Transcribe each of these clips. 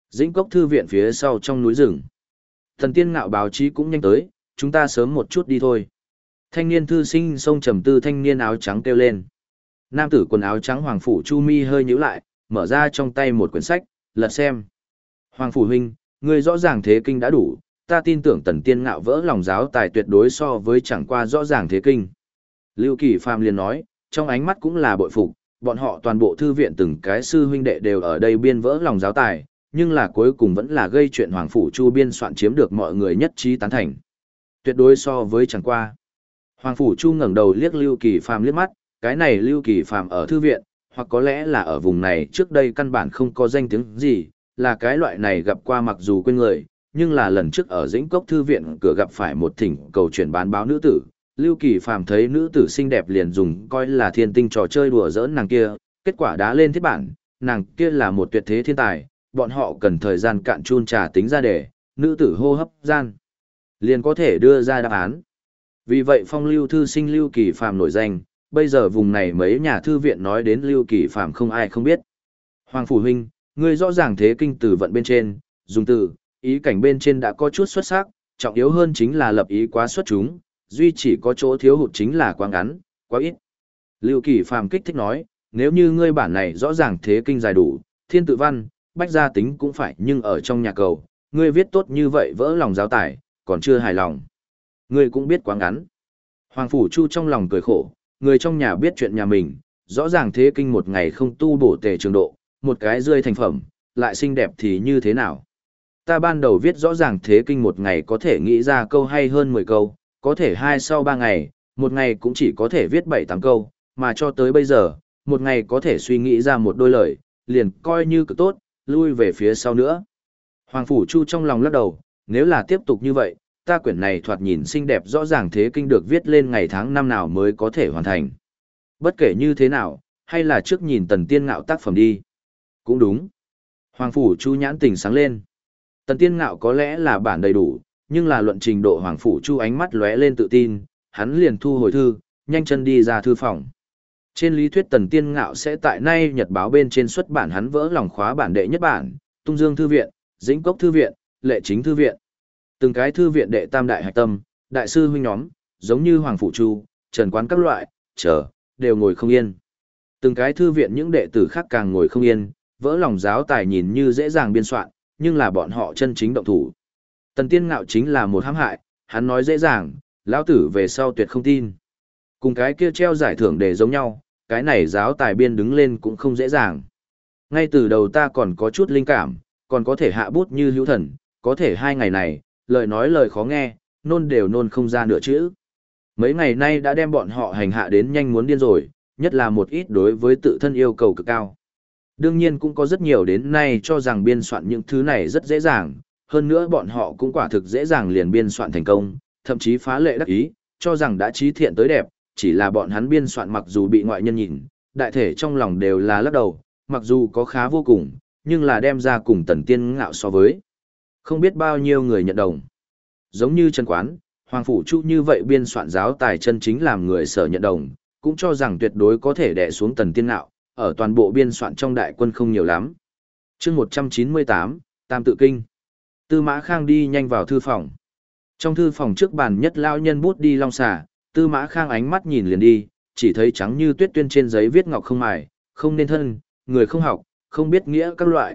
Dĩnh Cốc Thư viện phía sau trong núi rừng. Thần Tiên Ngạo báo chí cũng nhanh tới, chúng ta sớm một chút đi thôi. Thanh niên thư sinh xông trầm tư thanh niên áo trắng kêu lên. Nam tử quần áo trắng Hoàng Phủ Chu mi hơi nhíu lại, mở ra trong tay một quyển sách, lật xem. Hoàng Phủ huynh, ngươi rõ ràng thế kinh đã đủ, ta tin tưởng Tần Tiên Ngạo vỡ lòng giáo tài tuyệt đối so với chẳng qua rõ ràng thế kinh. Lưu Kỳ Phàm liền nói, trong ánh mắt cũng là bội phục, bọn họ toàn bộ thư viện từng cái sư huynh đệ đều ở đây biên vỡ lòng giáo tài, nhưng là cuối cùng vẫn là gây chuyện Hoàng Phủ Chu biên soạn chiếm được mọi người nhất trí tán thành. Tuyệt đối so với chẳng qua. Hoàng Phủ Chu ngẩng đầu liếc Lưu Kỳ Phàm liếc mắt, cái này Lưu Kỳ Phàm ở thư viện, hoặc có lẽ là ở vùng này trước đây căn bản không có danh tiếng gì, là cái loại này gặp qua mặc dù quên người, nhưng là lần trước ở Dĩnh Cốc Thư viện cửa gặp phải một thỉnh cầu chuyển bán báo nữ tử. Lưu Kỳ Phàm thấy nữ tử xinh đẹp liền dùng coi là thiên tinh trò chơi đùa giỡn nàng kia, kết quả đá lên thiết bản, nàng kia là một tuyệt thế thiên tài, bọn họ cần thời gian cạn chun trà tính ra để, nữ tử hô hấp gian, liền có thể đưa ra đáp án. Vì vậy phong lưu thư sinh Lưu Kỳ Phàm nổi danh, bây giờ vùng này mấy nhà thư viện nói đến Lưu Kỳ Phàm không ai không biết. Hoàng Phủ huynh, ngươi rõ ràng thế kinh từ vận bên trên, dùng từ, ý cảnh bên trên đã có chút xuất sắc, trọng yếu hơn chính là lập ý quá xuất chúng, duy chỉ có chỗ thiếu hụt chính là quá ngắn, quá ít. Lưu Kỳ Phàm kích thích nói, nếu như ngươi bản này rõ ràng thế kinh dài đủ, thiên tự văn, bách gia tính cũng phải nhưng ở trong nhà cầu, ngươi viết tốt như vậy vỡ lòng giáo tải, còn chưa hài lòng. Ngươi cũng biết quá ngắn. Hoàng Phủ Chu trong lòng cười khổ, người trong nhà biết chuyện nhà mình, rõ ràng thế kinh một ngày không tu bổ tề trường độ, một cái rơi thành phẩm, lại xinh đẹp thì như thế nào. Ta ban đầu viết rõ ràng thế kinh một ngày có thể nghĩ ra câu hay hơn 10 câu, có thể hai sau 3 ngày, một ngày cũng chỉ có thể viết 7-8 câu, mà cho tới bây giờ, một ngày có thể suy nghĩ ra một đôi lời, liền coi như cực tốt, lui về phía sau nữa. Hoàng Phủ Chu trong lòng lắc đầu, nếu là tiếp tục như vậy, ta quyển này thoạt nhìn xinh đẹp rõ ràng thế kinh được viết lên ngày tháng năm nào mới có thể hoàn thành. Bất kể như thế nào, hay là trước nhìn Tần Tiên Ngạo tác phẩm đi. Cũng đúng. Hoàng Phủ Chu nhãn tình sáng lên. Tần Tiên Ngạo có lẽ là bản đầy đủ, nhưng là luận trình độ Hoàng Phủ Chu ánh mắt lóe lên tự tin, hắn liền thu hồi thư, nhanh chân đi ra thư phòng. Trên lý thuyết Tần Tiên Ngạo sẽ tại nay nhật báo bên trên xuất bản hắn vỡ lòng khóa bản đệ nhất bản, Tung Dương Thư viện, Dĩnh Cốc Thư viện, Lệ Chính Thư viện. Từng cái thư viện đệ tam đại hạch tâm, đại sư huynh nhóm, giống như Hoàng Phủ Chu, Trần Quán các loại, đều ngồi không yên. Từng cái thư viện những đệ tử khác càng ngồi không yên, vỡ lòng giáo tài nhìn như dễ dàng biên soạn, nhưng là bọn họ chân chính động thủ. Tần Tiên Ngạo chính là một hãm hại, hắn nói dễ dàng, lão tử về sau tuyệt không tin. Cùng cái kia treo giải thưởng để giống nhau, cái này giáo tài biên đứng lên cũng không dễ dàng. Ngay từ đầu ta còn có chút linh cảm, còn có thể hạ bút như hữu thần, có thể 2 ngày này, lời nói lời khó nghe, nôn đều nôn không ra nửa chữ. Mấy ngày nay đã đem bọn họ hành hạ đến nhanh muốn điên rồi, nhất là một ít đối với tự thân yêu cầu cực cao. Đương nhiên cũng có rất nhiều đến nay cho rằng biên soạn những thứ này rất dễ dàng, hơn nữa bọn họ cũng quả thực dễ dàng liền biên soạn thành công, thậm chí phá lệ đắc ý, cho rằng đã trí thiện tới đẹp, chỉ là bọn hắn biên soạn mặc dù bị ngoại nhân nhìn, đại thể trong lòng đều là lắc đầu, mặc dù có khá vô cùng, nhưng là đem ra cùng Tần Tiên Ngạo so với. Không biết bao nhiêu người nhận đồng. Giống như Trần Quán, Hoàng Phủ Chu như vậy biên soạn giáo tài chân chính làm người sở nhận đồng, cũng cho rằng tuyệt đối có thể đè xuống Tần Tiên Ngạo, ở toàn bộ biên soạn trong đại quân không nhiều lắm. Chương 198, Tam Tự Kinh. Tư Mã Khang đi nhanh vào thư phòng. Trong thư phòng trước bàn nhất lao nhân bút đi long xà, Tư Mã Khang ánh mắt nhìn liền đi, chỉ thấy trắng như tuyết tuyên trên giấy viết ngọc không mài, không nên thân, người không học, không biết nghĩa các loại,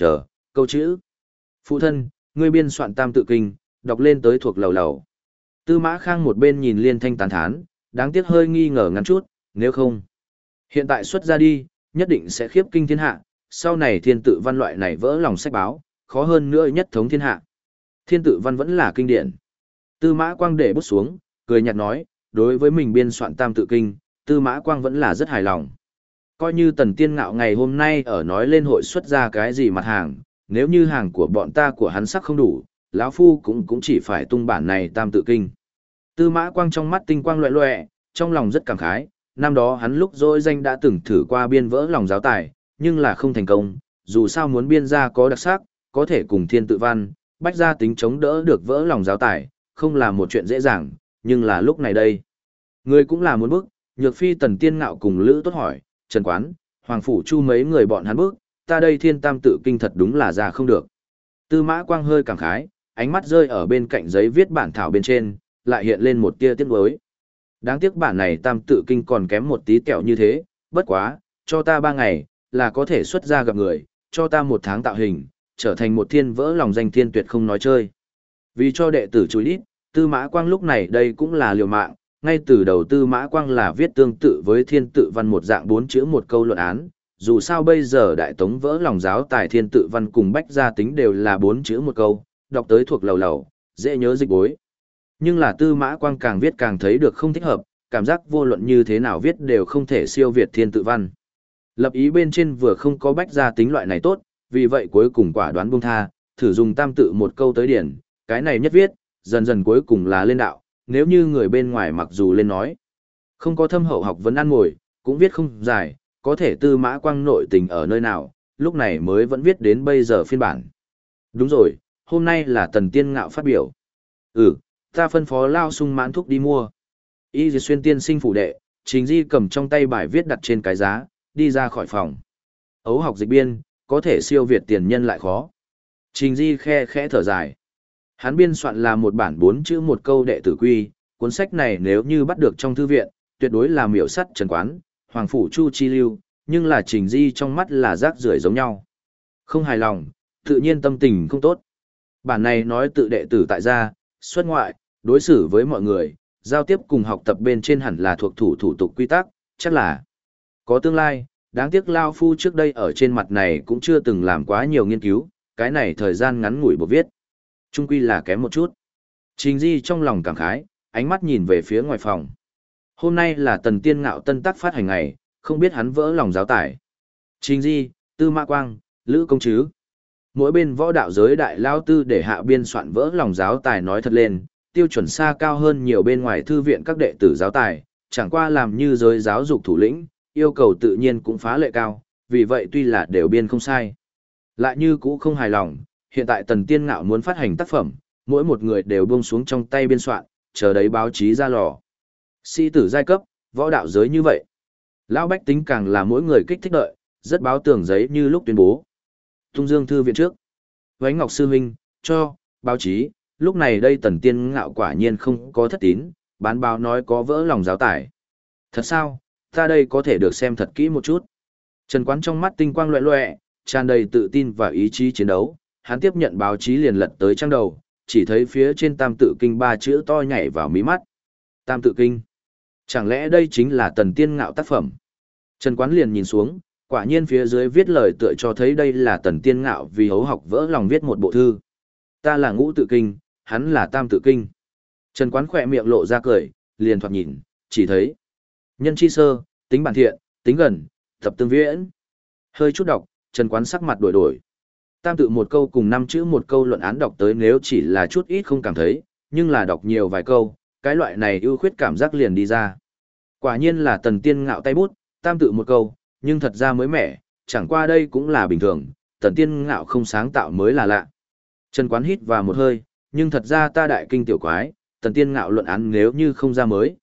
câu chữ. Phụ thân, ngươi biên soạn Tam Tự Kinh, đọc lên tới thuộc lầu lầu. Tư Mã Khang một bên nhìn liên thanh tán thán, đáng tiếc hơi nghi ngờ ngắn chút, nếu không. Hiện tại xuất ra đi, nhất định sẽ khiếp kinh thiên hạ, sau này thiên tự văn loại này vỡ lòng sách báo, khó hơn nữa nhất thống thiên hạ. Thiên tự văn vẫn là kinh điển. Tư Mã Quang để bút xuống, cười nhạt nói, đối với mình biên soạn Tam Tự Kinh, Tư Mã Quang vẫn là rất hài lòng. Coi như Tần Tiên Ngạo ngày hôm nay ở nói lên hội xuất ra cái gì mặt hàng, nếu như hàng của bọn ta của hắn sắc không đủ, lão phu cũng chỉ phải tung bản này Tam Tự Kinh. Tư Mã Quang trong mắt tinh quang loẹt loẹt, trong lòng rất cảm khái, năm đó hắn lúc dỗi danh đã từng thử qua biên vỡ lòng giáo tài, nhưng là không thành công, dù sao muốn biên ra có đặc sắc, có thể cùng thiên tự văn, bách gia tính chống đỡ được vỡ lòng giáo tài, không là một chuyện dễ dàng, nhưng là lúc này đây. Người cũng là muốn bước, Nhược Phi Tần Tiên Ngạo cùng Lữ Tốt hỏi, Trần Quán, Hoàng Phủ Chu mấy người bọn hắn bước, ta đây thiên Tam Tự Kinh thật đúng là ra không được. Tư Mã Quang hơi cảm khái, ánh mắt rơi ở bên cạnh giấy viết bản thảo bên trên, lại hiện lên một tia tiếc nuối. Đáng tiếc bản này tam tự kinh còn kém một tí kẹo như thế, bất quá, cho ta 3 ngày, là có thể xuất ra gặp người, cho ta 1 tháng tạo hình, trở thành một thiên vỡ lòng danh thiên tuyệt không nói chơi. Vì cho đệ tử chú ít, Tư Mã Quang lúc này đây cũng là liều mạng, ngay từ đầu Tư Mã Quang là viết tương tự với thiên tự văn một dạng 4 chữ một câu luận án, dù sao bây giờ đại tống vỡ lòng giáo tài thiên tự văn cùng bách gia tính đều là 4 chữ một câu, đọc tới thuộc lầu lầu, dễ nhớ dịch bối. Nhưng là Tư Mã Quang càng viết càng thấy được không thích hợp, cảm giác vô luận như thế nào viết đều không thể siêu việt thiên tự văn. Lập ý bên trên vừa không có bách gia tính loại này tốt, vì vậy cuối cùng quả đoán buông tha, thử dùng tam tự một câu tới điển, cái này nhất viết, dần dần cuối cùng là lên đạo, nếu như người bên ngoài mặc dù lên nói, không có thâm hậu học vấn ăn ngồi, cũng viết không dài, có thể Tư Mã Quang nội tình ở nơi nào, lúc này mới vẫn viết đến bây giờ phiên bản. Đúng rồi, hôm nay là Tần Tiên Ngạo phát biểu. Ta phân phó Lao Sung Mãn Thúc đi mua. Y Dì Xuyên tiên sinh phủ đệ, Trình Di cầm trong tay bài viết đặt trên cái giá, đi ra khỏi phòng. Ấu học dịch biên, có thể siêu việt tiền nhân lại khó. Trình Di khe khẽ thở dài. Hắn biên soạn là một bản 4 chữ một câu đệ tử quy, cuốn sách này nếu như bắt được trong thư viện, tuyệt đối là miểu sắt Trần Quán, Hoàng Phủ Chu Chi Lưu, nhưng là Trình Di trong mắt là rác rưởi giống nhau. Không hài lòng, tự nhiên tâm tình không tốt. Bản này nói tự đệ tử tại gia, xuất ngoại, đối xử với mọi người, giao tiếp cùng học tập bên trên hẳn là thuộc thủ tục quy tắc, chắc là có tương lai, đáng tiếc Lao Phu trước đây ở trên mặt này cũng chưa từng làm quá nhiều nghiên cứu, cái này thời gian ngắn ngủi bộ viết. Trung quy là kém một chút. Trình Di trong lòng cảm khái, ánh mắt nhìn về phía ngoài phòng. Hôm nay là Tần Tiên Ngạo tân tác phát hành ngày, không biết hắn vỡ lòng giáo tải. Trình Di, Tư Mã Quang, Lữ Công Chứ. Mỗi bên võ đạo giới đại lao tư để hạ biên soạn vỡ lòng giáo tài nói thật lên, tiêu chuẩn xa cao hơn nhiều bên ngoài thư viện các đệ tử giáo tài, chẳng qua làm như giới giáo dục thủ lĩnh, yêu cầu tự nhiên cũng phá lệ cao, vì vậy tuy là đều biên không sai. Lại như cũ không hài lòng, hiện tại Tần Tiên Ngạo muốn phát hành tác phẩm, mỗi một người đều buông xuống trong tay biên soạn, chờ đấy báo chí ra lò. Sĩ tử giai cấp, võ đạo giới như vậy. Lão bách tính càng là mỗi người kích thích đợi, rất báo tường giấy như lúc tuyên bố. Tung Dương thư viện trước. Vánh Ngọc sư huynh, cho, báo chí, lúc này đây Tần Tiên Ngạo quả nhiên không có thất tín, bán báo nói có vỡ lòng giáo tải. Thật sao, ta đây có thể được xem thật kỹ một chút. Trần Quán trong mắt tinh quang loẹ loẹ, tràn đầy tự tin và ý chí chiến đấu, hắn tiếp nhận báo chí liền lật tới trang đầu, chỉ thấy phía trên Tam Tự Kinh 3 chữ to nhảy vào mí mắt. Tam Tự Kinh. Chẳng lẽ đây chính là Tần Tiên Ngạo tác phẩm? Trần Quán liền nhìn xuống, quả nhiên phía dưới viết lời tựa cho thấy đây là Tần Tiên Ngạo vì hấu học vỡ lòng viết một bộ thư. Ta là Ngũ Tự Kinh, hắn là Tam Tự Kinh. Trần Quán khỏe miệng lộ ra cười, liền thoạt nhìn, chỉ thấy nhân chi sơ, tính bản thiện, tính gần, tập tương viễn. Hơi chút đọc, Trần Quán sắc mặt đổi đổi. Tam tự một câu cùng 5 chữ một câu luận án đọc tới nếu chỉ là chút ít không cảm thấy, nhưng là đọc nhiều vài câu, cái loại này ưu khuyết cảm giác liền đi ra. Quả nhiên là Tần Tiên Ngạo tay bút, tam tự một câu, nhưng thật ra mới mẻ, chẳng qua đây cũng là bình thường, Tần Tiên Ngạo không sáng tạo mới là lạ. Trần Quán hít vào một hơi, nhưng thật ra ta đại kinh tiểu quái, Tần Tiên Ngạo luận án nếu như không ra mới,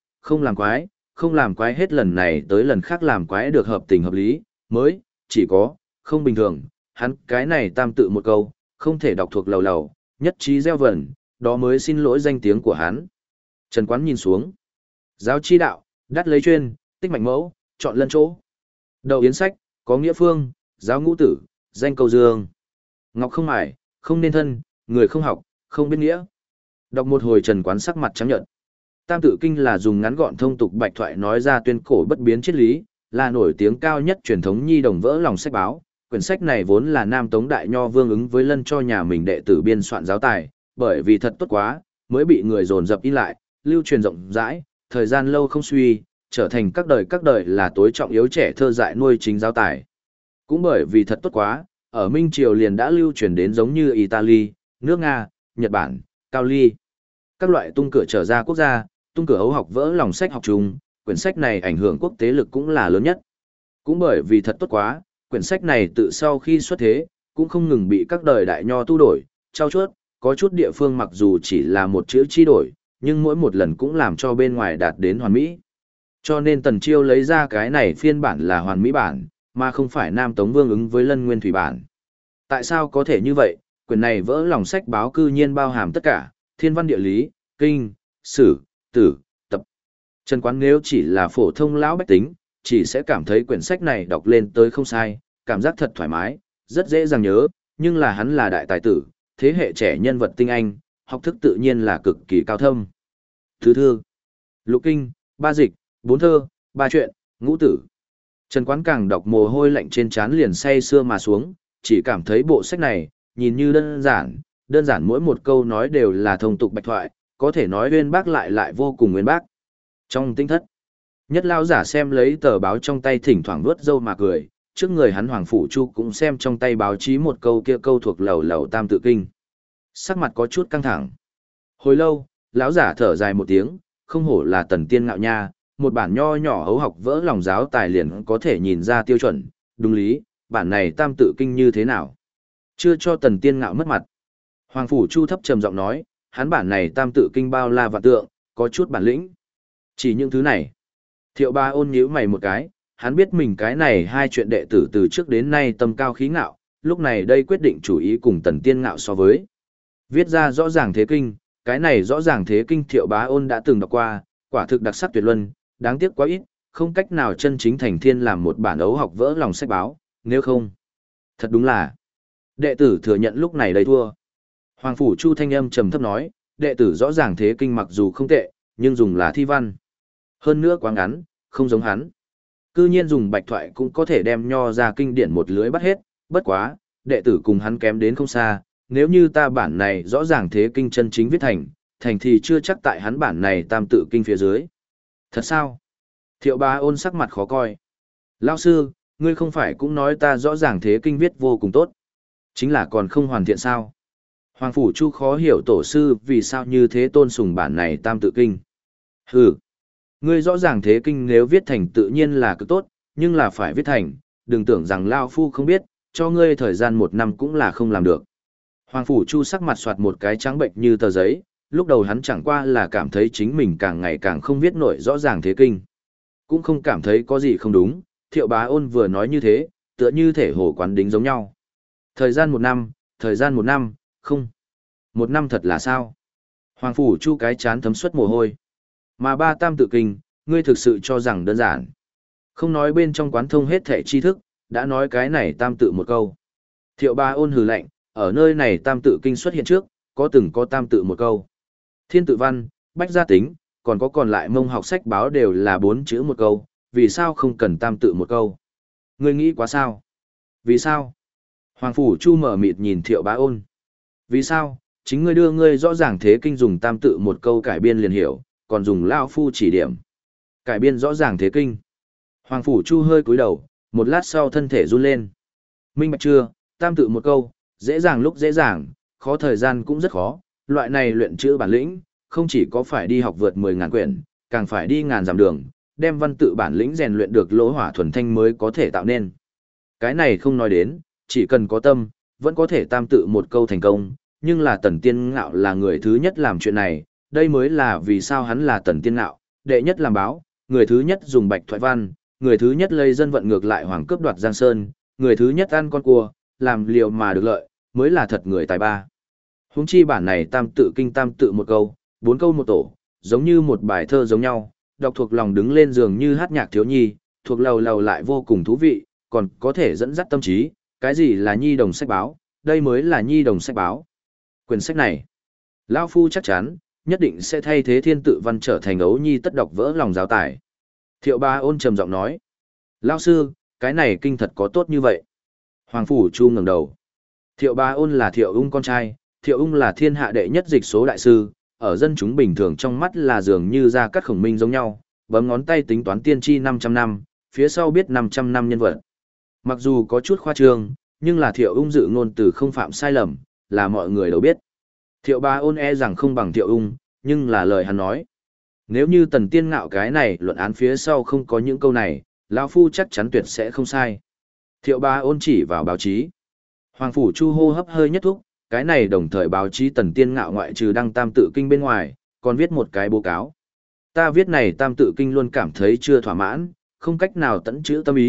không làm quái hết lần này tới lần khác làm quái được hợp tình hợp lý, mới, chỉ có, không bình thường, hắn cái này tam tự một câu, không thể đọc thuộc lầu lầu, nhất trí gieo vẩn, đó mới xin lỗi danh tiếng của hắn. Trần Quán nhìn xuống. Giáo chi đạo, đắt lấy chuyên, tích mạnh mẫu, chọn lân chỗ. Đầu yến sách, có nghĩa phương, giáo ngũ tử, danh cầu dương. Ngọc không mải, không nên thân, người không học, không biết nghĩa. Đọc một hồi Trần Quán sắc mặt trắng nhợt. Tam tự kinh là dùng ngắn gọn thông tục bạch thoại nói ra tuyên cổ bất biến triết lý, là nổi tiếng cao nhất truyền thống nhi đồng vỡ lòng sách báo. Quyển sách này vốn là Nam Tống Đại Nho Vương ứng với lân cho nhà mình đệ tử biên soạn giáo tài, bởi vì thật tốt quá, mới bị người dồn dập in lại, lưu truyền rộng rãi, thời gian lâu không suy, trở thành các đời là tối trọng yếu trẻ thơ dại nuôi chính giáo tài. Cũng bởi vì thật tốt quá, ở Minh Triều liền đã lưu truyền đến giống như Italy, nước Nga, Nhật Bản, Cao Ly. Các loại tung cửa trở ra quốc gia, tung cửa ấu học vỡ lòng sách học chung, quyển sách này ảnh hưởng quốc tế lực cũng là lớn nhất. Cũng bởi vì thật tốt quá, quyển sách này tự sau khi xuất thế, cũng không ngừng bị các đời đại nho tu đổi, trao chuốt, có chút địa phương mặc dù chỉ là một chữ chi đổi, nhưng mỗi một lần cũng làm cho bên ngoài đạt đến hoàn mỹ. Cho nên Tần Chiêu lấy ra cái này phiên bản là hoàn mỹ bản, mà không phải Nam Tống Vương ứng với Lân Nguyên Thủy bản. Tại sao có thể như vậy? quyển này vỡ lòng sách báo cư nhiên bao hàm tất cả, thiên văn địa lý, kinh, sử, tử, tập. Trần Quán nếu chỉ là phổ thông lão bách tính, chỉ sẽ cảm thấy quyển sách này đọc lên tới không sai, cảm giác thật thoải mái, rất dễ dàng nhớ, nhưng là hắn là đại tài tử, thế hệ trẻ nhân vật tinh anh, học thức tự nhiên là cực kỳ cao thâm. Thứ thư, lục kinh, ba dịch, bốn thơ, ba truyện, ngũ tử. Trần Quán càng đọc mồ hôi lạnh trên trán liền say sưa mà xuống, chỉ cảm thấy bộ sách này, nhìn như đơn giản mỗi một câu nói đều là thông tục bạch thoại, có thể nói uyên bác lại vô cùng uyên bác. Trong tinh thất, nhất lao giả xem lấy tờ báo trong tay thỉnh thoảng vuốt râu mà cười, trước người hắn Hoàng Phủ Chu cũng xem trong tay báo chí một câu kia câu thuộc lầu lầu tam tự kinh. Sắc mặt có chút căng thẳng. Hồi lâu, lão giả thở dài một tiếng, không hổ là Tần Tiên Ngạo nha, một bản nho nhỏ hấu học vỡ lòng giáo tài liền có thể nhìn ra tiêu chuẩn, đúng lý, bản này tam tự kinh như thế nào? Chưa cho Tần Tiên Ngạo mất mặt. Hoàng Phủ Chu thấp trầm giọng nói, hắn bản này tam tự kinh bao la vạn tượng, có chút bản lĩnh. Chỉ những thứ này. Thiệu Bá Ôn nhíu mày một cái, hắn biết mình cái này hai chuyện đệ tử từ trước đến nay tâm cao khí ngạo, lúc này đây quyết định chủ ý cùng Tần Tiên Ngạo so với. Viết ra rõ ràng thế kinh, cái này rõ ràng thế kinh Thiệu Bá Ôn đã từng đọc qua, quả thực đặc sắc tuyệt luân, đáng tiếc quá ít, không cách nào chân chính thành thiên làm một bản ấu học vỡ lòng sách báo, nếu không. Thật đúng là, đệ tử thừa nhận lúc này đây thua. Hoàng Phủ Chu thanh âm trầm thấp nói, đệ tử rõ ràng thế kinh mặc dù không tệ, nhưng dùng là thi văn. Hơn nữa quá ngắn, không giống hắn. Cư nhiên dùng bạch thoại cũng có thể đem nho ra kinh điển một lưới bắt hết, bất quá, đệ tử cùng hắn kém đến không xa, nếu như ta bản này rõ ràng thế kinh chân chính viết thành thì chưa chắc tại hắn bản này tam tự kinh phía dưới. Thật sao? Thiệu Bá Ôn sắc mặt khó coi. Lão sư, ngươi không phải cũng nói ta rõ ràng thế kinh viết vô cùng tốt. Chính là còn không hoàn thiện sao? Hoàng Phủ Chu khó hiểu tổ sư vì sao như thế tôn sùng bản này tam tự kinh. Hừ. Ngươi rõ ràng thế kinh nếu viết thành tự nhiên là cực tốt, nhưng là phải viết thành, đừng tưởng rằng Lao Phu không biết, cho ngươi thời gian 1 năm cũng là không làm được. Hoàng Phủ Chu sắc mặt soạt một cái trắng bệnh như tờ giấy, lúc đầu hắn chẳng qua là cảm thấy chính mình càng ngày càng không viết nổi rõ ràng thế kinh. Cũng không cảm thấy có gì không đúng, Thiệu Bá Ôn vừa nói như thế, tựa như thể hồ quán đính giống nhau. Thời gian 1 năm, không. 1 năm thật là sao? Hoàng Phủ Chu cái chán thấm suất mồ hôi. Mà ba tam tự kinh, ngươi thực sự cho rằng đơn giản. Không nói bên trong quán thông hết thể tri thức, đã nói cái này tam tự một câu. Thiệu Bá Ôn hừ lạnh, ở nơi này tam tự kinh xuất hiện trước, có tam tự một câu. Thiên tự văn, bách gia tính, còn lại mông học sách báo đều là 4 chữ một câu, vì sao không cần tam tự một câu? Ngươi nghĩ quá sao? Vì sao? Hoàng Phủ Chu mở mịt nhìn Thiệu Bá Ôn. Vì sao? Chính ngươi đưa ngươi rõ ràng thế kinh dùng tam tự một câu cải biên liền hiểu, còn dùng lao phu chỉ điểm. Cải biên rõ ràng thế kinh. Hoàng Phủ Chu hơi cúi đầu, một lát sau thân thể run lên. Minh bạch chưa, tam tự một câu, dễ dàng lúc dễ dàng, khó thời gian cũng rất khó, loại này luyện chữ bản lĩnh, không chỉ có phải đi học vượt 10.000 quyển, càng phải đi ngàn dặm đường, đem văn tự bản lĩnh rèn luyện được lỗ hỏa thuần thanh mới có thể tạo nên. Cái này không nói đến, chỉ cần có tâm, vẫn có thể tam tự một câu thành công, nhưng là Tần Tiên Ngạo là người thứ nhất làm chuyện này, đây mới là vì sao hắn là Tần Tiên Ngạo, đệ nhất làm báo, người thứ nhất dùng bạch thoại văn, người thứ nhất lấy dân vận ngược lại hoàng cướp đoạt Giang Sơn, người thứ nhất ăn con cua, làm liều mà được lợi, mới là thật người tài ba. Huống chi bản này tam tự kinh tam tự một câu, 4 câu một tổ, giống như một bài thơ giống nhau, đọc thuộc lòng đứng lên giường như hát nhạc thiếu nhi, thuộc lầu lầu lại vô cùng thú vị, còn có thể dẫn dắt tâm trí, cái gì là nhi đồng sách báo, đây mới là nhi đồng sách báo. Quyển sách này, Lão Phu chắc chắn, nhất định sẽ thay thế thiên tự văn trở thành ấu nhi tất đọc vỡ lòng giáo tài. Thiệu Bá Ôn trầm giọng nói, Lão sư, cái này kinh thật có tốt như vậy. Hoàng Phủ Chu ngẩng đầu. Thiệu Bá Ôn là Thiệu Ung con trai, Thiệu Ung là thiên hạ đệ nhất dịch số đại sư, ở dân chúng bình thường trong mắt là dường như ra cắt khổng minh giống nhau, bấm ngón tay tính toán tiên tri 500 năm, phía sau biết 500 năm nhân vật. Mặc dù có chút khoa trương, nhưng là Thiệu Ung dự ngôn từ không phạm sai lầm, là mọi người đều biết. Thiệu Bá Ôn e rằng không bằng Thiệu Ung, nhưng là lời hắn nói. Nếu như Tần Tiên Ngạo cái này luận án phía sau không có những câu này, lão phu chắc chắn tuyệt sẽ không sai. Thiệu Bá Ôn chỉ vào báo chí. Hoàng Phủ Chu hô hấp hơi nhất thúc, cái này đồng thời báo chí Tần Tiên Ngạo ngoại trừ đăng tam tự kinh bên ngoài, còn viết một cái báo cáo. Ta viết này tam tự kinh luôn cảm thấy chưa thỏa mãn, không cách nào tận chữ tâm ý,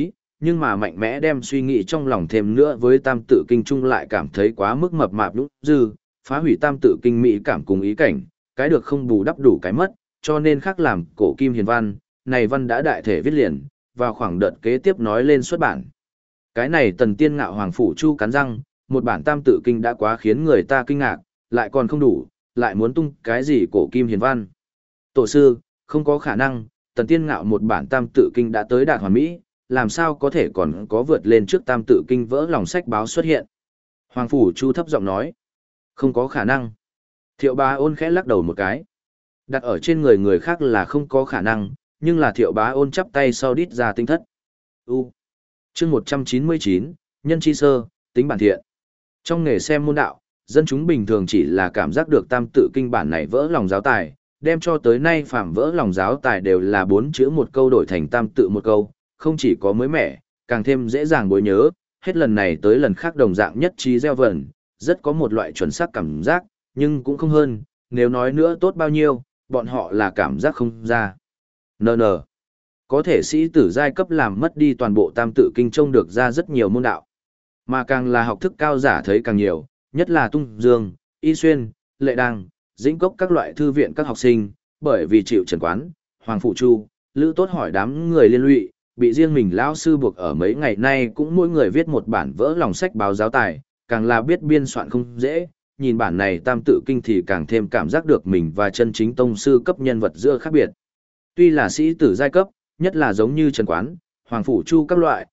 nhưng mà mạnh mẽ đem suy nghĩ trong lòng thêm nữa với tam tự kinh trung lại cảm thấy quá mức mập mạp lúc dư, phá hủy tam tự kinh mỹ cảm cùng ý cảnh, cái được không bù đắp đủ cái mất, cho nên khác làm cổ kim hiền văn, này văn đã đại thể viết liền, vào khoảng đợt kế tiếp nói lên xuất bản. Cái này Tần Tiên Ngạo Hoàng Phủ Chu cắn răng, một bản tam tự kinh đã quá khiến người ta kinh ngạc, lại còn không đủ, lại muốn tung cái gì cổ kim hiền văn. Tổ sư, không có khả năng, Tần Tiên Ngạo một bản tam tự kinh đã tới đạt hoàn mỹ, làm sao có thể còn có vượt lên trước tam tự kinh vỡ lòng sách báo xuất hiện. Hoàng Phủ Chu thấp giọng nói, không có khả năng. Thiệu Bá Ôn khẽ lắc đầu một cái. Đặt ở trên người người khác là không có khả năng, nhưng là Thiệu Bá Ôn chắp tay sau đít ra tinh thất. Chương 199, Nhân chi sơ, tính bản thiện. Trong nghề xem môn đạo, dân chúng bình thường chỉ là cảm giác được tam tự kinh bản này vỡ lòng giáo tài, đem cho tới nay phạm vỡ lòng giáo tài đều là 4 chữ một câu đổi thành tam tự một câu, không chỉ có mới mẻ, càng thêm dễ dàng bối nhớ, hết lần này tới lần khác đồng dạng nhất trí gieo vần, rất có một loại chuẩn xác cảm giác, nhưng cũng không hơn, nếu nói nữa tốt bao nhiêu, bọn họ là cảm giác không ra. NN. Có thể sĩ tử giai cấp làm mất đi toàn bộ tam tự kinh trông được ra rất nhiều môn đạo. Mà càng là học thức cao giả thấy càng nhiều, nhất là Tung Dương, Y Xuyên, Lệ Đăng, Dĩnh Cốc các loại thư viện các học sinh, bởi vì chịu trần quán, Hoàng Phụ Chu, Lữ Tốt hỏi đám người liên lụy, bị riêng mình lão sư buộc ở mấy ngày nay cũng mỗi người viết một bản vỡ lòng sách báo giáo tài, càng là biết biên soạn không dễ, nhìn bản này tam tự kinh thì càng thêm cảm giác được mình và chân chính tông sư cấp nhân vật giữa khác biệt. Tuy là sĩ tử giai cấp, nhất là giống như Trần Quán, Hoàng Phủ Chu các loại,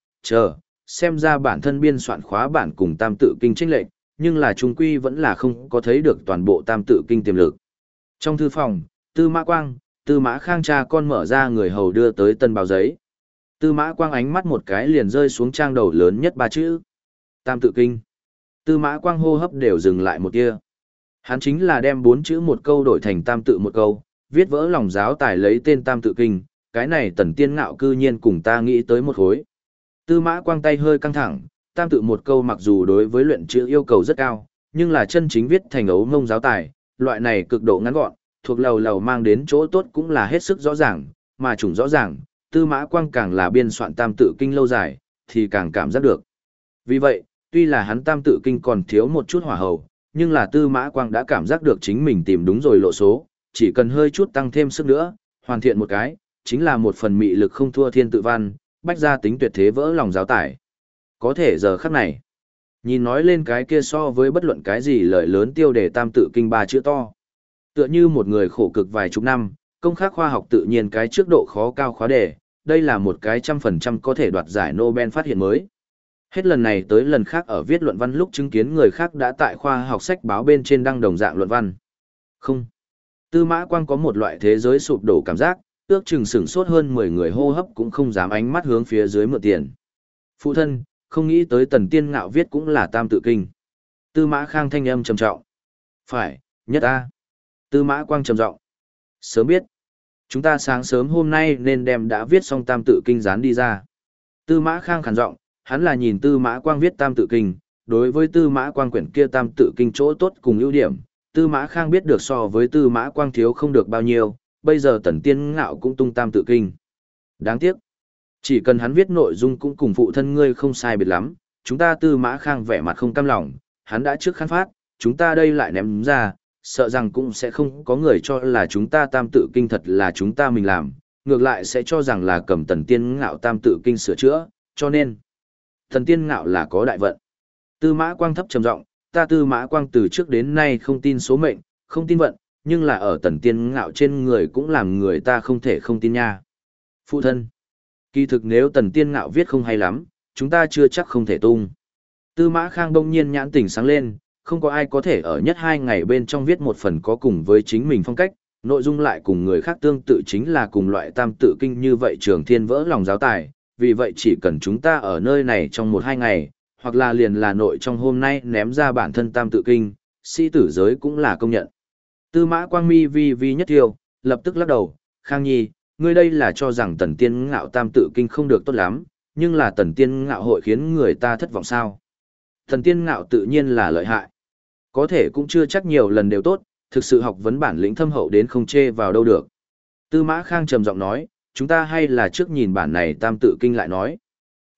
xem ra bản thân biên soạn khóa bản cùng tam tự kinh chênh lệch, nhưng là trung quy vẫn là không có thấy được toàn bộ tam tự kinh tiềm lực. Trong thư phòng, Tư Mã Quang, Tư Mã Khang cha con mở ra người hầu đưa tới tân báo giấy. Tư Mã Quang ánh mắt một cái liền rơi xuống trang đầu lớn nhất 3 chữ. Tam tự kinh. Tư Mã Quang hô hấp đều dừng lại một tia. Hắn chính là đem 4 chữ một câu đổi thành tam tự một câu, viết vỡ lòng giáo tài lấy tên tam tự kinh, cái này Tần Tiên Ngạo cư nhiên cùng ta nghĩ tới một khối. Tư Mã Quang tay hơi căng thẳng, tam tự một câu mặc dù đối với luyện chữ yêu cầu rất cao, nhưng là chân chính viết thành ấu ngông giáo tài, loại này cực độ ngắn gọn, thuộc lầu lầu mang đến chỗ tốt cũng là hết sức rõ ràng, mà chủng rõ ràng, Tư Mã Quang càng là biên soạn tam tự kinh lâu dài, thì càng cảm giác được. Vì vậy, tuy là hắn tam tự kinh còn thiếu một chút hỏa hầu, nhưng là Tư Mã Quang đã cảm giác được chính mình tìm đúng rồi lộ số, chỉ cần hơi chút tăng thêm sức nữa, hoàn thiện một cái, chính là một phần mị lực không thua thiên tự văn, bách gia tính tuyệt thế vỡ lòng giáo tải. Có thể giờ khắc này, nhìn nói lên cái kia so với bất luận cái gì lợi lớn tiêu đề tam tự kinh 3 chữ to. Tựa như một người khổ cực vài chục năm, công khắc khoa học tự nhiên cái trước độ khó cao khóa đề, đây là một cái 100% có thể đoạt giải Nobel phát hiện mới. Hết lần này tới lần khác ở viết luận văn lúc chứng kiến người khác đã tại khoa học sách báo bên trên đăng đồng dạng luận văn. Không. Tư Mã Quang có một loại thế giới sụp đổ cảm giác, ước chừng sửng sốt hơn 10 người hô hấp cũng không dám ánh mắt hướng phía dưới mượn tiền. Phụ thân, không nghĩ tới Tần Tiên Ngạo viết cũng là tam tự kinh. Tư Mã Khang thanh âm trầm trọng. Phải, nhất a. Tư Mã Quang trầm giọng. Sớm biết. Chúng ta sáng sớm hôm nay nên đem đã viết xong tam tự kinh dán đi ra. Tư Mã Khang khàn giọng, hắn là nhìn Tư Mã Quang viết tam tự kinh, đối với Tư Mã Quang quyển kia tam tự kinh chỗ tốt cùng ưu điểm, Tư Mã Khang biết được so với Tư Mã Quang thiếu không được bao nhiêu, bây giờ Tần Tiên Ngạo cũng tung tam tự kinh. Đáng tiếc, chỉ cần hắn viết nội dung cũng cùng phụ thân ngươi không sai biệt lắm, chúng ta Tư Mã Khang vẻ mặt không cam lòng, hắn đã trước khán phát, chúng ta đây lại ném ra, sợ rằng cũng sẽ không có người cho là chúng ta tam tự kinh thật là chúng ta mình làm, ngược lại sẽ cho rằng là cầm Tần Tiên Ngạo tam tự kinh sửa chữa, cho nên Tần Tiên Ngạo là có đại vận. Tư Mã Quang thấp trầm giọng, ta Tư Mã Quang từ trước đến nay không tin số mệnh, không tin vận, nhưng là ở Tần Tiên Ngạo trên người cũng làm người ta không thể không tin nha. Phụ thân, kỳ thực nếu Tần Tiên Ngạo viết không hay lắm, chúng ta chưa chắc không thể tung. Tư Mã Khang đông nhiên nhãn tỉnh sáng lên, không có ai có thể ở nhất 2 ngày bên trong viết một phần có cùng với chính mình phong cách, nội dung lại cùng người khác tương tự chính là cùng loại tam tự kinh như vậy Trường Thiên vỡ lòng giáo tài, vì vậy chỉ cần chúng ta ở nơi này trong 1-2 ngày, hoặc là liền là nội trong hôm nay ném ra bản thân tam tự kinh, sĩ tử giới cũng là công nhận. Tư Mã Quang mi vi nhất tiêu, lập tức lắc đầu, Khang Nhi, ngươi đây là cho rằng Tần Tiên Ngạo tam tự kinh không được tốt lắm, nhưng là Tần Tiên Ngạo hội khiến người ta thất vọng sao? Tần Tiên Ngạo tự nhiên là lợi hại. Có thể cũng chưa chắc nhiều lần đều tốt, thực sự học vấn bản lĩnh thâm hậu đến không chê vào đâu được. Tư Mã Khang trầm giọng nói, chúng ta hay là trước nhìn bản này tam tự kinh lại nói.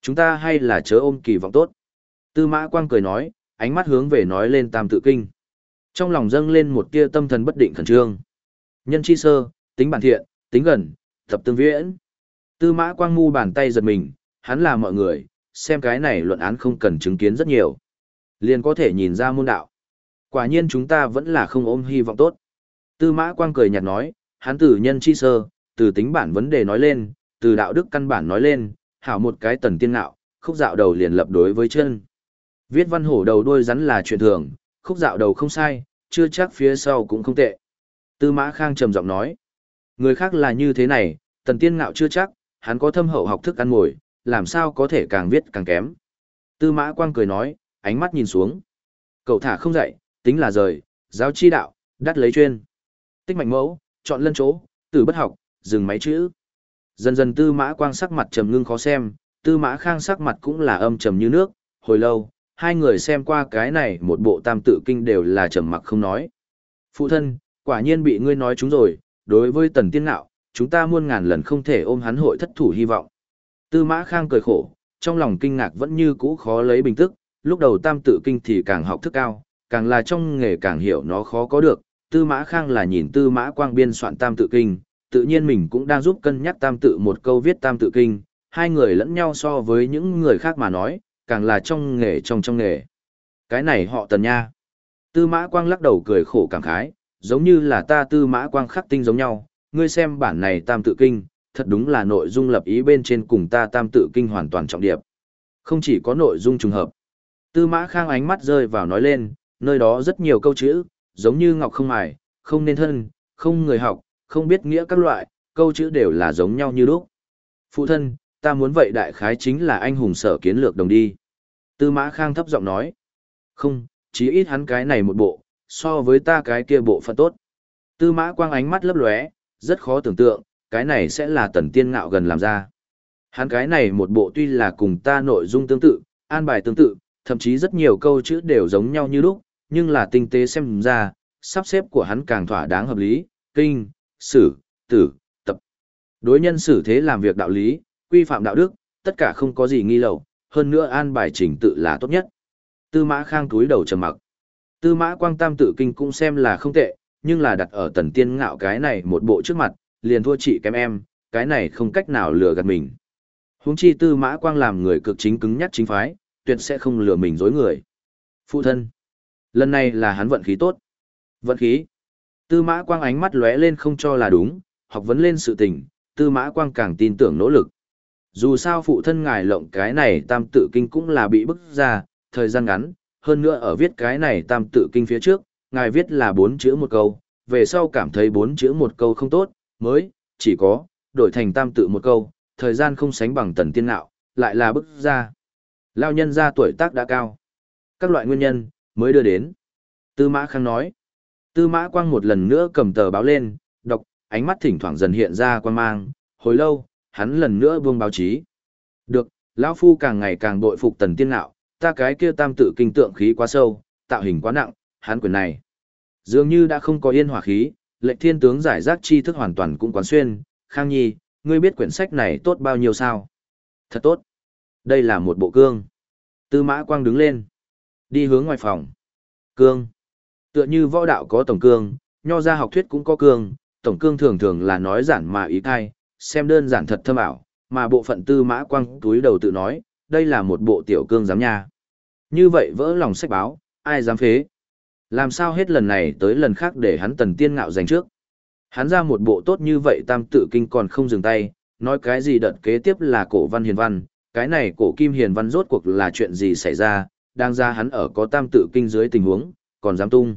Chúng ta hay là chớ ôm kỳ vọng tốt. Tư Mã Quang cười nói, ánh mắt hướng về nói lên tam tự kinh. Trong lòng dâng lên một tia tâm thần bất định khẩn trương. Nhân chi sơ, tính bản thiện, tính gần, tập tương viễn. Tư Mã Quang mu bàn tay giật mình, hắn là mọi người, xem cái này luận án không cần chứng kiến rất nhiều. Liền có thể nhìn ra môn đạo. Quả nhiên chúng ta vẫn là không ôm hy vọng tốt. Tư Mã Quang cười nhạt nói, hắn từ nhân chi sơ, từ tính bản vấn đề nói lên, từ đạo đức căn bản nói lên, hảo một cái tần tiên ngạo, khúc dạo đầu liền lập đối với chân. Viết văn hổ đầu đuôi rắn là chuyện thường, khúc dạo đầu không sai, chưa chắc phía sau cũng không tệ. Tư Mã Khang trầm giọng nói, người khác là như thế này, tần tiên ngạo chưa chắc, hắn có thâm hậu học thức ăn ngồi, làm sao có thể càng viết càng kém. Tư Mã Quang cười nói, ánh mắt nhìn xuống. Cậu thả không dạy, tính là rời, giáo chi đạo, đắt lấy chuyên. Tích mạnh mẫu, chọn lân chỗ, tử bất học, dừng máy chữ. Dần dần Tư Mã Quang sắc mặt trầm ngưng khó xem, Tư Mã Khang sắc mặt cũng là âm trầm như nước, hồi lâu, hai người xem qua cái này một bộ tam tự kinh đều là trầm mặc không nói. Phụ thân, quả nhiên bị ngươi nói chúng rồi, đối với tần tiên nạo, chúng ta muôn ngàn lần không thể ôm hắn hội thất thủ hy vọng. Tư Mã Khang cười khổ, trong lòng kinh ngạc vẫn như cũ khó lấy bình tức, lúc đầu tam tự kinh thì càng học thức cao, càng là trong nghề càng hiểu nó khó có được. Tư Mã Khang là nhìn Tư Mã Quang biên soạn tam tự kinh, tự nhiên mình cũng đang giúp cân nhắc tam tự một câu viết tam tự kinh, hai người lẫn nhau so với những người khác mà nói, càng là trong nghề. Cái này họ Tần nha. Tư Mã Quang lắc đầu cười khổ cảm khái, giống như là ta Tư Mã Quang khắc tinh giống nhau, ngươi xem bản này tam tự kinh, thật đúng là nội dung lập ý bên trên cùng ta tam tự kinh hoàn toàn trọng điệp. Không chỉ có nội dung trùng hợp. Tư Mã Khang ánh mắt rơi vào nói lên, nơi đó rất nhiều câu chữ, giống như ngọc không mài, không nên thân, không người học, không biết nghĩa các loại, câu chữ đều là giống nhau như lúc. Phụ thân, ta muốn vậy đại khái chính là anh hùng sở kiến lược đồng đi. Tư Mã Khang thấp giọng nói. Không, chí ít hắn cái này một bộ, so với ta cái kia bộ phận tốt. Tư Mã Quang ánh mắt lấp lóe, rất khó tưởng tượng, cái này sẽ là Tần Tiên Ngạo gần làm ra. Hắn cái này một bộ tuy là cùng ta nội dung tương tự, an bài tương tự, thậm chí rất nhiều câu chữ đều giống nhau như lúc, nhưng là tinh tế xem ra, sắp xếp của hắn càng thỏa đáng hợp lý, kinh, sử, tử, tập. Đối nhân xử thế làm việc đạo lý, quy phạm đạo đức, tất cả không có gì nghi lậu, hơn nữa an bài chỉnh tự là tốt nhất. Tư Mã Khang cúi đầu trầm mặc. Tư Mã Quang tam tự kinh cũng xem là không tệ, nhưng là đặt ở Tần Tiên Ngạo cái này một bộ trước mặt, liền thua chị kém em, cái này không cách nào lừa gạt mình. Huống chi Tư Mã Quang làm người cực chính cứng nhắc chính phái, tuyệt sẽ không lừa mình dối người. Phụ thân, lần này là hắn vận khí tốt. Vận khí. Tư Mã Quang ánh mắt lóe lên không cho là đúng, học vấn lên sự tình, Tư Mã Quang càng tin tưởng nỗ lực. Dù sao phụ thân ngài lộng cái này tam tự kinh cũng là bị bức ra, thời gian ngắn, hơn nữa ở viết cái này tam tự kinh phía trước, ngài viết là 4 chữ một câu, về sau cảm thấy 4 chữ một câu không tốt, mới, chỉ có, đổi thành tam tự một câu, thời gian không sánh bằng Tần Tiên Ngạo, lại là bức ra. Lao nhân ra tuổi tác đã cao. Các loại nguyên nhân, mới đưa đến. Tư Mã Khang nói. Tư Mã Quang một lần nữa cầm tờ báo lên, đọc, ánh mắt thỉnh thoảng dần hiện ra quan mang, hồi lâu, hắn lần nữa buông báo chí. Được, lão phu càng ngày càng bội phục Tần Tiên Ngạo, ta cái kia tam tự kinh tượng khí quá sâu, tạo hình quá nặng, hắn quyền này. Dường như đã không có yên hỏa khí, Lệnh Thiên tướng giải rác tri thức hoàn toàn cũng quán xuyên, Khang Nhi, ngươi biết quyển sách này tốt bao nhiêu sao? Thật tốt. Đây là một bộ cương. Tư Mã Quang đứng lên, đi hướng ngoài phòng. Cương. Tựa như võ đạo có tổng cương, nho gia học thuyết cũng có cương, tổng cương thường thường là nói giản mà ý thai, xem đơn giản thật thâm ảo, mà bộ phận Tư Mã Quang túi đầu tự nói, đây là một bộ tiểu cương giám nha. Như vậy vỡ lòng sách báo, ai dám phế? Làm sao hết lần này tới lần khác để hắn Tần Tiên Ngạo giành trước? Hắn ra một bộ tốt như vậy tam tự kinh còn không dừng tay, nói cái gì đợt kế tiếp là cổ văn hiền văn, cái này cổ kim hiền văn rốt cuộc là chuyện gì xảy ra, đang ra hắn ở có tam tự kinh dưới tình huống, còn dám tung.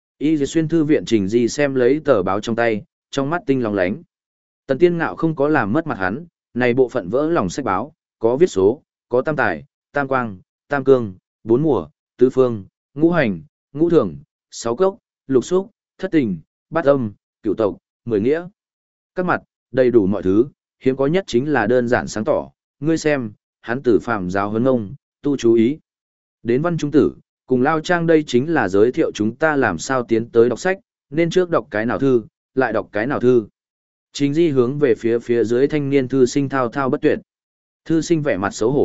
Y xuyên thư viện Trình Di xem lấy tờ báo trong tay, trong mắt tinh lòng lánh. Tần Tiên Ngạo không có làm mất mặt hắn, này bộ phận vỡ lòng sách báo, có viết số, có tam tài, tam quang, tam cương, 4 mùa, tứ phương, ngũ hành, ngũ thường, 6 cốc, lục xúc, thất tình, bát âm, cửu tộc, 10 nghĩa. Các mặt, đầy đủ mọi thứ, hiếm có nhất chính là đơn giản sáng tỏ, ngươi xem, hắn tử phàm giáo huấn ông, tu chú ý. Đến văn trung tử, cùng Lao Trang đây chính là giới thiệu chúng ta làm sao tiến tới đọc sách, nên trước đọc cái nào thư, lại đọc cái nào thư. Trình Di hướng về phía dưới thanh niên thư sinh thao thao bất tuyệt. Thư sinh vẻ mặt xấu hổ,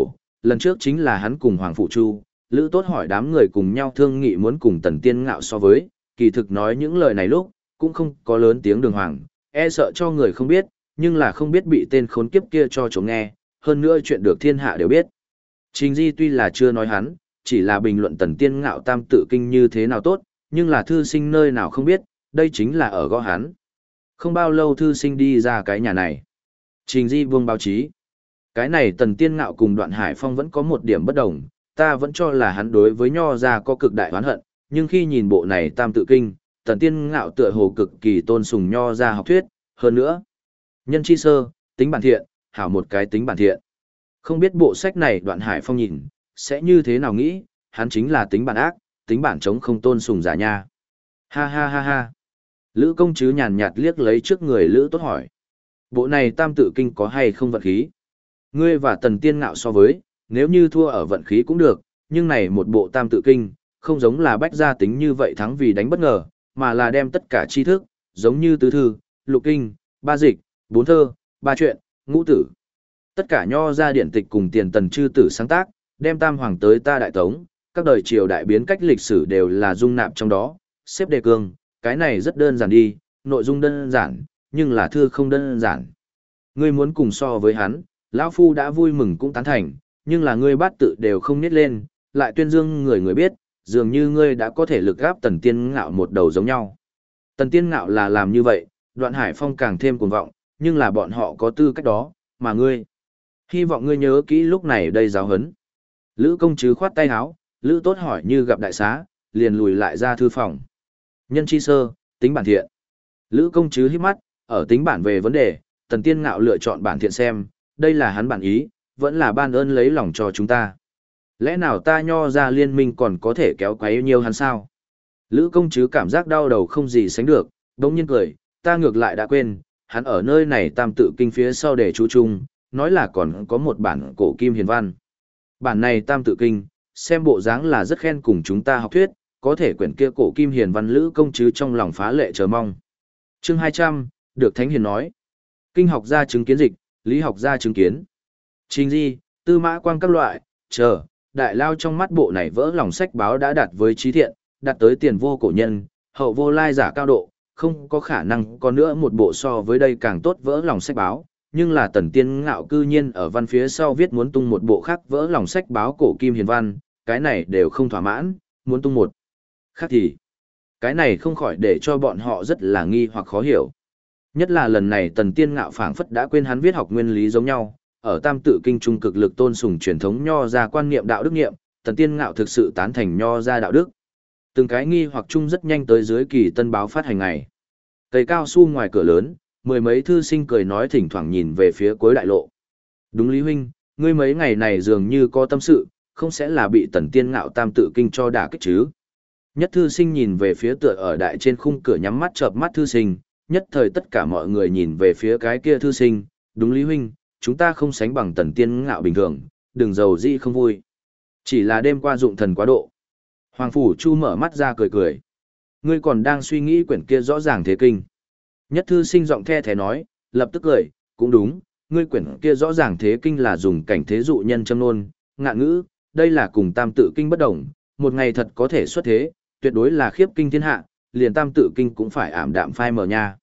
lần trước chính là hắn cùng Hoàng Phủ Chu, Lữ Tốt hỏi đám người cùng nhau thương nghị muốn cùng Tần Tiên Ngạo so với, kỳ thực nói những lời này lúc, cũng không có lớn tiếng đường hoàng, e sợ cho người không biết, nhưng là không biết bị tên khốn kiếp kia cho chúng nghe, hơn nữa chuyện được thiên hạ đều biết. Trình Di tuy là chưa nói hắn, chỉ là bình luận Tần Tiên Ngạo tam tự kinh như thế nào tốt, nhưng là thư sinh nơi nào không biết, đây chính là ở gõ hắn. Không bao lâu thư sinh đi ra cái nhà này. Trình Di buông báo chí. Cái này Tần Tiên Ngạo cùng Đoạn Hải Phong vẫn có một điểm bất đồng, ta vẫn cho là hắn đối với Nho gia có cực đại oán hận, nhưng khi nhìn bộ này tam tự kinh, Tần Tiên Ngạo tựa hồ cực kỳ tôn sùng Nho gia học thuyết, hơn nữa. Nhân chi sơ, tính bản thiện, hảo một cái tính bản thiện. Không biết bộ sách này Đoạn Hải Phong nhìn, sẽ như thế nào nghĩ, hắn chính là tính bản ác, tính bản chống không tôn sùng giả nha. Ha ha ha ha. Lữ công chứ nhàn nhạt liếc lấy trước người Lữ Tốt hỏi. Bộ này tam tự kinh có hay không vận khí? Ngươi và Tần Tiên Ngạo so với, nếu như thua ở vận khí cũng được, nhưng này một bộ tam tự kinh, không giống là bách gia tính như vậy thắng vì đánh bất ngờ, mà là đem tất cả tri thức, giống như tứ thư, lục kinh, ba dịch, bốn thơ, ba truyện, ngũ tử. Tất cả nho ra điển tịch cùng tiền tần chư tử sáng tác, đem tam hoàng tới ta đại tống, các đời triều đại biến cách lịch sử đều là dung nạp trong đó, xếp đề cương, cái này rất đơn giản đi, nội dung đơn giản, nhưng là thư không đơn giản. Ngươi muốn cùng so với hắn, lão phu đã vui mừng cũng tán thành, nhưng là ngươi bát tự đều không nhét lên, lại tuyên dương người biết, dường như ngươi đã có thể lực gáp Tần Tiên Ngạo một đầu giống nhau. Tần Tiên Ngạo là làm như vậy, Đoạn Hải Phong càng thêm cuồng vọng, nhưng là bọn họ có tư cách đó, mà ngươi. Hy vọng ngươi nhớ kỹ lúc này đây giáo hấn. Lữ công chứ khoát tay áo, Lữ Tốt hỏi như gặp đại xá, liền lùi lại ra thư phòng. Nhân chi sơ, tính bản thiện. Lữ công chứ hít mắt, ở tính bản về vấn đề, Tần Tiên Ngạo lựa chọn bản thiện xem, đây là hắn bản ý, vẫn là ban ơn lấy lòng cho chúng ta. Lẽ nào ta Nho ra liên minh còn có thể kéo quấy nhiều hắn sao? Lữ công chứ cảm giác đau đầu không gì sánh được, đống nhiên cười, ta ngược lại đã quên, hắn ở nơi này tam tự kinh phía sau để chú chung, nói là còn có một bản cổ kim hiền văn. Bản này tam tự kinh, xem bộ dáng là rất khen cùng chúng ta học thuyết, có thể quyển kia cổ kim hiền văn Lữ công chứ trong lòng phá lệ chờ mong. Chương 200, được Thánh Hiền nói. Kinh học gia chứng kiến dịch, lý học gia chứng kiến. Trình Di, Tư Mã Quang các loại, chờ, đại lao trong mắt bộ này vỡ lòng sách báo đã đạt với trí thiện, đạt tới tiền vô cổ nhân, hậu vô lai giả cao độ, không có khả năng có nữa một bộ so với đây càng tốt vỡ lòng sách báo, nhưng là Tần Tiên Ngạo cư nhiên ở văn phía sau viết muốn tung một bộ khác vỡ lòng sách báo cổ kim hiền văn, cái này đều không thỏa mãn, muốn tung một khác thì cái này không khỏi để cho bọn họ rất là nghi hoặc khó hiểu. Nhất là lần này Tần Tiên Ngạo phảng phất đã quên hắn viết học nguyên lý giống nhau, ở tam tự kinh trung cực lực tôn sùng truyền thống nho ra quan niệm đạo đức niệm, Tần Tiên Ngạo thực sự tán thành nho ra đạo đức. Từng cái nghi hoặc chung rất nhanh tới dưới kỳ tân báo phát hành ngày. Cây cao su ngoài cửa lớn, mười mấy thư sinh cười nói thỉnh thoảng nhìn về phía cuối đại lộ. Đúng Lý huynh, ngươi mấy ngày này dường như có tâm sự, không sẽ là bị Tần Tiên Ngạo tam tự kinh cho đả kích chứ? Nhất thư sinh nhìn về phía tựa ở đại trên khung cửa nhắm mắt chợp mắt thư sinh, nhất thời tất cả mọi người nhìn về phía cái kia thư sinh, đúng Lý huynh, chúng ta không sánh bằng Tần Tiên Ngạo bình thường, đừng giàu gì không vui. Chỉ là đêm qua dụng thần quá độ. Hoàng Phủ Chu mở mắt ra cười cười. Ngươi còn đang suy nghĩ quyển kia rõ ràng thế kinh. Nhất thư sinh giọng the thế nói, lập tức cười, cũng đúng, ngươi quyển kia rõ ràng thế kinh là dùng cảnh thế dụ nhân châm nôn, ngạn ngữ, đây là cùng tam tự kinh bất đồng, một ngày thật có thể xuất thế, tuyệt đối là khiếp kinh thiên hạ, liền tam tự kinh cũng phải ảm đạm phai mờ nha.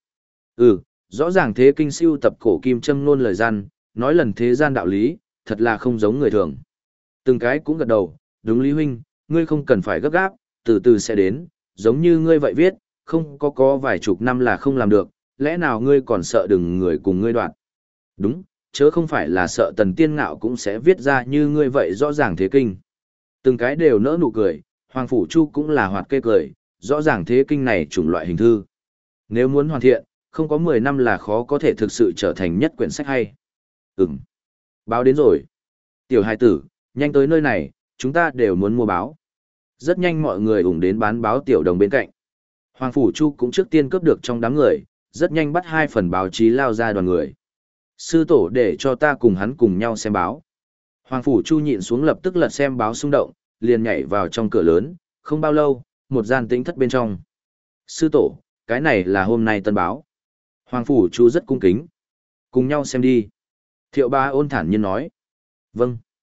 Rõ ràng thế kinh siêu tập cổ kim châm nôn lời gian, nói lần thế gian đạo lý, thật là không giống người thường. Từng cái cũng gật đầu, đúng Lý huynh, ngươi không cần phải gấp gáp, từ từ sẽ đến, giống như ngươi vậy viết, không có vài chục năm là không làm được, lẽ nào ngươi còn sợ đừng người cùng ngươi đoạn. Đúng, chớ không phải là sợ Tần Tiên Ngạo cũng sẽ viết ra như ngươi vậy rõ ràng thế kinh. Từng cái đều nỡ nụ cười, Hoàng Phủ Chu cũng là hoạt kê cười, rõ ràng thế kinh này chủng loại hình thư. Nếu muốn hoàn thiện, không có 10 năm là khó có thể thực sự trở thành nhất quyển sách hay. Báo đến rồi. Tiểu hài tử, nhanh tới nơi này, chúng ta đều muốn mua báo. Rất nhanh mọi người ủng đến bán báo tiểu đồng bên cạnh. Hoàng Phủ Chu cũng trước tiên cướp được trong đám người, rất nhanh bắt 2 phần báo chí lao ra đoàn người. Sư tổ để cho ta cùng hắn cùng nhau xem báo. Hoàng Phủ Chu nhịn xuống lập tức lật xem báo xung động, liền nhảy vào trong cửa lớn, không bao lâu, một gian tĩnh thất bên trong. Sư tổ, cái này là hôm nay tân báo. Hoàng Phủ Chu rất cung kính. Cùng nhau xem đi. Thiệu Bá ôn thản nhiên nói. Vâng.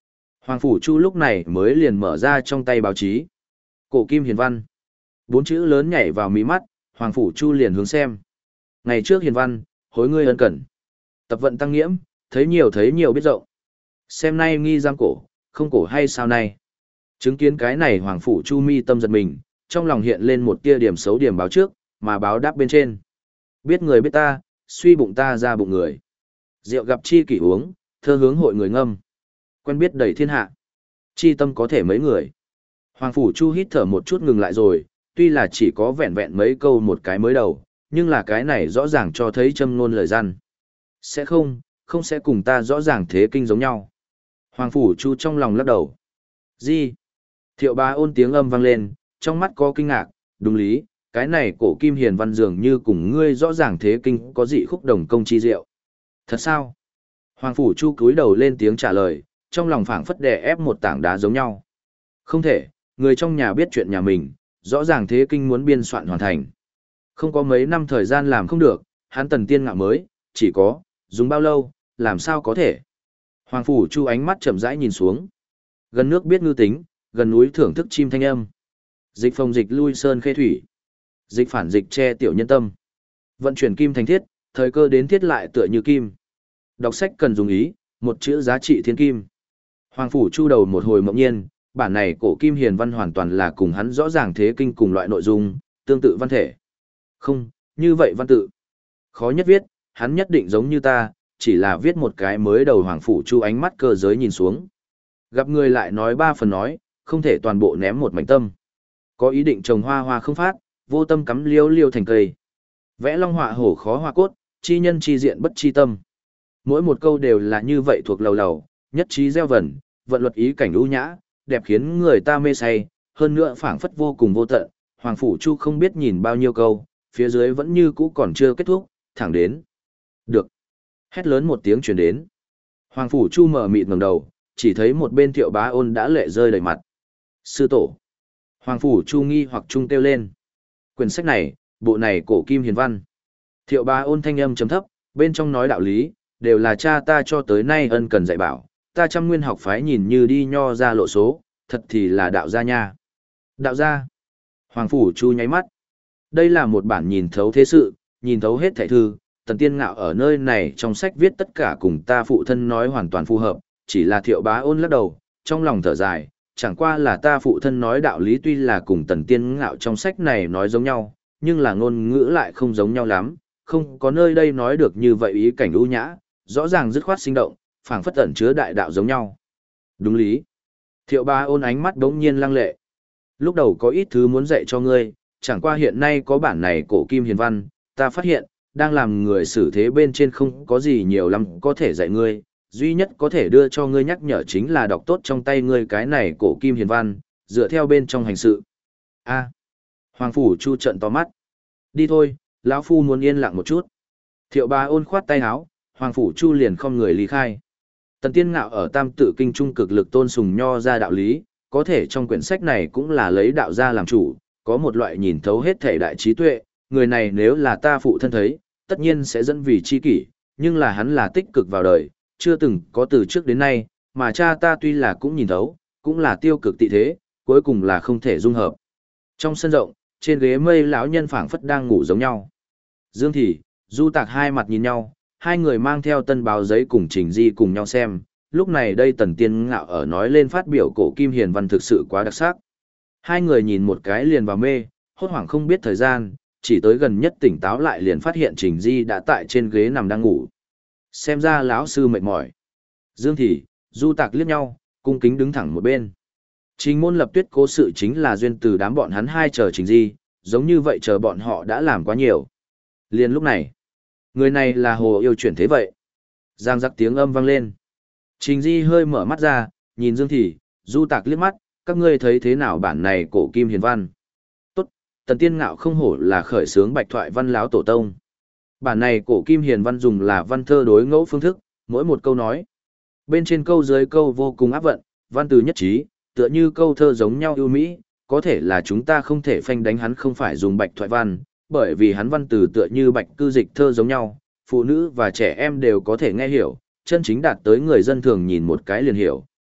Hoàng Phủ Chu lúc này mới liền mở ra trong tay báo chí. Cổ kim hiền văn. 4 chữ lớn nhảy vào mí mắt, Hoàng Phủ Chu liền hướng xem. Ngày trước hiền văn, hối ngươi ân cần. Tập vận tăng nghiễm, thấy nhiều biết rộng. Xem nay nghi giam cổ, không cổ hay sao nay. Chứng kiến cái này Hoàng Phủ Chu mi tâm giật mình, trong lòng hiện lên một tia điểm xấu điểm báo trước, mà báo đáp bên trên. Biết người biết ta, suy bụng ta ra bụng người. Rượu gặp chi kỷ uống, thơ hướng hội người ngâm. Quen biết đầy thiên hạ. Chi tâm có thể mấy người. Hoàng Phủ Chu hít thở một chút ngừng lại rồi, tuy là chỉ có vẹn vẹn mấy câu một cái mới đầu, nhưng là cái này rõ ràng cho thấy châm ngôn lời răn. Sẽ không sẽ cùng ta rõ ràng thế kinh giống nhau. Hoàng Phủ Chu trong lòng lắc đầu. Gì? Thiệu Bá Ôn tiếng âm vang lên, trong mắt có kinh ngạc, đúng lý, cái này cổ kim hiền văn dường như cùng ngươi rõ ràng thế kinh có dị khúc đồng công chi diệu. Thật sao? Hoàng Phủ Chu cúi đầu lên tiếng trả lời, trong lòng phảng phất đè ép một tảng đá giống nhau. Không thể, người trong nhà biết chuyện nhà mình, rõ ràng thế kinh muốn biên soạn hoàn thành. Không có mấy năm thời gian làm không được, hắn Tần Tiên Ngạo mới, chỉ có, dùng bao lâu, làm sao có thể. Hoàng Phủ Chu ánh mắt chậm rãi nhìn xuống. Gần nước biết ngư tính, gần núi thưởng thức chim thanh âm. Dịch phòng dịch lui sơn khê thủy. Dịch phản dịch che tiểu nhân tâm. Vận chuyển kim thành thiết, thời cơ đến thiết lại tựa như kim. Đọc sách cần dùng ý, một chữ giá trị thiên kim. Hoàng Phủ Chu đầu một hồi mộng nhiên, bản này cổ kim hiền văn hoàn toàn là cùng hắn rõ ràng thế kinh cùng loại nội dung, tương tự văn thể. Không, như vậy văn tự. Khó nhất viết, hắn nhất định giống như ta, chỉ là viết một cái mới đầu. Hoàng Phủ Chu ánh mắt cơ giới nhìn xuống. Gặp người lại nói 3 phần nói, không thể toàn bộ ném một mảnh tâm. Có ý định trồng hoa hoa không phát, vô tâm cắm liêu liêu thành cây. Vẽ long họa hổ khó hoa cốt, chi nhân chi diện bất chi tâm. Mỗi một câu đều là như vậy thuộc lầu lầu, nhất trí gieo vẩn, vận luật ý cảnh ưu nhã, đẹp khiến người ta mê say, hơn nữa phảng phất vô cùng vô tận. Hoàng Phủ Chu không biết nhìn bao nhiêu câu, phía dưới vẫn như cũ còn chưa kết thúc, thẳng đến. Được. Hét lớn một tiếng truyền đến. Hoàng Phủ Chu mở mịt ngẩng đầu, chỉ thấy một bên Thiệu Bá Ôn đã lệ rơi đầy mặt. Sư tổ. Hoàng Phủ Chu nghi hoặc trung kêu lên. Quyển sách này, bộ này cổ kim hiền văn. Thiệu Bá Ôn thanh âm trầm thấp, bên trong nói đạo lý, đều là cha ta cho tới nay ân cần dạy bảo, ta trăm nguyên học phái nhìn như đi nho ra lộ số, thật thì là đạo gia nha. Đạo gia. Hoàng Phủ Chu nháy mắt. Đây là một bản nhìn thấu thế sự, nhìn thấu hết thảy thư, Tần Tiên Ngạo ở nơi này trong sách viết tất cả cùng ta phụ thân nói hoàn toàn phù hợp, chỉ là Thiệu Bá Ôn lắc đầu, trong lòng thở dài, chẳng qua là ta phụ thân nói đạo lý tuy là cùng Tần Tiên Ngạo trong sách này nói giống nhau, nhưng là ngôn ngữ lại không giống nhau lắm, không có nơi đây nói được như vậy ý cảnh ưu nhã, rõ ràng dứt khoát sinh động, phảng phất ẩn chứa đại đạo giống nhau. Đúng lý. Thiệu Bá Ôn ánh mắt đống nhiên lăng lệ. Lúc đầu có ít thứ muốn dạy cho ngươi, chẳng qua hiện nay có bản này cổ kim hiền văn, ta phát hiện, đang làm người xử thế bên trên không có gì nhiều lắm có thể dạy ngươi, duy nhất có thể đưa cho ngươi nhắc nhở chính là đọc tốt trong tay ngươi cái này cổ kim hiền văn, dựa theo bên trong hành sự. A. Hoàng Phủ Chu trợn to mắt. Đi thôi, lão phu muốn yên lặng một chút. Thiệu Bá Ôn khoát tay áo, Hoàng Phủ Chu liền không người ly khai. Tần Tiên Ngạo ở Tam Tự Kinh trung cực lực tôn sùng nho ra đạo lý, có thể trong quyển sách này cũng là lấy đạo gia làm chủ, có một loại nhìn thấu hết thể đại trí tuệ, người này nếu là ta phụ thân thấy, tất nhiên sẽ dẫn vì chi kỷ, nhưng là hắn là tích cực vào đời, chưa từng có từ trước đến nay, mà cha ta tuy là cũng nhìn thấu, cũng là tiêu cực tị thế, cuối cùng là không thể dung hợp. Trong sân rộng, trên ghế mây lão nhân phảng phất đang ngủ giống nhau. Dương Thị, Du Tạc hai mặt nhìn nhau, hai người mang theo tân báo giấy cùng Trình Di cùng nhau xem, lúc này đây Tần Tiên Ngạo ở nói lên phát biểu cổ kim hiền văn thực sự quá đặc sắc. Hai người nhìn một cái liền vào mê, hốt hoảng không biết thời gian, chỉ tới gần nhất tỉnh táo lại liền phát hiện Trình Di đã tại trên ghế nằm đang ngủ. Xem ra lão sư mệt mỏi. Dương Thị, Du Tạc liếc nhau, cung kính đứng thẳng một bên. Trình Môn Lập Tuyết cố sự chính là duyên từ đám bọn hắn hai chờ Trình Di, giống như vậy chờ bọn họ đã làm quá nhiều. Liền lúc này, người này là Hồ Yêu chuyển thế vậy. Giang giặc tiếng âm vang lên. Trình Di hơi mở mắt ra, nhìn Dương Thị, Du Tạc liếc mắt, các ngươi thấy thế nào bản này cổ kim hiền văn? Tốt, Tần Tiên Ngạo không hổ là khởi xướng bạch thoại văn láo tổ tông. Bản này cổ kim hiền văn dùng là văn thơ đối ngẫu phương thức, mỗi một câu nói. Bên trên câu dưới câu vô cùng áp vận, văn từ nhất trí, tựa như câu thơ giống nhau ưu mỹ, có thể là chúng ta không thể phanh đánh hắn không phải dùng bạch thoại văn, bởi vì hắn văn từ tựa như bạch cư dịch thơ giống nhau, phụ nữ và trẻ em đều có thể nghe hiểu, chân chính đạt tới người dân thường nhìn một cái liền hiểu,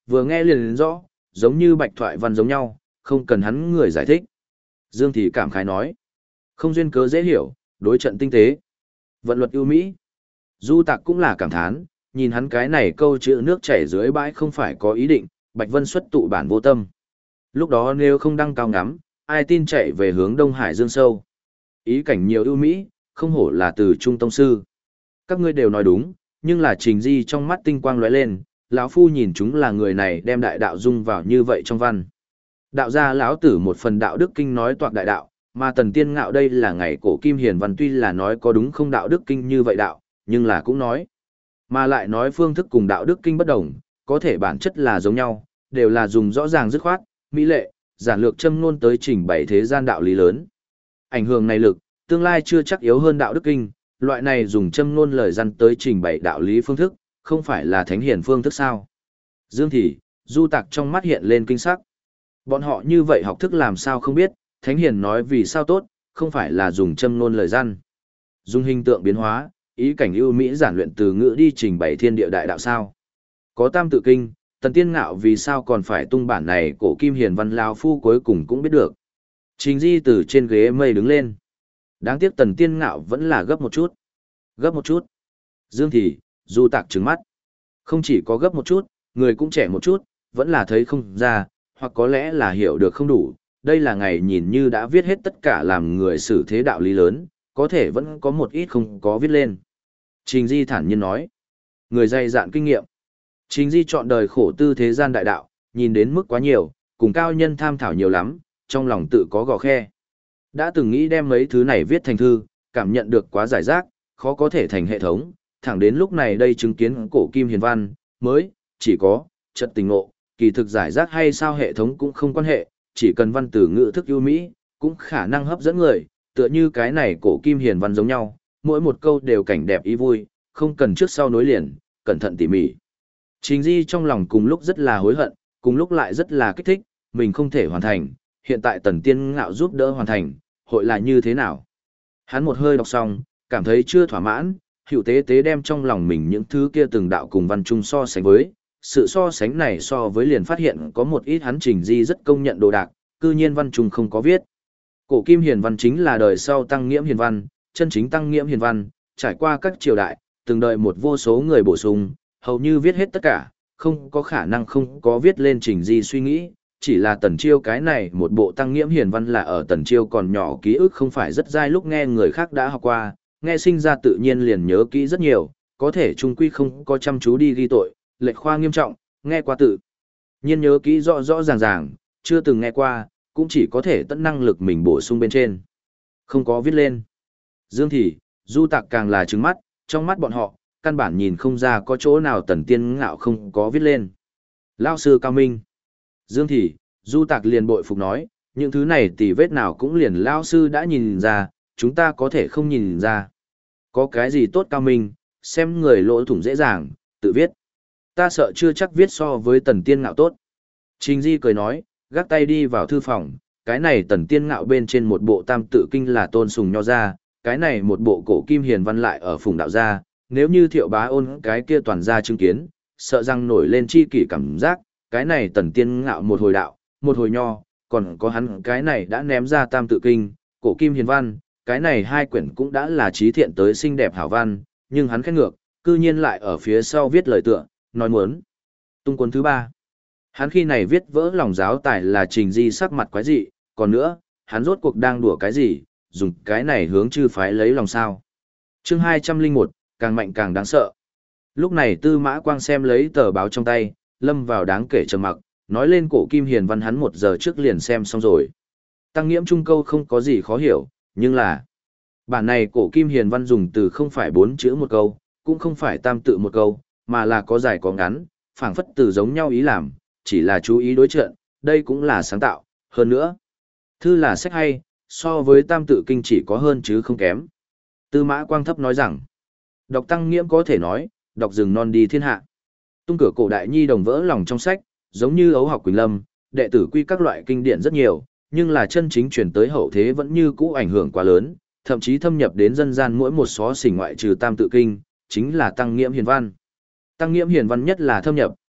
Vừa nghe liền rõ, giống như bạch thoại văn giống nhau, không cần hắn người giải thích. Dương thì cảm khái nói. Không duyên cớ dễ hiểu, đối trận tinh tế. Vận luật ưu mỹ. Du Tạc cũng là cảm thán, nhìn hắn cái này câu chữ nước chảy dưới bãi không phải có ý định, Bạch Vân xuất tụ bản vô tâm. Lúc đó nếu không đăng cao ngắm, ai tin chạy về hướng Đông Hải Dương sâu. Ý cảnh nhiều ưu mỹ, không hổ là từ trung tông sư. Các ngươi đều nói đúng, nhưng là Trình Di trong mắt tinh quang lóe lên, lão phu nhìn chúng là người này đem đại đạo dung vào như vậy trong văn. Đạo gia lão tử một phần đạo đức kinh nói toạc đại đạo, mà Tần Tiên Ngạo đây là ngày cổ kim hiền văn tuy là nói có đúng không đạo đức kinh như vậy đạo, nhưng là cũng nói. Mà lại nói phương thức cùng đạo đức kinh bất đồng, có thể bản chất là giống nhau, đều là dùng rõ ràng dứt khoát, mỹ lệ, giản lược châm ngôn tới trình bày thế gian đạo lý lớn. Ảnh hưởng này lực, tương lai chưa chắc yếu hơn đạo đức kinh, loại này dùng châm ngôn lời dân tới trình bày đạo lý phương thức, không phải là thánh hiền phương thức sao. Dương thì, Du Tạc trong mắt hiện lên kinh sắc. Bọn họ như vậy học thức làm sao không biết, thánh hiền nói vì sao tốt, không phải là dùng châm ngôn lời dân. Dùng hình tượng biến hóa, ý cảnh ưu mỹ giản luyện từ ngữ đi trình bày thiên địa đại đạo sao. Có tam tự kinh, Tần Tiên Ngạo vì sao còn phải tung bản này cổ kim hiền văn lao phu cuối cùng cũng biết được. Trình Di từ trên ghế mây đứng lên. Đáng tiếc Tần Tiên Ngạo vẫn là gấp một chút. Gấp một chút. Dương thì, Du Tạc trừng mắt. Không chỉ có gấp một chút, người cũng trẻ một chút, vẫn là thấy không ra, hoặc có lẽ là hiểu được không đủ. Đây là ngày nhìn như đã viết hết tất cả làm người xử thế đạo lý lớn, có thể vẫn có một ít không có viết lên. Trình Di thản nhiên nói. Người dày dạn kinh nghiệm. Trình Di chọn đời khổ tư thế gian đại đạo, nhìn đến mức quá nhiều, cùng cao nhân tham thảo nhiều lắm, trong lòng tự có gò khe. Đã từng nghĩ đem mấy thứ này viết thành thư, cảm nhận được quá giải rác, khó có thể thành hệ thống, thẳng đến lúc này đây chứng kiến cổ kim hiền văn, mới, chỉ có, chợt tình ngộ, kỳ thực giải rác hay sao hệ thống cũng không quan hệ, chỉ cần văn từ ngữ thức ưu mỹ, cũng khả năng hấp dẫn người, tựa như cái này cổ kim hiền văn giống nhau, mỗi một câu đều cảnh đẹp ý vui, không cần trước sau nối liền, cẩn thận tỉ mỉ. Trình Di trong lòng cùng lúc rất là hối hận, cùng lúc lại rất là kích thích, mình không thể hoàn thành, hiện tại Tần Tiên Ngạo giúp đỡ hoàn thành, hội là như thế nào? Hắn một hơi đọc xong, cảm thấy chưa thỏa mãn, hữu tế tế đem trong lòng mình những thứ kia từng đạo cùng văn trung so sánh với, sự so sánh này so với liền phát hiện có một ít hắn Trình Di rất công nhận đồ đạc, cư nhiên văn trung không có viết. Cổ kim hiền văn chính là đời sau tăng nghiễm hiền văn, chân chính tăng nghiễm hiền văn, trải qua các triều đại, từng đợi một vô số người bổ sung, hầu như viết hết tất cả, không có khả năng không có viết lên Trình Di suy nghĩ, chỉ là Tần Chiêu cái này một bộ tăng nghiễm hiền văn là ở Tần Chiêu còn nhỏ ký ức không phải rất dai lúc nghe người khác đã học qua, nghe sinh ra tự nhiên liền nhớ kỹ rất nhiều, có thể trung quy không có chăm chú đi ghi tội, lệch khoa nghiêm trọng, nghe qua tự nhiên nhớ kỹ rõ rõ ràng ràng, chưa từng nghe qua, cũng chỉ có thể tận năng lực mình bổ sung bên trên. Không có viết lên. Dương thì, Du Tạc càng là trứng mắt, trong mắt bọn họ, căn bản nhìn không ra có chỗ nào Tần Tiên Ngạo không có viết lên. Lao sư cao minh. Dương thì, Du Tạc liền bội phục nói, những thứ này tỉ vết nào cũng liền Lao sư đã nhìn ra, chúng ta có thể không nhìn ra. Có cái gì tốt cao minh, xem người lỗ thủng dễ dàng, tự viết. Ta sợ chưa chắc viết so với Tần Tiên Ngạo tốt. Trình Di cười nói, gác tay đi vào thư phòng, cái này Tần Tiên Ngạo bên trên một bộ tam tự kinh là tôn sùng nho ra, cái này một bộ cổ kim hiền văn lại ở phùng đạo gia, nếu như Thiệu Bá Ôn cái kia toàn gia chứng kiến, sợ rằng nổi lên chi kỷ cảm giác, cái này Tần Tiên Ngạo một hồi đạo, một hồi nho, còn có hắn cái này đã ném ra tam tự kinh, cổ kim hiền văn, cái này hai quyển cũng đã là trí thiện tới xinh đẹp hảo văn, nhưng hắn khét ngược, cư nhiên lại ở phía sau viết lời tựa, nói muốn tung cuốn thứ ba. Hắn khi này viết vỡ lòng giáo tài là Trình Di sắc mặt quái dị, còn nữa, hắn rốt cuộc đang đùa cái gì, dùng cái này hướng chư phái lấy lòng sao. Chương 201, càng mạnh càng đáng sợ. Lúc này Tư Mã Quang xem lấy tờ báo trong tay, lâm vào đáng kể trầm mặc, nói lên cổ kim hiền văn hắn 1 giờ trước liền xem xong rồi. Tăng nghiễm trung câu không có gì khó hiểu, nhưng là bản này cổ kim hiền văn dùng từ không phải 4 chữ một câu, cũng không phải tam tự một câu, mà là có dài có ngắn, phảng phất từ giống nhau ý làm, chỉ là chú ý đối trận, đây cũng là sáng tạo, hơn nữa. Thư là sách hay, so với tam tự kinh chỉ có hơn chứ không kém. Tư Mã Quang thấp nói rằng, đọc tăng nghiễm có thể nói, đọc rừng non đi thiên hạ. Tung cửa cổ đại nhi đồng vỡ lòng trong sách, giống như ấu học Quỳnh Lâm, đệ tử quy các loại kinh điển rất nhiều, nhưng là chân chính truyền tới hậu thế vẫn như cũ ảnh hưởng quá lớn, thậm chí thâm nhập đến dân gian mỗi một xó xỉnh ngoại trừ tam tự kinh, chính là tăng nghiễm hiền văn. Tăng nghiễm hiền văn nhất là thâm nhập,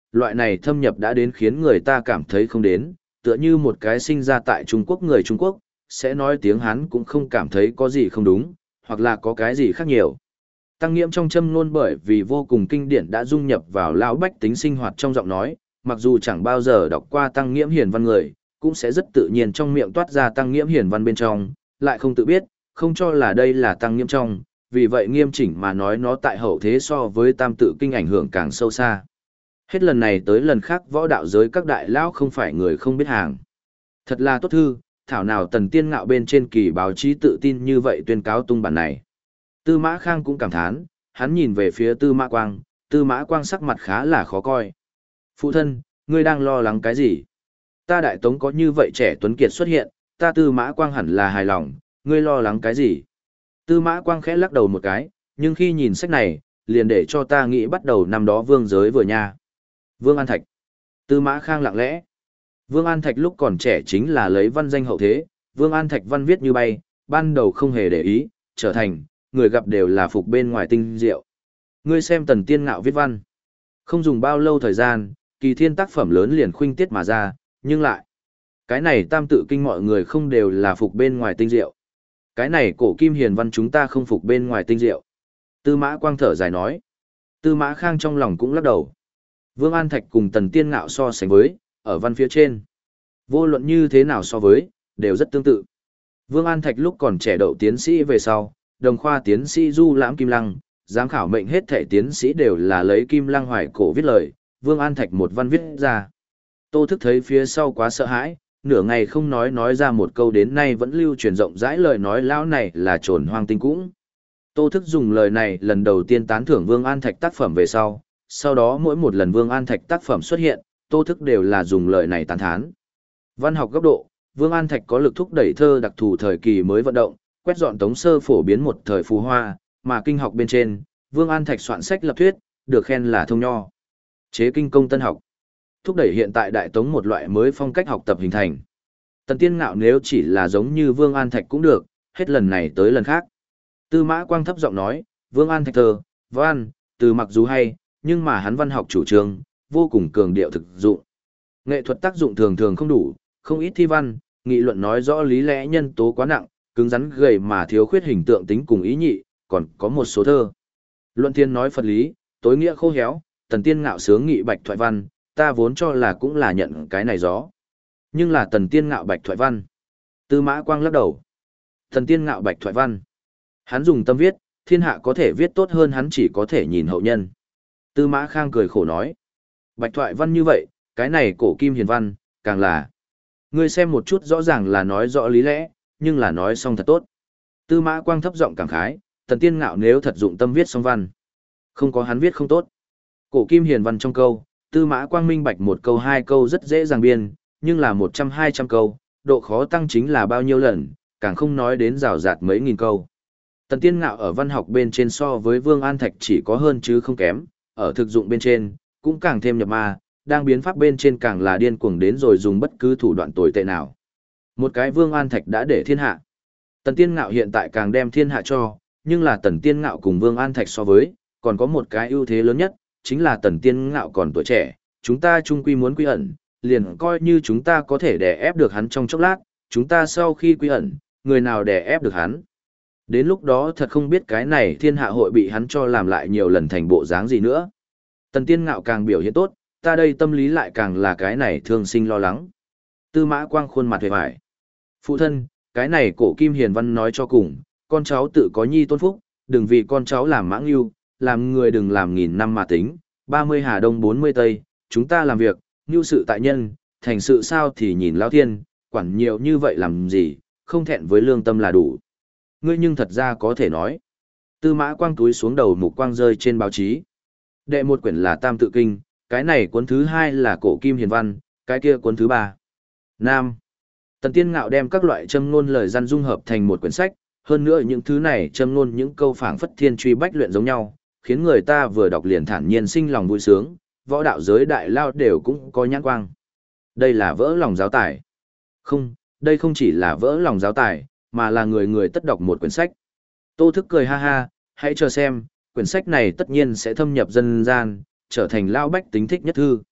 loại này thâm nhập đã đến khiến người ta cảm thấy không đến, tựa như một cái sinh ra tại Trung Quốc người Trung Quốc, sẽ nói tiếng Hán cũng không cảm thấy có gì không đúng, hoặc là có cái gì khác nhiều. Tăng Nghiễm trong châm ngôn bởi vì vô cùng kinh điển đã dung nhập vào lão bách tính sinh hoạt trong giọng nói, mặc dù chẳng bao giờ đọc qua Tăng Nghiễm hiền văn người, cũng sẽ rất tự nhiên trong miệng toát ra Tăng Nghiễm hiền văn bên trong, lại không tự biết, không cho là đây là Tăng Nghiễm trong, vì vậy nghiêm chỉnh mà nói nó tại hậu thế so với tam tự kinh ảnh hưởng càng sâu xa. Hết lần này tới lần khác võ đạo giới các đại lão không phải người không biết hàng. Thật là tốt thư, thảo nào Tần Tiên Ngạo bên trên kỳ báo chí tự tin như vậy tuyên cáo tung bản này. Tư Mã Khang cũng cảm thán, hắn nhìn về phía Tư Mã Quang sắc mặt khá là khó coi. Phụ thân, ngươi đang lo lắng cái gì? Ta Đại Tống có như vậy trẻ tuấn kiệt xuất hiện, ta Tư Mã Quang hẳn là hài lòng, ngươi lo lắng cái gì? Tư Mã Quang khẽ lắc đầu một cái, nhưng khi nhìn sách này, liền để cho ta nghĩ bắt đầu năm đó vương giới vừa nha. Vương An Thạch. Tư Mã Khang lặng lẽ. Vương An Thạch lúc còn trẻ chính là lấy văn danh hậu thế, Vương An Thạch văn viết như bay, ban đầu không hề để ý, trở thành, người gặp đều là phục bên ngoài tinh diệu. Ngươi xem Tần Tiên Ngạo viết văn. Không dùng bao lâu thời gian, kỳ thiên tác phẩm lớn liền khuynh tiết mà ra, nhưng lại. Cái này tam tự kinh mọi người không đều là phục bên ngoài tinh diệu. Cái này cổ kim hiền văn chúng ta không phục bên ngoài tinh diệu. Tư Mã Quang thở dài nói. Tư Mã Khang trong lòng cũng lắc đầu. Vương An Thạch cùng Tần Tiên Ngạo so sánh với, ở văn phía trên. Vô luận như thế nào so với, đều rất tương tự. Vương An Thạch lúc còn trẻ đậu tiến sĩ về sau, đồng khoa tiến sĩ Du Lãm Kim Lăng, giám khảo mệnh hết thể tiến sĩ đều là lấy Kim Lăng hoài cổ viết lời, Vương An Thạch một văn viết ra. Tô Thức thấy phía sau quá sợ hãi, nửa ngày không nói ra một câu đến nay vẫn lưu truyền rộng rãi lời nói lão này là trồn hoang tinh cũng. Tô Thức dùng lời này lần đầu tiên tán thưởng Vương An Thạch tác phẩm về sau đó mỗi một lần Vương An Thạch tác phẩm xuất hiện, Tô Thức đều là dùng lời này tán thán. Văn học góc độ, Vương An Thạch có lực thúc đẩy thơ đặc thù thời kỳ mới vận động, quét dọn Tống Sơ phổ biến một thời phù hoa, mà kinh học bên trên, Vương An Thạch soạn sách lập thuyết, được khen là thông nho. Chế kinh công tân học, thúc đẩy hiện tại Đại Tống một loại mới phong cách học tập hình thành. Tần Tiên Ngạo nếu chỉ là giống như Vương An Thạch cũng được, hết lần này tới lần khác. Tư Mã Quang thấp giọng nói, Vương An Thạch thơ, văn, từ mặc dù hay, nhưng mà hắn văn học chủ trương, vô cùng cường điệu thực dụng. Nghệ thuật tác dụng thường thường không đủ, không ít thi văn, nghị luận nói rõ lý lẽ nhân tố quá nặng, cứng rắn gầy mà thiếu khuyết hình tượng tính cùng ý nhị, còn có một số thơ. Luận thiên nói Phật lý, tối nghĩa khô héo, Tần Tiên Ngạo sướng nghị bạch thoại văn, ta vốn cho là cũng là nhận cái này gió. Nhưng là Tần Tiên Ngạo bạch thoại văn. Tư Mã Quang lắc đầu. Tần Tiên Ngạo bạch thoại văn. Hắn dùng tâm viết, thiên hạ có thể viết tốt hơn hắn chỉ có thể nhìn hậu nhân. Tư Mã Khang cười khổ nói. Bạch thoại văn như vậy, cái này cổ kim hiền văn, càng là. Ngươi xem một chút rõ ràng là nói rõ lý lẽ, nhưng là nói xong thật tốt. Tư Mã Quang thấp giọng cảm khái, Tần Tiên Ngạo nếu thật dụng tâm viết xong văn. Không có hắn viết không tốt. Cổ kim hiền văn trong câu, Tư Mã Quang minh bạch một câu hai câu rất dễ dàng biên, nhưng là 100-200 câu, độ khó tăng chính là bao nhiêu lần, càng không nói đến rào rạt mấy nghìn câu. Tần Tiên Ngạo ở văn học bên trên so với Vương An Thạch chỉ có hơn chứ không kém, ở thực dụng bên trên, cũng càng thêm nhập ma, đang biến pháp bên trên càng là điên cuồng đến rồi dùng bất cứ thủ đoạn tồi tệ nào. Một cái Vương An Thạch đã để thiên hạ. Tần Tiên Ngạo hiện tại càng đem thiên hạ cho, nhưng là Tần Tiên Ngạo cùng Vương An Thạch so với, còn có một cái ưu thế lớn nhất, chính là Tần Tiên Ngạo còn tuổi trẻ, chúng ta chung quy muốn quy ẩn, liền coi như chúng ta có thể đè ép được hắn trong chốc lát, chúng ta sau khi quy ẩn, người nào đè ép được hắn. Đến lúc đó thật không biết cái này thiên hạ hội bị hắn cho làm lại nhiều lần thành bộ dáng gì nữa. Tần Tiên Ngạo càng biểu hiện tốt, ta đây tâm lý lại càng là cái này thương sinh lo lắng. Tư Mã Quang khuôn mặt hề hoài. Phụ thân, cái này cổ kim hiền văn nói cho cùng, con cháu tự có nhi tôn phúc, đừng vì con cháu làm mãng ưu, làm người đừng làm nghìn năm mà tính, 30 Hà Đông 40 Tây, chúng ta làm việc, nhu sự tại nhân, thành sự sao thì nhìn lao thiên, quản nhiều như vậy làm gì, không thẹn với lương tâm là đủ. Ngươi nhưng thật ra có thể nói. Tư Mã Quang túi xuống đầu mục quang rơi trên báo chí. Đệ một quyển là Tam Tự Kinh, cái này cuốn thứ hai là Cổ Kim Hiền Văn, cái kia cuốn thứ ba. Nam. Tần Tiên Ngạo đem các loại châm ngôn lời gian dung hợp thành một quyển sách, hơn nữa những thứ này châm ngôn những câu phảng phất thiên truy bách luyện giống nhau, khiến người ta vừa đọc liền thản nhiên sinh lòng vui sướng, võ đạo giới đại lao đều cũng có nhãn quang. Đây là vỡ lòng giáo tài. Không, đây không chỉ là vỡ lòng giáo tài, mà là người người tất đọc một quyển sách. Tô Thức cười ha ha, hãy chờ xem, quyển sách này tất nhiên sẽ thâm nhập dân gian, trở thành lao bách tính thích nhất thư.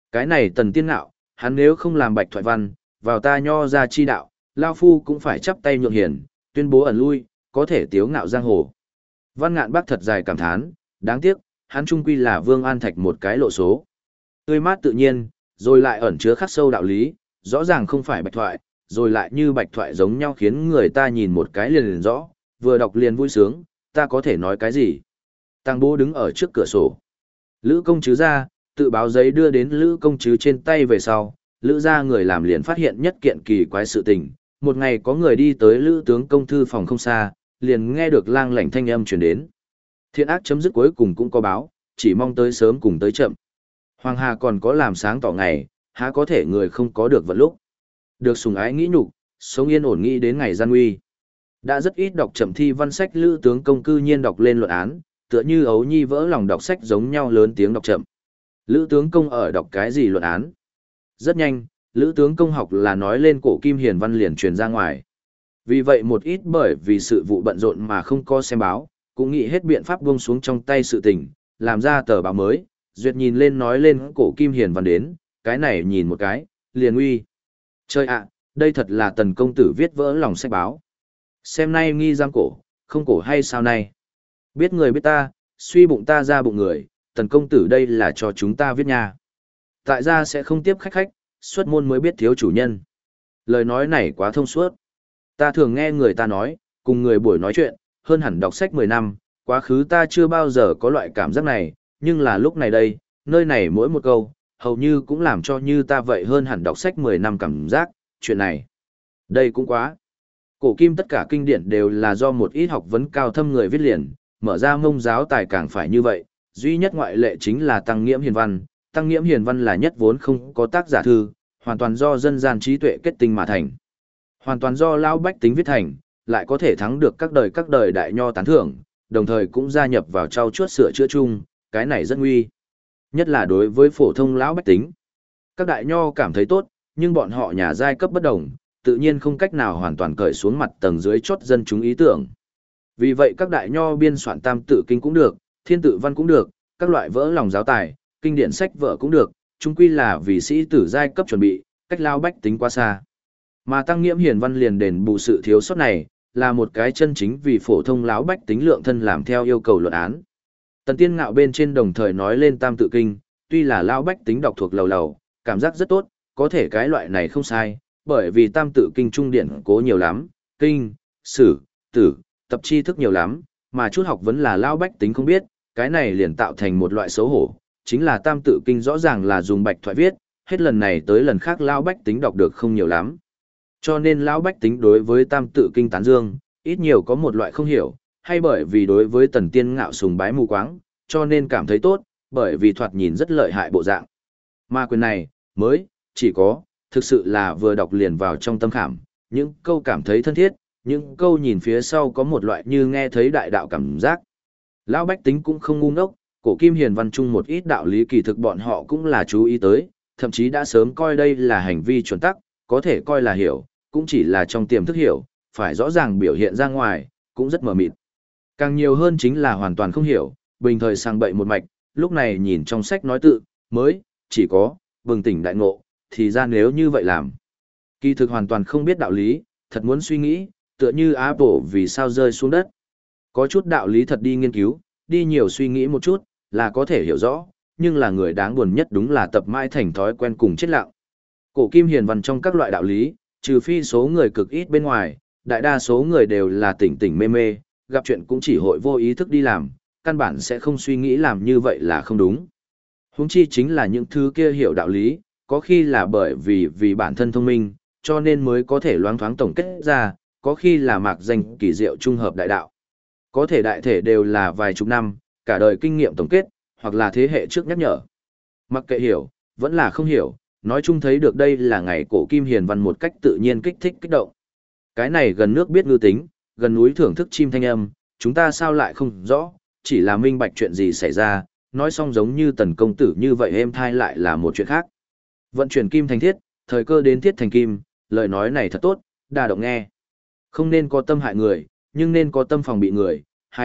Cái này Tần Tiên Ngạo, hắn nếu không làm bạch thoại văn, vào ta nho ra chi đạo, Lao Phu cũng phải chắp tay nhượng hiền, tuyên bố ẩn lui, có thể tiếu ngạo giang hồ. Văn Ngạn Bác thật dài cảm thán, đáng tiếc, hắn trung quy là Vương An Thạch một cái lộ số. Tươi mát tự nhiên, rồi lại ẩn chứa khắc sâu đạo lý, rõ ràng không phải bạch thoại, rồi lại như bạch thoại giống nhau khiến người ta nhìn một cái liền rõ, vừa đọc liền vui sướng, ta có thể nói cái gì. Tăng Bố đứng ở trước cửa sổ. Lữ công chứ ra, tự báo giấy đưa đến Lữ công chứ trên tay về sau, Lữ ra người làm liền phát hiện nhất kiện kỳ quái sự tình. Một ngày có người đi tới Lữ tướng công thư phòng không xa, liền nghe được lang lảnh thanh âm truyền đến. Thiện ác chấm dứt cuối cùng cũng có báo, chỉ mong tới sớm cùng tới chậm. Hoàng Hà còn có làm sáng tỏ ngày, há có thể người không có được vận lúc. Được sủng ái nghĩ nhục, sống yên ổn nghĩ đến ngày gian nguy. Đã rất ít đọc chậm thi văn sách Lữ tướng công cư nhiên đọc lên luận án, tựa như ấu nhi vỡ lòng đọc sách giống nhau lớn tiếng đọc chậm. Lữ tướng công ở đọc cái gì luận án? Rất nhanh, Lữ tướng công học là nói lên cổ kim hiền văn liền truyền ra ngoài. Vì vậy một ít bởi vì sự vụ bận rộn mà không có xem báo, cũng nghĩ hết biện pháp buông xuống trong tay sự tình, làm ra tờ báo mới, duyệt nhìn lên nói lên cổ kim hiền văn đến, cái này nhìn một cái, liền uy. Trời ạ, đây thật là Tần công tử viết vỡ lòng sách báo. Xem nay nghi giam cổ, không cổ hay sao nay? Biết người biết ta, suy bụng ta ra bụng người, Tần công tử đây là cho chúng ta viết nha. Tại gia sẽ không tiếp khách, xuất môn mới biết thiếu chủ nhân. Lời nói này quá thông suốt. Ta thường nghe người ta nói, cùng người buổi nói chuyện, hơn hẳn đọc sách 10 năm, quá khứ ta chưa bao giờ có loại cảm giác này, nhưng là lúc này đây, nơi này mỗi một câu, hầu như cũng làm cho như ta vậy hơn hẳn đọc sách 10 năm cảm giác, chuyện này. Đây cũng quá. Cổ kim tất cả kinh điển đều là do một ít học vấn cao thâm người viết liền, mở ra mông giáo tài càng phải như vậy, duy nhất ngoại lệ chính là Tăng Nghiễm Hiền Văn. Tăng Nghiễm Hiền Văn là nhất vốn không có tác giả thư, hoàn toàn do dân gian trí tuệ kết tinh mà thành. Hoàn toàn do lão bách tính viết thành, lại có thể thắng được các đời đại nho tán thưởng, đồng thời cũng gia nhập vào trau chuốt sửa chữa chung, cái này rất nguy. Nhất là đối với phổ thông lão bách tính. Các đại nho cảm thấy tốt, nhưng bọn họ nhà giai cấp bất đồng, tự nhiên không cách nào hoàn toàn cởi xuống mặt tầng dưới chốt dân chúng ý tưởng. Vì vậy các đại nho biên soạn tam tự kinh cũng được, thiên tự văn cũng được, các loại vỡ lòng giáo tài, kinh điển sách vở cũng được, chung quy là vì sĩ tử giai cấp chuẩn bị, cách lao bách tính quá xa. Mà Tăng Nghiễm Hiền Văn liền đền bù sự thiếu sót này, là một cái chân chính vì phổ thông lão bách tính lượng thân làm theo yêu cầu luận án. Tần Tiên Ngạo bên trên đồng thời nói lên tam tự kinh, tuy là lão bách tính đọc thuộc lầu lầu, cảm giác rất tốt, có thể cái loại này không sai, bởi vì tam tự kinh trung điển cố nhiều lắm, kinh, sử, tử, tập tri thức nhiều lắm, mà chút học vấn là lão bách tính không biết, cái này liền tạo thành một loại xấu hổ, chính là tam tự kinh rõ ràng là dùng bạch thoại viết, hết lần này tới lần khác lão bách tính đọc được không nhiều lắm. Cho nên lão bách tính đối với tam tự kinh tán dương, ít nhiều có một loại không hiểu, hay bởi vì đối với Tần Tiên Ngạo sùng bái mù quáng, cho nên cảm thấy tốt, bởi vì thoạt nhìn rất lợi hại bộ dạng. Mà quyền này, mới, chỉ có, thực sự là vừa đọc liền vào trong tâm khảm, những câu cảm thấy thân thiết, những câu nhìn phía sau có một loại như nghe thấy đại đạo cảm giác. Lão bách tính cũng không ngu ngốc, cổ kim hiền văn chung một ít đạo lý kỳ thực bọn họ cũng là chú ý tới, thậm chí đã sớm coi đây là hành vi chuẩn tắc, có thể coi là hiểu, cũng chỉ là trong tiềm thức hiểu, phải rõ ràng biểu hiện ra ngoài, cũng rất mờ mịt. Càng nhiều hơn chính là hoàn toàn không hiểu, bình thời sang bậy một mạch, lúc này nhìn trong sách nói tự, mới, chỉ có, bừng tỉnh đại ngộ, thì ra nếu như vậy làm. Kỳ thực hoàn toàn không biết đạo lý, thật muốn suy nghĩ, tựa như Apple vì sao rơi xuống đất. Có chút đạo lý thật đi nghiên cứu, đi nhiều suy nghĩ một chút, là có thể hiểu rõ, nhưng là người đáng buồn nhất đúng là tập mãi thành thói quen cùng chết lặng. Cổ kim hiền văn trong các loại đạo lý, trừ phi số người cực ít bên ngoài, đại đa số người đều là tỉnh tỉnh mê mê, gặp chuyện cũng chỉ hội vô ý thức đi làm, căn bản sẽ không suy nghĩ làm như vậy là không đúng. Huống chi chính là những thứ kia hiểu đạo lý, có khi là bởi vì bản thân thông minh, cho nên mới có thể loáng thoáng tổng kết ra, có khi là mạc danh kỳ diệu trung hợp đại đạo. Có thể đại thể đều là vài chục năm, cả đời kinh nghiệm tổng kết, hoặc là thế hệ trước nhắc nhở. Mặc kệ hiểu, vẫn là không hiểu, nói chung thấy được đây là ngày cổ kim hiền văn một cách tự nhiên kích thích kích động. Cái này gần nước biết ngư tính, gần núi thưởng thức chim thanh âm, chúng ta sao lại không rõ, chỉ là minh bạch chuyện gì xảy ra, nói xong giống như Tần công tử như vậy êm thai lại là một chuyện khác. Vận chuyển kim thành thiết, thời cơ đến thiết thành kim, lời nói này thật tốt, đa động nghe. Không nên có tâm hại người, nhưng nên có tâm phòng bị người,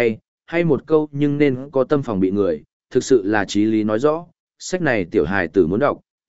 hay một câu nhưng nên có tâm phòng bị người, thực sự là chí lý nói rõ, sách này tiểu hài tử muốn đọc,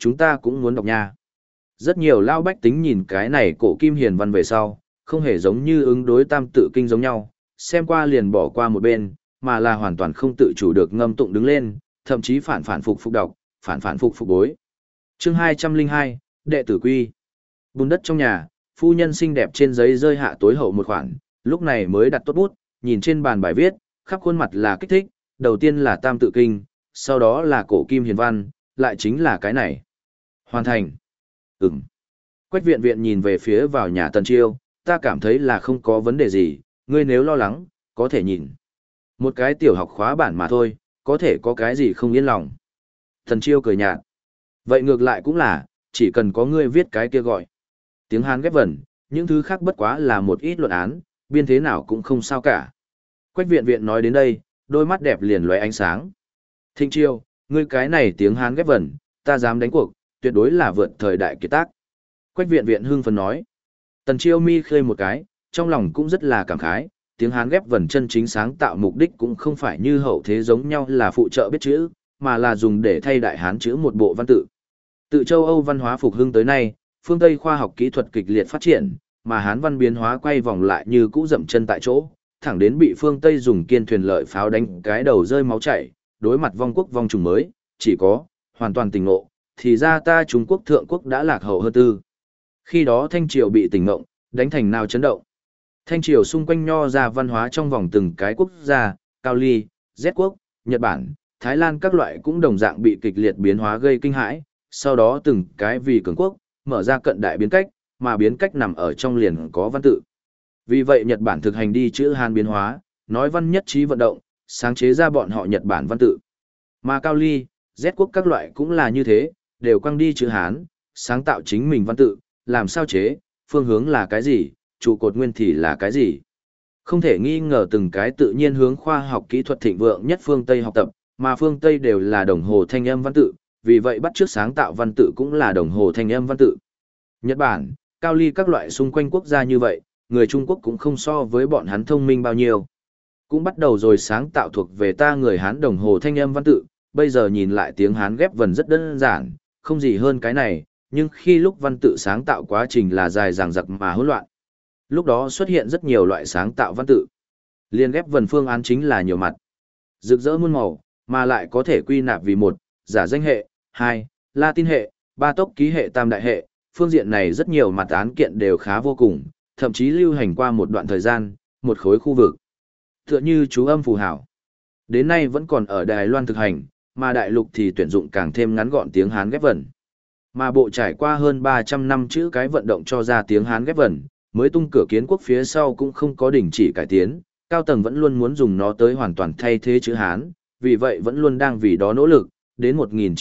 chúng ta cũng muốn đọc nha. Rất nhiều lao bách tính nhìn cái này cổ kim hiền văn về sau, không hề giống như ứng đối tam tự kinh giống nhau, xem qua liền bỏ qua một bên, mà là hoàn toàn không tự chủ được ngâm tụng đứng lên, thậm chí phản phản phục phục đọc, phản phản phục phục bối. Chương 202, đệ tử quy. Bùn đất trong nhà, phu nhân xinh đẹp trên giấy rơi hạ tối hậu một khoản, lúc này mới đặt tốt bút, nhìn trên bàn bài viết, khắp khuôn mặt là kích thích, đầu tiên là tam tự kinh, sau đó là cổ kim hiền văn, lại chính là cái này. Hoàn thành. Ừm. Quách viện viện nhìn về phía vào nhà Tần Chiêu, ta cảm thấy là không có vấn đề gì, ngươi nếu lo lắng, có thể nhìn. Một cái tiểu học khóa bản mà thôi, có thể có cái gì không yên lòng. Tần Chiêu cười nhạt. Vậy ngược lại cũng là, chỉ cần có ngươi viết cái kia gọi. Tiếng Hán ghép vần, những thứ khác bất quá là một ít luận án, biên thế nào cũng không sao cả. Quách viện viện nói đến đây, đôi mắt đẹp liền lóe ánh sáng. Thịnh Chiêu, ngươi cái này tiếng Hán ghép vần, ta dám đánh cuộc, tuyệt đối là vượt thời đại kiệt tác. Quách viện viện hưng phấn nói. Tần Chiêu mi khơi một cái, trong lòng cũng rất là cảm khái, tiếng Hán ghép vần chân chính sáng tạo mục đích cũng không phải như hậu thế giống nhau là phụ trợ biết chữ, mà là dùng để thay đại Hán chữ một bộ văn tự. Tự châu Âu văn hóa phục hưng tới nay, phương Tây khoa học kỹ thuật kịch liệt phát triển, mà Hán văn biến hóa quay vòng lại như cũ dậm chân tại chỗ, thẳng đến bị phương Tây dùng kiên thuyền lợi pháo đánh cái đầu rơi máu chảy, đối mặt vong quốc vong trùng mới, chỉ có hoàn toàn tỉnh ngộ, thì ra ta Trung Quốc thượng quốc đã lạc hậu hơn tư. Khi đó Thanh Triều bị tỉnh ngộng, đánh thành nào chấn động. Thanh Triều xung quanh nho ra văn hóa trong vòng từng cái quốc gia, Cao Ly, Z quốc, Nhật Bản, Thái Lan các loại cũng đồng dạng bị kịch liệt biến hóa gây kinh hãi, sau đó từng cái vì cường quốc, mở ra cận đại biến cách, mà biến cách nằm ở trong liền có văn tự. Vì vậy Nhật Bản thực hành đi chữ Hán biến hóa, nói văn nhất trí vận động, sáng chế ra bọn họ Nhật Bản văn tự. Mà Cao Ly, Z quốc các loại cũng là như thế, đều quăng đi chữ Hán, sáng tạo chính mình văn tự, làm sao chế, phương hướng là cái gì, trụ cột nguyên thì là cái gì. Không thể nghi ngờ từng cái tự nhiên hướng khoa học kỹ thuật thịnh vượng nhất phương Tây học tập, mà phương Tây đều là đồng hồ thanh âm văn tự, vì vậy bắt chước sáng tạo văn tự cũng là đồng hồ thanh âm văn tự. Nhật Bản, Cao Ly các loại xung quanh quốc gia như vậy, người Trung Quốc cũng không so với bọn hắn thông minh bao nhiêu. Cũng bắt đầu rồi sáng tạo thuộc về ta người Hán đồng hồ thanh âm văn tự, bây giờ nhìn lại tiếng Hán ghép vần rất đơn giản, không gì hơn cái này, nhưng khi lúc văn tự sáng tạo quá trình là dài dằng dặc mà hỗn loạn. Lúc đó xuất hiện rất nhiều loại sáng tạo văn tự. Liên ghép vần phương án chính là nhiều mặt, rực rỡ muôn màu, mà lại có thể quy nạp vì một, giả danh hệ, hai, Latin hệ, ba tốc ký hệ tam đại hệ, phương diện này rất nhiều mặt án kiện đều khá vô cùng, thậm chí lưu hành qua một đoạn thời gian, một khối khu vực. Tựa như chú âm phù hảo. Đến nay vẫn còn ở Đài Loan thực hành, mà đại lục thì tuyển dụng càng thêm ngắn gọn tiếng Hán ghép vần. Mà bộ trải qua hơn 300 năm chữ cái vận động cho ra tiếng Hán ghép vần, mới tung cửa kiến quốc phía sau cũng không có đình chỉ cải tiến, cao tầng vẫn luôn muốn dùng nó tới hoàn toàn thay thế chữ Hán, vì vậy vẫn luôn đang vì đó nỗ lực. Đến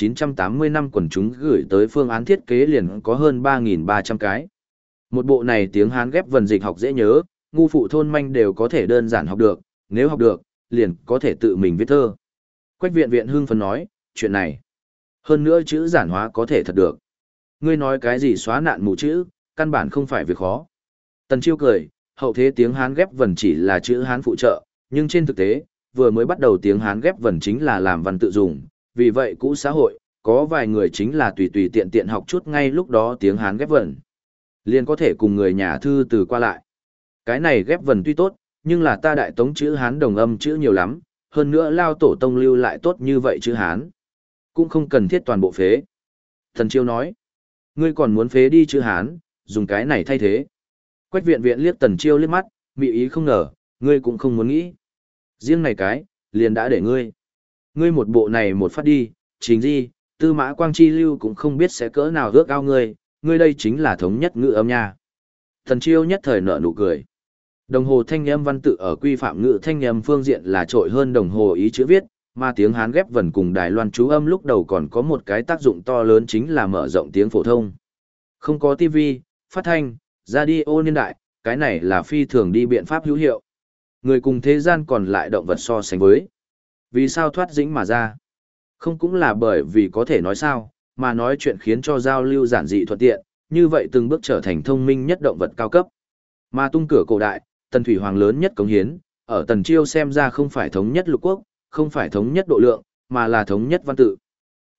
1980 năm quần chúng gửi tới phương án thiết kế liền có hơn 3.300 cái. Một bộ này tiếng Hán ghép vần dịch học dễ nhớ, ngu phụ thôn manh đều có thể đơn giản học được, nếu học được, liền có thể tự mình viết thơ. Quách viện viện hưng phấn nói, chuyện này. Hơn nữa chữ giản hóa có thể thật được. Ngươi nói cái gì xóa nạn mù chữ, căn bản không phải việc khó. Tần Chiêu cười, hậu thế tiếng Hán ghép vần chỉ là chữ Hán phụ trợ, nhưng trên thực tế, vừa mới bắt đầu tiếng Hán ghép vần chính là làm văn tự dùng, vì vậy cũ xã hội, có vài người chính là tùy tùy tiện tiện học chút ngay lúc đó tiếng Hán ghép vần. Liền có thể cùng người nhà thư từ qua lại. Cái này ghép vần tuy tốt, nhưng là ta đại tống chữ Hán đồng âm chữ nhiều lắm, hơn nữa lao tổ tông lưu lại tốt như vậy chữ Hán. Cũng không cần thiết toàn bộ phế. Thần Chiêu nói, ngươi còn muốn phế đi chữ Hán, dùng cái này thay thế. Quách viện viện liếc Tần Chiêu liếc mắt, mị ý không ngờ, ngươi cũng không muốn nghĩ. Riêng này cái, liền đã để ngươi. Ngươi một bộ này một phát đi, chính gì, Tư Mã Quang Chi lưu cũng không biết sẽ cỡ nào ước ao ngươi đây chính là thống nhất ngữ âm nha. Thần Chiêu nhất thời nở nụ cười. Đồng hồ thanh âm văn tự ở quy phạm ngữ thanh âm phương diện là trội hơn đồng hồ ý chữ viết, mà tiếng Hán ghép vần cùng Đài Loan chú âm lúc đầu còn có một cái tác dụng to lớn chính là mở rộng tiếng phổ thông. Không có TV, phát thanh, radio niên đại, cái này là phi thường đi biện pháp hữu hiệu. Người cùng thế gian còn lại động vật so sánh với. Vì sao thoát dĩnh mà ra? Không cũng là bởi vì có thể nói sao, mà nói chuyện khiến cho giao lưu giản dị thuận tiện, như vậy từng bước trở thành thông minh nhất động vật cao cấp. Mà tung cửa cổ đại, Tần Thủy Hoàng lớn nhất cống hiến, ở Tần Chiêu xem ra không phải thống nhất lục quốc, không phải thống nhất độ lượng, mà là thống nhất văn tự.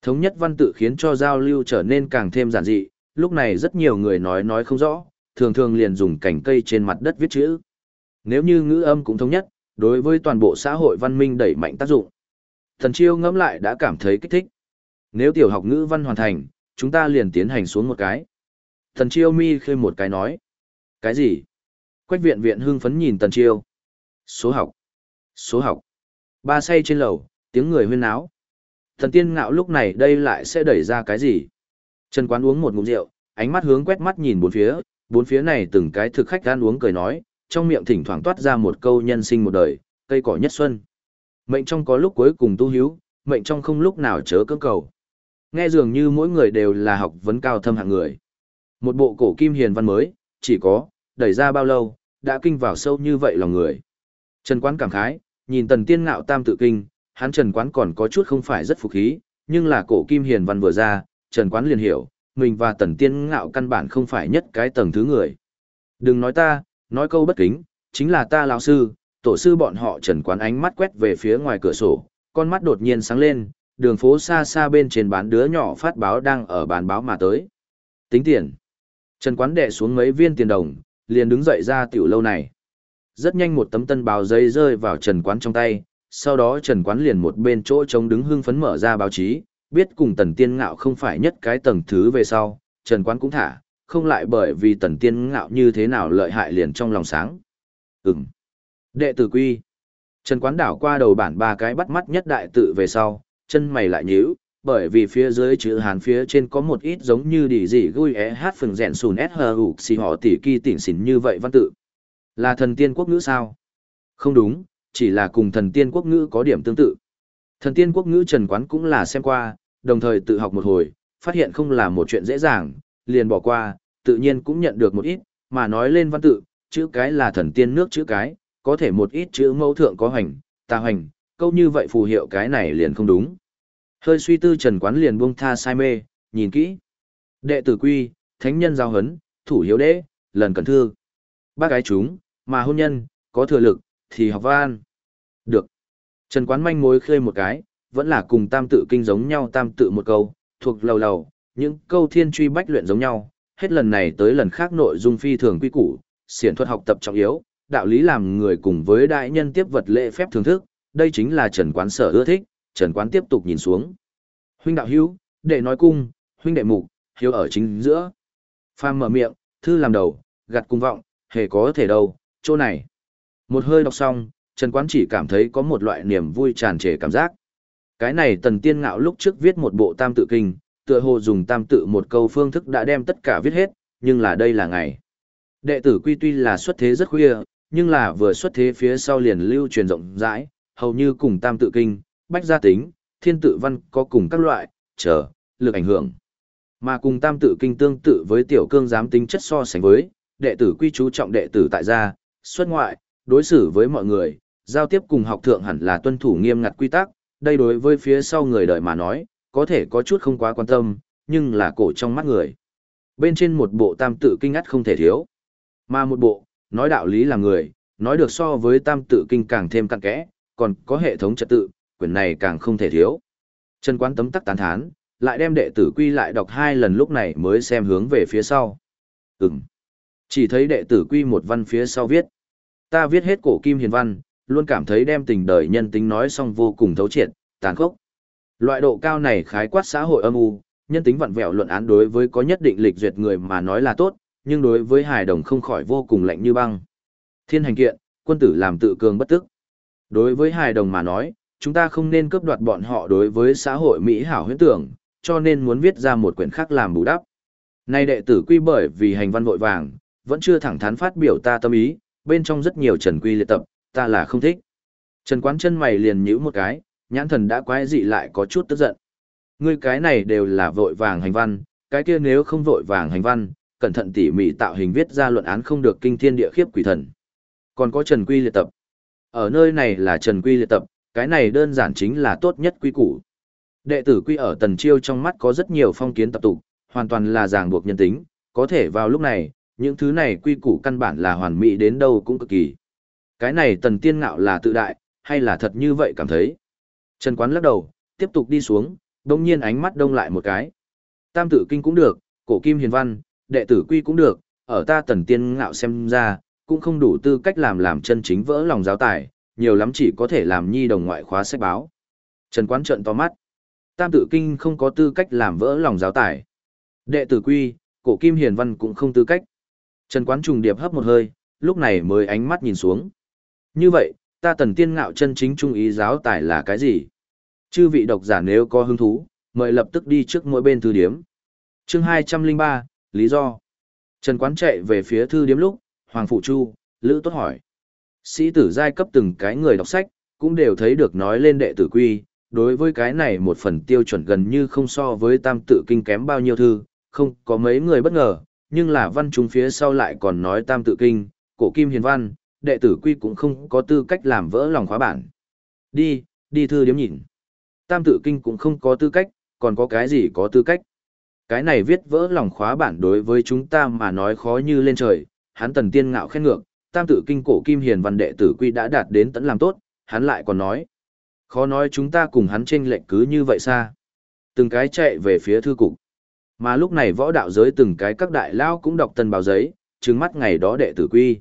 Thống nhất văn tự khiến cho giao lưu trở nên càng thêm giản dị, lúc này rất nhiều người nói không rõ, thường thường liền dùng cành cây trên mặt đất viết chữ. Nếu như ngữ âm cũng thống nhất, đối với toàn bộ xã hội văn minh đẩy mạnh tác dụng. Thần Chiêu ngẫm lại đã cảm thấy kích thích. Nếu tiểu học ngữ văn hoàn thành, chúng ta liền tiến hành xuống một cái. Thần Chiêu mi khơi một cái nói. Cái gì? Quách viện viện hưng phấn nhìn Tần Chiêu. Số học. Số học. Ba say trên lầu, tiếng người huyên náo. Thần Tiên Ngạo lúc này đây lại sẽ đẩy ra cái gì? Trần Quán uống một ngụm rượu, ánh mắt hướng quét mắt nhìn bốn phía này từng cái thực khách ăn uống cười nói, trong miệng thỉnh thoảng toát ra một câu nhân sinh một đời, cây cỏ nhất xuân. Mệnh trong có lúc cuối cùng tu hiếu, mệnh trong không lúc nào chớ cưỡng cầu. Nghe dường như mỗi người đều là học vấn cao thâm hạng người. Một bộ cổ kim hiền văn mới, chỉ có, đẩy ra bao lâu, đã kinh vào sâu như vậy lòng người. Trần Quán cảm khái, nhìn Tần Tiên Ngạo tam tự kinh, hắn Trần Quán còn có chút không phải rất phục khí, nhưng là cổ kim hiền văn vừa ra, Trần Quán liền hiểu, mình và Tần Tiên Ngạo căn bản không phải nhất cái tầng thứ người. Đừng nói ta, nói câu bất kính, chính là ta lão sư, tổ sư bọn họ. Trần Quán ánh mắt quét về phía ngoài cửa sổ, con mắt đột nhiên sáng lên, đường phố xa xa bên trên bán đứa nhỏ phát báo đang ở bán báo mà tới. Tính tiền. Trần Quán đè xuống mấy viên tiền đồng, liền đứng dậy ra tiểu lâu này. Rất nhanh một tấm tân báo giấy rơi vào Trần Quán trong tay, sau đó Trần Quán liền một bên chỗ trống đứng hưng phấn mở ra báo chí, biết cùng Tần Tiên Ngạo không phải nhất cái tầng thứ về sau, Trần Quán cũng thả, không lại bởi vì Tần Tiên Ngạo như thế nào lợi hại liền trong lòng sáng. Đệ tử quy. Trần Quán đảo qua đầu bản ba cái bắt mắt nhất đại tự về sau, chân mày lại nhíu, bởi vì phía dưới chữ Hán phía trên có một ít giống như đỉ gì gui hát phừng rèn sùn hờ xì họ tỉ kỳ tỉnh xỉn như vậy văn tự. Là thần tiên quốc ngữ sao? Không đúng, chỉ là cùng thần tiên quốc ngữ có điểm tương tự. Thần tiên quốc ngữ Trần Quán cũng là xem qua, đồng thời tự học một hồi, phát hiện không là một chuyện dễ dàng, liền bỏ qua, tự nhiên cũng nhận được một ít, mà nói lên văn tự, chữ cái là thần tiên nước chữ cái, có thể một ít chữ mẫu thượng có hành, tà hành, câu như vậy phù hiệu cái này liền không đúng. Hơi suy tư Trần Quán liền buông tha say mê, nhìn kỹ. Đệ tử quy, thánh nhân giao hấn, thủ hiếu đế, lần cẩn thư. Bác gái chúng, mà hôn nhân, có thừa lực, thì học văn. Được. Trần Quán manh mối khơi một cái, vẫn là cùng tam tự kinh giống nhau tam tự một câu, thuộc lầu lầu, những câu thiên truy bách luyện giống nhau, hết lần này tới lần khác nội dung phi thường quy củ, xiển thuật học tập trọng yếu, đạo lý làm người cùng với đại nhân tiếp vật lễ phép thưởng thức, đây chính là Trần Quán sở ưa thích. Trần Quán tiếp tục nhìn xuống. Huynh đạo hữu, đệ nói cung, huynh đệ mục, hiếu ở chính giữa. Phàm mở miệng, thư làm đầu, gặt cung vọng, hề có thể đâu, chỗ này. Một hơi đọc xong, Trần Quán chỉ cảm thấy có một loại niềm vui tràn trề cảm giác. Cái này Tần Tiên Ngạo lúc trước viết một bộ tam tự kinh, tựa hồ dùng tam tự một câu phương thức đã đem tất cả viết hết, nhưng là đây là ngày. Đệ tử quy tuy là xuất thế rất khuya, nhưng là vừa xuất thế phía sau liền lưu truyền rộng rãi, hầu như cùng tam tự kinh, bách gia tính, thiên tự văn có cùng các loại, lực ảnh hưởng. Mà cùng tam tự kinh tương tự với tiểu cương giám tính chất so sánh với, đệ tử quy chú trọng đệ tử tại gia, xuất ngoại, đối xử với mọi người, giao tiếp cùng học thượng hẳn là tuân thủ nghiêm ngặt quy tắc, đây đối với phía sau người đời mà nói, có thể có chút không quá quan tâm, nhưng là cổ trong mắt người. Bên trên một bộ tam tự kinh ắt không thể thiếu, mà một bộ, nói đạo lý là người, nói được so với tam tự kinh càng thêm cặn kẽ, còn có hệ thống trật tự, quyển này càng không thể thiếu. Trần Quán tấm tắc tán thán, lại đem đệ tử quy lại đọc 2 lần lúc này mới xem hướng về phía sau. Chỉ thấy đệ tử quy một văn phía sau viết. Ta viết hết cổ kim hiền văn, luôn cảm thấy đem tình đời nhân tính nói xong vô cùng thấu triệt, tàn khốc. Loại độ cao này khái quát xã hội âm u, nhân tính vặn vẹo luận án đối với có nhất định lịch duyệt người mà nói là tốt, nhưng đối với hài đồng không khỏi vô cùng lạnh như băng. Thiên hành kiện, quân tử làm tự cường bất tức. Đối với hài đồng mà nói, chúng ta không nên cướp đoạt bọn họ đối với xã hội mỹ hảo huyễn tưởng, cho nên muốn viết ra một quyển khác làm bù đắp. Nay đệ tử quy bởi vì hành văn vội vàng, vẫn chưa thẳng thắn phát biểu ta tâm ý, bên trong rất nhiều trần quy liệt tập, ta là không thích. Trần Quán chân mày liền nhíu một cái, nhãn thần đã quái dị lại có chút tức giận. Ngươi cái này đều là vội vàng hành văn, cái kia nếu không vội vàng hành văn, cẩn thận tỉ mỉ tạo hình viết ra luận án không được kinh thiên địa khiếp quỷ thần. Còn có trần quy liệt tập. Ở nơi này là trần quy liệt tập, cái này đơn giản chính là tốt nhất quy củ. Đệ tử quy ở Tần Chiêu trong mắt có rất nhiều phong kiến tập tục, hoàn toàn là ràng buộc nhân tính, có thể vào lúc này, những thứ này quy củ căn bản là hoàn mỹ đến đâu cũng cực kỳ. Cái này Tần Tiên Ngạo là tự đại, hay là thật như vậy cảm thấy? Trần Quán lắc đầu, tiếp tục đi xuống, đông nhiên ánh mắt đông lại một cái. Tam tự kinh cũng được, cổ kim hiền văn, đệ tử quy cũng được, ở ta Tần Tiên Ngạo xem ra, cũng không đủ tư cách làm chân chính vỡ lòng giáo tài, nhiều lắm chỉ có thể làm nhi đồng ngoại khóa sách báo. Trần Quán trợn to mắt. Tam tự kinh không có tư cách làm vỡ lòng giáo tài. Đệ tử quy, cổ kim hiền văn cũng không tư cách. Trần Quán trùng điệp hấp một hơi, lúc này mới ánh mắt nhìn xuống. Như vậy, ta Tần Tiên Ngạo chân chính trung ý giáo tài là cái gì? Chư vị độc giả nếu có hứng thú, mời lập tức đi trước mỗi bên thư điếm. Chương 203, lý do. Trần Quán chạy về phía thư điếm lúc, Hoàng Phụ Chu, Lữ Tốt hỏi. Sĩ tử giai cấp từng cái người đọc sách, cũng đều thấy được nói lên đệ tử quy, đối với cái này một phần tiêu chuẩn gần như không so với tam tự kinh kém bao nhiêu thư, không có mấy người bất ngờ, nhưng là văn chúng phía sau lại còn nói tam tự kinh, cổ kim hiền văn, đệ tử quy cũng không có tư cách làm vỡ lòng khóa bản. Đi thư điếm nhìn. Tam tự kinh cũng không có tư cách, còn có cái gì có tư cách. Cái này viết vỡ lòng khóa bản đối với chúng ta mà nói khó như lên trời, hắn Tần Tiên Ngạo khen ngược, tam tự kinh cổ kim hiền văn đệ tử quy đã đạt đến tận làm tốt, hắn lại còn nói. Khó nói chúng ta cùng hắn chênh lệch cứ như vậy xa. Từng cái chạy về phía thư cục. Mà lúc này võ đạo giới từng cái các đại lao cũng đọc tân báo giấy, trừng mắt ngày đó đệ tử quy.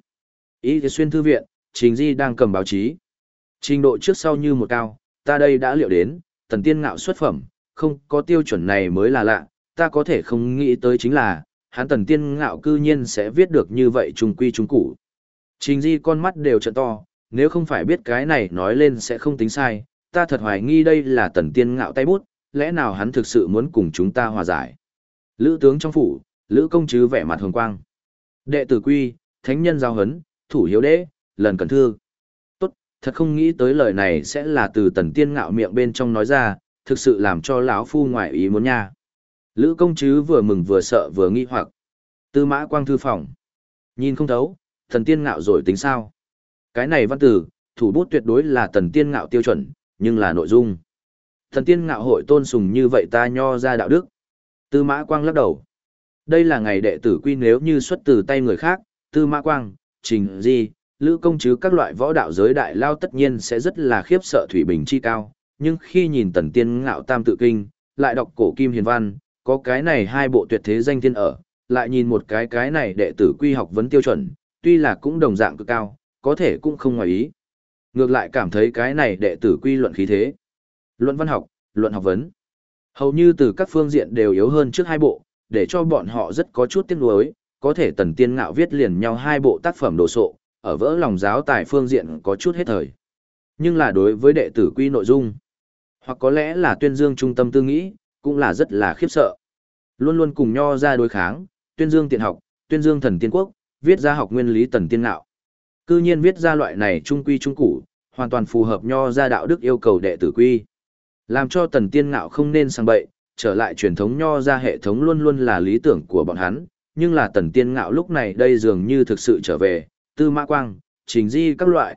Ý xuyên thư viện, Trình Di đang cầm báo chí. Trình độ trước sau như một cao, ta đây đã liệu đến, Tần Tiên Ngạo xuất phẩm, không có tiêu chuẩn này mới là lạ, ta có thể không nghĩ tới chính là, hắn Tần Tiên Ngạo cư nhiên sẽ viết được như vậy trung quy trung củ. Trình Di con mắt đều trợn to, nếu không phải biết cái này nói lên sẽ không tính sai, ta thật hoài nghi đây là Tần Tiên Ngạo tay bút, lẽ nào hắn thực sự muốn cùng chúng ta hòa giải. Lữ tướng trong phủ, Lữ công chứ vẻ mặt hồng quang. Đệ tử quy, thánh nhân giao hấn, thủ hiếu đế, lần cẩn thư. Tốt, thật không nghĩ tới lời này sẽ là từ Tần Tiên Ngạo miệng bên trong nói ra, thực sự làm cho lão phu ngoại ý muốn nha. Lữ công chứ vừa mừng vừa sợ vừa nghi hoặc. Tư Mã Quang thư phòng. Nhìn không thấu, Tần Tiên Ngạo rồi tính sao? Cái này văn tử, thủ bút tuyệt đối là Tần Tiên Ngạo tiêu chuẩn, nhưng là nội dung. Tần Tiên Ngạo hội tôn sùng như vậy ta nho ra đạo đức. Tư Mã Quang lắc đầu. Đây là ngày đệ tử quy nếu như xuất từ tay người khác, Tư Mã Quang, Trình Di, Lữ công chứ các loại võ đạo giới đại lao tất nhiên sẽ rất là khiếp sợ thủy bình chi cao, nhưng khi nhìn Tần Tiên Ngạo tam tự kinh, lại đọc cổ kim hiền văn, có cái này hai bộ tuyệt thế danh thiên ở, lại nhìn một cái này đệ tử quy học vấn tiêu chuẩn, tuy là cũng đồng dạng cực cao, có thể cũng không ngoài ý. Ngược lại cảm thấy cái này đệ tử quy luận khí thế. Luận văn học, luận học vấn. Hầu như từ các phương diện đều yếu hơn trước hai bộ, để cho bọn họ rất có chút tiếc nuối, có thể Tần Tiên Ngạo viết liền nhau hai bộ tác phẩm đồ sộ, ở vỡ lòng giáo tài phương diện có chút hết thời. Nhưng là đối với đệ tử quy nội dung, hoặc có lẽ là tuyên dương trung tâm tư nghĩ, cũng là rất là khiếp sợ. Luôn luôn cùng nho ra đối kháng, tuyên dương tiện học, tuyên dương thần tiên quốc, viết ra học nguyên lý Tần Tiên Ngạo. Cư nhiên viết ra loại này trung quy trung củ, hoàn toàn phù hợp nho ra đạo đức yêu cầu đệ tử quy. Làm cho Tần Tiên Ngạo không nên sang bậy, trở lại truyền thống nho ra hệ thống luôn luôn là lý tưởng của bọn hắn, nhưng là Tần Tiên Ngạo lúc này đây dường như thực sự trở về, Tư Mã Quang, Trình Di các loại,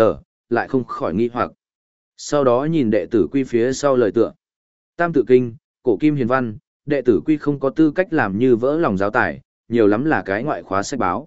lại không khỏi nghi hoặc. Sau đó nhìn đệ tử quy phía sau lời tựa. Tam tự kinh, cổ kim hiền văn, đệ tử quy không có tư cách làm như vỡ lòng giáo tài, nhiều lắm là cái ngoại khóa sách báo.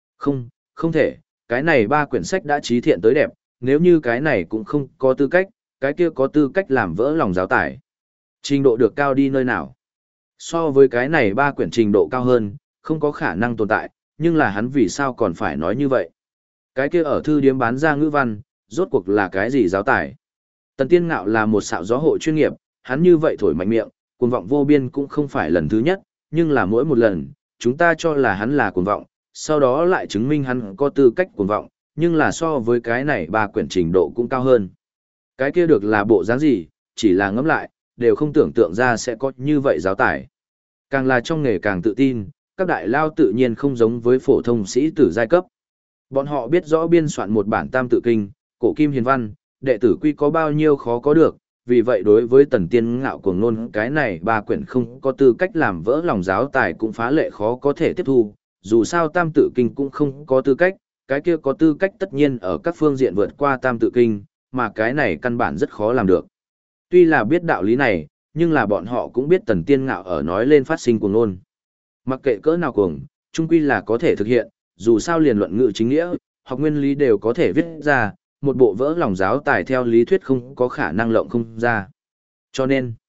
Không thể, cái này ba quyển sách đã trí thiện tới đẹp, nếu như cái này cũng không có tư cách, cái kia có tư cách làm vỡ lòng giáo tài. Trình độ được cao đi nơi nào? So với cái này ba quyển trình độ cao hơn, không có khả năng tồn tại, nhưng là hắn vì sao còn phải nói như vậy? Cái kia ở thư điếm bán ra ngữ văn, rốt cuộc là cái gì giáo tài? Tần Tiên Ngạo là một xạo gió hội chuyên nghiệp, hắn như vậy thổi mạnh miệng, cuồng vọng vô biên cũng không phải lần thứ nhất, nhưng là mỗi một lần, chúng ta cho là hắn là cuồng vọng, sau đó lại chứng minh hắn có tư cách cuồng vọng, nhưng là so với cái này ba quyển trình độ cũng cao hơn. Cái kia được là bộ dáng gì, chỉ là ngẫm lại, đều không tưởng tượng ra sẽ có như vậy giáo tài. Càng là trong nghề càng tự tin, các đại lao tự nhiên không giống với phổ thông sĩ tử giai cấp. Bọn họ biết rõ biên soạn một bản tam tự kinh, cổ kim hiền văn, đệ tử quy có bao nhiêu khó có được, vì vậy đối với Tần Tiên Ngạo cuồng ngôn cái này ba quyển không có tư cách làm vỡ lòng giáo tài cũng phá lệ khó có thể tiếp thu, dù sao tam tự kinh cũng không có tư cách, cái kia có tư cách tất nhiên ở các phương diện vượt qua tam tự kinh, mà cái này căn bản rất khó làm được. Tuy là biết đạo lý này, nhưng là bọn họ cũng biết Tần Tiên Ngạo ở nói lên phát sinh cuồng ngôn. Mặc kệ cỡ nào cuồng, chung quy là có thể thực hiện, dù sao liền luận ngữ chính nghĩa, học nguyên lý đều có thể viết ra, một bộ vỡ lòng giáo tài theo lý thuyết không có khả năng lộng không ra. Cho nên,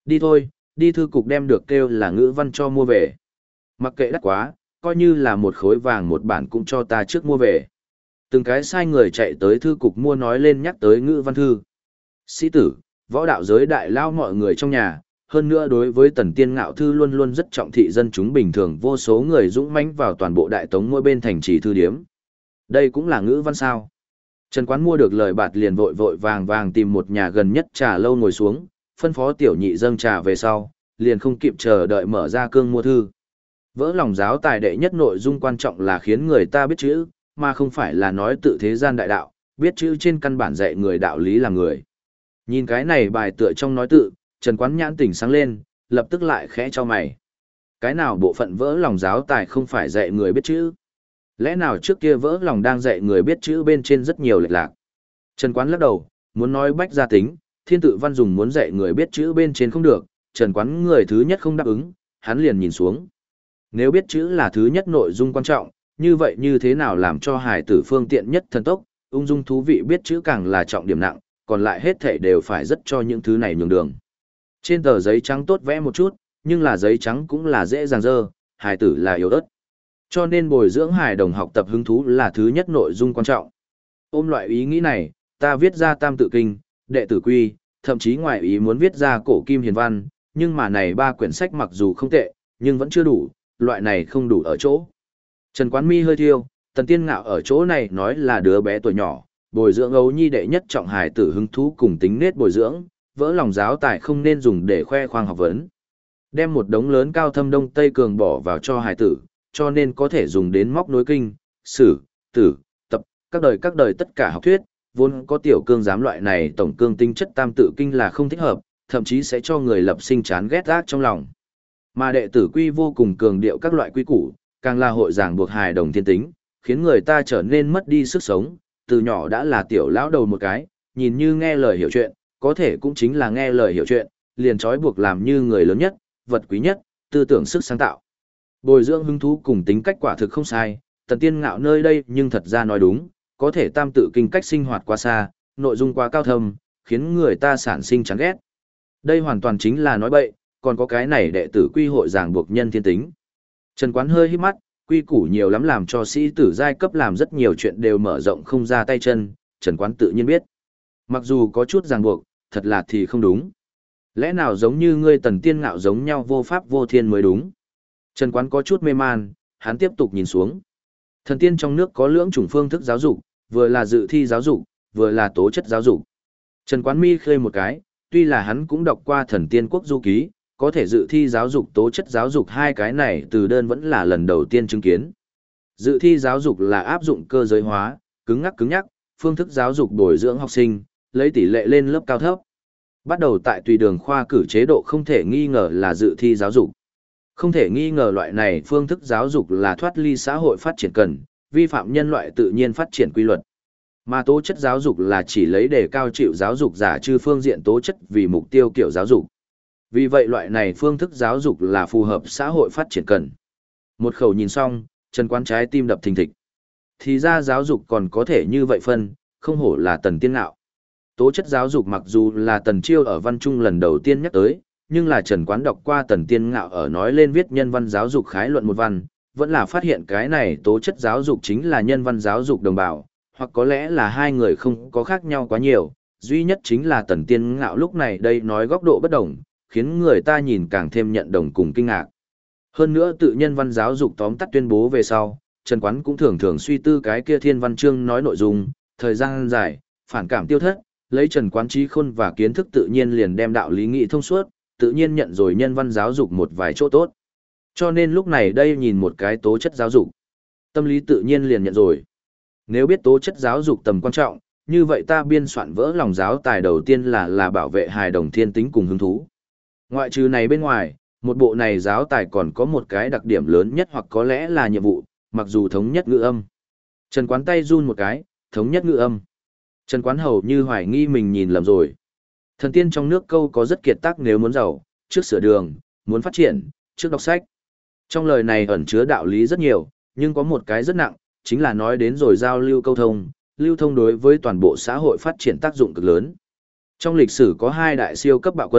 Đi thôi, đi thư cục đem được kêu là ngữ văn cho mua về. Mặc kệ đắt quá, coi như là một khối vàng một bản cũng cho ta trước mua về. Từng cái sai người chạy tới thư cục mua nói lên nhắc tới ngữ văn thư. Sĩ tử, võ đạo giới đại lao mọi người trong nhà, hơn nữa đối với Tần Tiên Ngạo thư luôn luôn rất trọng thị dân chúng bình thường, vô số người dũng mãnh vào toàn bộ đại tống mỗi bên thành trì thư điếm. Đây cũng là ngữ văn sao? Trần Quán mua được lời bạt liền vội vội vàng vàng tìm một nhà gần nhất trà lâu ngồi xuống, phân phó tiểu nhị dâng trà về sau, liền không kịp chờ đợi mở ra cương mua thư. Vỡ lòng giáo tài đệ nhất nội dung quan trọng là khiến người ta biết chữ, mà không phải là nói tự thế gian đại đạo, biết chữ trên căn bản dạy người đạo lý làm người. Nhìn cái này bài tựa trong nói tự, Trần Quán nhãn tỉnh sáng lên, lập tức lại khẽ cho mày. Cái nào bộ phận vỡ lòng giáo tài không phải dạy người biết chữ? Lẽ nào trước kia vỡ lòng đang dạy người biết chữ bên trên rất nhiều lệch lạc? Trần Quán lắc đầu, muốn nói bách gia tính, thiên tự văn dùng muốn dạy người biết chữ bên trên không được, Trần Quán người thứ nhất không đáp ứng, hắn liền nhìn xuống. Nếu biết chữ là thứ nhất nội dung quan trọng, như vậy như thế nào làm cho hài tử phương tiện nhất thần tốc, ung dung thú vị biết chữ càng là trọng điểm nặng, còn lại hết thảy đều phải rất cho những thứ này nhường đường. Trên tờ giấy trắng tốt vẽ một chút, nhưng là giấy trắng cũng là dễ dàng dơ, hài tử là yếu ớt. Cho nên bồi dưỡng hài đồng học tập hứng thú là thứ nhất nội dung quan trọng. Ôm loại ý nghĩ này, ta viết ra Tam Tự Kinh, Đệ Tử Quy, thậm chí ngoài ý muốn viết ra Cổ Kim Hiền Văn, nhưng mà này ba quyển sách mặc dù không tệ, nhưng vẫn chưa đủ, loại này không đủ ở chỗ. Trần Quán mi hơi thiêu, Tần Tiên Ngạo ở chỗ này nói là đứa bé tuổi nhỏ, bồi dưỡng ấu nhi đệ nhất trọng hài tử hứng thú cùng tính nết bồi dưỡng, vỡ lòng giáo tài không nên dùng để khoe khoang học vấn. Đem một đống lớn cao thâm đông tây cường bỏ vào cho hài tử, cho nên có thể dùng đến móc nối kinh, sử, tử, tập, các đời tất cả học thuyết, vốn có tiểu cương giám loại này tổng cương tinh chất tam tự kinh là không thích hợp, thậm chí sẽ cho người lập sinh chán ghét ác trong lòng. Mà đệ tử quy vô cùng cường điệu các loại quy củ, càng là hội giảng buộc hài đồng thiên tính, khiến người ta trở nên mất đi sức sống, từ nhỏ đã là tiểu lão đầu một cái, nhìn như nghe lời hiểu chuyện, có thể cũng chính là nghe lời hiểu chuyện, liền trói buộc làm như người lớn nhất, vật quý nhất, tư tưởng sức sáng tạo. Bồi dưỡng hứng thú cùng tính cách quả thực không sai, Tần Tiên Ngạo nơi đây nhưng thật ra nói đúng, có thể tam tự kinh cách sinh hoạt quá xa, nội dung quá cao thâm, khiến người ta sản sinh chán ghét. Đây hoàn toàn chính là nói bậy, còn có cái này đệ tử quy hội giảng buộc nhân thiên tính. Trần Quán hơi hít mắt, quy củ nhiều lắm làm cho sĩ tử giai cấp làm rất nhiều chuyện đều mở rộng không ra tay chân, Trần Quán tự nhiên biết. Mặc dù có chút ràng buộc, thật là thì không đúng. Lẽ nào giống như ngươi Tần Tiên Ngạo giống nhau vô pháp vô thiên mới đúng? Trần Quán có chút mê man, hắn tiếp tục nhìn xuống. Thần tiên trong nước có lưỡng chủng phương thức giáo dục, vừa là dự thi giáo dục, vừa là tố chất giáo dục. Trần Quán mi khơi một cái, tuy là hắn cũng đọc qua Thần Tiên Quốc Du Ký, có thể dự thi giáo dục tố chất giáo dục hai cái này từ đơn vẫn là lần đầu tiên chứng kiến. Dự thi giáo dục là áp dụng cơ giới hóa, cứng nhắc, phương thức giáo dục bồi dưỡng học sinh, lấy tỷ lệ lên lớp cao thấp. Bắt đầu tại tùy đường khoa cử chế độ không thể nghi ngờ là dự thi giáo dục. Không thể nghi ngờ loại này phương thức giáo dục là thoát ly xã hội phát triển cần, vi phạm nhân loại tự nhiên phát triển quy luật. Mà tố chất giáo dục là chỉ lấy đề cao chịu giáo dục giả trừ phương diện tố chất vì mục tiêu kiểu giáo dục. Vì vậy loại này phương thức giáo dục là phù hợp xã hội phát triển cần. Một khẩu nhìn xong, Trần Quán trái tim đập thình thịch. Thì ra giáo dục còn có thể như vậy phân, không hổ là Tần Tiên Ngạo. Tố chất giáo dục mặc dù là Tần Chiêu ở văn trung lần đầu tiên nhắc tới, nhưng là Trần Quán đọc qua Tần Tiên Ngạo ở nói lên viết nhân văn giáo dục khái luận một văn, vẫn là phát hiện cái này tố chất giáo dục chính là nhân văn giáo dục đồng bào, hoặc có lẽ là hai người không có khác nhau quá nhiều, duy nhất chính là Tần Tiên Ngạo lúc này đây nói góc độ bất đồng, khiến người ta nhìn càng thêm nhận đồng cùng kinh ngạc. Hơn nữa tự nhân văn giáo dục tóm tắt tuyên bố về sau, Trần Quán cũng thường thường suy tư cái kia thiên văn chương nói nội dung, thời gian dài, phản cảm tiêu thất, lấy Trần Quán trí khôn và kiến thức tự nhiên liền đem đạo lý nghị thông suốt, tự nhiên nhận rồi nhân văn giáo dục một vài chỗ tốt. Cho nên lúc này đây nhìn một cái tố chất giáo dục, tâm lý tự nhiên liền nhận rồi. Nếu biết tố chất giáo dục tầm quan trọng, như vậy ta biên soạn vỡ lòng giáo tài đầu tiên là bảo vệ hài đồng thiên tính cùng hứng thú. Ngoại trừ này bên ngoài, một bộ này giáo tài còn có một cái đặc điểm lớn nhất hoặc có lẽ là nhiệm vụ, mặc dù thống nhất ngữ âm. Trần Quán tay run một cái, thống nhất ngữ âm. Trần Quán hầu như hoài nghi mình nhìn lầm rồi. Thần tiên trong nước câu có rất kiệt tác nếu muốn giàu, trước sửa đường, muốn phát triển, trước đọc sách. Trong lời này ẩn chứa đạo lý rất nhiều, nhưng có một cái rất nặng, chính là nói đến rồi giao lưu câu thông, lưu thông đối với toàn bộ xã hội phát triển tác dụng cực lớn. Trong lịch sử có hai đại siêu cấp bạo quân,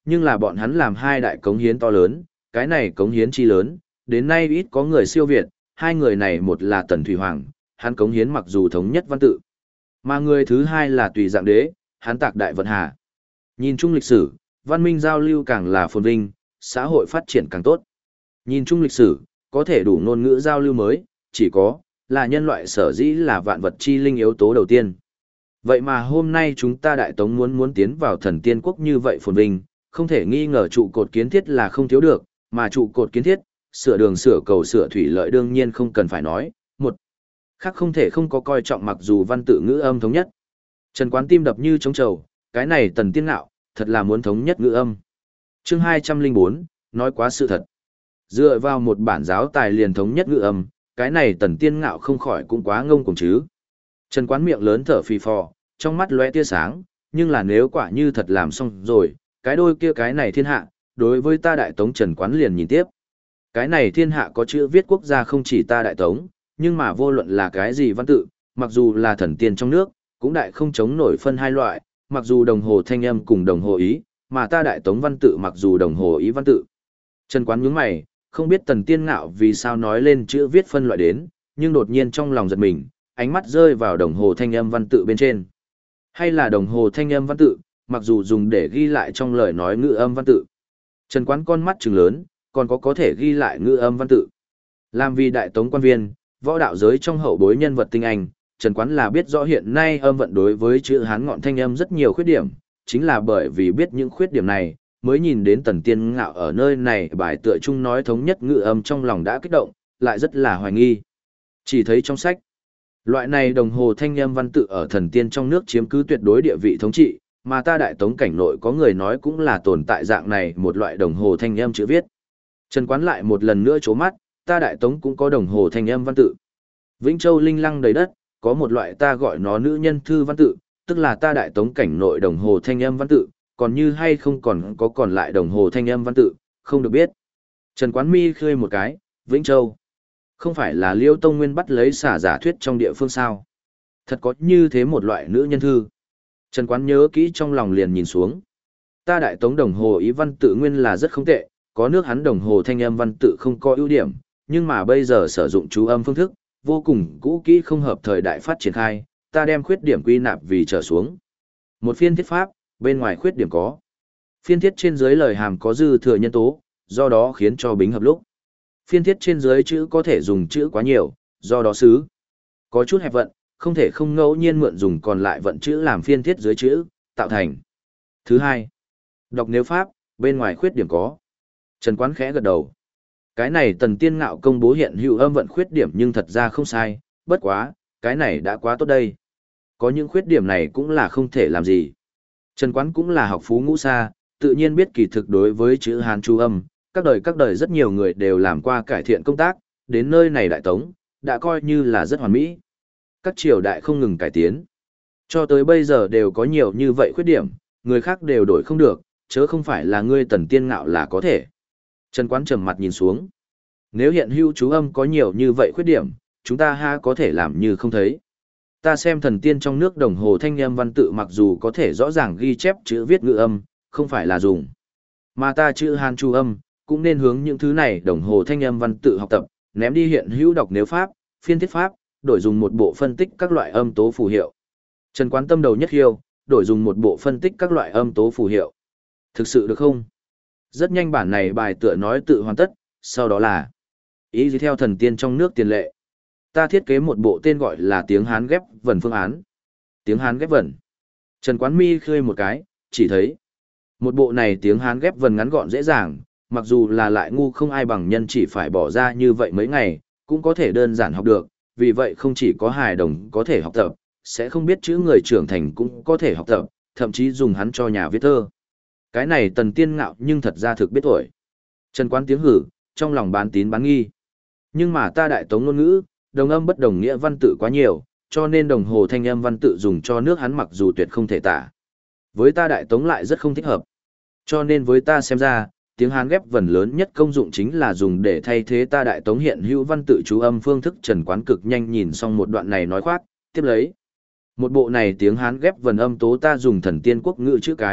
Nhưng là bọn hắn làm hai đại cống hiến to lớn, cái này cống hiến chi lớn, đến nay ít có người siêu việt, hai người này một là Tần Thủy Hoàng, hắn cống hiến mặc dù thống nhất văn tự, mà người thứ hai là Tùy Dạng Đế, hắn tạc đại vận hà. Nhìn chung lịch sử, văn minh giao lưu càng là phồn vinh, xã hội phát triển càng tốt. Nhìn chung lịch sử, có thể đủ ngôn ngữ giao lưu mới, chỉ có là nhân loại sở dĩ là vạn vật chi linh yếu tố đầu tiên. Vậy mà hôm nay chúng ta Đại Tống muốn tiến vào thần tiên quốc như vậy phồn vinh, không thể nghi ngờ trụ cột kiến thiết là không thiếu được, mà trụ cột kiến thiết, sửa đường sửa cầu sửa thủy lợi đương nhiên không cần phải nói, một khác không thể không có coi trọng mặc dù văn tự ngữ âm thống nhất. Trần Quán tim đập như trống trầu, cái này Tần Tiên Ngạo, thật là muốn thống nhất ngữ âm. Chương 204, nói quá sự thật. Dựa vào một bản giáo tài liền thống nhất ngữ âm, cái này Tần Tiên Ngạo không khỏi cũng quá ngông cuồng chứ. Trần Quán miệng lớn thở phì phò, trong mắt lóe tia sáng, nhưng là nếu quả như thật làm xong rồi, cái đôi kia cái này thiên hạ, đối với ta Đại Tống Trần Quán liền nhìn tiếp. Cái này thiên hạ có chữ viết quốc gia không chỉ ta Đại Tống, nhưng mà vô luận là cái gì văn tự, mặc dù là thần tiên trong nước, cũng đại không chống nổi phân hai loại, mặc dù đồng hồ thanh âm cùng đồng hồ ý, mà ta Đại Tống văn tự mặc dù đồng hồ ý văn tự. Trần Quán nhướng mày, không biết Tần Tiên Ngạo vì sao nói lên chữ viết phân loại đến, nhưng đột nhiên trong lòng giật mình, ánh mắt rơi vào đồng hồ thanh âm văn tự bên trên. Hay là đồng hồ thanh âm văn tự, mặc dù dùng để ghi lại trong lời nói ngữ âm văn tự. Trần Quán con mắt trừng lớn, còn có thể ghi lại ngữ âm văn tự. Làm vì Đại Tống quan viên, võ đạo giới trong hậu bối nhân vật tinh anh, Trần Quán là biết rõ hiện nay âm vận đối với chữ Hán ngọn thanh âm rất nhiều khuyết điểm, chính là bởi vì biết những khuyết điểm này, mới nhìn đến Tần Tiên Ngạo ở nơi này bài tựa chung nói thống nhất ngữ âm trong lòng đã kích động, lại rất là hoài nghi. Chỉ thấy trong sách, loại này đồng hồ thanh âm văn tự ở thần tiên trong nước chiếm cứ tuyệt đối địa vị thống trị, mà ta Đại Tống cảnh nội có người nói cũng là tồn tại dạng này một loại đồng hồ thanh âm chữ viết. Trần Quán lại một lần nữa chố mắt, ta Đại Tống cũng có đồng hồ thanh âm văn tự. Vĩnh Châu linh lăng đầy đất, có một loại ta gọi nó nữ nhân thư văn tự, tức là ta Đại Tống cảnh nội đồng hồ thanh âm văn tự, còn như hay không còn lại đồng hồ thanh âm văn tự, không được biết. Trần Quán mi khơi một cái, Vĩnh Châu. Không phải là Liêu Tông Nguyên bắt lấy xả giả thuyết trong địa phương sao? Thật có như thế một loại nữ nhân thư. Trần Quán nhớ kỹ trong lòng liền nhìn xuống. Ta Đại Tống đồng hồ ý văn tự nguyên là rất không tệ, có nước hắn đồng hồ thanh âm văn tự không có ưu điểm, nhưng mà bây giờ sử dụng chú âm phương thức, vô cùng cũ kỹ không hợp thời đại phát triển khai, ta đem khuyết điểm quy nạp vì trở xuống. Một phiên thiết pháp, bên ngoài khuyết điểm có. Phiên thiết trên dưới lời hàm có dư thừa nhân tố, do đó khiến cho bính hợp lúc. Phiên thiết trên dưới chữ có thể dùng chữ quá nhiều, do đó xứ. Có chút hẹp vận, không thể không ngẫu nhiên mượn dùng còn lại vận chữ làm phiên thiết dưới chữ, tạo thành. Thứ hai, đọc nếu pháp, bên ngoài khuyết điểm có. Trần Quán khẽ gật đầu. Cái này Tần Tiên Ngạo công bố hiện hữu âm vận khuyết điểm nhưng thật ra không sai, bất quá, cái này đã quá tốt đây. Có những khuyết điểm này cũng là không thể làm gì. Trần Quán cũng là học phú ngũ xa, tự nhiên biết kỳ thực đối với chữ Hán chú âm, các đời rất nhiều người đều làm qua cải thiện công tác, đến nơi này Đại Tống, đã coi như là rất hoàn mỹ. Các triều đại không ngừng cải tiến. Cho tới bây giờ đều có nhiều như vậy khuyết điểm, người khác đều đổi không được, chớ không phải là ngươi Tần Tiên Ngạo là có thể. Trần Quán trầm mặt nhìn xuống. Nếu hiện hữu chú âm có nhiều như vậy khuyết điểm, chúng ta ha có thể làm như không thấy. Ta xem thần tiên trong nước đồng hồ thanh âm văn tự mặc dù có thể rõ ràng ghi chép chữ viết ngữ âm, không phải là dùng. Mà ta chữ Hán chú âm, cũng nên hướng những thứ này đồng hồ thanh âm văn tự học tập, ném đi hiện hữu đọc nếu pháp, phiên thiết pháp, đổi dùng một bộ phân tích các loại âm tố phù hiệu. Trần Quán tâm đầu nhất hiêu, đổi dùng một bộ phân tích các loại âm tố phù hiệu. Thực sự được không? Rất nhanh bản này bài tựa nói tự hoàn tất, sau đó là ý gì theo thần tiên trong nước tiền lệ. Ta thiết kế một bộ tên gọi là tiếng Hán ghép vần phương án. Tiếng Hán ghép vần. Trần Quán mi khơi một cái, chỉ thấy một bộ này tiếng Hán ghép vần ngắn gọn dễ dàng, mặc dù là lại ngu không ai bằng nhân chỉ phải bỏ ra như vậy mấy ngày, cũng có thể đơn giản học được, vì vậy không chỉ có hài đồng có thể học tập, sẽ không biết chữ người trưởng thành cũng có thể học tập, thậm chí dùng hắn cho nhà viết thơ. Cái này Tần Tiên Ngạo nhưng thật ra thực biết tuổi. Trần Quán tiếng hử, trong lòng bán tín bán nghi. Nhưng mà ta Đại Tống ngôn ngữ, đồng âm bất đồng nghĩa văn tự quá nhiều, cho nên đồng hồ thanh âm văn tự dùng cho nước hắn mặc dù tuyệt không thể tả. Với ta Đại Tống lại rất không thích hợp. Cho nên với ta xem ra, tiếng Hán ghép vần lớn nhất công dụng chính là dùng để thay thế ta Đại Tống hiện hữu văn tự chú âm phương thức. Trần Quán cực nhanh nhìn xong một đoạn này nói khoác, tiếp lấy. Một bộ này tiếng Hán ghép vần âm tố ta dùng thần tiên quốc ngữ chữ cái,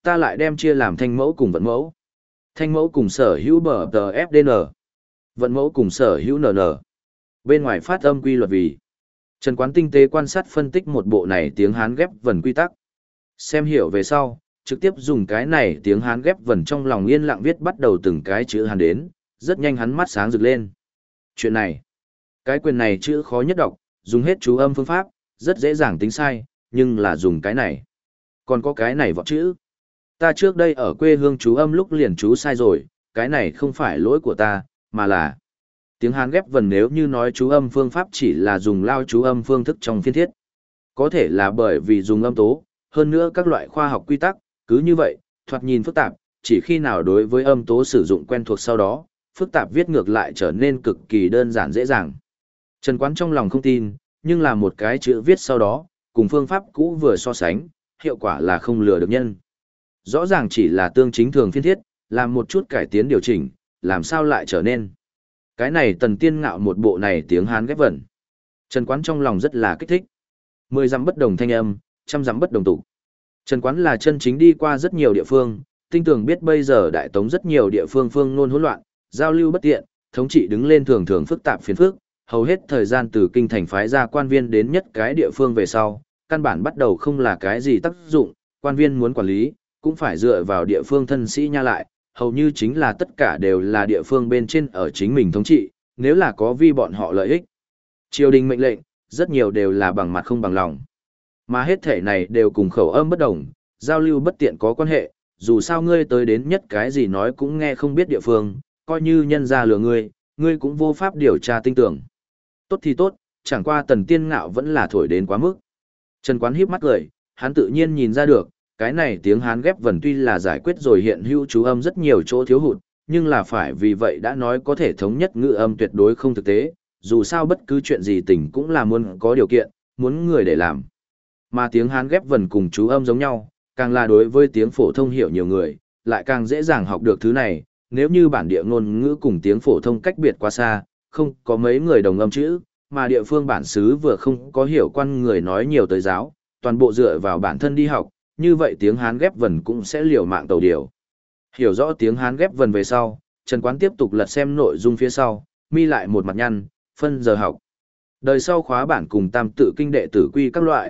ta lại đem chia làm thanh mẫu cùng vận mẫu. Thanh mẫu cùng sở hữu bờ tờ FDN. Vận mẫu cùng sở hữu NN. Bên ngoài phát âm quy luật vì. Trần Quán tinh tế quan sát phân tích một bộ này tiếng Hán ghép vần quy tắc. Xem hiểu về sau, trực tiếp dùng cái này tiếng Hán ghép vần trong lòng yên lặng viết bắt đầu từng cái chữ Hán đến, rất nhanh hắn mắt sáng rực lên. Chuyện này, cái quyền này chữ khó nhất đọc, dùng hết chú âm phương pháp, rất dễ dàng tính sai, nhưng là dùng cái này. Còn có cái này vọt chữ. Ta trước đây ở quê hương chú âm lúc liền chú sai rồi, cái này không phải lỗi của ta, mà là tiếng Hán ghép vần nếu như nói chú âm phương pháp chỉ là dùng lao chú âm phương thức trong phiên thiết. Có thể là bởi vì dùng âm tố, hơn nữa các loại khoa học quy tắc, cứ như vậy, thoạt nhìn phức tạp, chỉ khi nào đối với âm tố sử dụng quen thuộc sau đó, phức tạp viết ngược lại trở nên cực kỳ đơn giản dễ dàng. Trần Quán trong lòng không tin, nhưng là một cái chữ viết sau đó, cùng phương pháp cũ vừa so sánh, hiệu quả là không lừa được nhân. Rõ ràng chỉ là tương chính thường phiên thiết, làm một chút cải tiến điều chỉnh, làm sao lại trở nên. Cái này Tần Tiên Ngạo một bộ này tiếng Hán ghép vần. Trần Quán trong lòng rất là kích thích. 10 dặm bất đồng thanh âm, trăm dặm bất đồng tục. Trần Quán là chân chính đi qua rất nhiều địa phương, tinh tường biết bây giờ Đại Tống rất nhiều địa phương phương ngôn hỗn loạn, giao lưu bất tiện, thống trị đứng lên thường thường phức tạp phiền phức, hầu hết thời gian từ kinh thành phái ra quan viên đến nhất cái địa phương về sau, căn bản bắt đầu không là cái gì tác dụng, quan viên muốn quản lý, cũng phải dựa vào địa phương thân sĩ nha lại, hầu như chính là tất cả đều là địa phương bên trên ở chính mình thống trị, nếu là có vi bọn họ lợi ích. Triều đình mệnh lệnh, rất nhiều đều là bằng mặt không bằng lòng. Mà hết thể này đều cùng khẩu âm bất đồng, giao lưu bất tiện có quan hệ, dù sao ngươi tới đến nhất cái gì nói cũng nghe không biết địa phương, coi như nhân ra lừa ngươi cũng vô pháp điều tra tinh tưởng. Tốt thì tốt, chẳng qua Tần Tiên Ngạo vẫn là thổi đến quá mức. Trần Quán híp mắt cười, hắn tự nhiên nhìn ra được, cái này tiếng Hán ghép vần tuy là giải quyết rồi hiện hữu chú âm rất nhiều chỗ thiếu hụt, nhưng là phải vì vậy đã nói có thể thống nhất ngữ âm tuyệt đối không thực tế, dù sao bất cứ chuyện gì tỉnh cũng là muốn có điều kiện, muốn người để làm. Mà tiếng Hán ghép vần cùng chú âm giống nhau, càng là đối với tiếng phổ thông hiểu nhiều người, lại càng dễ dàng học được thứ này, nếu như bản địa ngôn ngữ cùng tiếng phổ thông cách biệt quá xa, không có mấy người đồng âm chữ, mà địa phương bản xứ vừa không có hiểu quan người nói nhiều tới giáo, toàn bộ dựa vào bản thân đi học, như vậy tiếng Hán ghép vần cũng sẽ liều mạng tàu điều. Hiểu rõ tiếng Hán ghép vần về sau, Trần Quán tiếp tục lật xem nội dung phía sau, mi lại một mặt nhăn, phân giờ học. Đời sau khóa bản cùng tam tự kinh đệ tử quy các loại,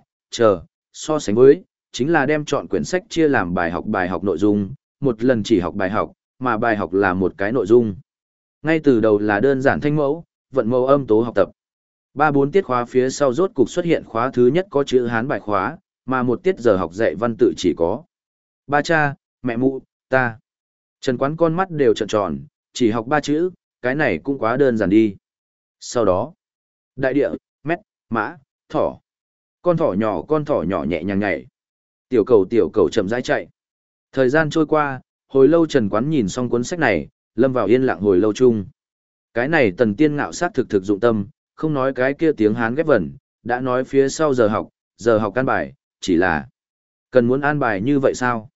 so sánh với, chính là đem chọn quyển sách chia làm bài học nội dung, một lần chỉ học bài học, mà bài học là một cái nội dung. Ngay từ đầu là đơn giản thanh mẫu, vận mẫu âm tố học tập. 3-4 tiết khóa phía sau rốt cục xuất hiện khóa thứ nhất có chữ Hán bài khóa, mà một tiết giờ học dạy văn tự chỉ có ba cha, mẹ mụ, ta. Trần Quán con mắt đều trợn tròn, chỉ học 3 chữ, cái này cũng quá đơn giản đi. Sau đó, đại địa, mét, mã, thỏ. Con thỏ nhỏ nhẹ nhàng nhảy. Tiểu cầu chậm rãi chạy. Thời gian trôi qua, hồi lâu Trần Quán nhìn xong cuốn sách này, lâm vào yên lặng hồi lâu chung. Cái này Tần Tiên Ngạo sát thực dụng tâm, không nói cái kia tiếng Hán ghép vần, đã nói phía sau giờ học căn bài, chỉ là cần muốn an bài như vậy sao?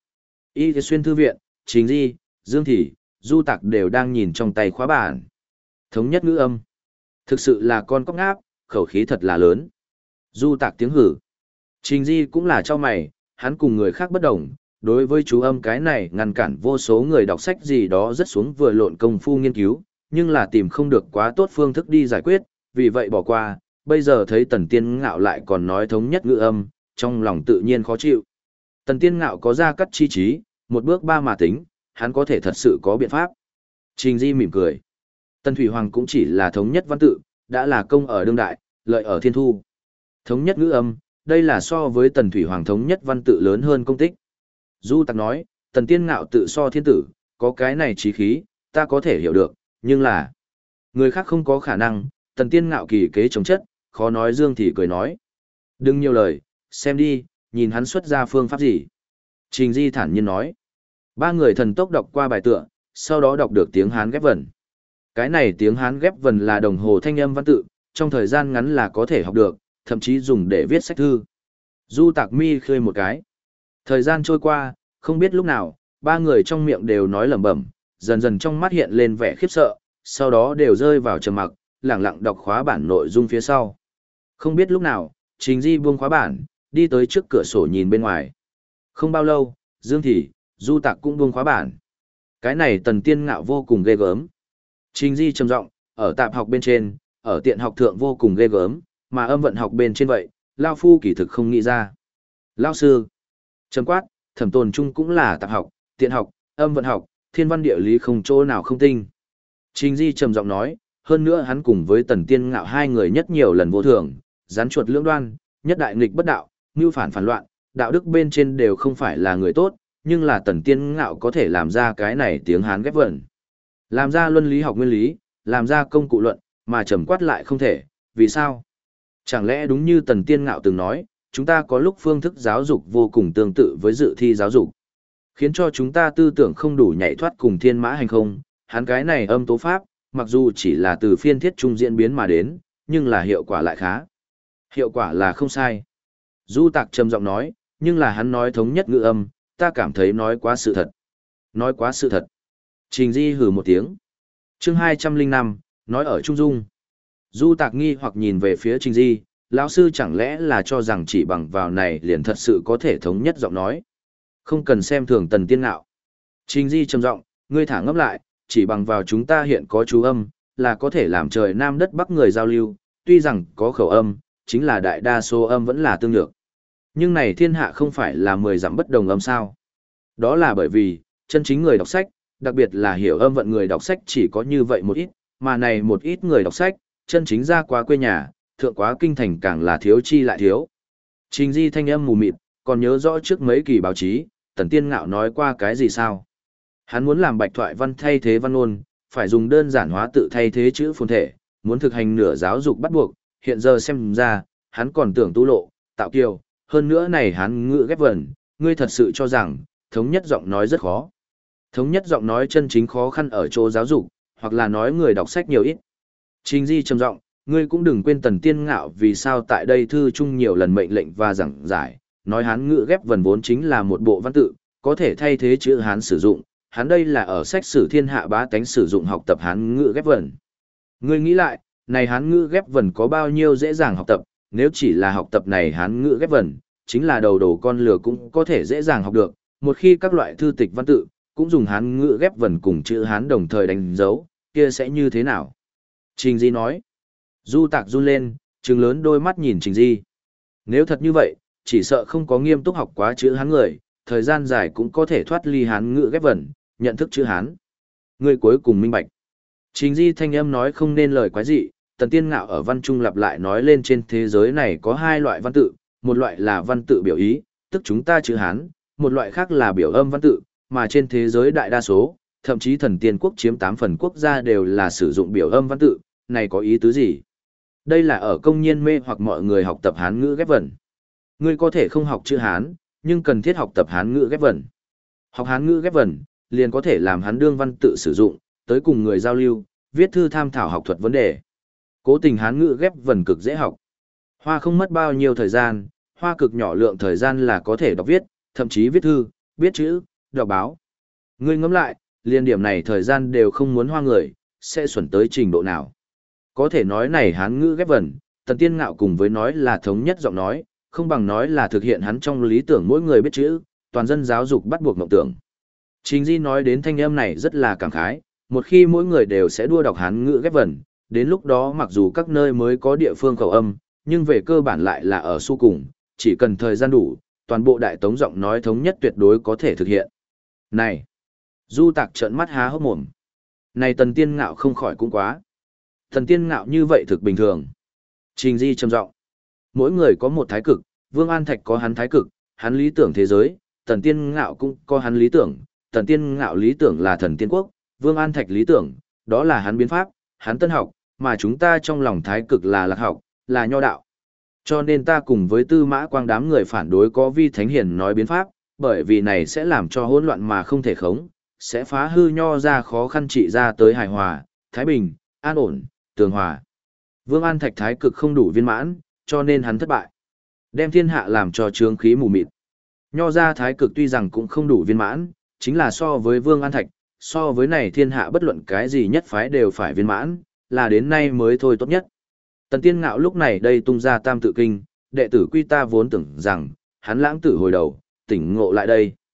Y Xuyên Thư viện, Trình Di, Dương Thị, Du Tặc đều đang nhìn trong tay khóa bản. Thống nhất ngữ âm. Thực sự là con cóc ngáp, khẩu khí thật là lớn. Du Tặc tiếng hử. Trình Di cũng là cho mày, hắn cùng người khác bất đồng, đối với chú âm cái này ngăn cản vô số người đọc sách gì đó rất xuống vừa lộn công phu nghiên cứu, nhưng là tìm không được quá tốt phương thức đi giải quyết, vì vậy bỏ qua, bây giờ thấy Tần Tiên Ngạo lại còn nói thống nhất ngữ âm, trong lòng tự nhiên khó chịu. Tần Tiên Ngạo có ra cắt chi trí, một bước ba mà tính, hắn có thể thật sự có biện pháp. Trình Di mỉm cười. Tần Thủy Hoàng cũng chỉ là thống nhất văn tự, đã là công ở đương đại, lợi ở thiên thu. Thống nhất ngữ âm, đây là so với Tần Thủy Hoàng thống nhất văn tự lớn hơn công tích. Du Tặc nói, Tần Tiên Ngạo tự so thiên tử, có cái này trí khí, ta có thể hiểu được, nhưng là người khác không có khả năng. Tần Tiên Ngạo kỳ kế chống chất, khó nói. Dương Thị cười nói. Đừng nhiều lời, xem đi, nhìn hắn xuất ra phương pháp gì. Trình Di thản nhiên nói. 3 người thần tốc đọc qua bài tựa, sau đó đọc được tiếng Hán ghép vần. Cái này tiếng Hán ghép vần là đồng hồ thanh âm văn tự, trong thời gian ngắn là có thể học được, thậm chí dùng để viết sách thư. Du Tặc mi khơi một cái. Thời gian trôi qua, không biết lúc nào, 3 người trong miệng đều nói lẩm bẩm, dần dần trong mắt hiện lên vẻ khiếp sợ, sau đó đều rơi vào trầm mặc, lặng lặng đọc khóa bản nội dung phía sau. Không biết lúc nào, Trình Di buông khóa bản, đi tới trước cửa sổ nhìn bên ngoài. Không bao lâu, Dương Thị, Du Tạc cũng buông khóa bản. Cái này Tần Tiên Ngạo vô cùng ghê gớm. Trình Di trầm giọng, ở tạp học bên trên, ở tiện học thượng vô cùng ghê gớm, mà âm vận học bên trên vậy, Lao Phu kỳ thực không nghĩ ra. Lao sư, trầm quát, Thẩm Tồn Trung cũng là tạp học, tiện học, âm vận học, thiên văn địa lý không chỗ nào không tinh. Trình Di trầm giọng nói, hơn nữa hắn cùng với Tần Tiên Ngạo hai người nhất nhiều lần vô thường, rắn chuột lưỡng đoan, nhất đại nghịch bất đạo, mưu phản phản loạn, đạo đức bên trên đều không phải là người tốt, nhưng là Tần Tiên Ngạo có thể làm ra cái này tiếng Hán ghép vần. Làm ra luân lý học nguyên lý, làm ra công cụ luận, mà trầm quát lại không thể, vì sao? Chẳng lẽ đúng như Tần Tiên Ngạo từng nói, chúng ta có lúc phương thức giáo dục vô cùng tương tự với dự thi giáo dục, khiến cho chúng ta tư tưởng không đủ nhảy thoát cùng thiên mã hành không, hắn cái này âm tố pháp, mặc dù chỉ là từ phiên thiết trung diễn biến mà đến, nhưng là hiệu quả lại khá. Hiệu quả là không sai. Du Tạc trầm giọng nói, nhưng là hắn nói thống nhất ngữ âm, ta cảm thấy nói quá sự thật. Nói quá sự thật. Trình Di hừ một tiếng. Chương 205, nói ở Trung Dung. Du Tạc nghi hoặc nhìn về phía Trình Di, lão sư chẳng lẽ là cho rằng chỉ bằng vào này liền thật sự có thể thống nhất giọng nói. Không cần xem thường Tần Tiên Ngạo. Trình Di trầm giọng, ngươi thả ngấp lại, chỉ bằng vào chúng ta hiện có chú âm, là có thể làm trời Nam đất Bắc người giao lưu, tuy rằng có khẩu âm, chính là đại đa số âm vẫn là tương lược. Nhưng này thiên hạ không phải là 10 dặm bất đồng âm sao. Đó là bởi vì, chân chính người đọc sách, đặc biệt là hiểu âm vận người đọc sách chỉ có như vậy một ít, mà này một ít người đọc sách, chân chính ra quá quê nhà, thượng quá kinh thành càng là thiếu chi lại thiếu. Trình Di thanh âm mù mịt, còn nhớ rõ trước mấy kỳ báo chí, Tần Tiên Ngạo nói qua cái gì sao? Hắn muốn làm bạch thoại văn thay thế văn ngôn, phải dùng đơn giản hóa tự thay thế chữ phồn thể, muốn thực hành nửa giáo dục bắt buộc, hiện giờ xem ra, hắn còn tưởng tu lộ, tạo kiều, hơn nữa này hắn ngữ ghép vần, ngươi thật sự cho rằng, thống nhất giọng nói rất khó. Thống nhất giọng nói chân chính khó khăn ở chỗ giáo dục, hoặc là nói người đọc sách nhiều ít. Trình Di trầm giọng, ngươi cũng đừng quên Tần Tiên Ngạo vì sao tại đây thư chung nhiều lần mệnh lệnh và giảng giải, nói Hán ngữ ghép vần vốn chính là một bộ văn tự, có thể thay thế chữ Hán sử dụng, Hán đây là ở sách sử thiên hạ bá tánh sử dụng học tập Hán ngữ ghép vần. Ngươi nghĩ lại, này Hán ngữ ghép vần có bao nhiêu dễ dàng học tập, nếu chỉ là học tập này Hán ngữ ghép vần, chính là đầu đầu con lừa cũng có thể dễ dàng học được, một khi các loại thư tịch văn tự, cũng dùng Hán ngữ ghép vần cùng chữ Hán đồng thời đánh dấu, kia sẽ như thế nào? Trình Di nói. Du Tạc run lên, trừng lớn đôi mắt nhìn Trình Di. Nếu thật như vậy, chỉ sợ không có nghiêm túc học quá chữ Hán người, thời gian dài cũng có thể thoát ly Hán ngữ ghép vần, nhận thức chữ Hán. Người cuối cùng minh bạch. Trình Di thanh âm nói không nên lời quái dị, Tần Tiên Ngạo ở văn trung lặp lại nói lên trên thế giới này có hai loại văn tự, một loại là văn tự biểu ý, tức chúng ta chữ Hán, một loại khác là biểu âm văn tự, mà trên thế giới đại đa số, thậm chí thần tiên quốc chiếm 8 phần quốc gia đều là sử dụng biểu âm văn tự, này có ý tứ gì? Đây là ở công nhiên mê hoặc mọi người học tập Hán ngữ ghép vần. Ngươi có thể không học chữ Hán, nhưng cần thiết học tập Hán ngữ ghép vần. Học Hán ngữ ghép vần, liền có thể làm hắn đương văn tự sử dụng, tới cùng người giao lưu, viết thư tham thảo học thuật vấn đề. Cố tình Hán ngữ ghép vần cực dễ học. Hoa không mất bao nhiêu thời gian, hoa cực nhỏ lượng thời gian là có thể đọc viết, thậm chí viết thư, biết chữ, đọc báo. Ngươi ngẫm lại, liên điểm này thời gian đều không muốn hoa người, sẽ xuẩn tới trình độ nào. Có thể nói này Hán ngữ ghép vần, Tần Tiên Ngạo cùng với nói là thống nhất giọng nói, không bằng nói là thực hiện hắn trong lý tưởng mỗi người biết chữ, toàn dân giáo dục bắt buộc mộng tưởng. Trình Di nói đến thanh âm này rất là cảm khái, một khi mỗi người đều sẽ đua đọc Hán ngữ ghép vần, đến lúc đó mặc dù các nơi mới có địa phương khẩu âm, nhưng về cơ bản lại là ở su cùng, chỉ cần thời gian đủ, toàn bộ đại tống giọng nói thống nhất tuyệt đối có thể thực hiện. Này! Du Tạc trợn mắt há hốc mồm. Này Tần Tiên Ngạo không khỏi cũng quá. Tần Tiên Ngạo như vậy thực bình thường. Trình Di trầm giọng. Mỗi người có một thái cực, Vương An Thạch có hắn thái cực, hắn lý tưởng thế giới, Tần Tiên Ngạo cũng có hắn lý tưởng. Tần Tiên Ngạo lý tưởng là thần tiên quốc, Vương An Thạch lý tưởng, đó là hắn biến pháp, hắn tân học, mà chúng ta trong lòng thái cực là lạc học, là nho đạo. Cho nên ta cùng với Tư Mã Quang đám người phản đối có Vi Thánh Hiền nói biến pháp, bởi vì này sẽ làm cho hỗn loạn mà không thể khống, sẽ phá hư nho ra khó khăn trị ra tới hài hòa, thái bình, an ổn, tường hòa. Vương An Thạch thái cực không đủ viên mãn, cho nên hắn thất bại. Đem thiên hạ làm cho trướng khí mù mịt. Nho ra thái cực tuy rằng cũng không đủ viên mãn, chính là so với Vương An Thạch, so với này thiên hạ bất luận cái gì nhất phái đều phải viên mãn, là đến nay mới thôi tốt nhất. Tần Tiên Ngạo lúc này đây tung ra tam tự kinh, đệ tử quy ta vốn tưởng rằng, hắn lãng tử hồi đầu, tỉnh ngộ lại đây.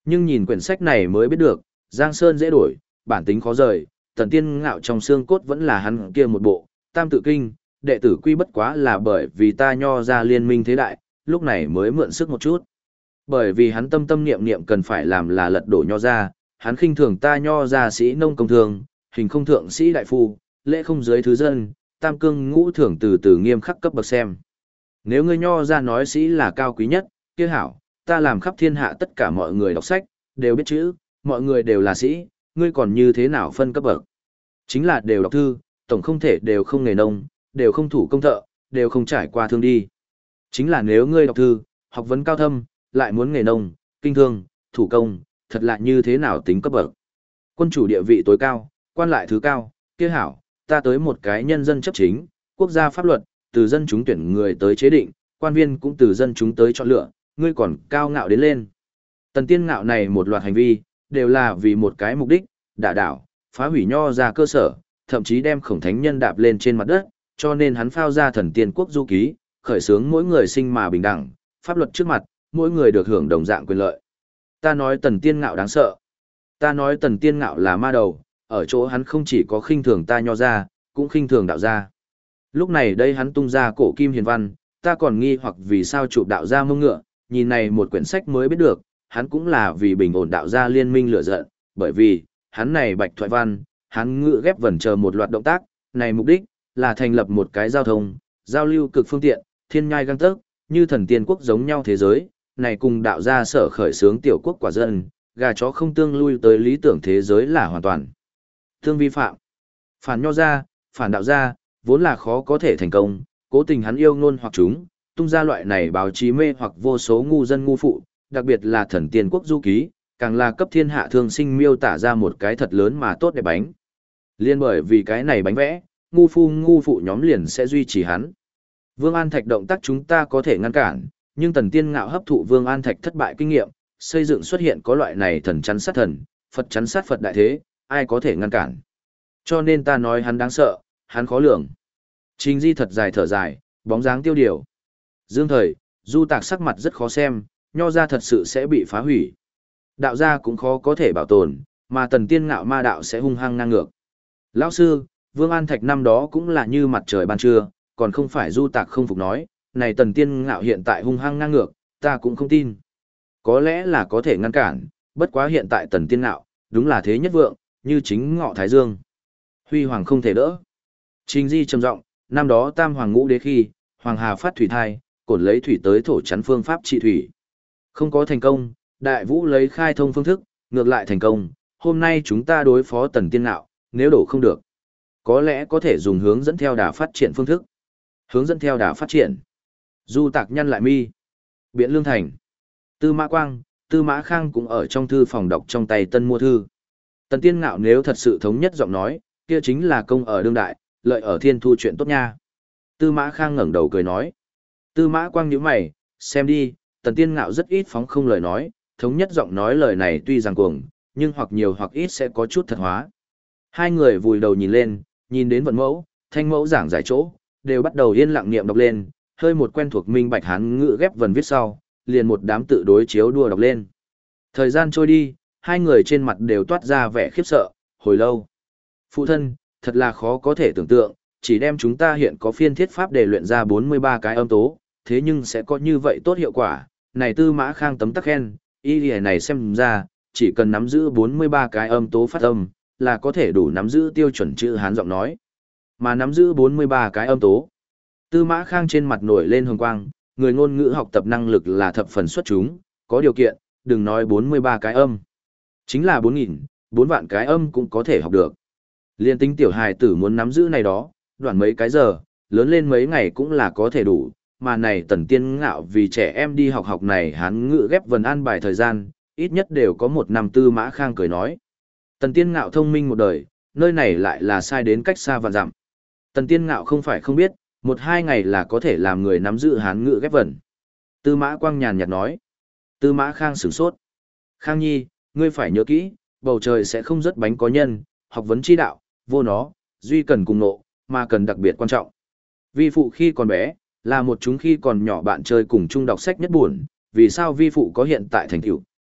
Nhưng nhìn quyển sách này mới biết được, Giang Sơn dễ đổi, bản tính khó rời, Tần Tiên Ngạo trong xương cốt vẫn là hắn kia một bộ, Tam Tự Kinh, đệ tử quy bất quá là bởi vì ta Nho ra liên minh thế đại, lúc này mới mượn sức một chút. Bởi vì hắn tâm tâm niệm niệm cần phải làm là lật đổ Nho ra, hắn khinh thường ta Nho ra sĩ nông công thường, hình không thượng sĩ đại phu, lễ không dưới thứ dân, tam cương ngũ thưởng từ từ nghiêm khắc cấp bậc xem. Nếu ngươi Nho ra nói sĩ là cao quý nhất, kia hảo, ta làm khắp thiên hạ tất cả mọi người đọc sách, đều biết chữ, mọi người đều là sĩ, ngươi còn như thế nào phân cấp bậc? Chính là đều đọc thư, tổng không thể đều không nghề nông, đều không thủ công thợ, đều không trải qua thương đi. Chính là nếu ngươi đọc thư, học vấn cao thâm, lại muốn nghề nông, kinh thương, thủ công, thật lạ như thế nào tính cấp bậc? Quân chủ địa vị tối cao, quan lại thứ cao, kia hảo, ta tới một cái nhân dân chấp chính, quốc gia pháp luật, từ dân chúng tuyển người tới chế định, quan viên cũng từ dân chúng tới chọn lựa, ngươi còn cao ngạo đến lên. Tần Tiên Ngạo này một loạt hành vi, đều là vì một cái mục đích, đả đảo, phá hủy Nho ra cơ sở, thậm chí đem Khổng Thánh Nhân đạp lên trên mặt đất, cho nên hắn phao ra thần tiên quốc du ký, khởi xướng mỗi người sinh mà bình đẳng, pháp luật trước mặt, mỗi người được hưởng đồng dạng quyền lợi. Ta nói Tần Tiên Ngạo đáng sợ. Ta nói Tần Tiên Ngạo là ma đầu, ở chỗ hắn không chỉ có khinh thường ta Nho ra, cũng khinh thường đạo gia. Lúc này đây hắn tung ra cổ kim hiền văn, ta còn nghi hoặc vì sao chụp đạo gia mông ngựa, nhìn này một quyển sách mới biết được, hắn cũng là vì bình ổn đạo gia liên minh lửa giận, bởi vì, hắn này bạch thoại văn, hắn ngự ghép vẩn chờ một loạt động tác, này mục đích, là thành lập một cái giao thông, giao lưu cực phương tiện, thiên nhai găng tớc, như thần tiên quốc giống nhau thế giới, này cùng đạo gia sở khởi xướng tiểu quốc quả dân, gà chó không tương lui tới lý tưởng thế giới là hoàn toàn tương vi phạm. Phản Nho gia, phản đạo gia, vốn là khó có thể thành công, cố tình hắn yêu ngôn hoặc chúng, tung ra loại này báo chí mê hoặc vô số ngu dân ngu phụ, đặc biệt là thần tiên quốc du ký, càng là cấp thiên hạ thương sinh miêu tả ra một cái thật lớn mà tốt đẹp bánh. Liên bởi vì cái này bánh vẽ, ngu phu ngu phụ nhóm liền sẽ duy trì hắn. Vương An Thạch động tác chúng ta có thể ngăn cản, nhưng Tần Tiên Ngạo hấp thụ Vương An Thạch thất bại kinh nghiệm, xây dựng xuất hiện có loại này thần chắn sát thần, Phật chắn sát Phật đại thế, ai có thể ngăn cản. Cho nên ta nói hắn đáng sợ, hắn khó lường. Trình Di thật dài thở dài, bóng dáng tiêu điều. Dương thời, Du Tạc sắc mặt rất khó xem, Nho gia thật sự sẽ bị phá hủy. Đạo gia cũng khó có thể bảo tồn, mà Tần Tiên Ngạo ma đạo sẽ hung hăng ngang ngược. Lão sư, Vương An Thạch năm đó cũng là như mặt trời ban trưa, còn không phải Du Tạc không phục nói, này Tần Tiên Ngạo hiện tại hung hăng ngang ngược, ta cũng không tin. Có lẽ là có thể ngăn cản, bất quá hiện tại Tần Tiên Ngạo, đúng là thế nhất vượng, như chính ngọ Thái Dương. Huy Hoàng không thể đỡ. Trình Di trầm giọng, năm đó Tam Hoàng Ngũ Đế khi, Hoàng Hà phát thủy thai, cổn lấy thủy tới thổ chắn phương pháp trị thủy. Không có thành công, Đại Vũ lấy khai thông phương thức, ngược lại thành công, hôm nay chúng ta đối phó Tần Tiên Ngạo, nếu đổ không được, có lẽ có thể dùng hướng dẫn theo đà phát triển phương thức. Hướng dẫn theo đà phát triển. Du Tạc nhăn lại mi. Biện Lương Thành. Tư Mã Quang, Tư Mã Khang cũng ở trong thư phòng đọc trong tay tân mua thư. Tần Tiên Ngạo nếu thật sự thống nhất giọng nói, kia chính là công ở đương đại, lợi ở thiên thu chuyện tốt nha. Tư Mã Khang ngẩng đầu cười nói. Tư Mã Quang nhíu mày, xem đi, Tần Tiên Ngạo rất ít phóng không lời nói, thống nhất giọng nói lời này tuy rằng cuồng, nhưng hoặc nhiều hoặc ít sẽ có chút thật hóa. Hai người vùi đầu nhìn lên, nhìn đến vận mẫu, thanh mẫu giảng giải chỗ, đều bắt đầu yên lặng niệm đọc lên, hơi một quen thuộc minh bạch hán ngữ ghép vần viết sau, liền một đám tự đối chiếu đua đọc lên. Thời gian trôi đi, hai người trên mặt đều toát ra vẻ khiếp sợ, hồi lâu. Phụ thân, thật là khó có thể tưởng tượng, chỉ đem chúng ta hiện có phiên thiết pháp để luyện ra 43 cái âm tố, thế nhưng sẽ có như vậy tốt hiệu quả. Này Tư Mã Khang tấm tắc khen, ý nghĩa này xem ra, chỉ cần nắm giữ 43 cái âm tố phát âm, là có thể đủ nắm giữ tiêu chuẩn chữ Hán giọng nói. Mà nắm giữ 43 cái âm tố. Tư Mã Khang trên mặt nổi lên hồng quang, người ngôn ngữ học tập năng lực là thập phần xuất chúng, có điều kiện, đừng nói 43 cái âm. Chính là 4.000, 4 vạn cái âm cũng có thể học được. Liên tính tiểu hài tử muốn nắm giữ này đó, đoạn mấy cái giờ, lớn lên mấy ngày cũng là có thể đủ, mà này Tần Tiên Ngạo vì trẻ em đi học này Hán ngữ ghép vần an bài thời gian, ít nhất đều có 1 năm. Tư Mã Khang cười nói. Tần Tiên Ngạo thông minh một đời, nơi này lại là sai đến cách xa vạn dặm. Tần Tiên Ngạo không phải không biết, 1-2 ngày là có thể làm người nắm giữ Hán ngữ ghép vần. Tư Mã Quang nhàn nhạt nói. Tư Mã Khang sửng sốt. Khang Nhi, ngươi phải nhớ kỹ, bầu trời sẽ không rớt bánh có nhân, học vấn chi đạo, vô nó, duy cần cùng nộ, mà cần đặc biệt quan trọng. Vi phụ khi còn bé, là một chúng khi còn nhỏ bạn chơi cùng chung đọc sách nhất buồn, vì sao vi phụ có hiện tại thành tựu,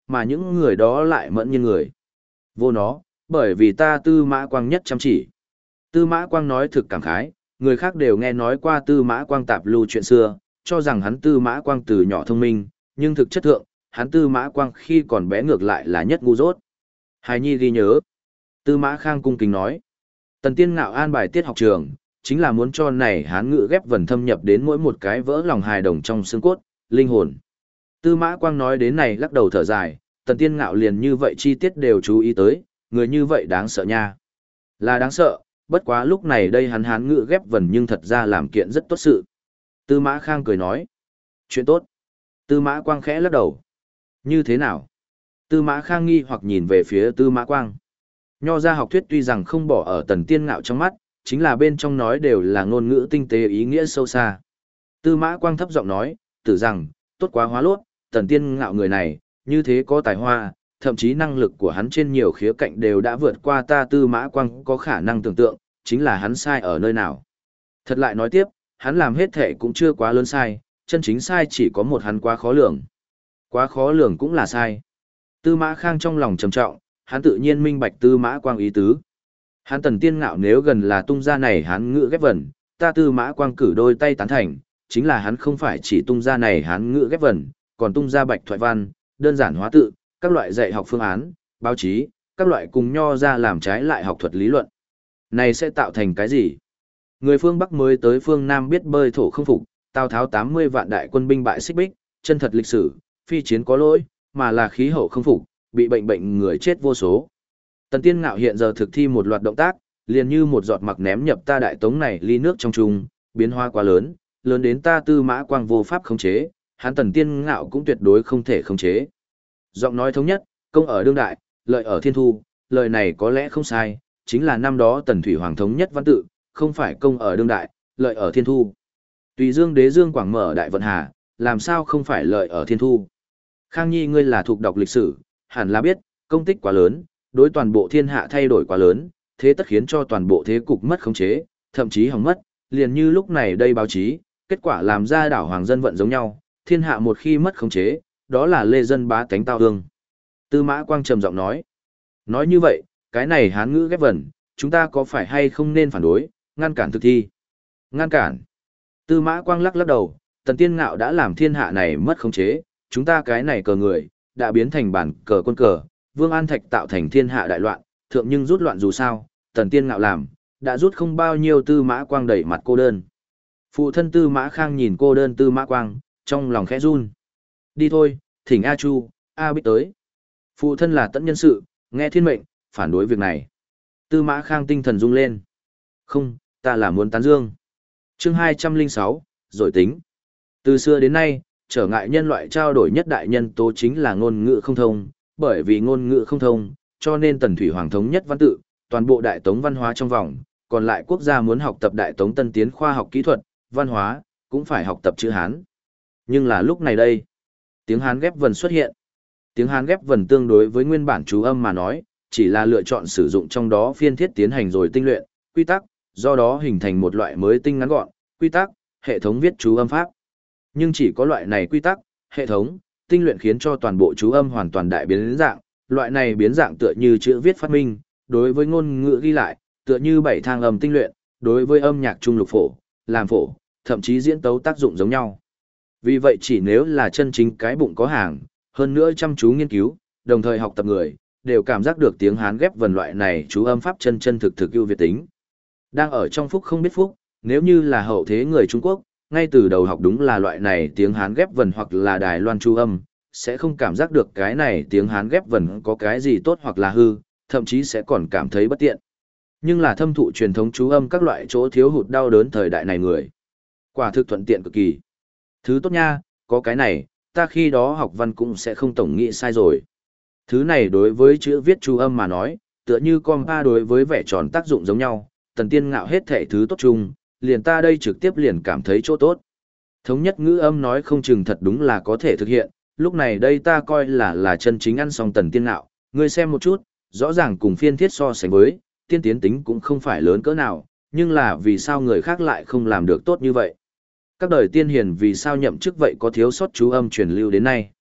mà những người đó lại mẫn nhiên người. Vô nó, bởi vì ta Tư Mã Quang nhất chăm chỉ. Tư Mã Quang nói thực cảm khái, người khác đều nghe nói qua Tư Mã Quang tạp lưu chuyện xưa, cho rằng hắn Tư Mã Quang từ nhỏ thông minh, nhưng thực chất thượng, hắn Tư Mã Quang khi còn bé ngược lại là nhất ngu dốt. Hài nhi ghi nhớ. Tư Mã Khang cung kính nói. Tần Tiên Ngạo an bài tiết học trường, chính là muốn cho này hán ngữ ghép vần thâm nhập đến mỗi một cái vỡ lòng hài đồng trong xương cốt, linh hồn. Tư Mã Quang nói đến này lắc đầu thở dài, Tần Tiên Ngạo liền như vậy chi tiết đều chú ý tới, người như vậy đáng sợ nha. Là đáng sợ, bất quá lúc này đây hắn hán ngữ ghép vần nhưng thật ra làm kiện rất tốt sự. Tư Mã Khang cười nói. Chuyện tốt. Tư Mã Quang khẽ lắc đầu. Như thế nào? Tư Mã Khang nghi hoặc nhìn về phía Tư Mã Quang. Nho ra học thuyết tuy rằng không bỏ ở Tần Tiên Ngạo trong mắt, chính là bên trong nói đều là ngôn ngữ tinh tế ý nghĩa sâu xa. Tư Mã Quang thấp giọng nói, tử rằng, tốt quá hóa lốt, Tần Tiên Ngạo người này, như thế có tài hoa, thậm chí năng lực của hắn trên nhiều khía cạnh đều đã vượt qua ta Tư Mã Quang có khả năng tưởng tượng, chính là hắn sai ở nơi nào. Thật lại nói tiếp, hắn làm hết thể cũng chưa quá lớn sai, chân chính sai chỉ có một hắn quá khó lường. Quá khó lường cũng là sai. Tư Mã Khang trong lòng trầm trọng, hắn tự nhiên minh bạch Tư Mã Quang ý tứ. Hắn Tần Tiên Ngạo nếu gần là tung ra này hắn ngữ ghép vần, ta Tư Mã Quang cử đôi tay tán thành, chính là hắn không phải chỉ tung ra này hắn ngữ ghép vần, còn tung ra bạch thoại văn, đơn giản hóa tự, các loại dạy học phương án, báo chí, các loại cùng nho ra làm trái lại học thuật lý luận. Này sẽ tạo thành cái gì? Người phương Bắc mới tới phương Nam biết bơi thổ không phục, Tào Tháo 80 vạn đại quân binh bại Xích Bích, chân thật lịch sử, phi chiến có lỗi, mà là khí hậu không phục, bị bệnh người chết vô số. Tần Tiên Ngạo hiện giờ thực thi một loạt động tác, liền như một giọt mặc ném nhập ta đại tống này ly nước trong trung, biến hóa quá lớn, lớn đến ta Tư Mã Quang vô pháp khống chế, hắn Tần Tiên Ngạo cũng tuyệt đối không thể khống chế. Giọng nói thống nhất, công ở đương đại, lợi ở thiên thu, lời này có lẽ không sai, chính là năm đó Tần Thủy Hoàng thống nhất văn tự, không phải công ở đương đại, lợi ở thiên thu. Tùy Dương đế dương quảng mở đại vận hà, làm sao không phải lợi ở thiên thu. Khang Nhi ngươi là thuộc đọc lịch sử, hẳn là biết, công tích quá lớn, đối toàn bộ thiên hạ thay đổi quá lớn, thế tất khiến cho toàn bộ thế cục mất khống chế, thậm chí hỏng mất, liền như lúc này đây báo chí, kết quả làm ra đảo hoàng dân vận giống nhau, thiên hạ một khi mất khống chế, đó là lê dân bá tánh tao hương. Tư Mã Quang trầm giọng nói. Nói như vậy, cái này hán ngữ ghép vần, chúng ta có phải hay không nên phản đối, ngăn cản thực thi? Ngăn cản. Tư Mã Quang lắc lắc đầu, Tần Tiên Ngạo đã làm thiên hạ này mất khống chế, chúng ta cái này cờ người, đã biến thành bản cờ quân cờ, Vương An Thạch tạo thành thiên hạ đại loạn, thượng nhưng rút loạn dù sao, Tần Tiên Ngạo làm, đã rút không bao nhiêu. Tư Mã Quang đẩy mặt cô đơn. Phụ thân Tư Mã Khang nhìn cô đơn Tư Mã Quang, trong lòng khẽ run. Đi thôi, thỉnh A Chu, A Bích tới. Phụ thân là tận nhân sự, nghe thiên mệnh, phản đối việc này. Tư Mã Khang tinh thần rung lên. Không, ta là muốn tán dương. Chương 206, rồi tính. Từ xưa đến nay, trở ngại nhân loại trao đổi nhất đại nhân tố chính là ngôn ngữ không thông, bởi vì ngôn ngữ không thông, cho nên Tần Thủy Hoàng thống nhất văn tự, toàn bộ đại tống văn hóa trong vòng, còn lại quốc gia muốn học tập đại tống tân tiến khoa học kỹ thuật, văn hóa, cũng phải học tập chữ Hán. Nhưng là lúc này đây, tiếng Hán ghép vần xuất hiện. Tiếng Hán ghép vần tương đối với nguyên bản chú âm mà nói, chỉ là lựa chọn sử dụng trong đó phiên thiết tiến hành rồi tinh luyện, quy tắc, do đó hình thành một loại mới tinh ngắn gọn, quy tắc, hệ thống viết chú âm pháp. Nhưng chỉ có loại này quy tắc, hệ thống, tinh luyện khiến cho toàn bộ chú âm hoàn toàn đại biến dạng, loại này biến dạng tựa như chữ viết phát minh, đối với ngôn ngữ ghi lại, tựa như bảy thang âm tinh luyện, đối với âm nhạc trung lục phổ, làm phổ, thậm chí diễn tấu tác dụng giống nhau. Vì vậy chỉ nếu là chân chính cái bụng có hàng, hơn nữa chăm chú nghiên cứu, đồng thời học tập người, đều cảm giác được tiếng Hán ghép vần loại này chú âm pháp chân chân thực ưu việt tính. Đang ở trong phúc không biết phúc, nếu như là hậu thế người Trung Quốc, ngay từ đầu học đúng là loại này tiếng Hán ghép vần hoặc là Đài Loan chú âm, sẽ không cảm giác được cái này tiếng Hán ghép vần có cái gì tốt hoặc là hư, thậm chí sẽ còn cảm thấy bất tiện. Nhưng là thâm thụ truyền thống chú âm các loại chỗ thiếu hụt đau đớn thời đại này người. Quả thực thuận tiện cực kỳ. Thứ tốt nha, có cái này, ta khi đó học văn cũng sẽ không tổng nghĩ sai rồi. Thứ này đối với chữ viết chú âm mà nói, tựa như compa đối với vẻ tròn tác dụng giống nhau, Tần Tiên Ngạo hết thể thứ tốt chung, liền ta đây trực tiếp liền cảm thấy chỗ tốt. Thống nhất ngữ âm nói không chừng thật đúng là có thể thực hiện, lúc này đây ta coi là chân chính ăn xong Tần Tiên Ngạo, ngươi xem một chút, rõ ràng cùng phiên thiết so sánh với, tiên tiến tính cũng không phải lớn cỡ nào, nhưng là vì sao người khác lại không làm được tốt như vậy. Các đời tiên hiền vì sao nhậm chức vậy có thiếu sót chú âm truyền lưu đến nay.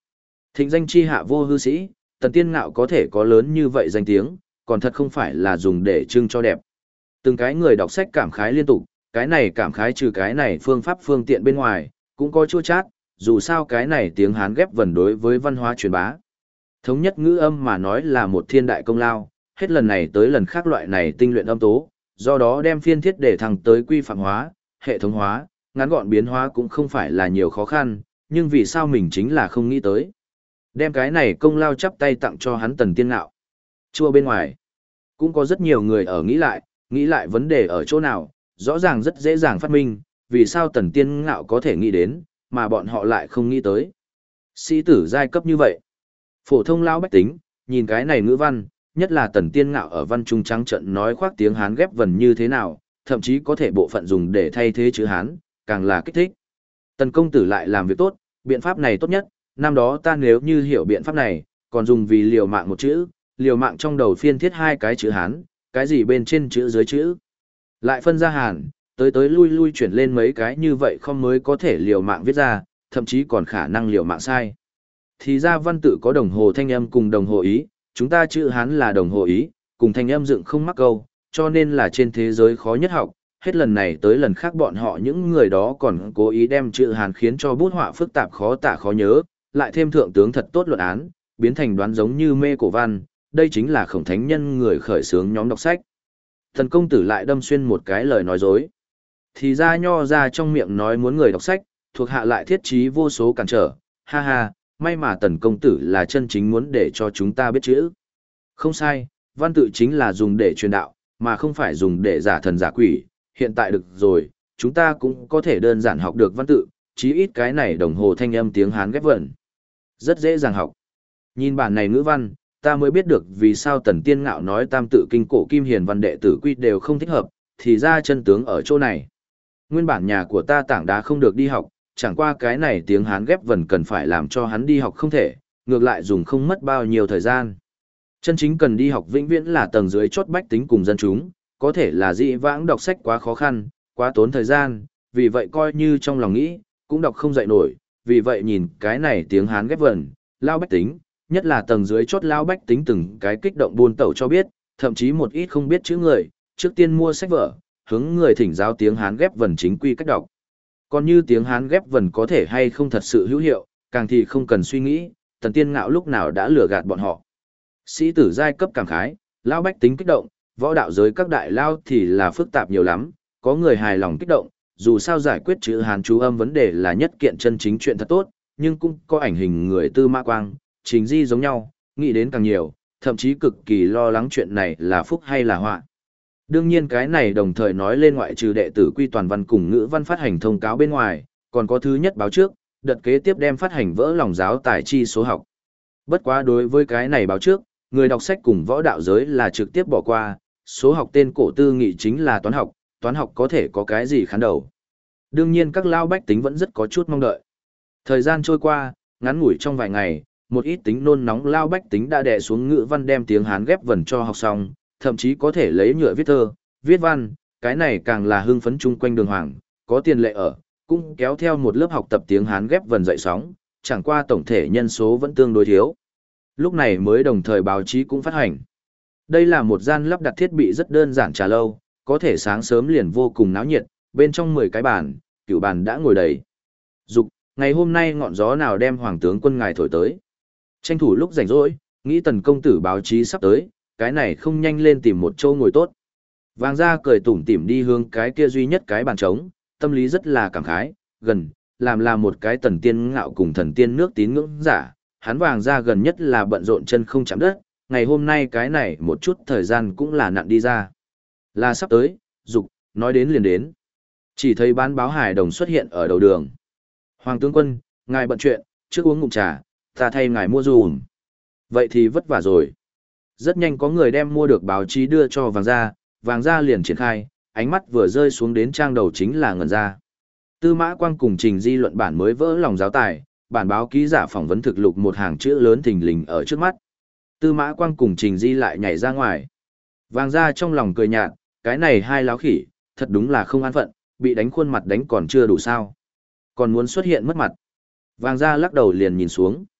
Thịnh danh chi hạ vô hư sĩ, Tần Tiên Ngạo có thể có lớn như vậy danh tiếng, còn thật không phải là dùng để trưng cho đẹp. Từng cái người đọc sách cảm khái liên tục, cái này cảm khái trừ cái này phương pháp phương tiện bên ngoài, cũng có chua chát, dù sao cái này tiếng Hán ghép vần đối với văn hóa truyền bá. Thống nhất ngữ âm mà nói là một thiên đại công lao, hết lần này tới lần khác loại này tinh luyện âm tố, do đó đem phiên thiết để thăng tới quy phạm hóa, hệ thống hóa, ngắn gọn biến hóa cũng không phải là nhiều khó khăn, nhưng vì sao mình chính là không nghĩ tới. Đem cái này công lao chắp tay tặng cho hắn Tần Tiên Ngạo. Chua bên ngoài, cũng có rất nhiều người ở nghĩ lại vấn đề ở chỗ nào, rõ ràng rất dễ dàng phát minh, vì sao Tần Tiên Ngạo có thể nghĩ đến, mà bọn họ lại không nghĩ tới. Sĩ tử giai cấp như vậy. Phổ thông lao bách tính, nhìn cái này ngữ văn, nhất là Tần Tiên Ngạo ở văn trung trắng trận nói khoác tiếng Hán ghép vần như thế nào, thậm chí có thể bộ phận dùng để thay thế chữ Hán, càng là kích thích. Tần công tử lại làm việc tốt, biện pháp này tốt nhất, năm đó ta nếu như hiểu biện pháp này, còn dùng vì liều mạng một chữ, liều mạng trong đầu phiên thiết hai cái chữ Hán, cái gì bên trên chữ dưới chữ. Lại phân ra Hàn, tới lui chuyển lên mấy cái như vậy không mới có thể liều mạng viết ra, thậm chí còn khả năng liều mạng sai. Thì ra văn tự có đồng hồ thanh âm cùng đồng hồ ý, chúng ta chữ Hán là đồng hồ ý, cùng thanh âm dựng không mắc câu, cho nên là trên thế giới khó nhất học. Hết lần này tới lần khác bọn họ những người đó còn cố ý đem chữ Hán khiến cho bút họa phức tạp khó tả khó nhớ, lại thêm thượng tướng thật tốt luận án, biến thành đoán giống như mê cổ văn, đây chính là Khổng Thánh Nhân người khởi xướng nhóm đọc sách. Thần công tử lại đâm xuyên một cái lời nói dối. Thì ra nho ra trong miệng nói muốn người đọc sách, thuộc hạ lại thiết trí vô số cản trở, ha ha, may mà tần công tử là chân chính muốn để cho chúng ta biết chữ. Không sai, văn tự chính là dùng để truyền đạo, mà không phải dùng để giả thần giả quỷ, hiện tại được rồi, chúng ta cũng có thể đơn giản học được văn tự, chí ít cái này đồng hồ thanh âm tiếng Hán ghép vần. Rất dễ dàng học. Nhìn bản này ngữ văn, ta mới biết được vì sao Tần Tiên Ngạo nói tam tự kinh cổ kim hiền văn đệ tử quy đều không thích hợp, thì ra chân tướng ở chỗ này. Nguyên bản nhà của ta tảng đá không được đi học, chẳng qua cái này tiếng Hán ghép vần cần phải làm cho hắn đi học không thể, ngược lại dùng không mất bao nhiêu thời gian. Chân chính cần đi học vĩnh viễn là tầng dưới chốt bách tính cùng dân chúng, có thể là dị vãng đọc sách quá khó khăn, quá tốn thời gian, vì vậy coi như trong lòng nghĩ, cũng đọc không dậy nổi, vì vậy nhìn cái này tiếng Hán ghép vần, lao bách tính, nhất là tầng dưới chốt lao bách tính từng cái kích động buôn tẩu cho biết, thậm chí một ít không biết chữ người, trước tiên mua sách vở, hướng người thỉnh giáo tiếng Hán ghép vần chính quy cách đọc. Còn như tiếng Hán ghép vần có thể hay không thật sự hữu hiệu, càng thì không cần suy nghĩ, Tần Tiên Ngạo lúc nào đã lừa gạt bọn họ. Sĩ tử giai cấp cảm khái, lao bách tính kích động, võ đạo giới các đại lao thì là phức tạp nhiều lắm, có người hài lòng kích động, dù sao giải quyết chữ Hán chú âm vấn đề là nhất kiện chân chính chuyện thật tốt, nhưng cũng có ảnh hình người Tư Mã Quang, Trình Di giống nhau, nghĩ đến càng nhiều, thậm chí cực kỳ lo lắng chuyện này là phúc hay là họa. Đương nhiên cái này đồng thời nói lên ngoại trừ đệ tử quy toàn văn cùng ngữ văn phát hành thông cáo bên ngoài, còn có thứ nhất báo trước, đợt kế tiếp đem phát hành vỡ lòng giáo tài chi số học. Bất quá đối với cái này báo trước, người đọc sách cùng võ đạo giới là trực tiếp bỏ qua, số học tên cổ tư nghị chính là toán học có thể có cái gì khán đầu. Đương nhiên các lao bách tính vẫn rất có chút mong đợi. Thời gian trôi qua, ngắn ngủi trong vài ngày, một ít tính nôn nóng lao bách tính đã đè xuống ngữ văn đem tiếng Hán ghép vần cho học xong, thậm chí có thể lấy nhựa viết thơ, viết văn, cái này càng là hưng phấn chung quanh đường hoàng, có tiền lệ ở, cũng kéo theo một lớp học tập tiếng Hán ghép vần dậy sóng, chẳng qua tổng thể nhân số vẫn tương đối thiếu. Lúc này mới đồng thời báo chí cũng phát hành. Đây là một gian lắp đặt thiết bị rất đơn giản trà lâu, có thể sáng sớm liền vô cùng náo nhiệt, bên trong 10 cái bàn, cửu bàn đã ngồi đầy. Dục, ngày hôm nay ngọn gió nào đem hoàng tướng quân ngài thổi tới. Tranh thủ lúc rảnh rỗi, nghĩ Tần công tử báo chí sắp tới, cái này không nhanh lên tìm một chỗ ngồi tốt. Vàng ra cười tủm tỉm đi hướng cái kia duy nhất cái bàn trống, tâm lý rất là cảm khái, gần, làm một cái Tần Tiên Ngạo cùng thần tiên nước tín ngưỡng giả, hắn Vàng ra gần nhất là bận rộn chân không chạm đất, ngày hôm nay cái này một chút thời gian cũng là nặn đi ra. Là sắp tới, dục, nói đến liền đến. Chỉ thấy bán báo hài đồng xuất hiện ở đầu đường. Hoàng tướng quân, ngài bận chuyện, trước uống ngụm trà, ta thay ngài mua dùm. Vậy thì vất vả rồi. Rất nhanh có người đem mua được báo chí đưa cho Vàng ra liền triển khai, ánh mắt vừa rơi xuống đến trang đầu chính là ngẩn ra. Tư Mã Quang cùng Trình Di luận bản mới vỡ lòng giáo tài, bản báo ký giả phỏng vấn thực lục một hàng chữ lớn thình lình ở trước mắt. Tư Mã Quang cùng Trình Di lại nhảy ra ngoài. Vàng ra trong lòng cười nhạt, cái này hai láo khỉ, thật đúng là không an phận, bị đánh khuôn mặt đánh còn chưa đủ sao. Còn muốn xuất hiện mất mặt. Vàng ra lắc đầu liền nhìn xuống.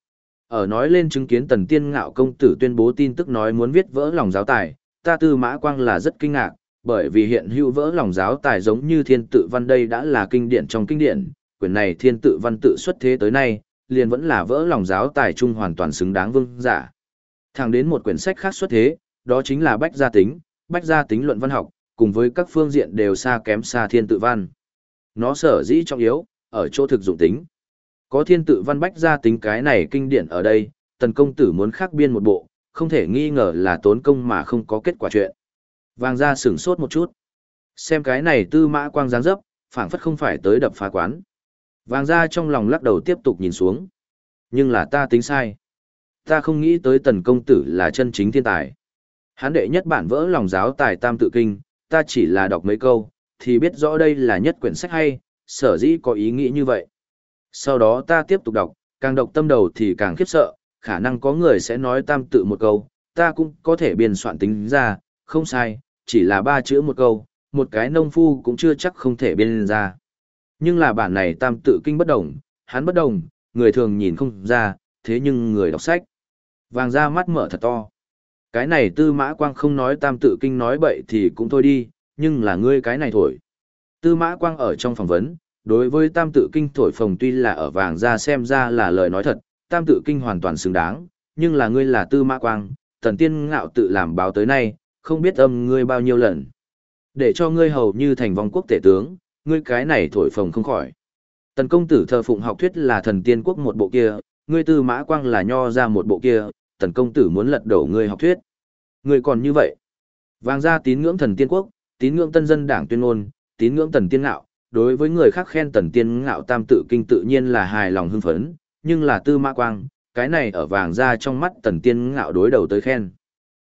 Ở nói lên chứng kiến Tần Tiên Ngạo công tử tuyên bố tin tức nói muốn viết vỡ lòng giáo tài, ta Tư Mã Quang là rất kinh ngạc, bởi vì hiện hữu vỡ lòng giáo tài giống như thiên tự văn đây đã là kinh điển trong kinh điển, quyển này thiên tự văn tự xuất thế tới nay, liền vẫn là vỡ lòng giáo tài trung hoàn toàn xứng đáng vương giả. Thẳng đến một quyển sách khác xuất thế, đó chính là Bách gia tính luận văn học, cùng với các phương diện đều xa kém xa thiên tự văn. Nó sở dĩ trọng yếu, ở chỗ thực dụng tính. Có thiên tự văn Bách gia tính cái này kinh điển ở đây, Tần công tử muốn khắc biên một bộ, không thể nghi ngờ là tốn công mà không có kết quả chuyện. Vàng gia sửng sốt một chút. Xem cái này Tư Mã Quang dáng dấp, phảng phất không phải tới đập phá quán. Vàng gia trong lòng lắc đầu tiếp tục nhìn xuống. Nhưng là ta tính sai. Ta không nghĩ tới Tần công tử là chân chính thiên tài. Hán đệ nhất bản vỡ lòng giáo tài tam tự kinh, ta chỉ là đọc mấy câu, thì biết rõ đây là nhất quyển sách hay, sở dĩ có ý nghĩ như vậy. Sau đó ta tiếp tục đọc, càng đọc tâm đầu thì càng khiếp sợ, khả năng có người sẽ nói tam tự một câu, ta cũng có thể biên soạn tính ra, không sai, chỉ là 3 chữ một câu, một cái nông phu cũng chưa chắc không thể biên ra. Nhưng là bản này tam tự kinh bất đồng, hắn bất đồng, người thường nhìn không ra, thế nhưng người đọc sách. Vàng ra mắt mở thật to. Cái này Tư Mã Quang không nói tam tự kinh nói bậy thì cũng thôi đi, nhưng là ngươi cái này thổi. Tư Mã Quang ở trong phỏng vấn, đối với tam tự kinh thổi phồng tuy là ở vàng ra xem ra là lời nói thật, tam tự kinh hoàn toàn xứng đáng, nhưng là ngươi là Tư Mã Quang, Tần Tiên Ngạo tự làm báo tới nay, không biết âm ngươi bao nhiêu lần. Để cho ngươi hầu như thành vong quốc tể tướng, ngươi cái này thổi phồng không khỏi. Tần công tử thờ phụng học thuyết là thần tiên quốc một bộ kia, ngươi Tư Mã Quang là nho ra một bộ kia, Tần công tử muốn lật đổ ngươi học thuyết. Ngươi còn như vậy. Vàng gia tín ngưỡng thần tiên quốc, tín ngưỡng tân dân đảng tuyên ngôn, tín ngưỡng Tần Tiên Ngạo, đối với người khác khen Tần Tiên Ngạo tam tự kinh tự nhiên là hài lòng hưng phấn, nhưng là Tư Mã Quang, cái này ở vàng gia trong mắt Tần Tiên Ngạo đối đầu tới khen.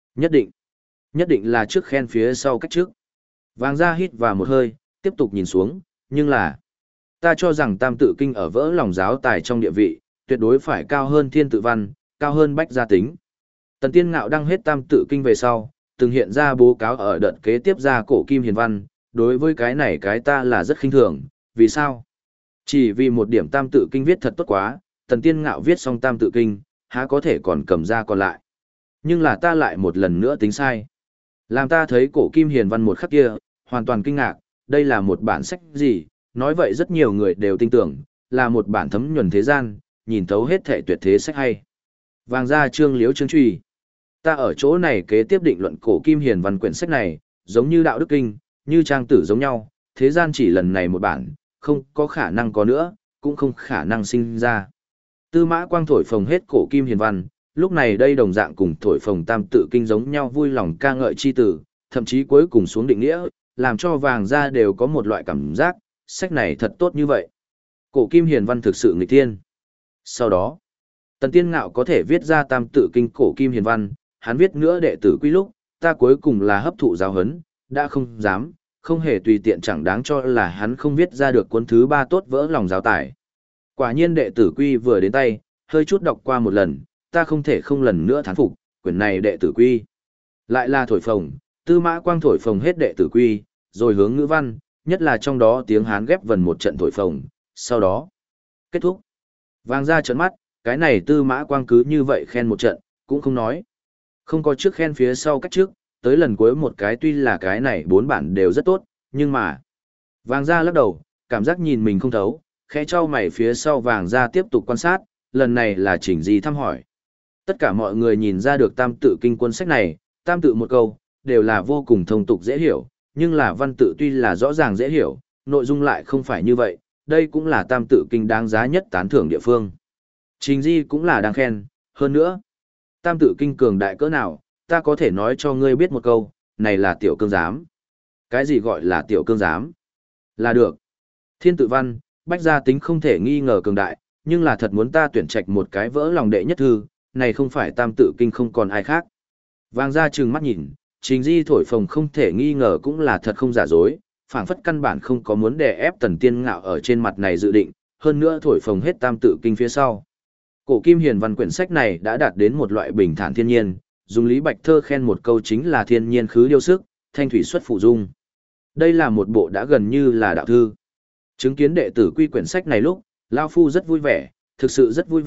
Nhất định là trước khen phía sau cách trước. Vàng gia hít vào một hơi, tiếp tục nhìn xuống, nhưng là ta cho rằng tam tự kinh ở vỡ lòng giáo tài trong địa vị, tuyệt đối phải cao hơn thiên tự văn, cao hơn bách gia tính. Tần Tiên Ngạo đăng hết tam tự kinh về sau, từng hiện ra báo cáo ở đợt kế tiếp ra cổ kim hiền văn, đối với cái này cái ta là rất khinh thường, vì sao? Chỉ vì một điểm tam tự kinh viết thật tốt quá, Tần Tiên Ngạo viết xong tam tự kinh, há có thể còn cầm ra còn lại. Nhưng là ta lại một lần nữa tính sai. Làm ta thấy cổ kim hiền văn một khắc kia, hoàn toàn kinh ngạc, đây là một bản sách gì, nói vậy rất nhiều người đều tin tưởng, là một bản thấm nhuần thế gian, nhìn thấu hết thể tuyệt thế sách hay. Vàng ra trương liếu trương truy. Ta ở chỗ này kế tiếp định luận cổ kim hiền văn quyển sách này, giống như đạo đức kinh, như trang tử giống nhau, thế gian chỉ lần này một bản, không có khả năng có nữa, cũng không khả năng sinh ra. Tư Mã Quang thổi phồng hết cổ kim hiền văn, lúc này đây đồng dạng cùng thổi phồng tam tự kinh giống nhau vui lòng ca ngợi chi tử, thậm chí cuối cùng xuống định nghĩa, làm cho vàng ra đều có một loại cảm giác, sách này thật tốt như vậy. Cổ kim hiền văn thực sự nghịch thiên. Sau đó, Tần Tiên Ngạo có thể viết ra tam tự kinh cổ kim hiền văn, hắn viết nữa đệ tử quy lúc, ta cuối cùng là hấp thụ giáo huấn, đã không dám, không hề tùy tiện chẳng đáng cho là hắn không viết ra được cuốn thứ 3 tốt vỡ lòng giáo tải. Quả nhiên đệ tử quy vừa đến tay, hơi chút đọc qua một lần, ta không thể không lần nữa thán phục, quyển này đệ tử quy. Lại là thổi phồng, Tư Mã Quang thổi phồng hết đệ tử quy, rồi hướng ngữ văn, nhất là trong đó tiếng Hán ghép vần một trận thổi phồng, sau đó kết thúc. Vàng ra trợn mắt, cái này Tư Mã Quang cứ như vậy khen một trận, cũng không nói. Không có trước khen phía sau cách trước, tới lần cuối một cái tuy là cái này 4 bản đều rất tốt, nhưng mà vàng ra lắc đầu, cảm giác nhìn mình không thấu, khẽ trao mày phía sau vàng ra tiếp tục quan sát, lần này là chỉnh gì thăm hỏi. Tất cả mọi người nhìn ra được tam tự kinh quân sách này, tam tự một câu, đều là vô cùng thông tục dễ hiểu, nhưng là văn tự tuy là rõ ràng dễ hiểu, nội dung lại không phải như vậy, đây cũng là tam tự kinh đáng giá nhất tán thưởng địa phương. Trình Di cũng là đang khen, hơn nữa, tam tự kinh cường đại cỡ nào, ta có thể nói cho ngươi biết một câu, này là tiểu cương giám. Cái gì gọi là tiểu cương giám? Là được. Thiên tự văn, bách gia tính không thể nghi ngờ cường đại, nhưng là thật muốn ta tuyển trạch một cái vỡ lòng đệ nhất thư, này không phải tam tự kinh không còn ai khác. Vàng ra trừng mắt nhìn, Trình Di thổi phồng không thể nghi ngờ cũng là thật không giả dối, phảng phất căn bản không có muốn đè ép Tần Tiên Ngạo ở trên mặt này dự định, hơn nữa thổi phồng hết tam tự kinh phía sau. Cổ kim hiền văn quyển sách này đã đạt đến một loại bình thản thiên nhiên, dùng Lý Bạch Thơ khen một câu chính là thiên nhiên khứ điêu sức, thanh thủy xuất phụ dung. Đây là một bộ đã gần như là đạo thư. Chứng kiến đệ tử quy quyển sách này lúc, Lao Phu rất vui vẻ, thực sự rất vui vẻ,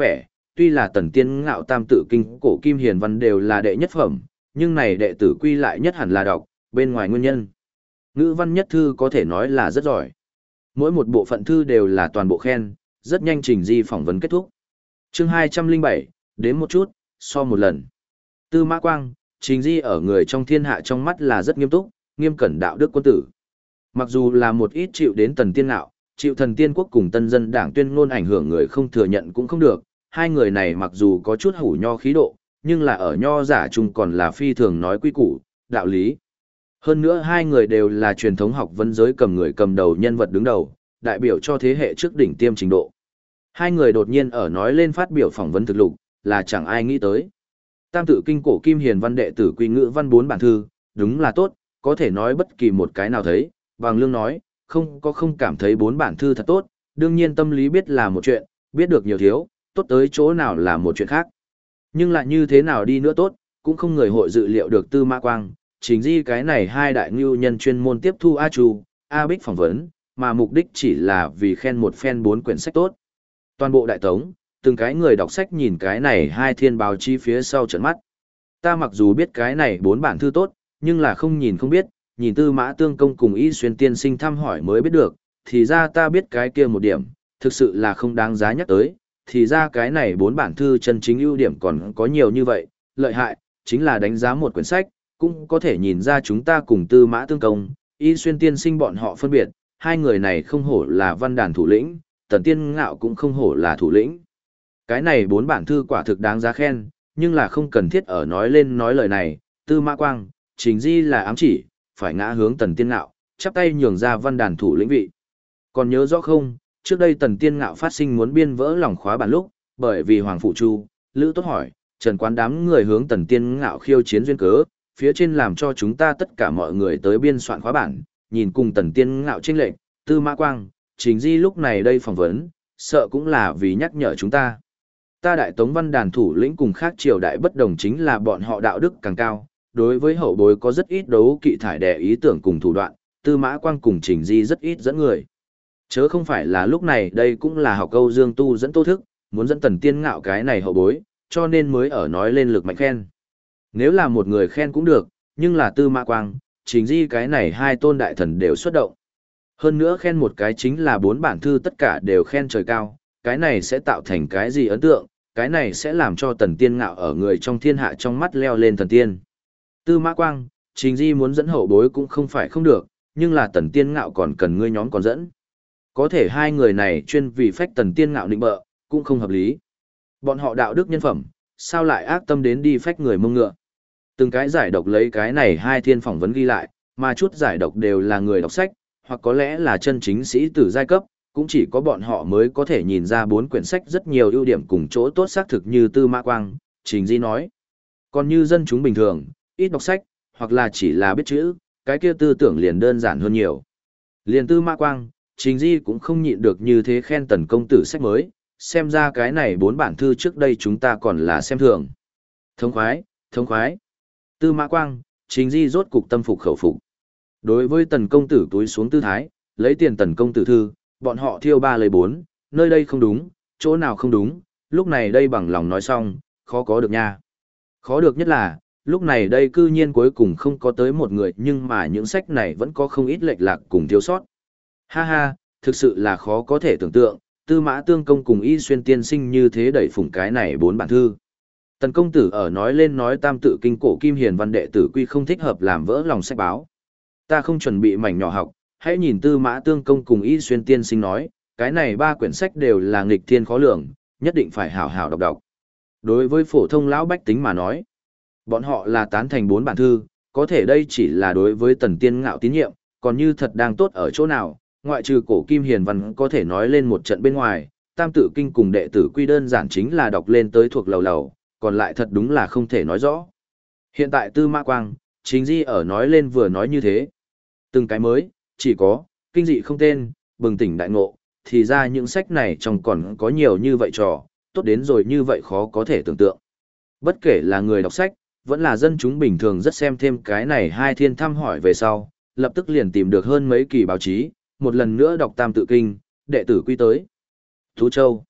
tuy là Tần Tiên Ngạo tam tự kinh cổ kim hiền văn đều là đệ nhất phẩm, nhưng này đệ tử quy lại nhất hẳn là đọc, bên ngoài nguyên nhân. Ngữ văn nhất thư có thể nói là rất giỏi. Mỗi một bộ phận thư đều là toàn bộ khen, rất nhanh Trình Di phỏng vấn kết thúc. Chương 207, đến một chút, so một lần. Tư Mã Quang, Trình Di ở người trong thiên hạ trong mắt là rất nghiêm túc, nghiêm cẩn đạo đức quân tử. Mặc dù là một ít chịu đến Tần Tiên Ngạo, chịu Thần Tiên Quốc cùng Tân Dân Đảng tuyên ngôn ảnh hưởng người không thừa nhận cũng không được, hai người này mặc dù có chút hủ nho khí độ, nhưng là ở nho giả chung còn là phi thường nói quy củ, đạo lý. Hơn nữa hai người đều là truyền thống học vấn giới cầm người cầm đầu nhân vật đứng đầu, đại biểu cho thế hệ trước đỉnh tiêm trình độ. Hai người đột nhiên ở nói lên phát biểu phỏng vấn thực lục, là chẳng ai nghĩ tới. Tam tự kinh cổ kim hiền văn đệ tử quy ngữ văn 4 bản thư, đúng là tốt, có thể nói bất kỳ một cái nào thấy, Bằng Lương nói, không cảm thấy 4 bản thư thật tốt, đương nhiên tâm lý biết là một chuyện, biết được nhiều thiếu, tốt tới chỗ nào là một chuyện khác. Nhưng lại như thế nào đi nữa tốt, cũng không người hội dự liệu được Tư Mã Quang, Trình Di cái này hai đại ngưu nhân chuyên môn tiếp thu A Chu, A Bích phỏng vấn, mà mục đích chỉ là vì khen một phen 4 quyển sách tốt. Toàn bộ đại tống, từng cái người đọc sách nhìn cái này hai thiên báo chí phía sau trận mắt. Ta mặc dù biết cái này 4 bản thư tốt, nhưng là không nhìn không biết, nhìn Tư Mã Tương Công cùng Y Xuyên tiên sinh thăm hỏi mới biết được, thì ra ta biết cái kia một điểm, thực sự là không đáng giá nhắc tới, thì ra cái này 4 bản thư chân chính ưu điểm còn có nhiều như vậy, lợi hại, chính là đánh giá một quyển sách, cũng có thể nhìn ra chúng ta cùng Tư Mã Tương Công, Y Xuyên tiên sinh bọn họ phân biệt, hai người này không hổ là văn đàn thủ lĩnh, Tần Tiên Ngạo cũng không hổ là thủ lĩnh. Cái này 4 bản thư quả thực đáng giá khen, nhưng là không cần thiết ở nói lên nói lời này, Tư Mã Quang, Trình Di là ám chỉ, phải ngã hướng Tần Tiên Ngạo, chắp tay nhường ra văn đàn thủ lĩnh vị. Còn nhớ rõ không, trước đây Tần Tiên Ngạo phát sinh muốn biên vỡ lòng khóa bản lúc, bởi vì Hoàng Phụ Chu, Lữ Tốt hỏi, Trần Quán đám người hướng Tần Tiên Ngạo khiêu chiến duyên cớ, phía trên làm cho chúng ta tất cả mọi người tới biên soạn khóa bản, nhìn cùng Tần Tiên Ngạo chênh lệch, Tư Mã Quang, Trình Di lúc này đây phỏng vấn, sợ cũng là vì nhắc nhở chúng ta. Ta đại tống văn đàn thủ lĩnh cùng khác triều đại bất đồng chính là bọn họ đạo đức càng cao, đối với hậu bối có rất ít đấu kỵ thải đè ý tưởng cùng thủ đoạn, Tư Mã Quang cùng Trình Di rất ít dẫn người. Chớ không phải là lúc này đây cũng là học câu Dương Tu dẫn Tô Thức, muốn dẫn Tần Tiên Ngạo cái này hậu bối, cho nên mới ở nói lên lực mạnh khen. Nếu là một người khen cũng được, nhưng là Tư Mã Quang, Trình Di cái này hai tôn đại thần đều xuất động. Hơn nữa khen một cái chính là 4 bản thư tất cả đều khen trời cao, cái này sẽ tạo thành cái gì ấn tượng, cái này sẽ làm cho Tần Tiên Ngạo ở người trong thiên hạ trong mắt leo lên thần tiên. Tư Mã Quang, Trình Di muốn dẫn hậu bối cũng không phải không được, nhưng là Tần Tiên Ngạo còn cần ngươi nhóm còn dẫn. Có thể hai người này chuyên vì phách Tần Tiên Ngạo định bợ, cũng không hợp lý. Bọn họ đạo đức nhân phẩm, sao lại ác tâm đến đi phách người mông ngựa. Từng cái giải độc lấy cái này hai thiên phỏng vấn ghi lại, mà chút giải độc đều là người đọc sách, hoặc có lẽ là chân chính sĩ tử giai cấp, cũng chỉ có bọn họ mới có thể nhìn ra 4 quyển sách rất nhiều ưu điểm cùng chỗ tốt xác thực như Tư Mã Quang, Trình Di nói. Còn như dân chúng bình thường, ít đọc sách, hoặc là chỉ là biết chữ, cái kia tư tưởng liền đơn giản hơn nhiều. Liền Tư Mã Quang, Trình Di cũng không nhịn được như thế khen Tần công tử sách mới, xem ra cái này 4 bản thư trước đây chúng ta còn là xem thường. Thống khoái, thống khoái. Tư Mã Quang, Trình Di rốt cục tâm phục khẩu phục. Đối với Tần công tử túi xuống tư thái, lấy tiền Tần công tử thư, bọn họ thiêu 3 lấy 4, nơi đây không đúng, chỗ nào không đúng, lúc này đây bằng lòng nói xong, khó có được nha. Khó được nhất là, lúc này đây cư nhiên cuối cùng không có tới một người nhưng mà những sách này vẫn có không ít lệch lạc cùng thiếu sót. Ha ha, thực sự là khó có thể tưởng tượng, Tư Mã Tương Công cùng Y Xuyên tiên sinh như thế đẩy phủng cái này 4 bản thư. Tần công tử ở nói lên nói tam tự kinh cổ kim hiền văn đệ tử quy không thích hợp làm vỡ lòng sách báo. Ta không chuẩn bị mảnh nhỏ học, hãy nhìn Tư Mã Tương Công cùng Y Xuyên tiên sinh nói, cái này 3 quyển sách đều là nghịch thiên khó lường, nhất định phải hảo hảo đọc đọc. Đối với phổ thông lão bách tính mà nói, bọn họ là tán thành 4 bản thư, có thể đây chỉ là đối với Tần Tiên Ngạo tín nhiệm, còn như thật đang tốt ở chỗ nào, ngoại trừ cổ kim hiền văn có thể nói lên một trận bên ngoài, tam tự kinh cùng đệ tử quy đơn giản chính là đọc lên tới thuộc lầu lầu, còn lại thật đúng là không thể nói rõ. Hiện tại Tư Mã Quang, Trình Di ở nói lên vừa nói như thế. Từng cái mới, chỉ có, kinh dị không tên, bừng tỉnh đại ngộ, thì ra những sách này trong còn có nhiều như vậy trò, tốt đến rồi như vậy khó có thể tưởng tượng. Bất kể là người đọc sách, vẫn là dân chúng bình thường rất xem thêm cái này hai thiên thăm hỏi về sau, lập tức liền tìm được hơn mấy kỳ báo chí, một lần nữa đọc tam tự kinh, đệ tử quy tới. Tú Châu.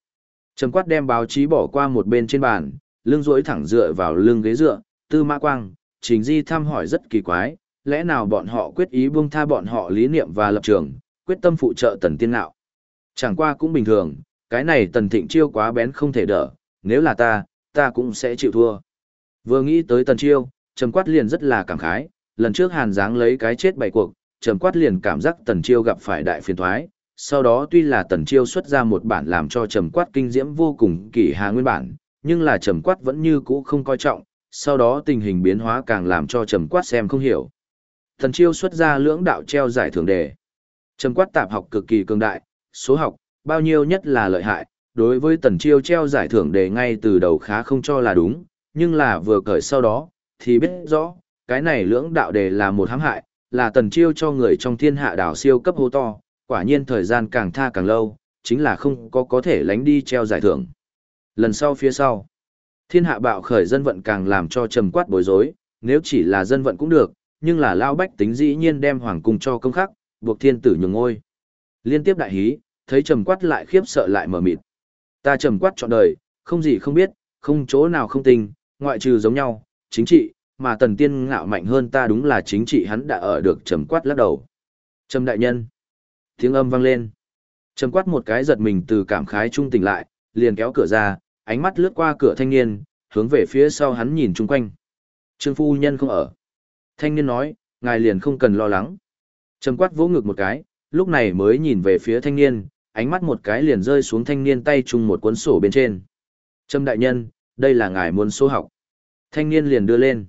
Trầm Quát đem báo chí bỏ qua một bên trên bàn, lưng duỗi thẳng dựa vào lưng ghế dựa, Tư Mã Quang, Trình Di thăm hỏi rất kỳ quái, lẽ nào bọn họ quyết ý buông tha bọn họ lý niệm và lập trường, quyết tâm phụ trợ Tần Tiên Ngạo. Chẳng qua cũng bình thường, cái này Tần Thịnh Chiêu quá bén không thể đỡ, nếu là ta cũng sẽ chịu thua. Vừa nghĩ tới Tần Chiêu, Trầm Quát liền rất là cảm khái, lần trước Hàn Giáng lấy cái chết bày cuộc, Trầm Quát liền cảm giác Tần Chiêu gặp phải đại phiền toái. Sau đó tuy là Tần Chiêu xuất ra một bản làm cho Trầm Quát kinh diễm vô cùng Kỷ Hà nguyên bản, nhưng là Trầm Quát vẫn như cũ không coi trọng, sau đó tình hình biến hóa càng làm cho Trầm Quát xem không hiểu. Tần Chiêu xuất ra lưỡng đạo treo giải thưởng đề. Trầm Quát tạp học cực kỳ cường đại, số học, bao nhiêu nhất là lợi hại, đối với Tần Chiêu treo giải thưởng đề ngay từ đầu khá không cho là đúng, nhưng là vừa cởi sau đó, thì biết rõ, cái này lưỡng đạo đề là một hãm hại, là Tần Chiêu cho người trong thiên hạ đảo siêu cấp hô to, quả nhiên thời gian càng tha càng lâu, chính là không có thể lánh đi treo giải thưởng. Lần sau phía sau, thiên hạ bạo khởi dân vận càng làm cho Trầm Quát bối rối, nếu chỉ là dân vận cũng được, nhưng là lao bách tính dĩ nhiên đem hoàng cung cho công khắc, buộc thiên tử nhường ngôi. Liên tiếp đại hí, thấy Trầm Quát lại khiếp sợ lại mở mịt. Ta Trầm Quát trọn đời, không gì không biết, không chỗ nào không tình, ngoại trừ giống nhau, chính trị, mà Tần Tiên Ngạo mạnh hơn ta đúng là chính trị hắn đã ở được. Trầm Quát lắc đầu. Trầm đại nhân. Tiếng âm vang lên. Trầm Quát một cái giật mình từ cảm khái trung tỉnh lại, liền kéo cửa ra, ánh mắt lướt qua cửa thanh niên, hướng về phía sau hắn nhìn chung quanh. Trương phu nhân không ở. Thanh niên nói, ngài liền không cần lo lắng. Trầm Quát vỗ ngực một cái, lúc này mới nhìn về phía thanh niên, ánh mắt một cái liền rơi xuống thanh niên tay chung một cuốn sổ bên trên. Trầm đại nhân, đây là ngài muốn số học. Thanh niên liền đưa lên.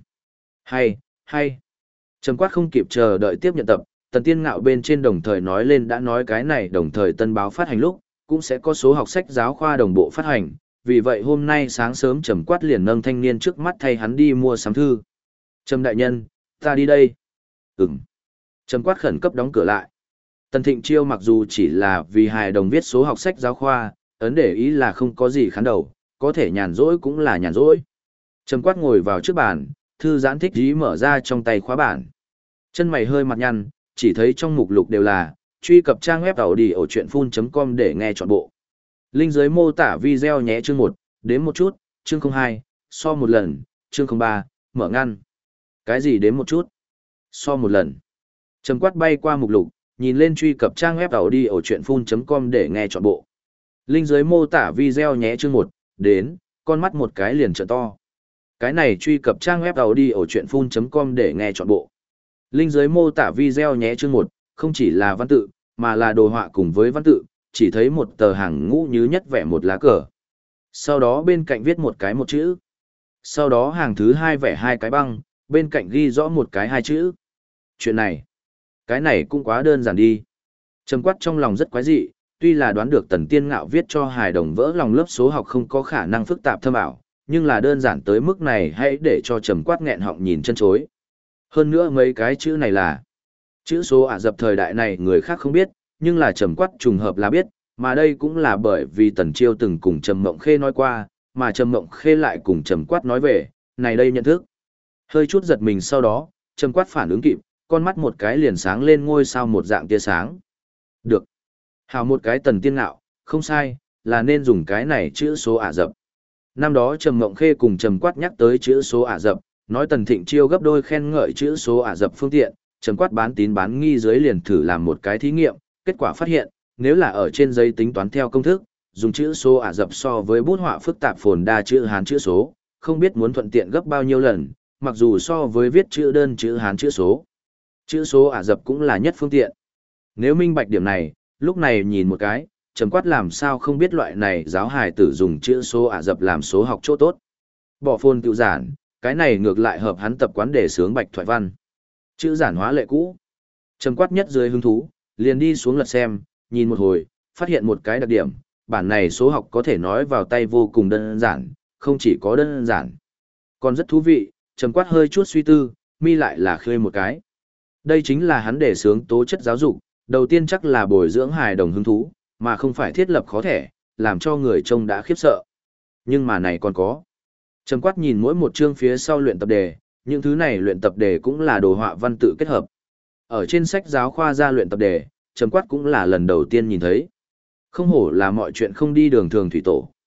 Hay. Trầm Quát không kịp chờ đợi tiếp nhận tập, Tần Tiên Ngạo bên trên đồng thời nói lên đã nói cái này đồng thời tân báo phát hành lúc, cũng sẽ có số học sách giáo khoa đồng bộ phát hành, vì vậy hôm nay sáng sớm Trầm Quát liền nâng thanh niên trước mắt thay hắn đi mua sắm thư. Trầm đại nhân, ta đi đây. Ừm. Trầm Quát khẩn cấp đóng cửa lại. Tần Thịnh Chiêu mặc dù chỉ là vì hài đồng viết số học sách giáo khoa, ấn để ý là không có gì khán đầu, có thể nhàn rỗi cũng là nhàn rỗi. Trầm Quát ngồi vào trước bàn, thư giãn thích dí mở ra trong tay khóa bản. Chân mày hơi mặt nhăn, chỉ thấy trong mục lục đều là truy cập trang web audiochuyenphun.com để nghe trọn bộ. Link dưới mô tả video nhé. Chương 1, đếm một chút, chương 02, so một lần, chương 03, mở ngăn. Cái gì đếm một chút? So một lần. Trầm Quát bay qua mục lục, nhìn lên truy cập trang web audiochuyenphun.com để nghe trọn bộ. Link dưới mô tả video nhé. Chương 1, đến, con mắt một cái liền trợ to. Cái này truy cập trang web audiochuyenphun.com để nghe trọn bộ. Link dưới mô tả video nhé. Chương 1, không chỉ là văn tự, mà là đồ họa cùng với văn tự, chỉ thấy một tờ hàng ngũ như nhất vẽ một lá cờ. Sau đó bên cạnh viết một cái một chữ. Sau đó hàng thứ hai vẽ hai cái băng, bên cạnh ghi rõ một cái hai chữ. Chuyện này, cái này cũng quá đơn giản đi. Trầm Quát trong lòng rất quái dị, tuy là đoán được Tần Tiên Ngạo viết cho hài đồng vỡ lòng lớp số học không có khả năng phức tạp thâm ảo, nhưng là đơn giản tới mức này hãy để cho Trầm Quát nghẹn họng nhìn chân chối. Hơn nữa mấy cái chữ này là chữ số Ả Rập thời đại này người khác không biết, nhưng là Trầm Quát trùng hợp là biết, mà đây cũng là bởi vì Tần Chiêu từng cùng Trầm Mộng Khê nói qua, mà Trầm Mộng Khê lại cùng Trầm Quát nói về, này đây nhận thức. Hơi chút giật mình sau đó, Trầm Quát phản ứng kịp, con mắt một cái liền sáng lên ngôi sao một dạng tia sáng. Được. Hào một cái Tần Tiên Ngạo, không sai, là nên dùng cái này chữ số Ả Rập. Năm đó Trầm Mộng Khê cùng Trầm Quát nhắc tới chữ số Ả Rập, nói Tần Thịnh Chiêu gấp đôi khen ngợi chữ số Ả Rập phương tiện, Trầm Quát bán tín bán nghi dưới liền thử làm một cái thí nghiệm, kết quả phát hiện, nếu là ở trên giấy tính toán theo công thức, dùng chữ số Ả Rập so với bút họa phức tạp phồn đa chữ Hán chữ số, không biết muốn thuận tiện gấp bao nhiêu lần, mặc dù so với viết chữ đơn chữ Hán chữ số Ả Rập cũng là nhất phương tiện. Nếu minh bạch điểm này, lúc này nhìn một cái, Trầm Quát làm sao không biết loại này giáo hài tử dùng chữ số Ả Rập làm số học chỗ tốt. Bỏ phôn tự giản, cái này ngược lại hợp hắn tập quán để sướng bạch thoại văn. Chữ giản hóa lệ cũ. Trầm Quát nhất dưới hứng thú, liền đi xuống lật xem, nhìn một hồi, phát hiện một cái đặc điểm, bản này số học có thể nói vào tay vô cùng đơn giản, không chỉ có đơn giản, còn rất thú vị. Trầm Quát hơi chút suy tư, mi lại là khơi một cái. Đây chính là hắn để sướng tố chất giáo dục, đầu tiên chắc là bồi dưỡng hài đồng hứng thú, mà không phải thiết lập khó thẻ, làm cho người trông đã khiếp sợ. Nhưng mà này còn có. Trầm Quát nhìn mỗi một chương phía sau luyện tập đề, những thứ này luyện tập đề cũng là đồ họa văn tự kết hợp. Ở trên sách giáo khoa ra luyện tập đề, Trầm Quát cũng là lần đầu tiên nhìn thấy. Không hổ là mọi chuyện không đi đường thường thủy tổ.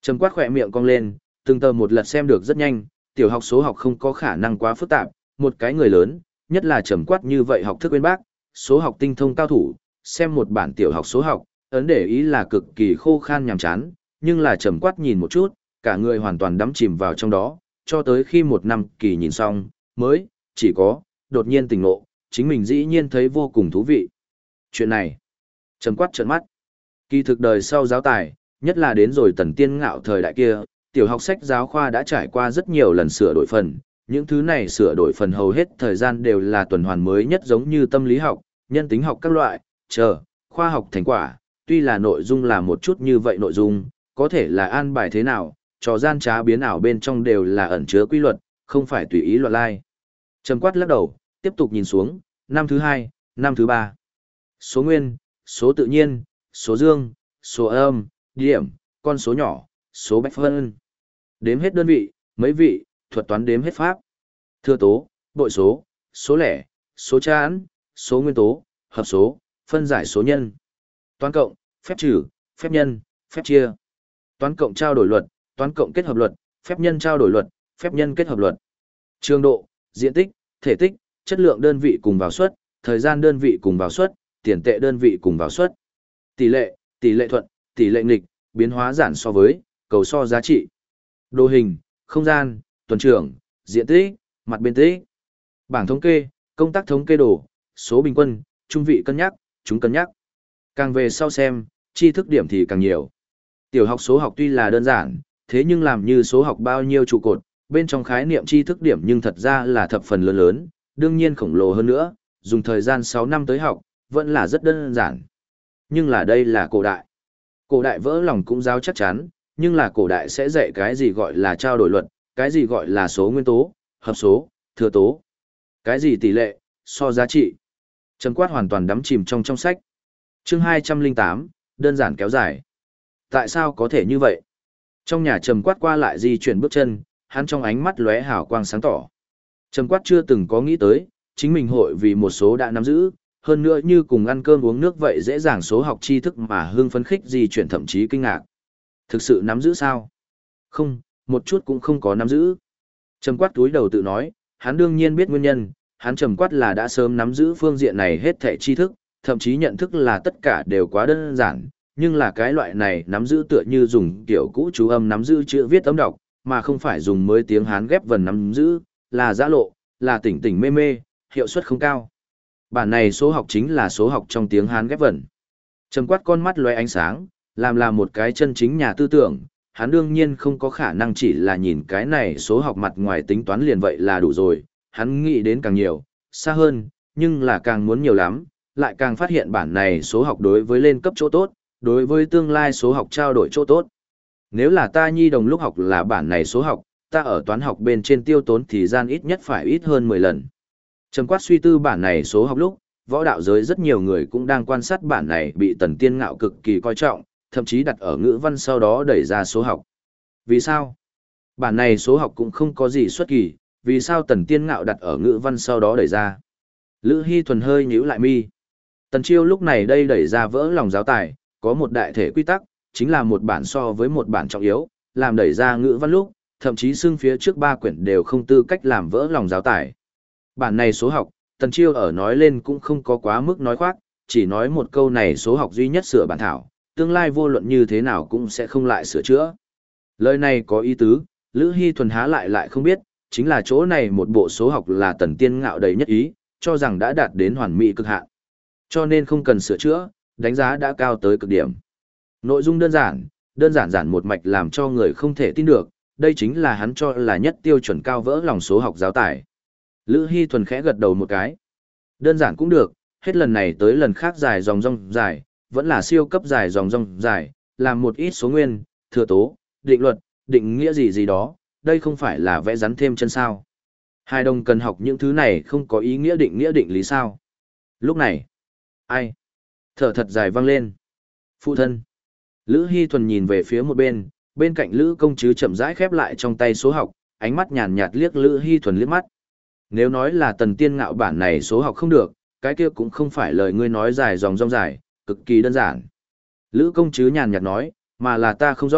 Trầm Quát khỏe miệng cong lên, từng tờ một lật xem được rất nhanh, tiểu học số học không có khả năng quá phức tạp, một cái người lớn, nhất là Trầm Quát như vậy học thức bên bác, số học tinh thông cao thủ, xem một bản tiểu học số học, ấn để ý là cực kỳ khô khan nhàm chán, nhưng là Trầm Quát nhìn một chút, cả người hoàn toàn đắm chìm vào trong đó, cho tới khi một năm kỳ nhìn xong, mới, chỉ có, đột nhiên tỉnh ngộ, chính mình dĩ nhiên thấy vô cùng thú vị. Chuyện này, Trầm Quát trợn mắt. Kỳ thực đời sau giáo tài, nhất là đến rồi Tần Tiên Ngạo thời đại kia, tiểu học sách giáo khoa đã trải qua rất nhiều lần sửa đổi phần, những thứ này sửa đổi phần hầu hết thời gian đều là tuần hoàn mới nhất, giống như tâm lý học, nhân tính học các loại, khoa học thành quả, tuy là nội dung là một chút như vậy nội dung, có thể là an bài thế nào, trò gian trá biến ảo bên trong đều là ẩn chứa quy luật, không phải tùy ý loạn lai. Trầm Quát lắc đầu, tiếp tục nhìn xuống, năm thứ hai, năm thứ ba. Số nguyên, số tự nhiên, số dương, số âm, điểm, con số nhỏ, số bách phân. Đếm hết đơn vị, mấy vị, thuật toán đếm hết pháp. Thừa tố, bội số, số lẻ, số chẵn, số nguyên tố, hợp số, phân giải số nhân. Toán cộng, phép trừ, phép nhân, phép chia. Toán cộng trao đổi luật, toán cộng kết hợp luật, phép nhân trao đổi luật, phép nhân kết hợp luật. Trường độ, diện tích, thể tích, chất lượng đơn vị cùng vào suất, thời gian đơn vị cùng vào suất, tiền tệ đơn vị cùng vào suất. Tỷ lệ thuận, tỷ lệ nghịch, biến hóa giản so với, cầu so giá trị. Đồ hình, không gian, tuần trưởng, diện tích, mặt bên tích. Bảng thống kê, công tác thống kê đồ, số bình quân, trung vị cân nhắc, chúng cân nhắc. Càng về sau xem, tri thức điểm thì càng nhiều. Tiểu học số học tuy là đơn giản, thế nhưng làm như số học bao nhiêu trụ cột, bên trong khái niệm tri thức điểm nhưng thật ra là thập phần lớn lớn, đương nhiên khổng lồ hơn nữa, dùng thời gian 6 năm tới học, vẫn là rất đơn giản. Nhưng là đây là cổ đại. Cổ đại vỡ lòng cũng giáo chắc chắn, nhưng là cổ đại sẽ dạy cái gì gọi là trao đổi luật, cái gì gọi là số nguyên tố, hợp số, thừa tố, cái gì tỷ lệ, so giá trị. Trầm Quát hoàn toàn đắm chìm trong sách. Chương 208, đơn giản kéo dài. Tại sao có thể như vậy? Trong nhà Trầm Quát qua lại di chuyển bước chân, hắn trong ánh mắt lóe hào quang sáng tỏ. Trầm Quát chưa từng có nghĩ tới, chính mình hội vì một số đã nắm giữ, hơn nữa như cùng ăn cơm uống nước vậy dễ dàng số học tri thức mà hưng phấn khích di chuyển, thậm chí kinh ngạc. Thực sự nắm giữ sao? Không, một chút cũng không có nắm giữ. Trầm Quát túi đầu tự nói, hắn đương nhiên biết nguyên nhân, hắn Trầm Quát là đã sớm nắm giữ phương diện này hết thảy tri thức, thậm chí nhận thức là tất cả đều quá đơn giản, nhưng là cái loại này nắm giữ tựa như dùng kiểu cũ chú âm nắm giữ chữ viết âm đọc, mà không phải dùng mới tiếng Hán ghép vần nắm giữ, là giã lộ, là tỉnh tỉnh mê mê, hiệu suất không cao. Bản này số học chính là số học trong tiếng Hán ghép vần. Trầm Quát con mắt lóe ánh sáng, làm là một cái chân chính nhà tư tưởng, hắn đương nhiên không có khả năng chỉ là nhìn cái này số học mặt ngoài tính toán liền vậy là đủ rồi, hắn nghĩ đến càng nhiều, xa hơn, nhưng là càng muốn nhiều lắm, lại càng phát hiện bản này số học đối với lên cấp chỗ tốt, đối với tương lai số học trao đổi chỗ tốt. Nếu là ta nhi đồng lúc học là bản này số học, ta ở toán học bên trên tiêu tốn thì gian ít nhất phải ít hơn 10 lần. Trầm Quát suy tư bản này số học lúc, võ đạo giới rất nhiều người cũng đang quan sát bản này bị Tần Tiên Ngạo cực kỳ coi trọng, thậm chí đặt ở ngữ văn sau đó đẩy ra số học. Vì sao? Bản này số học cũng không có gì xuất kỳ, vì sao Tần Tiên Ngạo đặt ở ngữ văn sau đó đẩy ra? Lữ Hy Thuần hơi nhíu lại mi. Tần Chiêu lúc này đây đẩy ra vỡ lòng giáo tài, có một đại thể quy tắc, chính là một bản so với một bản trọng yếu, làm đẩy ra ngữ văn lúc, thậm chí xưng phía trước 3 quyển đều không tư cách làm vỡ lòng giáo tài. Bản này số học, Tần Chiêu ở nói lên cũng không có quá mức nói khoác, chỉ nói một câu này số học duy nhất sửa bản thảo, tương lai vô luận như thế nào cũng sẽ không lại sửa chữa. Lời này có ý tứ, Lữ Hy Thuần há lại không biết, chính là chỗ này một bộ số học là Tần Tiên Ngạo đầy nhất ý, cho rằng đã đạt đến hoàn mỹ cực hạn. Cho nên không cần sửa chữa, đánh giá đã cao tới cực điểm. Nội dung đơn giản một mạch làm cho người không thể tin được, đây chính là hắn cho là nhất tiêu chuẩn cao vỡ lòng số học giáo tài. Lữ Hy Thuần khẽ gật đầu một cái. Đơn giản cũng được, hết lần này tới lần khác dài dòng dài, vẫn là siêu cấp dài dòng dài, làm một ít số nguyên, thừa tố, định luật, định nghĩa gì đó, đây không phải là vẽ rắn thêm chân sao. Hai đồng cần học những thứ này không có ý nghĩa định lý sao. Lúc này, ai? Thở thật dài vang lên. Phụ thân. Lữ Hy Thuần nhìn về phía một bên, bên cạnh Lữ Công Trứ chậm rãi khép lại trong tay số học, ánh mắt nhàn nhạt liếc Lữ Hy Thuần liếc mắt. Nếu nói là Tần Tiên Ngạo bản này số học không được, cái kia cũng không phải lời ngươi nói dài dòng dài, cực kỳ đơn giản. Lữ Công Trứ nhàn nhạt nói, mà là ta không rõ,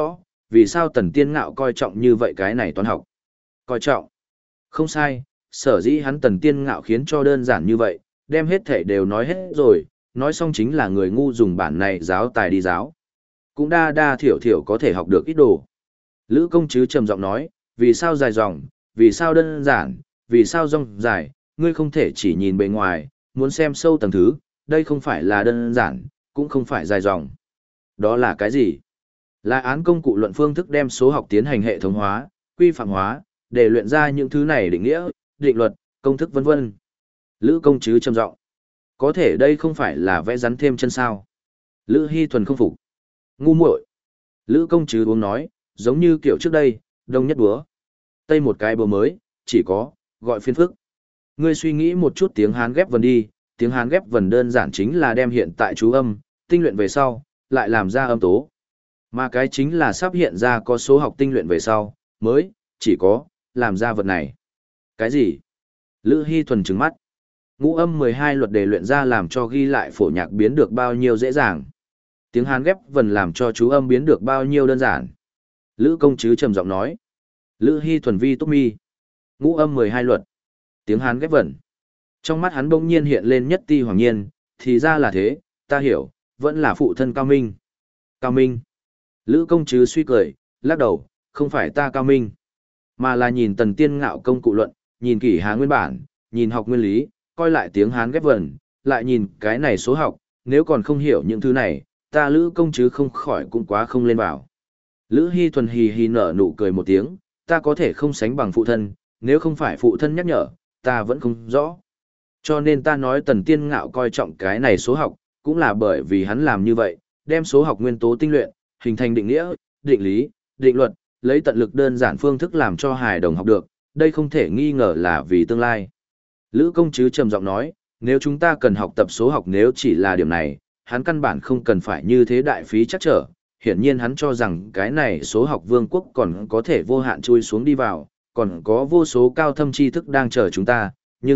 vì sao Tần Tiên Ngạo coi trọng như vậy cái này toán học? Coi trọng. Không sai, sở dĩ hắn Tần Tiên Ngạo khiến cho đơn giản như vậy, đem hết thể đều nói hết rồi, nói xong chính là người ngu dùng bản này giáo tài đi giáo. Cũng đa đa thiểu thiểu có thể học được ít đồ. Lữ công chứ trầm giọng nói, vì sao dài dòng, vì sao đơn giản, vì sao rong dài, ngươi không thể chỉ nhìn bề ngoài, muốn xem sâu tầng thứ, đây không phải là đơn giản, cũng không phải dài dòng. Đó là cái gì? Là án công cụ luận phương thức đem số học tiến hành hệ thống hóa, quy phạm hóa, để luyện ra những thứ này định nghĩa, định luật, công thức vân vân. Lữ công chứ trầm giọng, có thể đây không phải là vẽ rắn thêm chân sao? Lữ Hy Thuần không phục. Ngu muội. Lữ công chứ uống nói, giống như kiểu trước đây, đông nhất búa. Tây một cái búa mới, chỉ có, gọi phiên phức. Ngươi suy nghĩ một chút tiếng Hán ghép vần đi, tiếng Hán ghép vần đơn giản chính là đem hiện tại chú âm, tinh luyện về sau, lại làm ra âm tố. Mà cái chính là sắp hiện ra có số học tinh luyện về sau, mới, chỉ có, làm ra vật này. Cái gì? Lữ Hy Thuần trừng mắt. Ngũ âm 12 luật đề luyện ra làm cho ghi lại phổ nhạc biến được bao nhiêu dễ dàng. Tiếng Hán ghép vần làm cho chú âm biến được bao nhiêu đơn giản. Lữ công chứ trầm giọng nói. Lữ Hy Thuần vi túc mi. Ngũ âm 12 luật. Tiếng Hán ghép vần. Trong mắt hắn bỗng nhiên hiện lên nhất ti hoàng nhiên, thì ra là thế, ta hiểu, vẫn là phụ thân Cao Minh. Cao Minh. Lữ công chứ suy cười, lắc đầu, không phải ta Cao Minh, mà là nhìn Tần Tiên Ngạo công cụ luận, nhìn kỷ hà nguyên bản, nhìn học nguyên lý, coi lại tiếng Hán ghép vần, lại nhìn cái này số học, nếu còn không hiểu những thứ này, ta Lữ công chứ không khỏi cũng quá không lên vào. Lữ Hy Thuần hì hì nở nụ cười một tiếng, ta có thể không sánh bằng phụ thân, nếu không phải phụ thân nhắc nhở, ta vẫn không rõ. Cho nên ta nói Tần Tiên Ngạo coi trọng cái này số học, cũng là bởi vì hắn làm như vậy, đem số học nguyên tố tinh luyện, hình thành định nghĩa, định lý, định luật, lấy tận lực đơn giản phương thức làm cho hài đồng học được, đây không thể nghi ngờ là vì tương lai. Lữ công chứ trầm giọng nói, nếu chúng ta cần học tập số học nếu chỉ là điểm này, hắn căn bản không cần phải như thế đại phí chắc trở. Hiển nhiên hắn cho rằng cái này số học vương quốc còn có thể vô hạn chui xuống đi vào, còn có vô số cao thâm tri thức đang chờ chúng ta, nhưng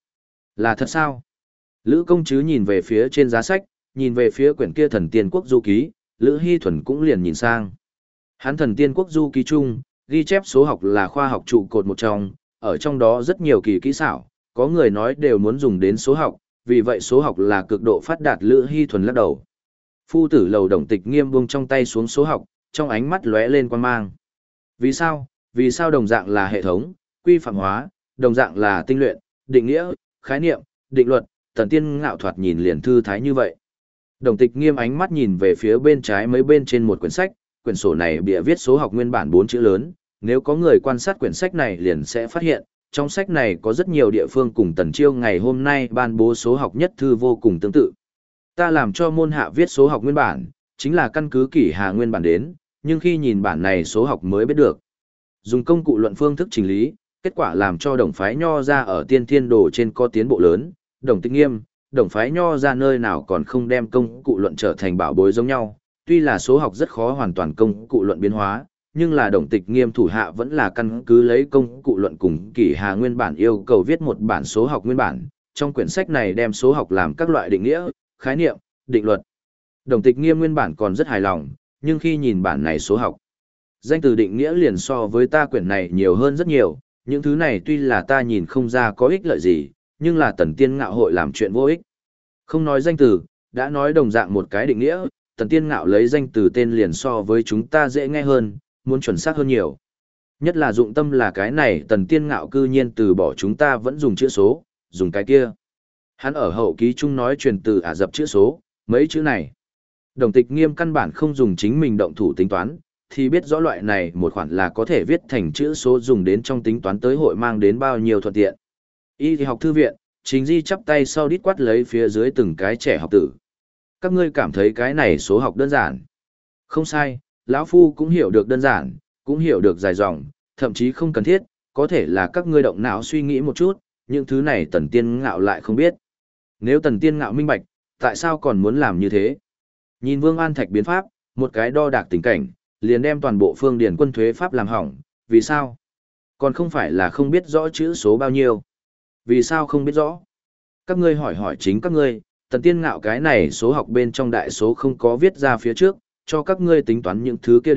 là thật sao? Lữ công chứ nhìn về phía trên giá sách, nhìn về phía quyển kia thần tiên quốc du ký, Lữ Hy Thuần cũng liền nhìn sang. Hắn thần tiên quốc du ký chung, ghi chép số học là khoa học trụ cột một trong, ở trong đó rất nhiều kỳ kỹ xảo, có người nói đều muốn dùng đến số học, vì vậy số học là cực độ phát đạt. Lữ Hy Thuần lắc đầu. Phu tử Lầu Đồng Tịch Nghiêm buông trong tay xuống số học, trong ánh mắt lóe lên quan mang. Vì sao? Vì sao đồng dạng là hệ thống, quy phạm hóa, đồng dạng là tinh luyện, định nghĩa, khái niệm, định luật, Tần Tiên Ngạo thoạt nhìn liền thư thái như vậy. Đồng Tịch Nghiêm ánh mắt nhìn về phía bên trái mấy bên trên một quyển sách, quyển sổ này bìa viết số học nguyên bản 4 chữ lớn, nếu có người quan sát quyển sách này liền sẽ phát hiện, trong sách này có rất nhiều địa phương cùng Tần Chiêu ngày hôm nay ban bố số học nhất thư vô cùng tương tự. Ta làm cho môn hạ viết số học nguyên bản, chính là căn cứ kỷ hà nguyên bản đến, nhưng khi nhìn bản này số học mới biết được. Dùng công cụ luận phương thức chỉnh lý, kết quả làm cho đồng phái nho ra ở tiên thiên đồ trên có tiến bộ lớn, Đồng Tịch Nghiêm, đồng phái nho ra nơi nào còn không đem công cụ luận trở thành bảo bối giống nhau. Tuy là số học rất khó hoàn toàn công cụ luận biến hóa, nhưng là Đồng Tịch Nghiêm thủ hạ vẫn là căn cứ lấy công cụ luận cùng kỷ hà nguyên bản yêu cầu viết một bản số học nguyên bản. Trong quyển sách này đem số học làm các loại định nghĩa, khái niệm, định luật. Đồng Tịch Nghiêm nguyên bản còn rất hài lòng, nhưng khi nhìn bản này số học, danh từ định nghĩa liền so với ta quyển này nhiều hơn rất nhiều, những thứ này tuy là ta nhìn không ra có ích lợi gì, nhưng là Tần Tiên Ngạo hội làm chuyện vô ích. Không nói danh từ, đã nói đồng dạng một cái định nghĩa, Tần Tiên Ngạo lấy danh từ tên liền so với chúng ta dễ nghe hơn, muốn chuẩn xác hơn nhiều. Nhất là dụng tâm là cái này Tần Tiên Ngạo cư nhiên từ bỏ chúng ta vẫn dùng chữ số, dùng cái kia. Hắn ở hậu ký chung nói truyền từ Ả Rập chữ số, mấy chữ này. Đồng Tịch Nghiêm căn bản không dùng chính mình động thủ tính toán, thì biết rõ loại này một khoản là có thể viết thành chữ số dùng đến trong tính toán tới hội mang đến bao nhiêu thuận tiện. Y thì học thư viện, Chính Di chắp tay sau đít quát lấy phía dưới từng cái trẻ học tử. Các ngươi cảm thấy cái này số học đơn giản. Không sai, lão Phu cũng hiểu được đơn giản, cũng hiểu được dài dòng, thậm chí không cần thiết, có thể là các ngươi động não suy nghĩ một chút, những thứ này Tần Tiên Ngạo lại không biết. Nếu Tần Tiên Ngạo minh bạch, tại sao còn muốn làm như thế? Nhìn Vương An Thạch biến pháp, một cái đo đạc tình cảnh, liền đem toàn bộ phương điền quân thuế pháp làm hỏng, vì sao? Còn không phải là không biết rõ chữ số bao nhiêu. Vì sao không biết rõ? Các ngươi hỏi hỏi chính các ngươi, Tần Tiên Ngạo cái này số học bên trong đại số không có viết ra phía trước, cho các ngươi tính toán những thứ kia để,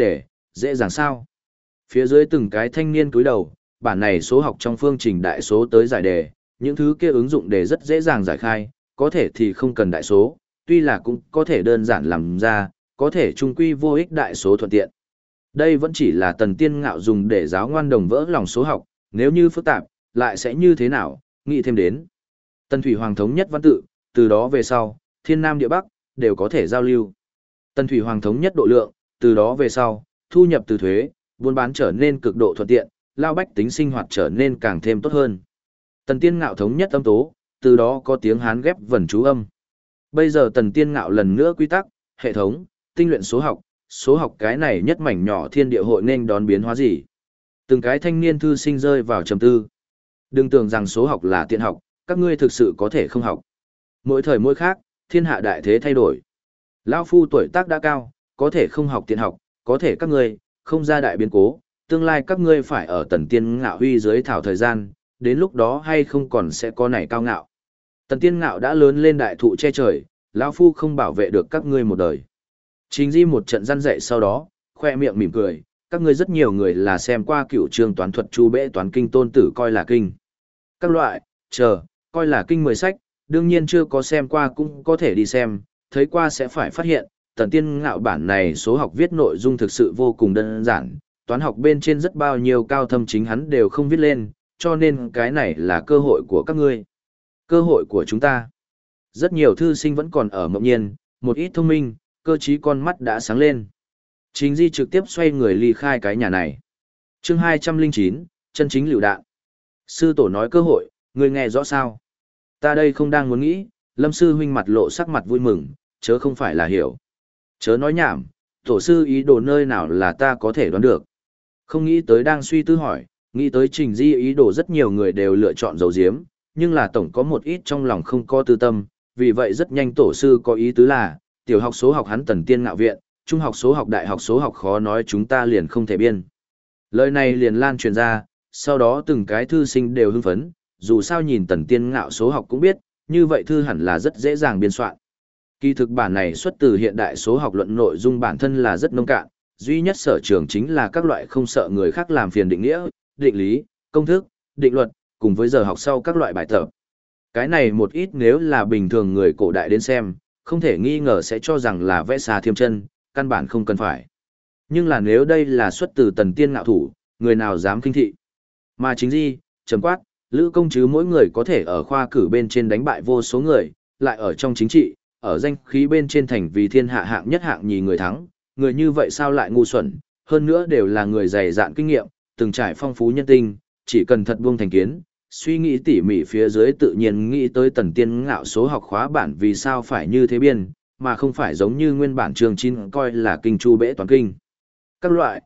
dễ dàng sao? Phía dưới từng cái thanh niên cúi đầu, bản này số học trong phương trình đại số tới giải đề, những thứ kia ứng dụng đề rất dễ dàng giải khai, có thể thì không cần đại số, tuy là cũng có thể đơn giản làm ra, có thể trung quy vô ích đại số thuận tiện. Đây vẫn chỉ là Tần Tiên Ngạo dùng để giáo ngoan đồng vỡ lòng số học, nếu như phức tạp, lại sẽ như thế nào, nghĩ thêm đến. Tần Thủy Hoàng thống nhất văn tự, từ đó về sau, thiên nam địa bắc, đều có thể giao lưu. Tần Thủy Hoàng thống nhất độ lượng, từ đó về sau, thu nhập từ thuế, buôn bán trở nên cực độ thuận tiện, lao bách tính sinh hoạt trở nên càng thêm tốt hơn. Tần Tiên Ngạo thống nhất âm tố, từ đó có tiếng Hán ghép vần chú âm. Bây giờ Tần Tiên Ngạo lần nữa quy tắc, hệ thống, tinh luyện số học cái này nhất mảnh nhỏ thiên địa hội nên đón biến hóa gì. Từng cái thanh niên thư sinh rơi vào trầm tư. Đừng tưởng rằng số học là tiện học, các ngươi thực sự có thể không học. Mỗi thời mỗi khác, thiên hạ đại thế thay đổi. Lão phu tuổi tác đã cao, có thể không học tiện học, có thể các ngươi không ra đại biến cố, tương lai các ngươi phải ở Tần Tiên Ngạo huy dưới thảo thời gian, đến lúc đó hay không còn sẽ có nảy cao ngạo. Tần Tiên Ngạo đã lớn lên đại thụ che trời, lão phu không bảo vệ được các ngươi một đời. Trình Di một trận răn dạy sau đó, khoe miệng mỉm cười, các ngươi rất nhiều người là xem qua cựu trường toán thuật chu bệ toán kinh tôn tử coi là kinh. Các loại, coi là kinh 10 sách, đương nhiên chưa có xem qua cũng có thể đi xem, thấy qua sẽ phải phát hiện, Tần Tiên Ngạo bản này số học viết nội dung thực sự vô cùng đơn giản, toán học bên trên rất bao nhiêu cao thâm chính hắn đều không viết lên, cho nên cái này là cơ hội của các ngươi. Cơ hội của chúng ta. Rất nhiều thư sinh vẫn còn ở mộng nhiên, một ít thông minh, cơ trí con mắt đã sáng lên. Trình Di trực tiếp xoay người ly khai cái nhà này. Chương 209, chân chính lựu đạn. Sư tổ nói cơ hội, ngươi nghe rõ sao? Ta đây không đang muốn nghĩ, Lâm sư huynh mặt lộ sắc mặt vui mừng, chớ không phải là hiểu. Chớ nói nhảm, tổ sư ý đồ nơi nào là ta có thể đoán được. Không nghĩ tới đang suy tư hỏi, nghĩ tới Trình Di ý đồ rất nhiều người đều lựa chọn dấu diếm, nhưng là tổng có một ít trong lòng không có tư tâm, vì vậy rất nhanh tổ sư có ý tứ là, tiểu học số học hắn Tần Tiên Ngạo viện, trung học số học đại học số học khó nói chúng ta liền không thể biên. Lời này liền lan truyền ra, sau đó từng cái thư sinh đều hưng phấn, dù sao nhìn Tần Tiên Ngạo số học cũng biết, như vậy thư hẳn là rất dễ dàng biên soạn. Kỳ thực bản này xuất từ hiện đại số học luận nội dung bản thân là rất nông cạn, duy nhất sở trường chính là các loại không sợ người khác làm phiền định nghĩa, định lý, công thức, định luật, cùng với giờ học sau các loại bài tập. Cái này một ít nếu là bình thường người cổ đại đến xem, không thể nghi ngờ sẽ cho rằng là vẽ xà thiêm chân, căn bản không cần phải. Nhưng là nếu đây là xuất từ Tần Tiên Ngạo thủ, người nào dám kinh thị. Mà chính Di, trầm quát, Lữ công chứ mỗi người có thể ở khoa cử bên trên đánh bại vô số người, lại ở trong chính trị, ở danh khí bên trên thành vì thiên hạ hạng nhất hạng nhì người thắng, người như vậy sao lại ngu xuẩn, hơn nữa đều là người dày dạn kinh nghiệm, từng trải phong phú nhân tinh, chỉ cần thật buông thành kiến, suy nghĩ tỉ mỉ phía dưới tự nhiên nghĩ tới Tần Tiên Ngạo số học khóa bản vì sao phải như thế biên, mà không phải giống như nguyên bản trường chín coi là kinh chu bẽ toàn kinh. Các loại,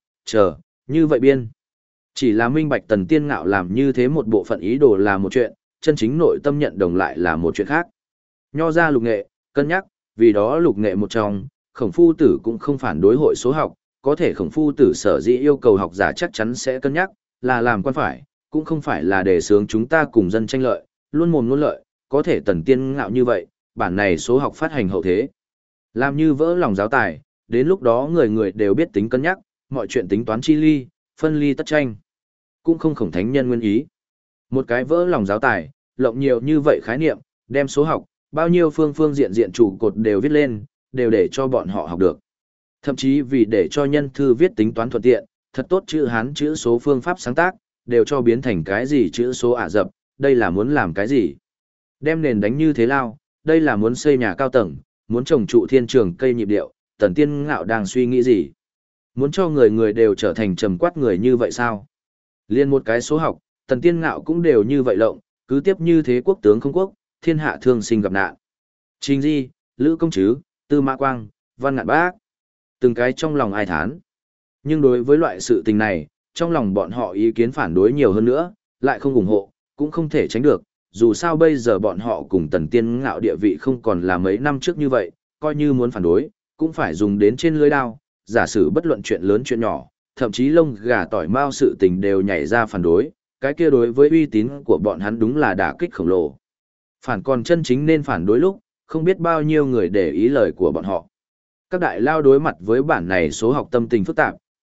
như vậy biên. Chỉ là minh bạch Tần Tiên Ngạo làm như thế một bộ phận ý đồ là một chuyện, chân chính nội tâm nhận đồng lại là một chuyện khác. Nho ra lục nghệ, cân nhắc, vì đó lục nghệ một trong, Khổng Phu Tử cũng không phản đối hội số học, có thể Khổng Phu Tử sở dĩ yêu cầu học giả chắc chắn sẽ cân nhắc, là làm quan phải, cũng không phải là để sướng chúng ta cùng dân tranh lợi, luôn mồm luôn lợi, có thể Tần Tiên Ngạo như vậy, bản này số học phát hành hậu thế. Làm như vỡ lòng giáo tài, đến lúc đó người người đều biết tính cân nhắc, mọi chuyện tính toán chi ly, phân ly tất tranh. Cũng không Khổng Thánh Nhân nguyên ý. Một cái vỡ lòng giáo tài, lộng nhiều như vậy khái niệm, đem số học, bao nhiêu phương diện diện trụ cột đều viết lên, đều để cho bọn họ học được. Thậm chí vì để cho nhân thư viết tính toán thuận tiện, thật tốt chữ Hán chữ số phương pháp sáng tác, đều cho biến thành cái gì chữ số Ả Rập, đây là muốn làm cái gì? Đem nền đánh như thế lao, đây là muốn xây nhà cao tầng, muốn trồng trụ thiên trường cây nhịp điệu, Tần Tiên Ngạo đang suy nghĩ gì? Muốn cho người người đều trở thành trầm quát người như vậy sao? Liên một cái số học, Tần Tiên Ngạo cũng đều như vậy lộng, cứ tiếp như thế quốc tướng không quốc, thiên hạ thương sinh gặp nạn. Trình Di, Lữ Công Trứ, Tư Mã Quang, Văn Ngạn Bác, từng cái trong lòng ai thán. Nhưng đối với loại sự tình này, trong lòng bọn họ ý kiến phản đối nhiều hơn nữa, lại không ủng hộ, cũng không thể tránh được, dù sao bây giờ bọn họ cùng Tần Tiên Ngạo địa vị không còn là mấy năm trước như vậy, coi như muốn phản đối, cũng phải dùng đến trên lưới đao, giả sử bất luận chuyện lớn chuyện nhỏ, thậm chí lông gà tỏi mao sự tình đều nhảy ra phản đối, cái kia đối với uy tín của bọn hắn đúng là đả kích khổng lồ. Phản còn chân chính nên phản đối lúc, không biết bao nhiêu người để ý lời của bọn họ. Các đại lao đối mặt với bản này số học tâm tình phức tạp,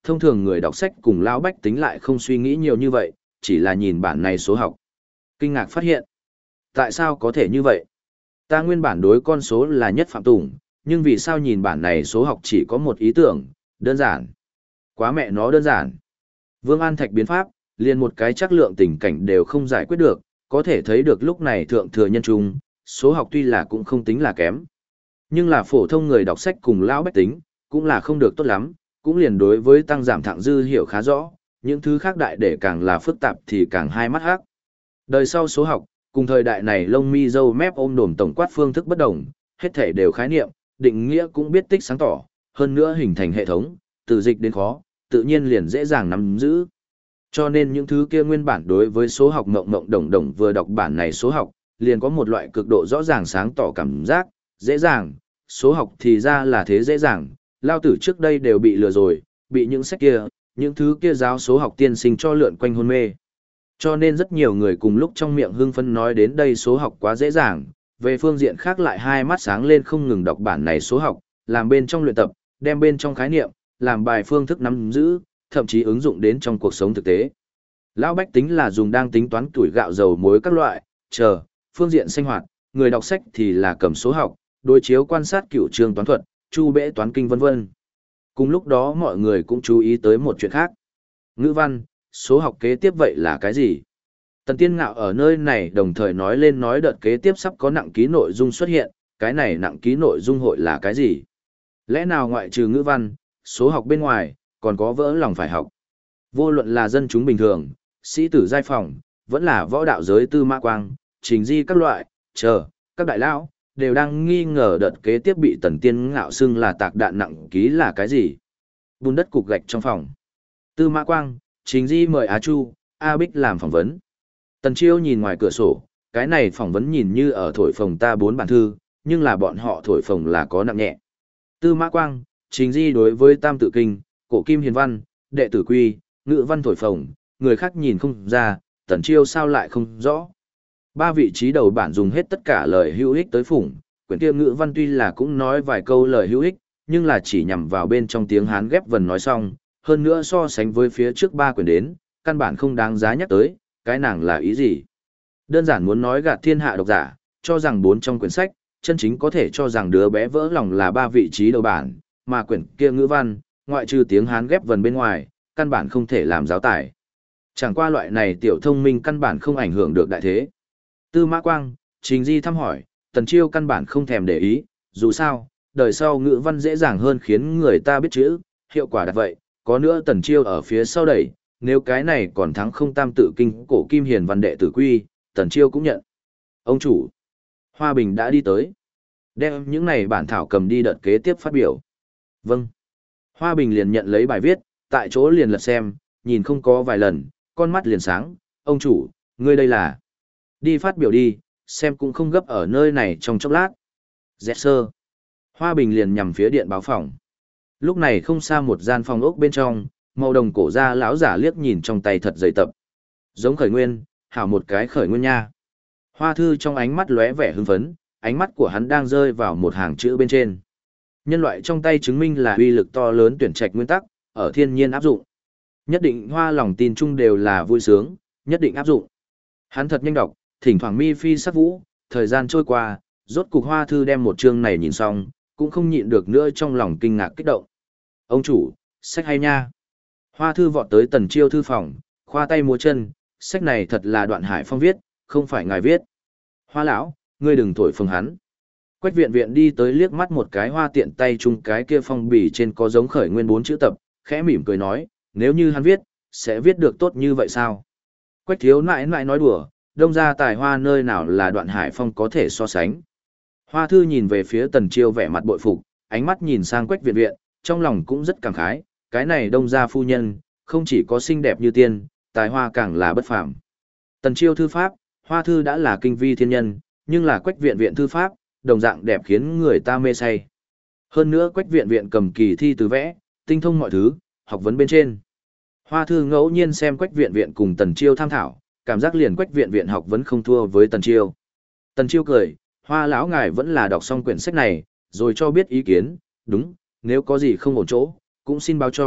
thông thường người đọc sách cùng lão bách tính lại không suy nghĩ nhiều như vậy, chỉ là nhìn bản này số học. Kinh ngạc phát hiện. Tại sao có thể như vậy? Ta nguyên bản đối con số là nhất phạm tùng, nhưng vì sao nhìn bản này số học chỉ có một ý tưởng, đơn giản. Quá mẹ nó đơn giản. Vương An Thạch biến pháp, liền một cái trắc lượng tình cảnh đều không giải quyết được, có thể thấy được lúc này thượng thừa nhân trung, số học tuy là cũng không tính là kém. Nhưng là phổ thông người đọc sách cùng lão bách tính, cũng là không được tốt lắm, cũng liền đối với tăng giảm thẳng dư hiểu khá rõ, những thứ khác đại để càng là phức tạp thì càng hai mắt hắc. Đời sau số học, cùng thời đại này lông mi dâu mép ôm đồm tổng quát phương thức bất đồng, hết thể đều khái niệm, định nghĩa cũng biết tích sáng tỏ, hơn nữa hình thành hệ thống, từ dịch đến khó, tự nhiên liền dễ dàng nắm giữ. Cho nên những thứ kia nguyên bản đối với số học mộng mộng đồng đồng vừa đọc bản này số học, liền có một loại cực độ rõ ràng sáng tỏ cảm giác, dễ dàng, số học thì ra là thế dễ dàng, lao tử trước đây đều bị lừa rồi, bị những sách kia, những thứ kia giáo số học tiên sinh cho lượn quanh hôn mê. Cho nên rất nhiều người cùng lúc trong miệng hưng phấn nói đến đây số học quá dễ dàng, về phương diện khác lại hai mắt sáng lên không ngừng đọc bản này số học, làm bên trong luyện tập, đem bên trong khái niệm, làm bài phương thức nắm giữ, thậm chí ứng dụng đến trong cuộc sống thực tế. Lão bách tính là dùng đang tính toán tuổi gạo dầu muối các loại, phương diện sinh hoạt, người đọc sách thì là cầm số học, đối chiếu quan sát cựu trường toán thuật, chu bẽ toán kinh vân vân. Cùng lúc đó mọi người cũng chú ý tới một chuyện khác. Ngữ văn, số học kế tiếp vậy là cái gì? Tần Tiên Ngạo ở nơi này đồng thời nói lên nói đợt kế tiếp sắp có nặng ký nội dung xuất hiện, cái này nặng ký nội dung hội là cái gì? Lẽ nào ngoại trừ ngữ văn, số học bên ngoài, còn có vỡ lòng phải học? Vô luận là dân chúng bình thường, sĩ tử giai phòng, vẫn là võ đạo giới Tư Mã Quang, Trình Di các loại, các đại lão đều đang nghi ngờ đợt kế tiếp bị Tần Tiên Ngạo xưng là tạc đạn nặng ký là cái gì? Bùn đất cục gạch trong phòng. Tư Mã Quang, Trình Di mời Á Chu, A Bích làm phỏng vấn. Tần Chiêu nhìn ngoài cửa sổ, cái này phỏng vấn nhìn như ở thổi phồng ta 4 bản thư, nhưng là bọn họ thổi phồng là có nặng nhẹ. Tư Mã Quang, Trình Di đối với Tam Tự Kinh, Cổ Kim Hiền Văn, Đệ Tử Quy, Ngữ Văn thổi phồng, người khác nhìn không ra, Tần Chiêu sao lại không rõ. Ba vị trí đầu bản dùng hết tất cả lời hữu ích tới phủng, quyển kia Ngữ Văn tuy là cũng nói vài câu lời hữu ích, nhưng là chỉ nhằm vào bên trong tiếng Hán ghép vần nói xong, hơn nữa so sánh với phía trước 3 quyển đến, căn bản không đáng giá nhắc tới, cái nàng là ý gì. Đơn giản muốn nói gạt thiên hạ độc giả, cho rằng 4 trong quyển sách, chân chính có thể cho rằng đứa bé vỡ lòng là 3 vị trí đầu bản, mà quyển kia Ngữ Văn, ngoại trừ tiếng Hán ghép vần bên ngoài, căn bản không thể làm giáo tải. Chẳng qua loại này tiểu thông minh căn bản không ảnh hưởng được đại thế. Tư Mã Quang, Trình Di thăm hỏi, Tần Chiêu căn bản không thèm để ý, dù sao, đời sau Ngữ Văn dễ dàng hơn khiến người ta biết chữ, hiệu quả đạt vậy, có nữa Tần Chiêu ở phía sau đẩy, nếu cái này còn thắng không Tam Tự Kinh, Cổ Kim Hiền Văn Đệ Tử Quy, Tần Chiêu cũng nhận. Ông chủ, Hoa Bình đã đi tới. Đem những này bản thảo cầm đi đợt kế tiếp phát biểu. Vâng. Hoa Bình liền nhận lấy bài viết, tại chỗ liền lật xem, nhìn không có vài lần, con mắt liền sáng. Ông chủ, ngươi đây là... Đi phát biểu đi, xem cũng không gấp ở nơi này trong chốc lát. Dẹt sơ. Hoa Bình liền nhằm phía điện báo phòng. Lúc này không xa một gian phòng ốc bên trong, màu đồng cổ ra lão giả liếc nhìn trong tay thật dày tập. Giống khởi nguyên, hảo một cái khởi nguyên nha. Hoa thư trong ánh mắt lóe vẻ hưng phấn, ánh mắt của hắn đang rơi vào một hàng chữ bên trên. Nhân loại trong tay chứng minh là uy lực to lớn tuyển trạch nguyên tắc, ở thiên nhiên áp dụng. Nhất định hoa lòng tin chung đều là vui sướng, nhất định áp dụng. Hắn thật nhanh đọc, thỉnh thoảng mi phi sắc vũ, thời gian trôi qua, rốt cục hoa thư đem một chương này nhìn xong, cũng không nhịn được nữa trong lòng kinh ngạc kích động. Ông chủ, sách hay nha. Hoa thư vọt tới Tần Chiêu thư phòng, khoa tay múa chân, sách này thật là Đoạn Hải Phong viết, không phải ngài viết. Hoa lão, ngươi đừng thổi phồng hắn. Quách viện viện đi tới liếc mắt một cái hoa tiện tay chung cái kia phong bì trên có giống khởi nguyên 4 chữ tập, khẽ mỉm cười nói, nếu như hắn viết, sẽ viết được tốt như vậy sao? Quách thiếu nãi nãi nói đùa, đông ra tài hoa nơi nào là Đoạn Hải Phong có thể so sánh. Hoa thư nhìn về phía Tần Chiêu vẻ mặt bội phục, ánh mắt nhìn sang Quách viện viện, trong lòng cũng rất cảm khái, cái này đông gia phu nhân, không chỉ có xinh đẹp như tiên, tài hoa càng là bất phàm. Tần Chiêu thư pháp, Hoa thư đã là kinh vi thiên nhân, nhưng là Quách viện viện thư pháp, đồng dạng đẹp khiến người ta mê say. Hơn nữa Quách viện viện cầm kỳ thi từ vẽ, tinh thông mọi thứ, học vấn bên trên. Hoa thư ngẫu nhiên xem Quách viện viện cùng Tần Chiêu tham thảo, cảm giác liền Quách viện viện học vấn không thua với Tần Chiêu. Tần Chiêu cười, Hoa lão ngài vẫn là đọc xong quyển sách này, rồi cho biết ý kiến, đúng, nếu có gì không ổn chỗ, cũng xin báo cho,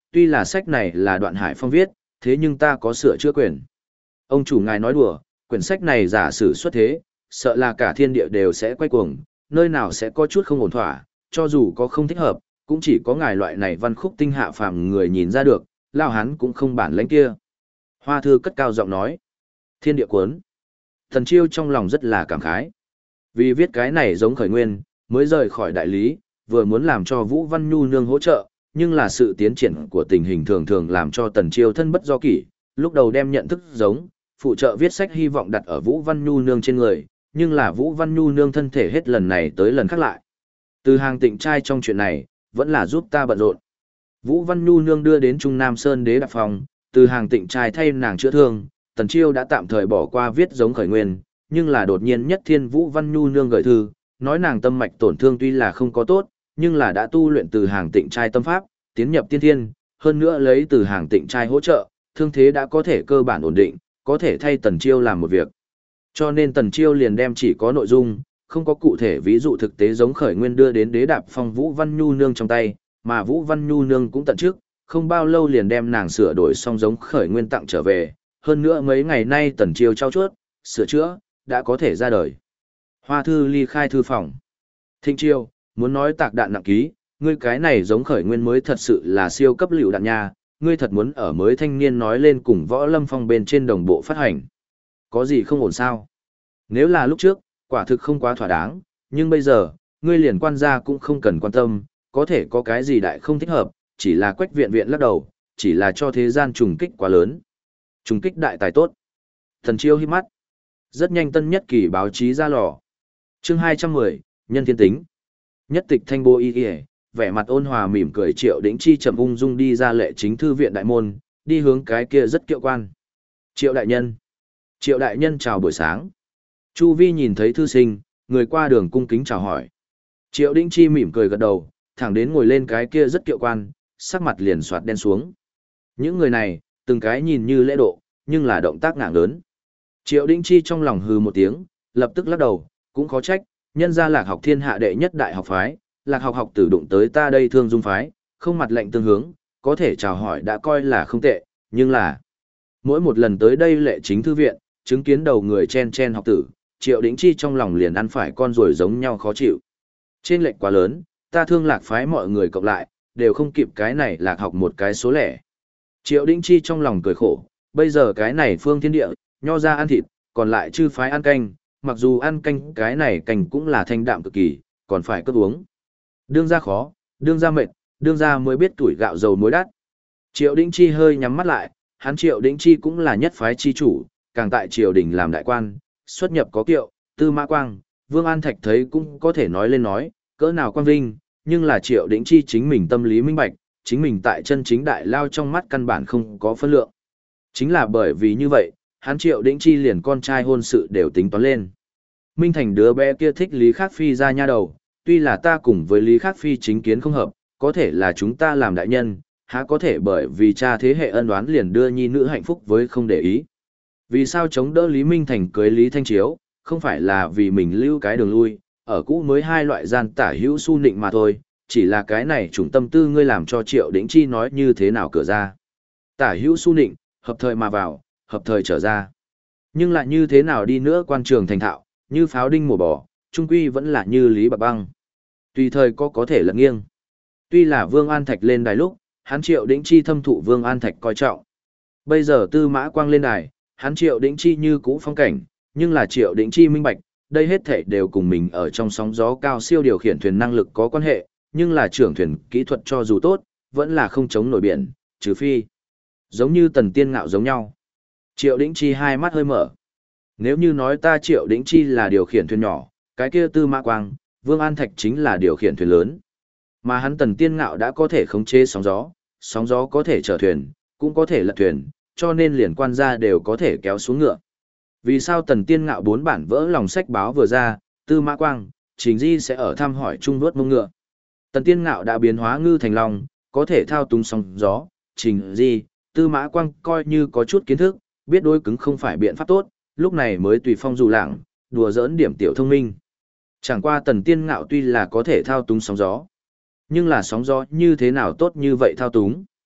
tuy là sách này là Đoạn Hải Phong viết, thế nhưng ta có sửa chữa quyền. Ông chủ ngài nói đùa, quyển sách này giả sử xuất thế, sợ là cả thiên địa đều sẽ quay cuồng, nơi nào sẽ có chút không ổn thỏa, cho dù có không thích hợp, cũng chỉ có ngài loại này văn khúc tinh hạ phàm người nhìn ra được, lao hắn cũng không bản lãnh kia. Hoa Thư cất cao giọng nói, thiên địa cuốn. Thần Chiêu trong lòng rất là cảm khái. Vì viết cái này giống khởi nguyên, mới rời khỏi đại lý, vừa muốn làm cho Vũ Văn Nhu nương hỗ trợ, nhưng là sự tiến triển của tình hình thường thường làm cho Tần Chiêu thân bất do kỷ, lúc đầu đem nhận thức giống, phụ trợ viết sách hy vọng đặt ở Vũ Văn Nhu nương trên người, nhưng là Vũ Văn Nhu nương thân thể hết lần này tới lần khác lại. Từ Hàng Tịnh trai trong chuyện này, vẫn là giúp ta bận rộn. Vũ Văn Nhu nương đưa đến Trung Nam Sơn Đế Đạp Phòng, Từ Hàng Tịnh trai thay nàng chữa thương, Tần Chiêu đã tạm thời bỏ qua viết giống khởi nguyên, nhưng là đột nhiên nhất thiên Vũ Văn Nhu nương gửi thư, nói nàng tâm mạch tổn thương tuy là không có tốt, nhưng là đã tu luyện Từ Hàng Tịnh trai tâm pháp, tiến nhập tiên thiên, hơn nữa lấy Từ Hàng Tịnh trai hỗ trợ, thương thế đã có thể cơ bản ổn định, có thể thay Tần Chiêu làm một việc. Cho nên Tần Chiêu liền đem chỉ có nội dung, không có cụ thể ví dụ thực tế giống khởi nguyên đưa đến Đế Đạp Phong Vũ Văn Nhu nương trong tay, mà Vũ Văn Nhu nương cũng tận trước, không bao lâu liền đem nàng sửa đổi xong giống khởi nguyên tặng trở về, hơn nữa mấy ngày nay Tần Chiêu trao chuốt, sửa chữa, đã có thể ra đời. Hoa Thư ly khai thư phòng. Thịnh Chiêu, muốn nói tạc đạn nặng ký, ngươi cái này giống khởi nguyên mới thật sự là siêu cấp lựu đạn nha, ngươi thật muốn ở mới thanh niên nói lên cùng Võ Lâm Phong bên trên đồng bộ phát hành. Có gì không ổn sao? Nếu là lúc trước, quả thực không quá thỏa đáng, nhưng bây giờ, ngươi liền quan gia cũng không cần quan tâm, có thể có cái gì đại không thích hợp, chỉ là Quách Viện Viện lắc đầu, chỉ là cho thế gian trùng kích quá lớn. Trùng kích đại tài tốt. Thần Chiêu hít mắt. Rất nhanh tân nhất kỳ báo chí ra lò. Chương 210, Nhân Thiên Tính. Nhất tịch thanh bố y y, vẻ mặt ôn hòa mỉm cười Triệu Đĩnh Chi chậm ung dung đi ra lệ chính thư viện đại môn, đi hướng cái kia rất kiệu quan. Triệu đại nhân. Triệu đại nhân chào buổi sáng. Chu Vi nhìn thấy thư sinh, người qua đường cung kính chào hỏi. Triệu Đĩnh Chi mỉm cười gật đầu, thẳng đến ngồi lên cái kia rất kiệu quan, sắc mặt liền soạt đen xuống. Những người này, từng cái nhìn như lễ độ, nhưng là động tác nặng lớn. Triệu Đĩnh Chi trong lòng hừ một tiếng, lập tức lắc đầu, cũng khó trách, nhân ra Lạc Học thiên hạ đệ nhất đại học phái, Lạc Học học tử đụng tới ta đây Thương Dung phái, không mặt lệnh tương hướng, có thể chào hỏi đã coi là không tệ, nhưng là mỗi một lần tới đây lệ chính thư viện, chứng kiến đầu người chen chen học tử, Triệu Đĩnh Chi trong lòng liền ăn phải con ruồi giống nhau khó chịu. Trên lệnh quá lớn, ta Thương Lạc phái mọi người cộng lại, đều không kịp cái này Lạc Học một cái số lẻ. Triệu Đĩnh Chi trong lòng cười khổ, bây giờ cái này phương thiên địa, nho ra ăn thịt, còn lại chư phái ăn canh, mặc dù ăn canh cái này canh cũng là thanh đạm cực kỳ, còn phải cất uống. Đương ra khó, đương ra mệt, đương ra mới biết tuổi gạo dầu muối đắt. Triệu Đĩnh Chi hơi nhắm mắt lại, hắn Triệu Đĩnh Chi cũng là nhất phái chi chủ, càng tại triều đình làm đại quan, xuất nhập có kiệu, Tư Mã Quang, Vương An Thạch thấy cũng có thể nói lên nói, cỡ nào quang vinh, nhưng là Triệu Đĩnh Chi chính mình tâm lý minh bạch, chính mình tại chân chính đại lao trong mắt căn bản không có phân lượng. Chính là bởi vì như vậy, hắn Triệu Đĩnh Chi liền con trai hôn sự đều tính toán lên. Minh Thành đứa bé kia thích Lý Khắc Phi ra nha đầu, tuy là ta cùng với Lý Khắc Phi chính kiến không hợp, có thể là chúng ta làm đại nhân, há có thể bởi vì cha thế hệ ân oán liền đưa nhi nữ hạnh phúc với không để ý. Vì sao chống đỡ Lý Minh Thành cưới Lý Thanh Chiếu, không phải là vì mình lưu cái đường lui, ở cũ mới hai loại gian tả hữu su nịnh mà thôi, chỉ là cái này chủng tâm tư ngươi làm cho Triệu Đĩnh Chi nói như thế nào cửa ra. Tả hữu su nịnh, hợp thời mà vào, hợp thời trở ra. Nhưng lại như thế nào đi nữa quan trường thành thạo, như pháo đinh mổ bò, trung quy vẫn là như Lý Bạc Băng. Tùy thời có thể lật nghiêng. Tuy là Vương An Thạch lên đài lúc, hắn Triệu Đĩnh Chi thâm thụ Vương An Thạch coi trọng. Bây giờ Tư Mã Quang lên đài, hắn Triệu Đĩnh Chi như cũ phong cảnh, nhưng là Triệu Đĩnh Chi minh bạch, đây hết thảy đều cùng mình ở trong sóng gió cao siêu điều khiển thuyền năng lực có quan hệ, nhưng là trưởng thuyền kỹ thuật cho dù tốt, vẫn là không chống nổi biển, trừ phi giống như Tần Tiên Ngạo giống nhau. Triệu Đĩnh Chi hai mắt hơi mở. Nếu như nói ta Triệu Đĩnh Chi là điều khiển thuyền nhỏ, cái kia Tư Mã Quang, Vương An Thạch chính là điều khiển thuyền lớn. Mà hắn Tần Tiên Ngạo đã có thể khống chế sóng gió có thể chở thuyền, cũng có thể lật thuyền, cho nên liền quan gia đều có thể kéo xuống ngựa. Vì sao Tần Tiên Ngạo 4 bản vỡ lòng sách báo vừa ra, Tư Mã Quang, Trình Di sẽ ở thăm hỏi chung vuốt mông ngựa. Tần Tiên Ngạo đã biến hóa ngư thành long, có thể thao túng sóng gió, Trình Di, Tư Mã Quang coi như có chút kiến thức, biết đối cứng không phải biện pháp tốt, lúc này mới tùy phong dù lảng, đùa giỡn điểm tiểu thông minh. Chẳng qua Tần Tiên Ngạo tuy là có thể thao túng sóng gió, nhưng là sóng gió như thế nào tốt như vậy thao túng.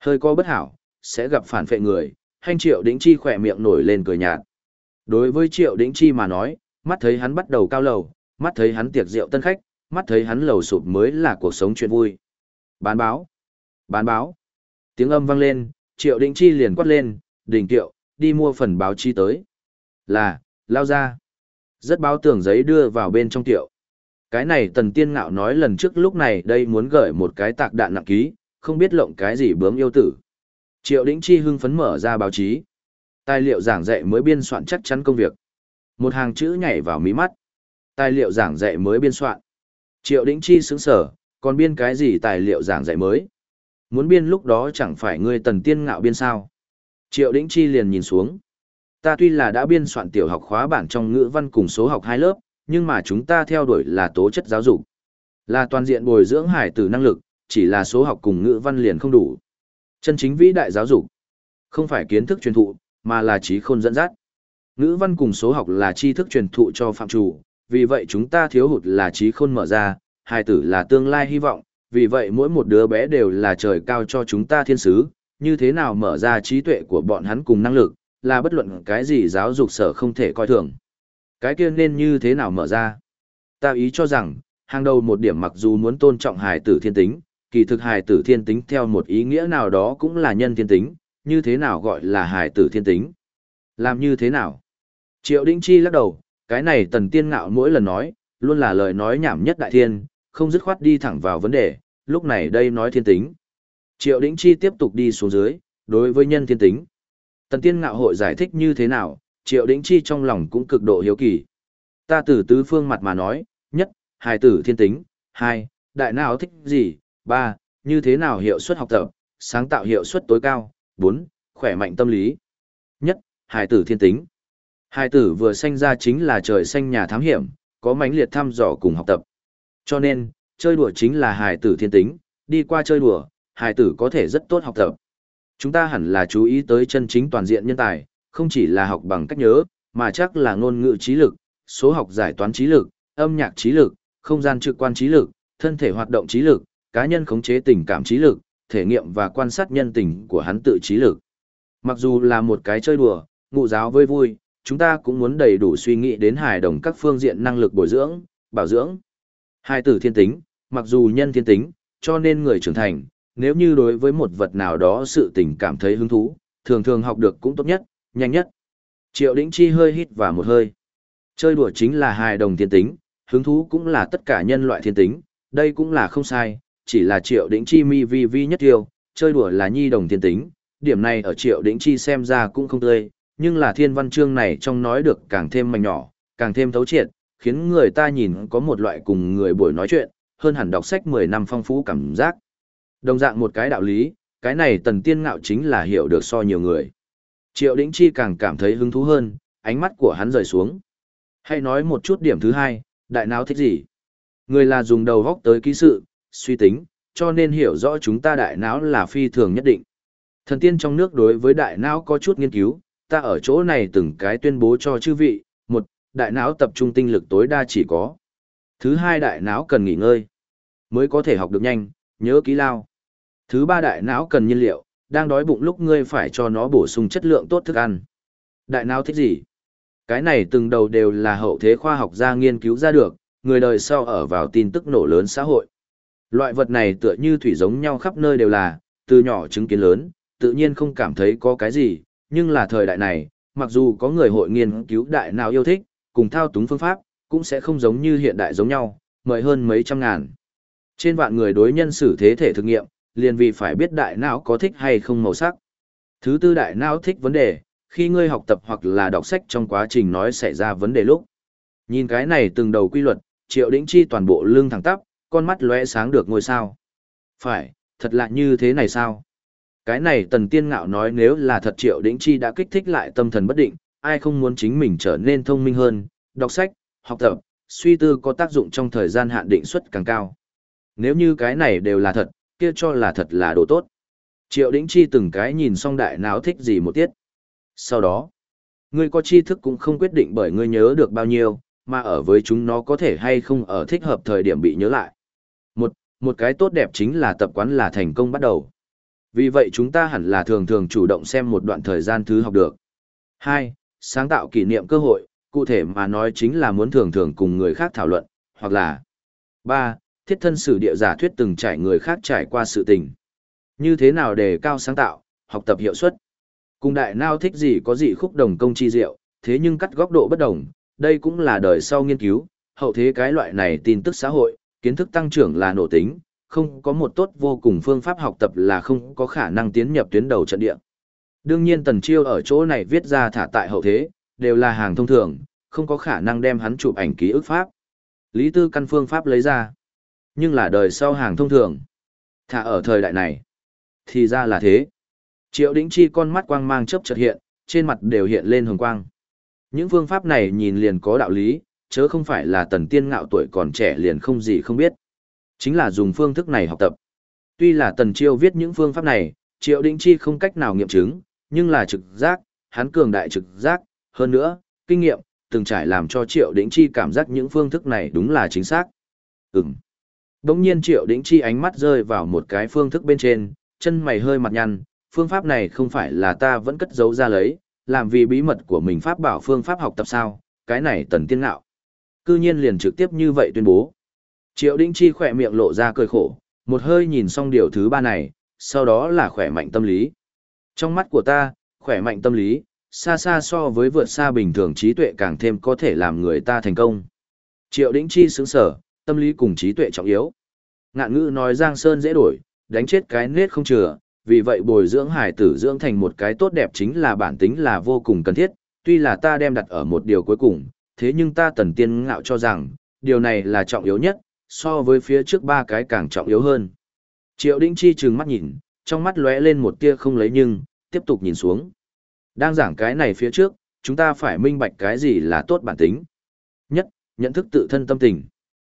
Hơi có bất hảo, sẽ gặp phản phệ người, Hành Triệu Đĩnh Chi khỏe miệng nổi lên cười nhạt. Đối với Triệu Đĩnh Chi mà nói, mắt thấy hắn bắt đầu cao lầu, mắt thấy hắn tiệc rượu tân khách, mắt thấy hắn lầu sụp mới là cuộc sống chuyện vui. Bán báo! Bán báo! Tiếng âm vang lên, Triệu Đĩnh Chi liền quát lên, Đình Tiệu, đi mua phần báo chi tới. Là, lao ra. Rất báo tường giấy đưa vào bên trong tiệu. Cái này Tần Tiên Ngạo nói lần trước lúc này đây muốn gửi một cái tạc đạn nặng ký, không biết lộng cái gì bướm yêu tử. Triệu Đĩnh Chi hưng phấn mở ra báo chí. Tài liệu giảng dạy mới biên soạn chắc chắn công việc. Một hàng chữ nhảy vào mí mắt. Tài liệu giảng dạy mới biên soạn. Triệu Đĩnh Chi sững sở, còn biên cái gì tài liệu giảng dạy mới? Muốn biên lúc đó chẳng phải ngươi Tần Tiên Ngạo biên sao? Triệu Đĩnh Chi liền nhìn xuống. Ta tuy là đã biên soạn tiểu học khóa bản trong ngữ văn cùng số học 2 lớp, nhưng mà chúng ta theo đuổi là tố chất giáo dục. Là toàn diện bồi dưỡng hải tử năng lực, chỉ là số học cùng ngữ văn liền không đủ. Chân chính vĩ đại giáo dục, không phải kiến thức truyền thụ, mà là trí khôn dẫn dắt. Ngữ văn cùng số học là tri thức truyền thụ cho phạm chủ, vì vậy chúng ta thiếu hụt là trí khôn mở ra, hải tử là tương lai hy vọng, vì vậy mỗi một đứa bé đều là trời cao cho chúng ta thiên sứ, như thế nào mở ra trí tuệ của bọn hắn cùng năng lực, là bất luận cái gì giáo dục sở không thể coi thường. Cái kia nên như thế nào mở ra? Ta ý cho rằng, hàng đầu một điểm mặc dù muốn tôn trọng hài tử thiên tính, kỳ thực hài tử thiên tính theo một ý nghĩa nào đó cũng là nhân thiên tính, như thế nào gọi là hài tử thiên tính? Làm như thế nào? Triệu Đĩnh Chi lắc đầu, cái này Tần Tiên Ngạo mỗi lần nói, luôn là lời nói nhảm nhất đại thiên, không dứt khoát đi thẳng vào vấn đề, lúc này đây nói thiên tính. Triệu Đĩnh Chi tiếp tục đi xuống dưới, đối với nhân thiên tính. Tần Tiên Ngạo hội giải thích như thế nào, Triệu Đĩnh Chi trong lòng cũng cực độ hiếu kỳ. Ta từ tứ phương mặt mà nói, nhất, hài tử thiên tính, hai, đại não thích gì, ba, như thế nào hiệu suất học tập, sáng tạo hiệu suất tối cao, bốn, khỏe mạnh tâm lý. Nhất, hài tử thiên tính. Hài tử vừa sinh ra chính là trời xanh nhà thám hiểm, có mãnh liệt thăm dò cùng học tập. Cho nên, chơi đùa chính là hài tử thiên tính, đi qua chơi đùa, hài tử có thể rất tốt học tập. Chúng ta hẳn là chú ý tới chân chính toàn diện nhân tài, không chỉ là học bằng cách nhớ, mà chắc là ngôn ngữ trí lực, số học giải toán trí lực, âm nhạc trí lực, không gian trực quan trí lực, thân thể hoạt động trí lực, cá nhân khống chế tình cảm trí lực, thể nghiệm và quan sát nhân tình của hắn tự trí lực. Mặc dù là một cái chơi đùa, ngụ giáo với vui, chúng ta cũng muốn đầy đủ suy nghĩ đến hài đồng các phương diện năng lực bồi dưỡng, bảo dưỡng. Hài tử thiên tính, mặc dù nhân thiên tính, cho nên người trưởng thành, nếu như đối với một vật nào đó sự tình cảm thấy hứng thú, thường thường học được cũng tốt nhất, nhanh nhất. Triệu Đĩnh Chi hơi hít vào một hơi. Chơi đùa chính là hài đồng thiên tính, hứng thú cũng là tất cả nhân loại thiên tính, đây cũng là không sai, chỉ là Triệu Đĩnh Chi mi vi vi nhất yêu, chơi đùa là nhi đồng thiên tính, điểm này ở Triệu Đĩnh Chi xem ra cũng không tươi, nhưng là thiên văn chương này trong nói được càng thêm mảnh nhỏ, càng thêm thấu triệt, khiến người ta nhìn có một loại cùng người buổi nói chuyện, hơn hẳn đọc sách 10 năm phong phú cảm giác. Đồng dạng một cái đạo lý, cái này Tần Tiên Ngạo chính là hiểu được so nhiều người. Triệu Đĩnh Chi càng cảm thấy hứng thú hơn, ánh mắt của hắn rời xuống. Hãy nói một chút điểm thứ hai, đại não thích gì? Người là dùng đầu góc tới ký sự, suy tính, cho nên hiểu rõ chúng ta đại não là phi thường nhất định. Thần tiên trong nước đối với đại não có chút nghiên cứu, ta ở chỗ này từng cái tuyên bố cho chư vị. Một, đại não tập trung tinh lực tối đa chỉ có. Thứ hai, đại não cần nghỉ ngơi, mới có thể học được nhanh, nhớ kỹ lao. Thứ ba, đại não cần nhiên liệu, đang đói bụng lúc ngươi phải cho nó bổ sung chất lượng tốt thức ăn. Đại não thích gì? Cái này từng đầu đều là hậu thế khoa học gia nghiên cứu ra được, người đời sau ở vào tin tức nổ lớn xã hội. Loại vật này tựa như thủy giống nhau khắp nơi đều là, từ nhỏ chứng kiến lớn, tự nhiên không cảm thấy có cái gì, nhưng là thời đại này, mặc dù có người hội nghiên cứu đại não yêu thích, cùng thao túng phương pháp, cũng sẽ không giống như hiện đại giống nhau, mời hơn mấy trăm ngàn. Trên vạn người đối nhân xử thế thể thực nghiệm, liền vì phải biết đại não có thích hay không màu sắc. Thứ tư, đại não thích vấn đề, khi ngươi học tập hoặc là đọc sách trong quá trình nói xảy ra vấn đề lúc. Nhìn cái này từng đầu quy luật, Triệu Đĩnh Chi toàn bộ lưng thẳng tắp, con mắt lóe sáng được ngôi sao. Phải, thật lạ như thế này sao? Cái này Tần Tiên Ngạo nói nếu là thật Triệu Đĩnh Chi đã kích thích lại tâm thần bất định, ai không muốn chính mình trở nên thông minh hơn, đọc sách, học tập, suy tư có tác dụng trong thời gian hạn định suất càng cao. Nếu như cái này đều là thật, kia cho là thật là đồ tốt. Triệu Đĩnh Chi từng cái nhìn xong đại não thích gì một tiết. Sau đó, ngươi có tri thức cũng không quyết định bởi ngươi nhớ được bao nhiêu, mà ở với chúng nó có thể hay không ở thích hợp thời điểm bị nhớ lại. Một cái tốt đẹp chính là tập quán là thành công bắt đầu. Vì vậy chúng ta hẳn là thường thường chủ động xem một đoạn thời gian thứ học được. 2. Sáng tạo kỷ niệm cơ hội, cụ thể mà nói chính là muốn thường thường cùng người khác thảo luận, hoặc là 3. Thiết thân sử địa giả thuyết từng trải người khác trải qua sự tình. Như thế nào để cao sáng tạo, học tập hiệu suất. Cùng đại não thích gì có dị khúc đồng công chi diệu, thế nhưng cắt góc độ bất đồng, đây cũng là đời sau nghiên cứu, hậu thế cái loại này tin tức xã hội, kiến thức tăng trưởng là nổ tính, không có một tốt vô cùng phương pháp học tập là không có khả năng tiến nhập tuyến đầu trận địa. Đương nhiên Tần Chiêu ở chỗ này viết ra thả tại hậu thế, đều là hàng thông thường, không có khả năng đem hắn chụp ảnh ký ức pháp. Lý Tư căn phương pháp lấy ra, nhưng là đời sau hàng thông thường. Thả ở thời đại này, thì ra là thế. Triệu Đĩnh Chi con mắt quang mang chớp chợt hiện, trên mặt đều hiện lên hồng quang. Những phương pháp này nhìn liền có đạo lý, chớ không phải là Tần Tiên Ngạo tuổi còn trẻ liền không gì không biết. Chính là dùng phương thức này học tập. Tuy là Tần Chiêu viết những phương pháp này, Triệu Đĩnh Chi không cách nào nghiệm chứng, nhưng là trực giác, hắn cường đại trực giác, hơn nữa, kinh nghiệm, từng trải làm cho Triệu Đĩnh Chi cảm giác những phương thức này đúng là chính xác. Đống nhiên Triệu Đĩnh Chi ánh mắt rơi vào một cái phương thức bên trên, chân mày hơi mặt nhăn, phương pháp này không phải là ta vẫn cất giấu ra lấy, làm vì bí mật của mình pháp bảo phương pháp học tập sao, cái này Tần Tiên Ngạo. Cư nhiên liền trực tiếp như vậy tuyên bố. Triệu Đĩnh Chi khỏe miệng lộ ra cười khổ, một hơi nhìn xong điều thứ ba này, sau đó là khỏe mạnh tâm lý. Trong mắt của ta, khỏe mạnh tâm lý, xa xa so với vượt xa bình thường trí tuệ càng thêm có thể làm người ta thành công. Triệu Đĩnh Chi sững sở, tâm lý cùng trí tuệ trọng yếu. Ngạn ngữ nói Giang Sơn dễ đổi, đánh chết cái nết không chừa, vì vậy bồi dưỡng hải tử dưỡng thành một cái tốt đẹp chính là bản tính là vô cùng cần thiết, tuy là ta đem đặt ở một điều cuối cùng, thế nhưng ta Tần Tiên Ngạo cho rằng, điều này là trọng yếu nhất, so với phía trước ba cái càng trọng yếu hơn. Triệu Đĩnh Chi trừng mắt nhìn, trong mắt lóe lên một tia không lấy nhưng, tiếp tục nhìn xuống. Đang giảng cái này phía trước, chúng ta phải minh bạch cái gì là tốt bản tính. Nhất, nhận thức tự thân tâm tình.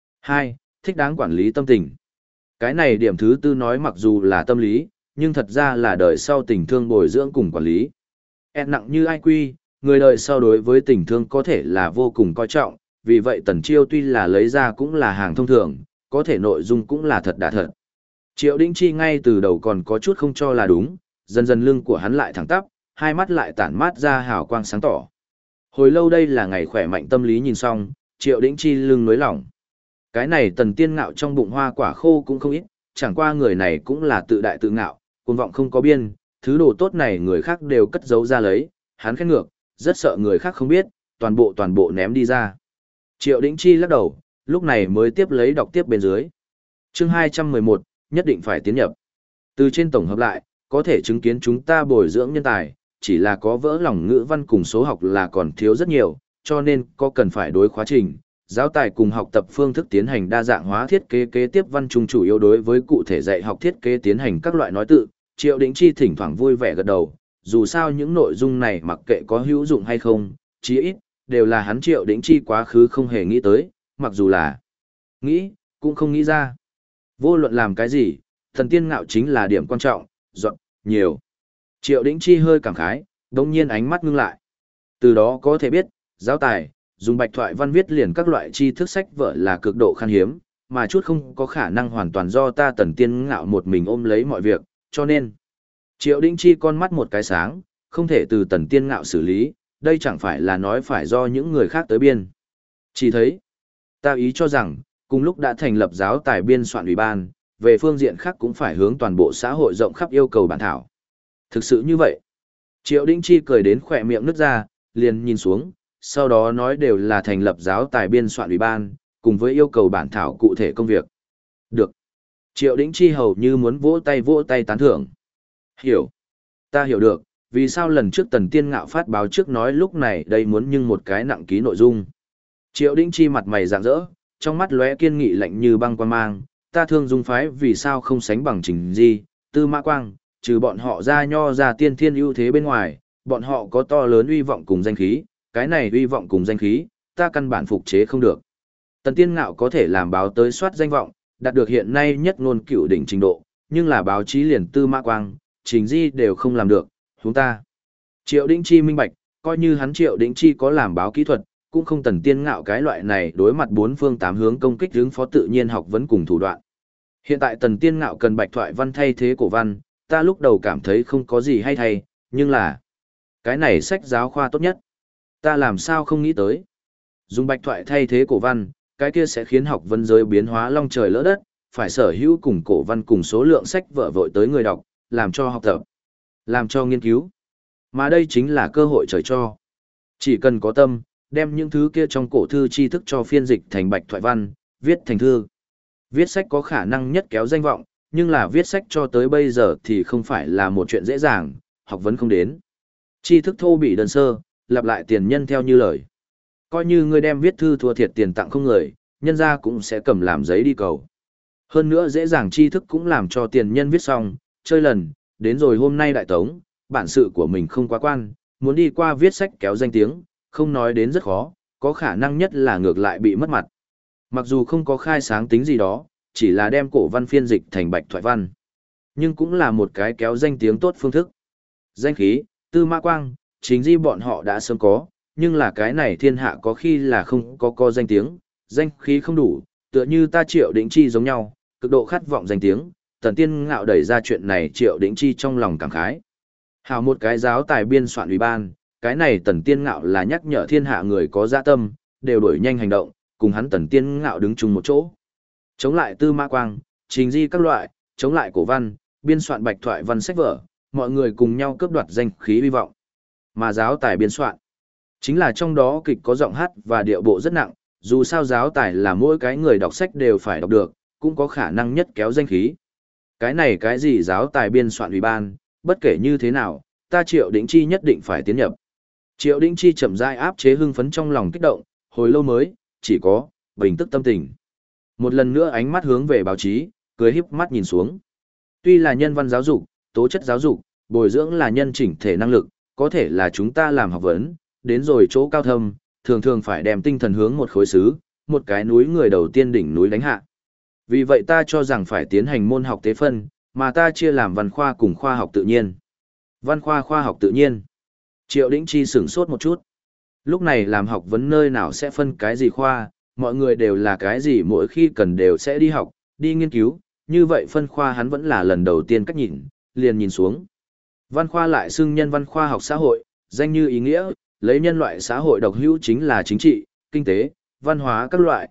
2. Thích đáng quản lý tâm tình. Cái này điểm thứ tư nói mặc dù là tâm lý, nhưng thật ra là đời sau tình thương bồi dưỡng cùng quản lý. Nặng như IQ, người đời sau đối với tình thương có thể là vô cùng coi trọng, vì vậy Tần Chiêu tuy là lấy ra cũng là hàng thông thường, có thể nội dung cũng là thật đã thật. Triệu Đĩnh Chi ngay từ đầu còn có chút không cho là đúng, dần dần lưng của hắn lại thẳng tắp, hai mắt lại tản mát ra hào quang sáng tỏ. Hồi lâu đây là ngày khỏe mạnh tâm lý nhìn xong, Triệu Đĩnh Chi lưng nới lỏng. Cái này Tần Tiên Ngạo trong bụng hoa quả khô cũng không ít, chẳng qua người này cũng là tự đại tự ngạo, cuồng vọng không có biên, thứ đồ tốt này người khác đều cất giấu ra lấy, hắn khét ngược, rất sợ người khác không biết, toàn bộ ném đi ra. Triệu Đĩnh Chi lắc đầu, lúc này mới tiếp lấy đọc tiếp bên dưới. Chương 211, nhất định phải tiến nhập. Từ trên tổng hợp lại, có thể chứng kiến chúng ta bồi dưỡng nhân tài, chỉ là có vỡ lòng ngữ văn cùng số học là còn thiếu rất nhiều, cho nên có cần phải đối khóa trình, giáo tài cùng học tập phương thức tiến hành đa dạng hóa thiết kế kế tiếp văn trung chủ yếu đối với cụ thể dạy học thiết kế tiến hành các loại nói tự. Triệu Đĩnh Chi thỉnh thoảng vui vẻ gật đầu, dù sao những nội dung này mặc kệ có hữu dụng hay không, chí ít, đều là hắn Triệu Đĩnh Chi quá khứ không hề nghĩ tới, mặc dù là nghĩ, cũng không nghĩ ra. Vô luận làm cái gì, Thần Tiên Ngạo chính là điểm quan trọng, dọn, nhiều. Triệu Đĩnh Chi hơi cảm khái, đồng nhiên ánh mắt ngưng lại. Từ đó có thể biết, giáo tài, dùng bạch thoại văn viết liền các loại tri thức sách vở là cực độ khan hiếm, mà chút không có khả năng hoàn toàn do ta Tần Tiên Ngạo một mình ôm lấy mọi việc, cho nên Triệu Đĩnh Chi con mắt một cái sáng, không thể từ Tần Tiên Ngạo xử lý, đây chẳng phải là nói phải do những người khác tới biên. Chỉ thấy, ta ý cho rằng, cùng lúc đã thành lập giáo tài biên soạn ủy ban, về phương diện khác cũng phải hướng toàn bộ xã hội rộng khắp yêu cầu bản thảo. Thực sự như vậy. Triệu Đĩnh Chi cười đến khỏe miệng nứt ra, liền nhìn xuống, sau đó nói đều là thành lập giáo tài biên soạn ủy ban, cùng với yêu cầu bản thảo cụ thể công việc. Được. Triệu Đĩnh Chi hầu như muốn vỗ tay tán thưởng. Hiểu. Ta hiểu được, vì sao lần trước Tần Tiên Ngạo phát báo trước nói lúc này đây muốn nhưng một cái nặng ký nội dung. Triệu Đĩnh Chi mặt mày rạng rỡ, trong mắt lóe kiên nghị lạnh như băng quan mang, ta thương dung phái vì sao không sánh bằng Trình Di, Tư Mã Quang, trừ bọn họ ra nho ra tiên thiên ưu thế bên ngoài, bọn họ có to lớn uy vọng cùng danh khí, cái này uy vọng cùng danh khí, ta căn bản phục chế không được. Tần Tiên Ngạo có thể làm báo tới soát danh vọng, đạt được hiện nay nhất ngôn cửu đỉnh trình độ, nhưng là báo chí liền Tư Mã Quang, Trình Di đều không làm được, chúng ta. Triệu Đĩnh Chi minh bạch, coi như hắn Triệu Đĩnh Chi có làm báo kỹ thuật, cũng không Tần Tiên Ngạo cái loại này đối mặt bốn phương tám hướng công kích hướng phó tự nhiên học vấn cùng thủ đoạn. Hiện tại Tần Tiên Ngạo cần bạch thoại văn thay thế cổ văn, ta lúc đầu cảm thấy không có gì hay thay, nhưng là cái này sách giáo khoa tốt nhất. Ta làm sao không nghĩ tới. Dùng bạch thoại thay thế cổ văn, cái kia sẽ khiến học vấn giới biến hóa long trời lỡ đất, phải sở hữu cùng cổ văn cùng số lượng sách vở vội tới người đọc, làm cho học tập, làm cho nghiên cứu. Mà đây chính là cơ hội trời cho. Chỉ cần có tâm, đem những thứ kia trong cổ thư tri thức cho phiên dịch thành bạch thoại văn, viết thành thư. Viết sách có khả năng nhất kéo danh vọng, nhưng là viết sách cho tới bây giờ thì không phải là một chuyện dễ dàng, học vấn không đến. Tri thức thô bị đơn sơ, lặp lại tiền nhân theo như lời. Coi như ngươi đem viết thư thua thiệt tiền tặng không người, nhân ra cũng sẽ cầm làm giấy đi cầu. Hơn nữa dễ dàng tri thức cũng làm cho tiền nhân viết xong, chơi lần, đến rồi hôm nay đại tống, bản sự của mình không quá quan, muốn đi qua viết sách kéo danh tiếng, không nói đến rất khó, có khả năng nhất là ngược lại bị mất mặt. Mặc dù không có khai sáng tính gì đó, chỉ là đem cổ văn phiên dịch thành bạch thoại văn. Nhưng cũng là một cái kéo danh tiếng tốt phương thức. Danh khí, Tư Mã Quang, chính di bọn họ đã sớm có, nhưng là cái này thiên hạ có khi là không có danh tiếng, danh khí không đủ, tựa như ta Triệu Đỉnh Chi giống nhau, cực độ khát vọng danh tiếng, Tần Tiên Ngạo đẩy ra chuyện này Triệu Đỉnh Chi trong lòng cảm khái. Hào một cái giáo tài biên soạn ủy ban, cái này Tần Tiên Ngạo là nhắc nhở thiên hạ người có dạ tâm, đều đổi nhanh hành động, cùng hắn Tần Tiên Ngạo đứng chung một chỗ. Chống lại Tư Mã Quang, trình di các loại, chống lại cổ văn, biên soạn bạch thoại văn sách vở, mọi người cùng nhau cướp đoạt danh khí hy vọng. Mà giáo tài biên soạn, chính là trong đó kịch có giọng hát và điệu bộ rất nặng, dù sao giáo tài là mỗi cái người đọc sách đều phải đọc được, cũng có khả năng nhất kéo danh khí. Cái này cái gì giáo tài biên soạn ủy ban, bất kể như thế nào, ta Triệu Đỉnh Chi nhất định phải tiến nhập. Triệu Đỉnh Chi chậm rãi áp chế hưng phấn trong lòng kích động, hồi lâu mới, chỉ có, bình tức tâm tình. Một lần nữa ánh mắt hướng về báo chí, cười híp mắt nhìn xuống. Tuy là nhân văn giáo dục, tố chất giáo dục, bồi dưỡng là nhân chỉnh thể năng lực, có thể là chúng ta làm học vấn, đến rồi chỗ cao thâm, thường thường phải đem tinh thần hướng một khối xứ, một cái núi người đầu tiên đỉnh núi đánh hạ. Vì vậy ta cho rằng phải tiến hành môn học tế phân, mà ta chia làm văn khoa cùng khoa học tự nhiên. Văn khoa khoa học tự nhiên. Triệu Đỉnh Chi sửng sốt một chút. Lúc này làm học vấn nơi nào sẽ phân cái gì khoa, mọi người đều là cái gì mỗi khi cần đều sẽ đi học, đi nghiên cứu, như vậy phân khoa hắn vẫn là lần đầu tiên cách nhìn, liền nhìn xuống. Văn khoa lại xưng nhân văn khoa học xã hội, danh như ý nghĩa, lấy nhân loại xã hội độc hữu chính là chính trị, kinh tế, văn hóa các loại,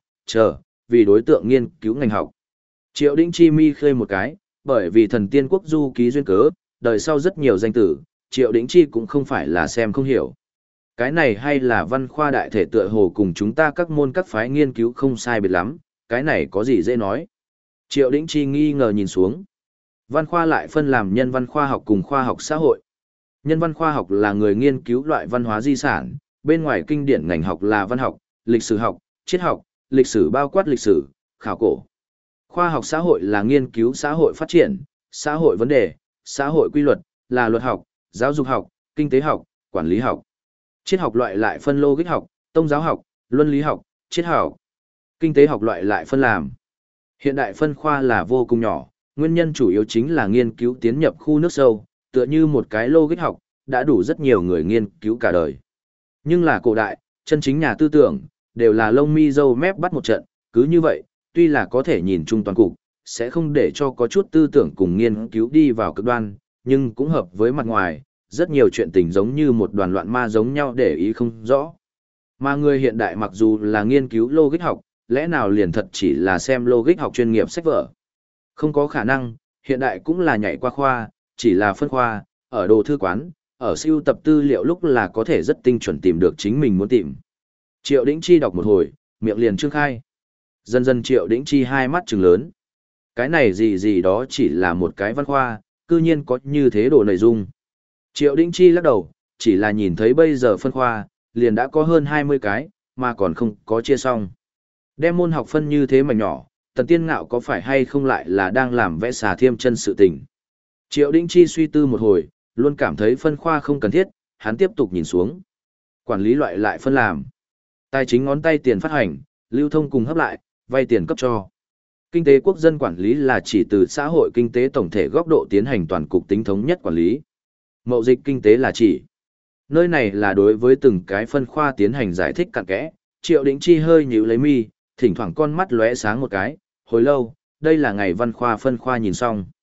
vì đối tượng nghiên cứu ngành học. Triệu Đỉnh Chi mi khơi một cái, bởi vì thần tiên quốc du ký duyên cớ, đời sau rất nhiều danh tử, Triệu Đỉnh Chi cũng không phải là xem không hiểu. Cái này hay là văn khoa đại thể tựa hồ cùng chúng ta các môn các phái nghiên cứu không sai biệt lắm, cái này có gì dễ nói. Triệu Đỉnh Chi nghi ngờ nhìn xuống. Văn khoa lại phân làm nhân văn khoa học cùng khoa học xã hội. Nhân văn khoa học là người nghiên cứu loại văn hóa di sản, bên ngoài kinh điển ngành học là văn học, lịch sử học, triết học, lịch sử bao quát lịch sử, khảo cổ. Khoa học xã hội là nghiên cứu xã hội phát triển, xã hội vấn đề, xã hội quy luật, là luật học, giáo dục học, kinh tế học, quản lý học. Triết học loại lại phân logic học, tông giáo học, luân lý học, triết học. Kinh tế học loại lại phân làm. Hiện đại phân khoa là vô cùng nhỏ, nguyên nhân chủ yếu chính là nghiên cứu tiến nhập khu nước sâu, tựa như một cái logic học, đã đủ rất nhiều người nghiên cứu cả đời. Nhưng là cổ đại, chân chính nhà tư tưởng, đều là lông mi râu mép bắt một trận, cứ như vậy, tuy là có thể nhìn chung toàn cục, sẽ không để cho có chút tư tưởng cùng nghiên cứu đi vào cực đoan, nhưng cũng hợp với mặt ngoài, rất nhiều chuyện tình giống như một đoàn loạn ma giống nhau để ý không rõ. Mà người hiện đại mặc dù là nghiên cứu logic học, lẽ nào liền thật chỉ là xem logic học chuyên nghiệp sách vở. Không có khả năng, hiện đại cũng là nhảy qua khoa, chỉ là phân khoa, ở đồ thư quán, ở siêu tập tư liệu lúc là có thể rất tinh chuẩn tìm được chính mình muốn tìm. Triệu Đỉnh Chi đọc một hồi, miệng liền trương khai. Dần dần Triệu Đỉnh Chi hai mắt trừng lớn. Cái này gì đó chỉ là một cái văn khoa, cư nhiên có như thế đồ nội dung. Triệu Đỉnh Chi lắc đầu, chỉ là nhìn thấy bây giờ phân khoa, liền đã có hơn 20 cái, mà còn không có chia xong. Đem môn học phân như thế mà nhỏ, Tần Tiên Ngạo có phải hay không lại là đang làm vẽ xà thiêm chân sự tình. Triệu Đỉnh Chi suy tư một hồi, luôn cảm thấy phân khoa không cần thiết, hắn tiếp tục nhìn xuống. Quản lý loại lại phân làm. Tài chính ngón tay tiền phát hành, lưu thông cùng hấp lại, vay tiền cấp cho. Kinh tế quốc dân quản lý là chỉ từ xã hội kinh tế tổng thể góc độ tiến hành toàn cục tính thống nhất quản lý. Mậu dịch kinh tế là chỉ. Nơi này là đối với từng cái phân khoa tiến hành giải thích cặn kẽ, Triệu Đỉnh Chi hơi nhíu lấy mi, thỉnh thoảng con mắt lóe sáng một cái, hồi lâu, đây là ngày văn khoa phân khoa nhìn xong.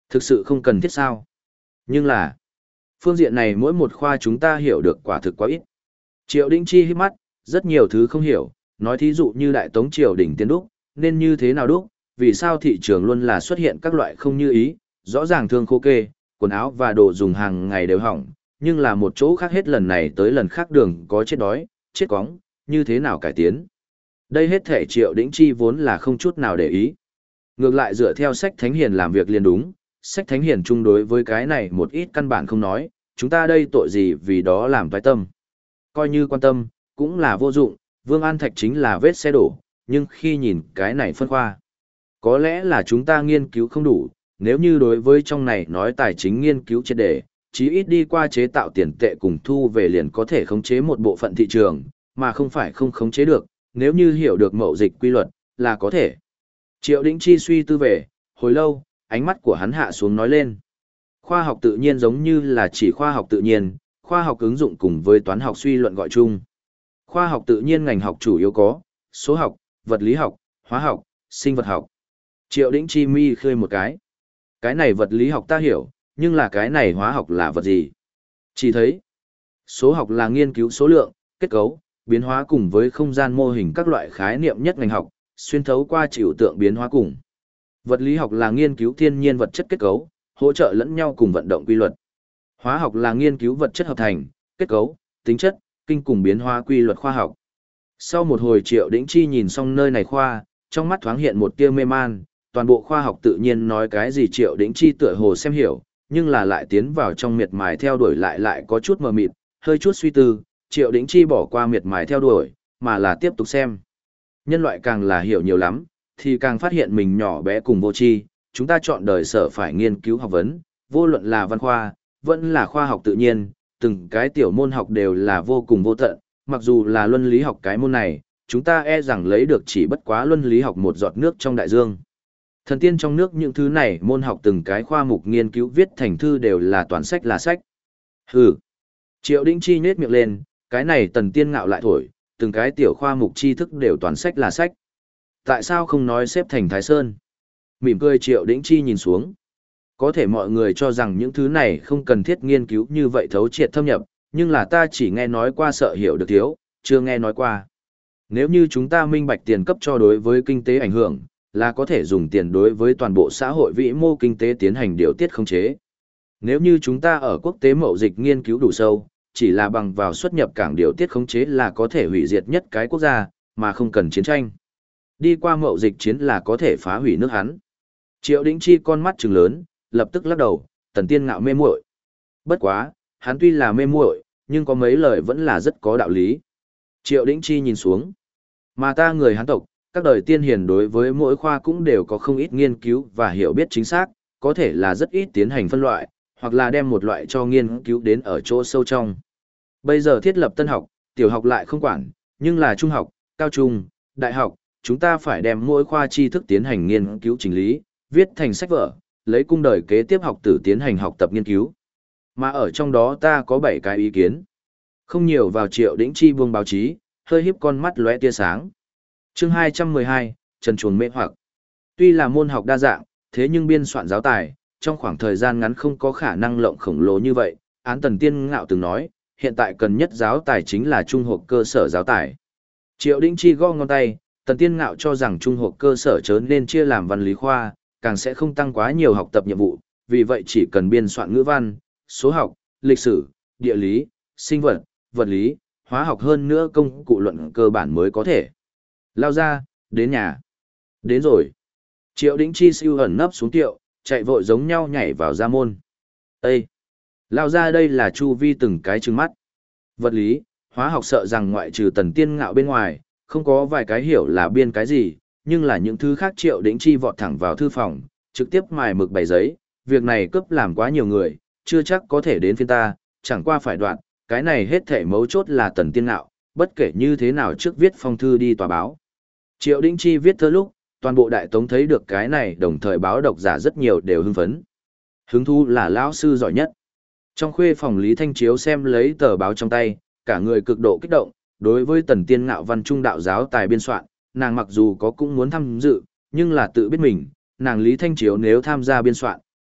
Thực sự không cần thiết sao? Nhưng là, phương diện này mỗi một khoa chúng ta hiểu được quả thực quá ít. Triệu Đĩnh Chi hít mắt, rất nhiều thứ không hiểu, nói thí dụ như Đại Tống triều đỉnh tiến đúc, nên như thế nào đúc, vì sao thị trường luôn là xuất hiện các loại không như ý, rõ ràng thương khô kê, quần áo và đồ dùng hàng ngày đều hỏng, nhưng là một chỗ khác hết lần này tới lần khác đường có chết đói, chết cóng, như thế nào cải tiến. Đây hết thể Triệu Đĩnh Chi vốn là không chút nào để ý. Ngược lại dựa theo sách Thánh Hiền làm việc liền đúng, sách Thánh Hiền chung đối với cái này một ít căn bản không nói, chúng ta đây tội gì vì đó làm toái tâm. Coi như quan tâm, cũng là vô dụng, Vương An Thạch chính là vết xe đổ, nhưng khi nhìn cái này phân khoa, có lẽ là chúng ta nghiên cứu không đủ, nếu như đối với trong này nói tài chính nghiên cứu triệt đề, chí ít đi qua chế tạo tiền tệ cùng thu về liền có thể khống chế một bộ phận thị trường, mà không phải không khống chế được, nếu như hiểu được mậu dịch quy luật, là có thể. Triệu Đĩnh Chi suy tư về, hồi lâu, ánh mắt của hắn hạ xuống nói lên. Khoa học tự nhiên giống như là chỉ khoa học tự nhiên, khoa học ứng dụng cùng với toán học suy luận gọi chung. Khoa học tự nhiên ngành học chủ yếu có số học, vật lý học, hóa học, sinh vật học. Triệu Đĩnh Chi mi khơi một cái. Cái này vật lý học ta hiểu, nhưng là cái này hóa học là vật gì? Chỉ thấy, số học là nghiên cứu số lượng, kết cấu, biến hóa cùng với không gian mô hình các loại khái niệm nhất ngành học, xuyên thấu qua trừu tượng biến hóa cùng. Vật lý học là nghiên cứu thiên nhiên vật chất kết cấu, hỗ trợ lẫn nhau cùng vận động quy luật. Hóa học là nghiên cứu vật chất hợp thành, kết cấu, tính chất, kinh cùng biến hóa quy luật khoa học. Sau một hồi Triệu Đĩnh Chi nhìn xong nơi này khoa, trong mắt thoáng hiện một tia mê man, toàn bộ khoa học tự nhiên nói cái gì Triệu Đĩnh Chi tựa hồ xem hiểu, nhưng là lại tiến vào trong miệt mài theo đuổi lại có chút mờ mịt, hơi chút suy tư, Triệu Đĩnh Chi bỏ qua miệt mài theo đuổi, mà là tiếp tục xem. Nhân loại càng là hiểu nhiều lắm, thì càng phát hiện mình nhỏ bé cùng vô tri, chúng ta chọn đời sở phải nghiên cứu học vấn, vô luận là văn khoa, vẫn là khoa học tự nhiên, từng cái tiểu môn học đều là vô cùng vô tận, mặc dù là luân lý học cái môn này, chúng ta e rằng lấy được chỉ bất quá luân lý học một giọt nước trong đại dương. Thần tiên trong nước những thứ này môn học từng cái khoa mục nghiên cứu viết thành thư đều là toàn sách là sách. Hừ. Triệu Đĩnh Chi nhếch miệng lên, cái này tần tiên ngạo lại thổi, từng cái tiểu khoa mục tri thức đều toàn sách là sách. Tại sao không nói xếp thành Thái Sơn? Mỉm cười Triệu Đĩnh Chi nhìn xuống. Có thể mọi người cho rằng những thứ này không cần thiết nghiên cứu như vậy thấu triệt thâm nhập, nhưng là ta chỉ nghe nói qua sợ hiểu được thiếu, chưa nghe nói qua. Nếu như chúng ta minh bạch tiền cấp cho đối với kinh tế ảnh hưởng, là có thể dùng tiền đối với toàn bộ xã hội vĩ mô kinh tế tiến hành điều tiết khống chế. Nếu như chúng ta ở quốc tế mậu dịch nghiên cứu đủ sâu, chỉ là bằng vào xuất nhập cảng điều tiết khống chế là có thể hủy diệt nhất cái quốc gia, mà không cần chiến tranh. Đi qua mậu dịch chiến là có thể phá hủy nước hắn. Triệu Đĩnh Chi con mắt trừng lớn, lập tức lắc đầu, tần tiên ngạo mê muội. Bất quá, hắn tuy là mê muội, nhưng có mấy lời vẫn là rất có đạo lý. Triệu Đĩnh Chi nhìn xuống. Mà ta người Hán tộc, các đời tiên hiền đối với mỗi khoa cũng đều có không ít nghiên cứu và hiểu biết chính xác, có thể là rất ít tiến hành phân loại, hoặc là đem một loại cho nghiên cứu đến ở chỗ sâu trong. Bây giờ thiết lập tân học, tiểu học lại không quản, nhưng là trung học, cao trung, đại học, chúng ta phải đem mỗi khoa tri thức tiến hành nghiên cứu chỉnh lý, viết thành sách vở, lấy cung đời kế tiếp học tử tiến hành học tập nghiên cứu. Mà ở trong đó ta có 7 cái ý kiến. Không nhiều vào Triệu Đĩnh Chi buông báo chí, hơi híp con mắt lóe tia sáng. Chương 212, Trần chuồn mê hoặc. Tuy là môn học đa dạng, thế nhưng biên soạn giáo tài, trong khoảng thời gian ngắn không có khả năng lộng khổng lồ như vậy. Án Tần Tiên Ngạo từng nói, hiện tại cần nhất giáo tài chính là trung học cơ sở giáo tài. Triệu Đĩnh Chi gõ ngón tay, Tần Tiên Ngạo cho rằng trung học cơ sở chớ nên chia làm văn lý khoa, càng sẽ không tăng quá nhiều học tập nhiệm vụ, vì vậy chỉ cần biên soạn ngữ văn, số học, lịch sử, địa lý, sinh vật, vật lý, hóa học hơn nữa công cụ luận cơ bản mới có thể. Lao ra, đến nhà. Đến rồi. Triệu Đĩnh Chi siêu ẩn nấp xuống tiệu, chạy vội giống nhau nhảy vào ra môn. Ê! Lao ra đây là chu vi từng cái trừng mắt. Vật lý, hóa học sợ rằng ngoại trừ Tần Tiên Ngạo bên ngoài, không có vài cái hiểu là biên cái gì, nhưng là những thứ khác Triệu Đĩnh Chi vọt thẳng vào thư phòng, trực tiếp mài mực bày giấy, việc này cướp làm quá nhiều người, chưa chắc có thể đến phiên ta, chẳng qua phải đoạn, cái này hết thể mấu chốt là Tần Tiên Ngạo, bất kể như thế nào trước viết phong thư đi tòa báo. Triệu Đĩnh Chi viết thơ lúc, toàn bộ đại tống thấy được cái này đồng thời báo độc giả rất nhiều đều hưng phấn. Hứng thú là lão sư giỏi nhất. Trong khuê phòng Lý Thanh Chiếu xem lấy tờ báo trong tay, cả người cực độ kích động, đối với Tần Tiên Ngạo văn trung đạo giáo tài biên soạn, nàng mặc dù có cũng muốn tham dự, nhưng là tự biết mình, nàng Lý Thanh Chiếu nếu tham gia biên soạn,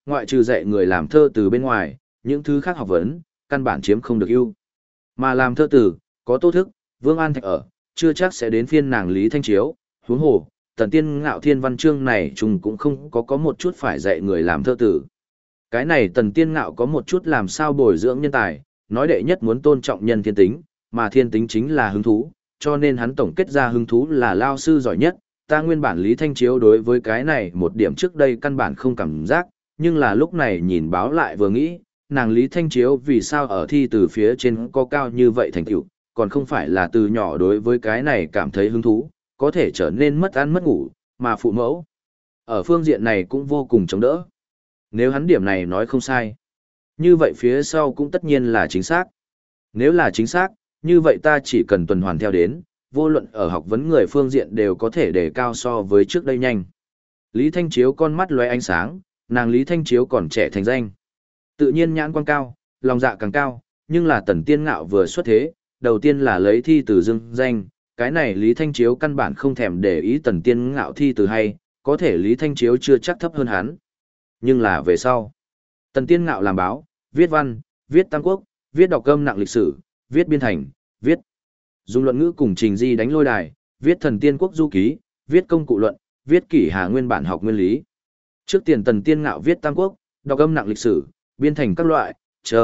ngoại trừ dạy người làm thơ từ bên ngoài, những thứ khác học vấn, căn bản chiếm không được ưu. Mà làm thơ từ, có Tô Thức, Vương An Thạch ở, chưa chắc sẽ đến phiên nàng Lý Thanh Chiếu, huống hồ, Tần Tiên Ngạo Thiên văn chương này chúng cũng không có một chút phải dạy người làm thơ tử. Cái này Tần Tiên Ngạo có một chút làm sao bồi dưỡng nhân tài, nói đệ nhất muốn tôn trọng nhân thiên tính, mà thiên tính chính là hứng thú, cho nên hắn tổng kết ra hứng thú là lao sư giỏi nhất. Ta nguyên bản Lý Thanh Chiếu đối với cái này một điểm trước đây căn bản không cảm giác, nhưng là lúc này nhìn báo lại vừa nghĩ, nàng Lý Thanh Chiếu vì sao ở thi từ phía trên có cao như vậy thành tựu, còn không phải là từ nhỏ đối với cái này cảm thấy hứng thú, có thể trở nên mất ăn mất ngủ, mà phụ mẫu. Ở phương diện này cũng vô cùng chống đỡ. Nếu hắn điểm này nói không sai, như vậy phía sau cũng tất nhiên là chính xác. Nếu là chính xác, như vậy ta chỉ cần tuần hoàn theo đến, vô luận ở học vấn người phương diện đều có thể đề cao so với trước đây nhanh. Lý Thanh Chiếu con mắt lóe ánh sáng, nàng Lý Thanh Chiếu còn trẻ thành danh. Tự nhiên nhãn quan cao, lòng dạ càng cao, nhưng là Tần Tiên Ngạo vừa xuất thế, đầu tiên là lấy thi từ dưng danh, cái này Lý Thanh Chiếu căn bản không thèm để ý Tần Tiên Ngạo thi từ hay, có thể Lý Thanh Chiếu chưa chắc thấp hơn hắn. Nhưng là về sau, Tần Tiên Ngạo làm báo, viết văn, viết tam quốc, viết đọc cơm nặng lịch sử, viết biên thành, viết dùng luận ngữ cùng trình di đánh lôi đài, viết thần tiên quốc du ký, viết công cụ luận, viết kỷ hà nguyên bản học nguyên lý. Trước tiền Tần Tiên Ngạo viết tam quốc, đọc âm nặng lịch sử, biên thành các loại,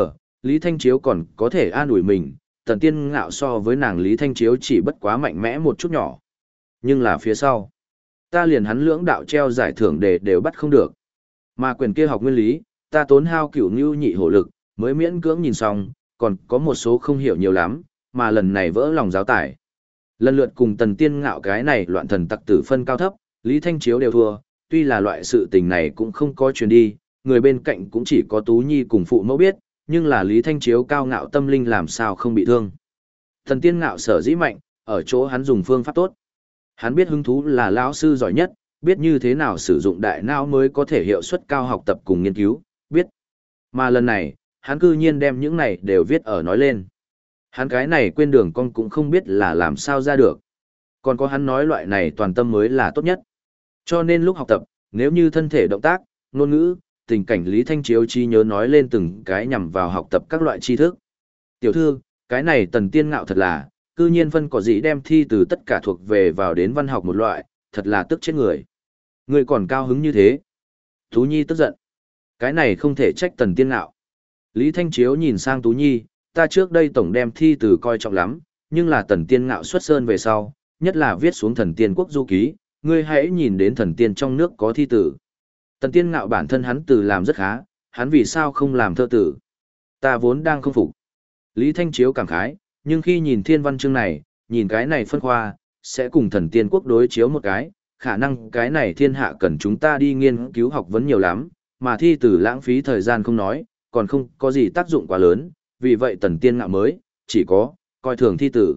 Lý Thanh Chiếu còn có thể an ủi mình, Tần Tiên Ngạo so với nàng Lý Thanh Chiếu chỉ bất quá mạnh mẽ một chút nhỏ. Nhưng là phía sau, ta liền hắn lưỡng đạo treo giải thưởng đều bắt không được. Mà quyền kia học nguyên lý, ta tốn hao cửu ngưu nhị hổ lực, mới miễn cưỡng nhìn xong, còn có một số không hiểu nhiều lắm, mà lần này vỡ lòng giáo tải. Lần lượt cùng Tần Tiên Ngạo cái này loạn thần tặc tử phân cao thấp, Lý Thanh Chiếu đều thua, tuy là loại sự tình này cũng không có truyền đi, người bên cạnh cũng chỉ có Tú Nhi cùng phụ mẫu biết, nhưng là Lý Thanh Chiếu cao ngạo tâm linh làm sao không bị thương. Tần Tiên Ngạo sở dĩ mạnh, ở chỗ hắn dùng phương pháp tốt. Hắn biết hứng thú là lão sư giỏi nhất, biết như thế nào sử dụng đại não mới có thể hiệu suất cao học tập cùng nghiên cứu, biết. Mà lần này, hắn cư nhiên đem những này đều viết ở nói lên. Hắn cái này quên đường con cũng không biết là làm sao ra được. Còn có hắn nói loại này toàn tâm mới là tốt nhất. Cho nên lúc học tập, nếu như thân thể động tác, ngôn ngữ, tình cảnh Lý Thanh Chiếu trí nhớ nói lên từng cái nhằm vào học tập các loại tri thức. Tiểu thư, cái này Tần Tiên Ngạo thật là, cư nhiên phân có gì đem thi từ tất cả thuộc về vào đến văn học một loại, thật là tức chết người. Người còn cao hứng như thế. Tú Nhi tức giận. Cái này không thể trách Tần Tiên Ngạo. Lý Thanh Chiếu nhìn sang Tú Nhi, ta trước đây tổng đem thi từ coi trọng lắm, nhưng là Tần Tiên Ngạo xuất sơn về sau, nhất là viết xuống thần tiên quốc du ký, ngươi hãy nhìn đến thần tiên trong nước có thi tử. Tần Tiên Ngạo bản thân hắn từ làm rất khá, hắn vì sao không làm thơ tử? Ta vốn đang không phục. Lý Thanh Chiếu cảm khái, nhưng khi nhìn thiên văn chương này, nhìn cái này phân khoa, sẽ cùng thần tiên quốc đối chiếu một cái, khả năng cái này thiên hạ cần chúng ta đi nghiên cứu học vấn nhiều lắm, mà thi tử lãng phí thời gian không nói, còn không có gì tác dụng quá lớn, vì vậy Tần Tiên Ngạo mới, chỉ có, coi thường thi tử.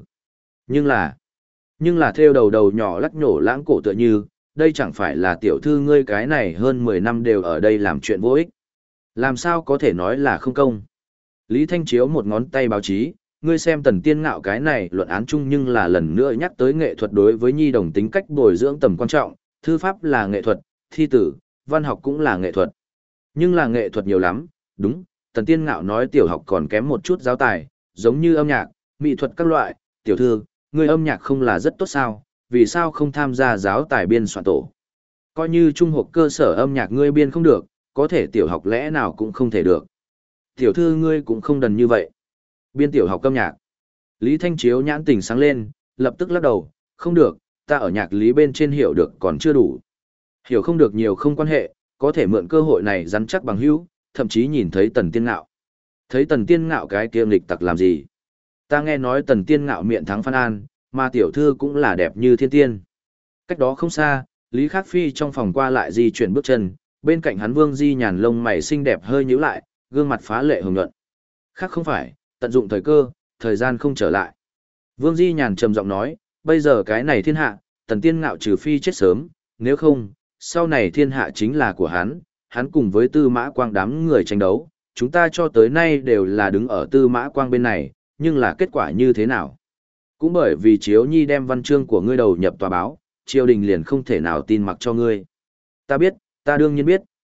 Nhưng là theo đầu nhỏ lắc nhổ lãng cổ tựa như, đây chẳng phải là tiểu thư ngươi cái này hơn 10 năm đều ở đây làm chuyện vô ích. Làm sao có thể nói là không công? Lý Thanh Chiếu một ngón tay báo chí, ngươi xem Tần Tiên Ngạo cái này luận án chung nhưng là lần nữa nhắc tới nghệ thuật đối với nhi đồng tính cách bồi dưỡng tầm quan trọng, thư pháp là nghệ thuật, thi tử, văn học cũng là nghệ thuật. Nhưng là nghệ thuật nhiều lắm, đúng, Tần Tiên Ngạo nói tiểu học còn kém một chút giáo tài, giống như âm nhạc, mỹ thuật các loại, tiểu thư, ngươi âm nhạc không là rất tốt sao, vì sao không tham gia giáo tài biên soạn tổ? Coi như trung học cơ sở âm nhạc ngươi biên không được, có thể tiểu học lẽ nào cũng không thể được. Tiểu thư ngươi cũng không đần như vậy. Biên tiểu học âm nhạc. Lý Thanh Chiếu nhãn tình sáng lên, lập tức lắc đầu, không được, ta ở nhạc lý bên trên hiểu được còn chưa đủ. Hiểu không được nhiều không quan hệ, có thể mượn cơ hội này rắn chắc bằng hữu, thậm chí nhìn thấy Tần Tiên Ngạo. Thấy Tần Tiên Ngạo cái kia nghịch tặc làm gì? Ta nghe nói Tần Tiên Ngạo miệng thắng Phan An, mà tiểu thư cũng là đẹp như thiên tiên. Cách đó không xa, Lý Khắc Phi trong phòng qua lại di chuyển bước chân, bên cạnh hắn Vương Di Nhàn lông mày xinh đẹp hơi nhíu lại, gương mặt phá lệ hồng nhuận. Khác không phải, tận dụng thời cơ, thời gian không trở lại. Vương Di Nhàn trầm giọng nói, bây giờ cái này thiên hạ, Tần Tiên Ngạo trừ phi chết sớm, nếu không, sau này thiên hạ chính là của hắn cùng với Tư Mã Quang đám người tranh đấu, chúng ta cho tới nay đều là đứng ở Tư Mã Quang bên này, nhưng là kết quả như thế nào? Cũng bởi vì Chiếu Nhi đem văn chương của ngươi đầu nhập tòa báo, triều đình liền không thể nào tin mặc cho ngươi. Ta biết, ta đương nhiên biết,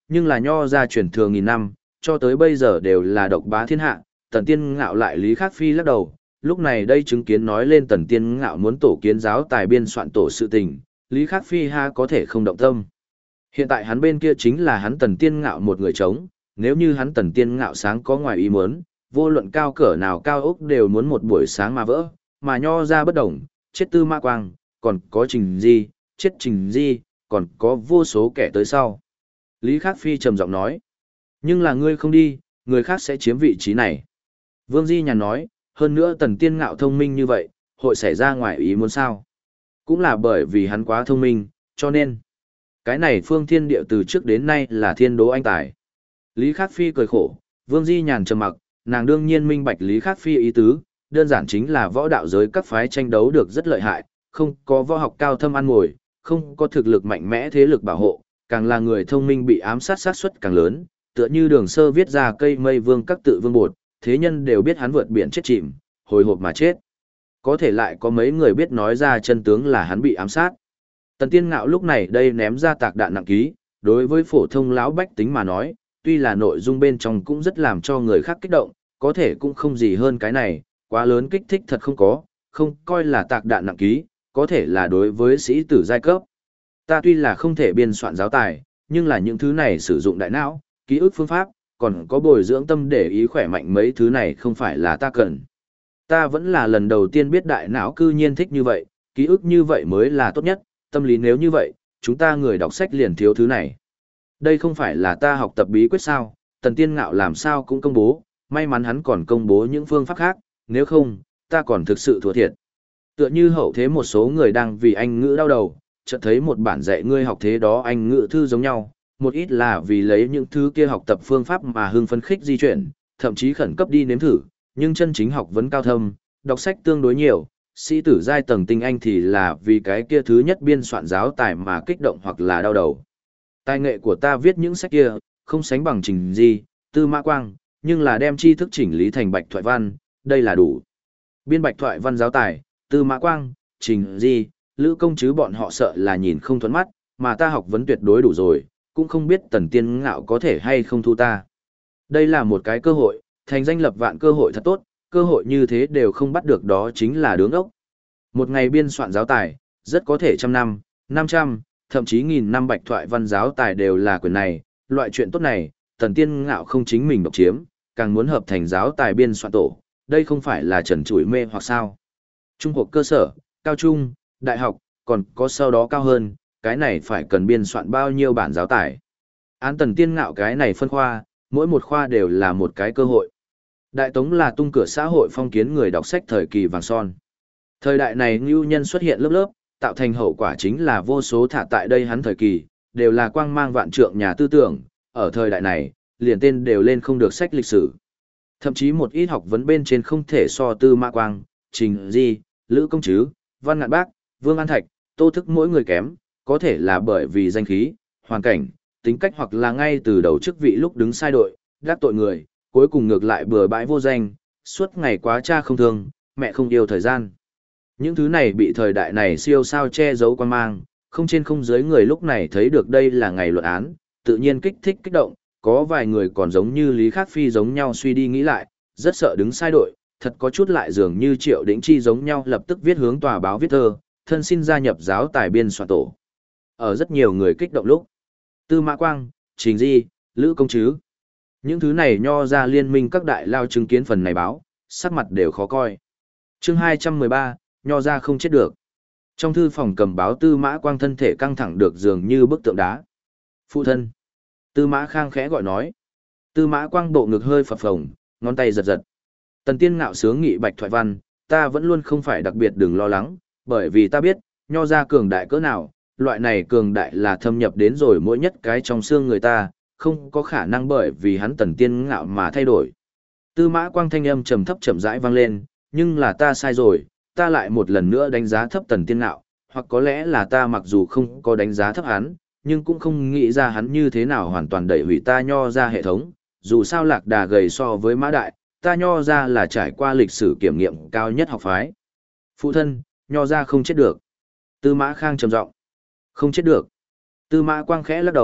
Nhưng là nho ra truyền thừa nghìn năm, cho tới bây giờ đều là độc bá thiên hạ, Tần Tiên Ngạo lại Lý Khắc Phi lắc đầu, lúc này đây chứng kiến nói lên Tần Tiên Ngạo muốn tổ kiến giáo tài biên soạn tổ sự tình, Lý Khắc Phi ha có thể không động tâm. Hiện tại hắn bên kia chính là hắn Tần Tiên Ngạo một người chống, nếu như hắn Tần Tiên Ngạo sáng có ngoài ý muốn, vô luận cao cỡ nào cao ốc đều muốn một buổi sáng mà vỡ, mà nho ra bất đồng, chết Tư Mã Quang, còn có Trình Di, chết Trình Di, còn có vô số kẻ tới sau. Lý Khắc Phi trầm giọng nói, nhưng là ngươi không đi, người khác sẽ chiếm vị trí này. Vương Di Nhàn nói, hơn nữa Tần Tiên Ngạo thông minh như vậy, hội xảy ra ngoài ý muốn sao. Cũng là bởi vì hắn quá thông minh, cho nên, cái này phương thiên địa từ trước đến nay là thiên đố anh tài. Lý Khắc Phi cười khổ, Vương Di Nhàn trầm mặc, nàng đương nhiên minh bạch Lý Khắc Phi ý tứ, đơn giản chính là võ đạo giới các phái tranh đấu được rất lợi hại, không có võ học cao thâm ăn ngồi, không có thực lực mạnh mẽ thế lực bảo hộ, càng là người thông minh bị ám sát sát suất càng lớn, tựa như Đường Sơ viết ra cây mây vương các tự vương bột, thế nhân đều biết hắn vượt biển chết chìm, hồi hộp mà chết. Có thể lại có mấy người biết nói ra chân tướng là hắn bị ám sát. Tần Tiên Ngạo lúc này đây ném ra tạc đạn nặng ký, đối với phổ thông lão bách tính mà nói, tuy là nội dung bên trong cũng rất làm cho người khác kích động, có thể cũng không gì hơn cái này, quá lớn kích thích thật không có, không coi là tạc đạn nặng ký, có thể là đối với sĩ tử giai cấp. Ta tuy là không thể biên soạn giáo tài, nhưng là những thứ này sử dụng đại não, ký ức phương pháp, còn có bồi dưỡng tâm để ý khỏe mạnh mấy thứ này không phải là ta cần. Ta vẫn là lần đầu tiên biết đại não cư nhiên thích như vậy, ký ức như vậy mới là tốt nhất, tâm lý nếu như vậy, chúng ta người đọc sách liền thiếu thứ này. Đây không phải là ta học tập bí quyết sao, Tần Tiên Ngạo làm sao cũng công bố, may mắn hắn còn công bố những phương pháp khác, nếu không, ta còn thực sự thua thiệt. Tựa như hậu thế một số người đang vì Anh ngữ đau đầu, chợt thấy một bản dạy ngươi học thế đó Anh ngữ thư giống nhau, một ít là vì lấy những thứ kia học tập phương pháp mà hưng phấn khích di chuyển, thậm chí khẩn cấp đi nếm thử, nhưng chân chính học vấn cao thâm, đọc sách tương đối nhiều, sĩ tử giai tầng tinh anh thì là vì cái kia thứ nhất biên soạn giáo tài mà kích động hoặc là đau đầu. Tài nghệ của ta viết những sách kia, không sánh bằng Trình Di, Tư Mã Quang, nhưng là đem tri thức chỉnh lý thành bạch thoại văn, đây là đủ. Biên bạch thoại văn giáo tài, Tư Mã Quang, Trình Di, Lữ Công chứ bọn họ sợ là nhìn không thuẫn mắt, mà ta học vấn tuyệt đối đủ rồi, cũng không biết Tần Tiên Ngạo có thể hay không thu ta. Đây là một cái cơ hội, thành danh lập vạn cơ hội thật tốt, cơ hội như thế đều không bắt được đó chính là đứng ốc. Một ngày biên soạn giáo tài, rất có thể 100 năm, 500, thậm chí 1000 năm bạch thoại văn giáo tài đều là quyền này, loại chuyện tốt này, Tần Tiên Ngạo không chính mình độc chiếm, càng muốn hợp thành giáo tài biên soạn tổ, đây không phải là trần trụi mê hoặc sao. Trung học cơ sở, cao trung, đại học, còn có sau đó cao hơn, cái này phải cần biên soạn bao nhiêu bản giáo tài. Án Tần Tiên Ngạo cái này phân khoa, mỗi một khoa đều là một cái cơ hội. Đại Tống là tung cửa xã hội phong kiến người đọc sách thời kỳ vàng son. Thời đại này ngưu nhân xuất hiện lớp lớp, tạo thành hậu quả chính là vô số thả tại đây hắn thời kỳ, đều là quang mang vạn trượng nhà tư tưởng, ở thời đại này, liền tên đều lên không được sách lịch sử. Thậm chí một ít học vấn bên trên không thể so Tư Mã Quang, Trình Di, Lữ Công chứ, Văn Ngạn Bác, Vương An Thạch, Tô Thức mỗi người kém, có thể là bởi vì danh khí, hoàn cảnh, tính cách hoặc là ngay từ đầu chức vị lúc đứng sai đội, gác tội người, cuối cùng ngược lại bừa bãi vô danh, suốt ngày quá cha không thương, mẹ không yêu thời gian. Những thứ này bị thời đại này siêu sao che giấu quan mang, không trên không dưới người lúc này thấy được đây là ngày luận án, tự nhiên kích thích kích động, có vài người còn giống như Lý Khắc Phi giống nhau suy đi nghĩ lại, rất sợ đứng sai đội, thật có chút lại dường như Triệu Đỉnh Chi giống nhau lập tức viết hướng tòa báo viết thơ, thân xin gia nhập giáo tài biên soạn tổ. Ở rất nhiều người kích động lúc, Tư Mã Quang, Trình Di, Lữ Công chứ. Những thứ này nho ra liên minh các đại lao chứng kiến phần này báo, sắc mặt đều khó coi. Chương 213, nho ra không chết được. Trong thư phòng cầm báo Tư Mã Quang thân thể căng thẳng được dường như bức tượng đá. Phụ thân. Tư Mã Khang khẽ gọi nói. Tư Mã Quang bộ ngực hơi phập phồng, ngón tay giật giật. Tần Tiên Ngạo sướng nghị bạch thoại văn, ta vẫn luôn không phải đặc biệt đừng lo lắng, bởi vì ta biết, nho ra cường đại cỡ nào, loại này cường đại là thâm nhập đến rồi mỗi nhất cái trong xương người ta, không có khả năng bởi vì hắn Tần Tiên Ngạo mà thay đổi. Tư Mã Quang thanh âm trầm thấp chậm rãi vang lên, nhưng là ta sai rồi, ta lại một lần nữa đánh giá thấp Tần Tiên Ngạo, hoặc có lẽ là ta mặc dù không có đánh giá thấp hắn, nhưng cũng không nghĩ ra hắn như thế nào hoàn toàn đẩy hủy ta nho ra hệ thống, dù sao Lạc Đà gầy so với Mã Đại, ta nho ra là trải qua lịch sử kiểm nghiệm cao nhất học phái. Phụ thân, nho ra không chết được. Tư Mã Khang trầm giọng. Không chết được. Tư Mã Quang khẽ lắc đầu,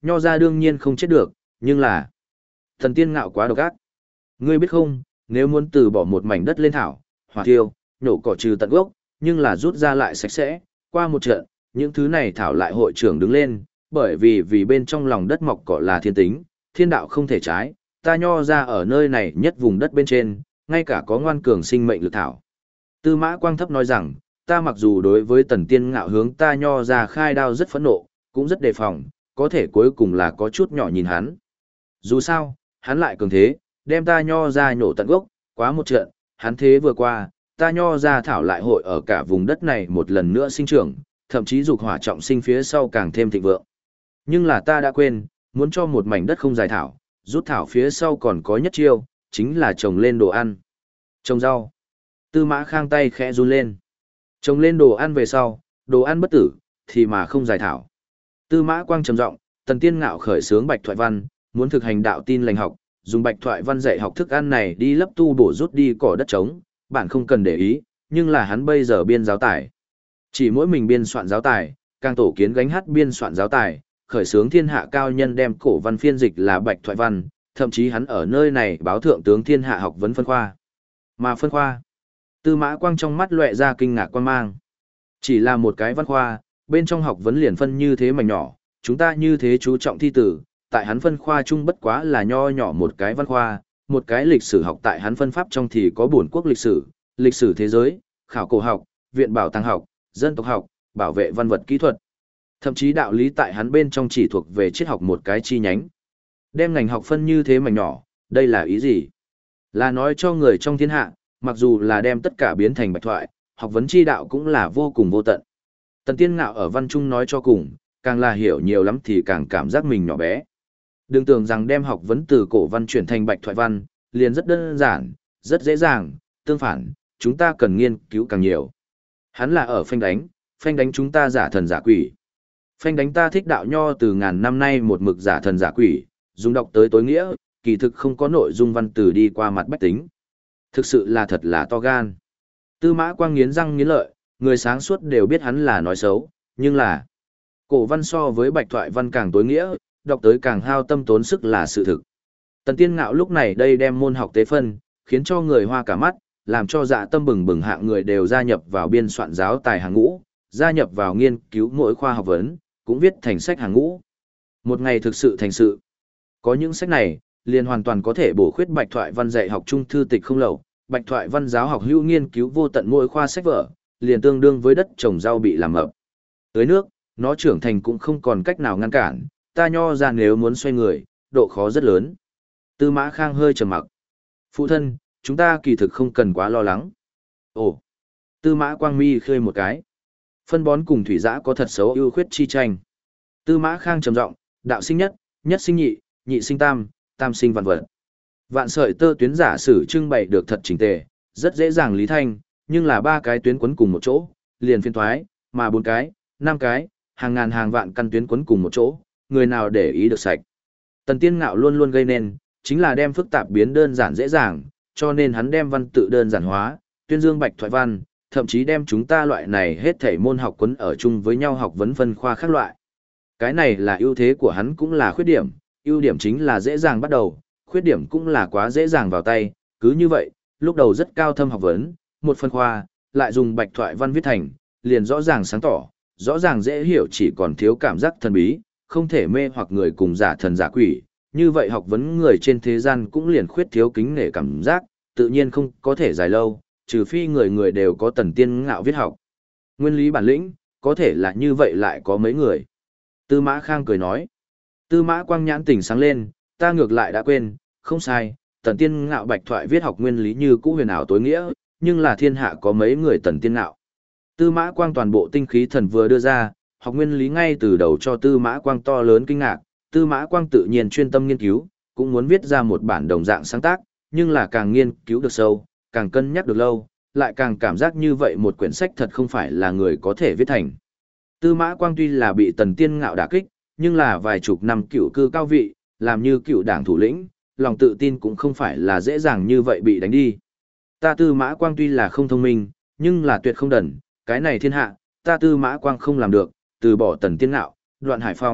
Nho ra đương nhiên không chết được, nhưng là Tần Tiên Ngạo quá độc ác. Ngươi biết không, nếu muốn từ bỏ một mảnh đất lên thảo, hỏa thiêu, nhổ cỏ trừ tận gốc, nhưng là rút ra lại sạch sẽ, qua một trận, những thứ này thảo lại hội trưởng đứng lên, bởi vì bên trong lòng đất mọc cỏ là thiên tính, thiên đạo không thể trái, ta Nho ra ở nơi này nhất vùng đất bên trên, ngay cả có ngoan cường sinh mệnh lực thảo. Tư Mã Quang thấp nói rằng, ta mặc dù đối với Tần Tiên Ngạo hướng ta Nho ra khai đao rất phẫn nộ, cũng rất đề phòng, có thể cuối cùng là có chút nhỏ nhìn hắn. Dù sao, hắn lại cường thế, đem ta Nho ra nhổ tận gốc, quá một trận, hắn thế vừa qua, ta Nho ra thảo lại hội ở cả vùng đất này một lần nữa sinh trưởng, thậm chí dục hỏa trọng sinh phía sau càng thêm thịnh vượng. Nhưng là ta đã quên, muốn cho một mảnh đất không dài thảo, rút thảo phía sau còn có nhất chiêu, chính là trồng lên đồ ăn. Trồng rau. Tư Mã Khang tay khẽ run lên. Trồng lên đồ ăn về sau, đồ ăn bất tử, thì mà không dài thảo. Tư Mã Quang trầm giọng, Tần Tiên Ngạo khởi xướng Bạch Thoại Văn, muốn thực hành đạo tin lành học, dùng Bạch Thoại Văn dạy học thức ăn này đi lấp tu bổ rút đi cỏ đất trống, bạn không cần để ý, nhưng là hắn bây giờ biên giáo tài. Chỉ mỗi mình biên soạn giáo tài, càng tổ kiến gánh hát biên soạn giáo tài, khởi xướng thiên hạ cao nhân đem cổ văn phiên dịch là Bạch Thoại Văn, thậm chí hắn ở nơi này báo thượng tướng thiên hạ học vấn phân khoa. Mà phân khoa, Tư Mã Quang trong mắt lóe ra kinh ngạc quan mang. Chỉ là một cái văn khoa, bên trong học vấn liền phân như thế mảnh nhỏ, chúng ta như thế chú trọng thi tử, tại hắn phân khoa chung bất quá là nho nhỏ một cái văn khoa, một cái lịch sử học tại hắn phân pháp trong thì có bổn quốc lịch sử thế giới, khảo cổ học, viện bảo tàng học, dân tộc học, bảo vệ văn vật kỹ thuật. Thậm chí đạo lý tại hắn bên trong chỉ thuộc về triết học một cái chi nhánh. Đem ngành học phân như thế mảnh nhỏ, đây là ý gì? Là nói cho người trong thiên hạ, mặc dù là đem tất cả biến thành bạch thoại, học vấn chi đạo cũng là vô cùng vô tận. Tần Tiên Ngạo ở văn trung nói cho cùng, càng là hiểu nhiều lắm thì càng cảm giác mình nhỏ bé. Đừng tưởng rằng đem học vấn từ cổ văn chuyển thành bạch thoại văn, liền rất đơn giản, rất dễ dàng, tương phản, chúng ta cần nghiên cứu càng nhiều. Hắn là ở phanh đánh chúng ta giả thần giả quỷ. Phanh đánh ta thích đạo nho từ ngàn năm nay một mực giả thần giả quỷ, dùng đọc tới tối nghĩa, kỳ thực không có nội dung văn từ đi qua mặt bách tính. Thực sự là thật là to gan. Tư Mã Quang nghiến răng nghiến lợi, người sáng suốt đều biết hắn là nói xấu, nhưng là cổ văn so với bạch thoại văn càng tối nghĩa, đọc tới càng hao tâm tốn sức là sự thực. Tần Tiên Ngạo lúc này đây đem môn học tế phân, khiến cho người hoa cả mắt, làm cho dạ tâm bừng bừng hạng người đều gia nhập vào biên soạn giáo tài hàng ngũ, gia nhập vào nghiên cứu mỗi khoa học vấn, cũng viết thành sách hàng ngũ. Một ngày thực sự thành sự. Có những sách này, liền hoàn toàn có thể bổ khuyết bạch thoại văn dạy học trung thư tịch không lậu, bạch thoại văn giáo học hữu nghiên cứu vô tận mỗi khoa sách vở, liền tương đương với đất trồng rau bị làm ập. Tới nước, nó trưởng thành cũng không còn cách nào ngăn cản, ta nho ra nếu muốn xoay người, độ khó rất lớn. Tư Mã Khang hơi trầm mặc. Phụ thân, chúng ta kỳ thực không cần quá lo lắng. Ồ, Tư Mã Quang mi khơi một cái. Phân bón cùng thủy giã có thật xấu ưu khuyết chi tranh. Tư Mã Khang trầm giọng, đạo sinh nhất, nhất sinh nhị, nhị sinh tam, tam sinh vạn vật. Vạn sợi tơ tuyến giả sử trưng bày được thật chỉnh tề, rất dễ dàng lý thanh, nhưng là 3 cái tuyến quấn cùng một chỗ, liền phiên thoái, mà 4 cái, 5 cái, hàng ngàn hàng vạn căn tuyến quấn cùng một chỗ, người nào để ý được sạch. Tần Tiên Ngạo luôn luôn gây nên, chính là đem phức tạp biến đơn giản dễ dàng, cho nên hắn đem văn tự đơn giản hóa, tuyên dương bạch thoại văn, thậm chí đem chúng ta loại này hết thảy môn học quấn ở chung với nhau học vấn phân khoa khác loại. Cái này là ưu thế của hắn cũng là khuyết điểm, ưu điểm chính là dễ dàng bắt đầu, khuyết điểm cũng là quá dễ dàng vào tay, cứ như vậy, lúc đầu rất cao thâm học vấn, một phân khoa, lại dùng bạch thoại văn viết thành, liền rõ ràng sáng tỏ, rõ ràng dễ hiểu chỉ còn thiếu cảm giác thần bí, không thể mê hoặc người cùng giả thần giả quỷ, như vậy học vấn người trên thế gian cũng liền khuyết thiếu kính nể cảm giác, tự nhiên không có thể dài lâu, trừ phi người người đều có Tần Tiên Ngạo viết học. Nguyên lý bản lĩnh, có thể là như vậy lại có mấy người. Tư Mã Khang cười nói. Tư Mã Quang nhãn tỉnh sáng lên, ta ngược lại đã quên, không sai, Tần Tiên Ngạo bạch thoại viết học nguyên lý như cũ huyền ảo tối nghĩa, nhưng là thiên hạ có mấy người Tần Tiên Ngạo. Tư Mã Quang toàn bộ tinh khí thần vừa đưa ra, học nguyên lý ngay từ đầu cho Tư Mã Quang to lớn kinh ngạc, Tư Mã Quang tự nhiên chuyên tâm nghiên cứu, cũng muốn viết ra một bản đồng dạng sáng tác, nhưng là càng nghiên cứu được sâu, càng cân nhắc được lâu, lại càng cảm giác như vậy một quyển sách thật không phải là người có thể viết thành. Tư Mã Quang tuy là bị Tần Tiên Ngạo đả kích, nhưng là vài chục năm cựu cư cao vị, làm như cựu đảng thủ lĩnh, lòng tự tin cũng không phải là dễ dàng như vậy bị đánh đi. Ta Tư Mã Quang tuy là không thông minh, nhưng là tuyệt không đần, cái này thiên hạ, ta Tư Mã Quang không làm được, từ bỏ Tần Tiên Ngạo, Đoạn Hải Phong,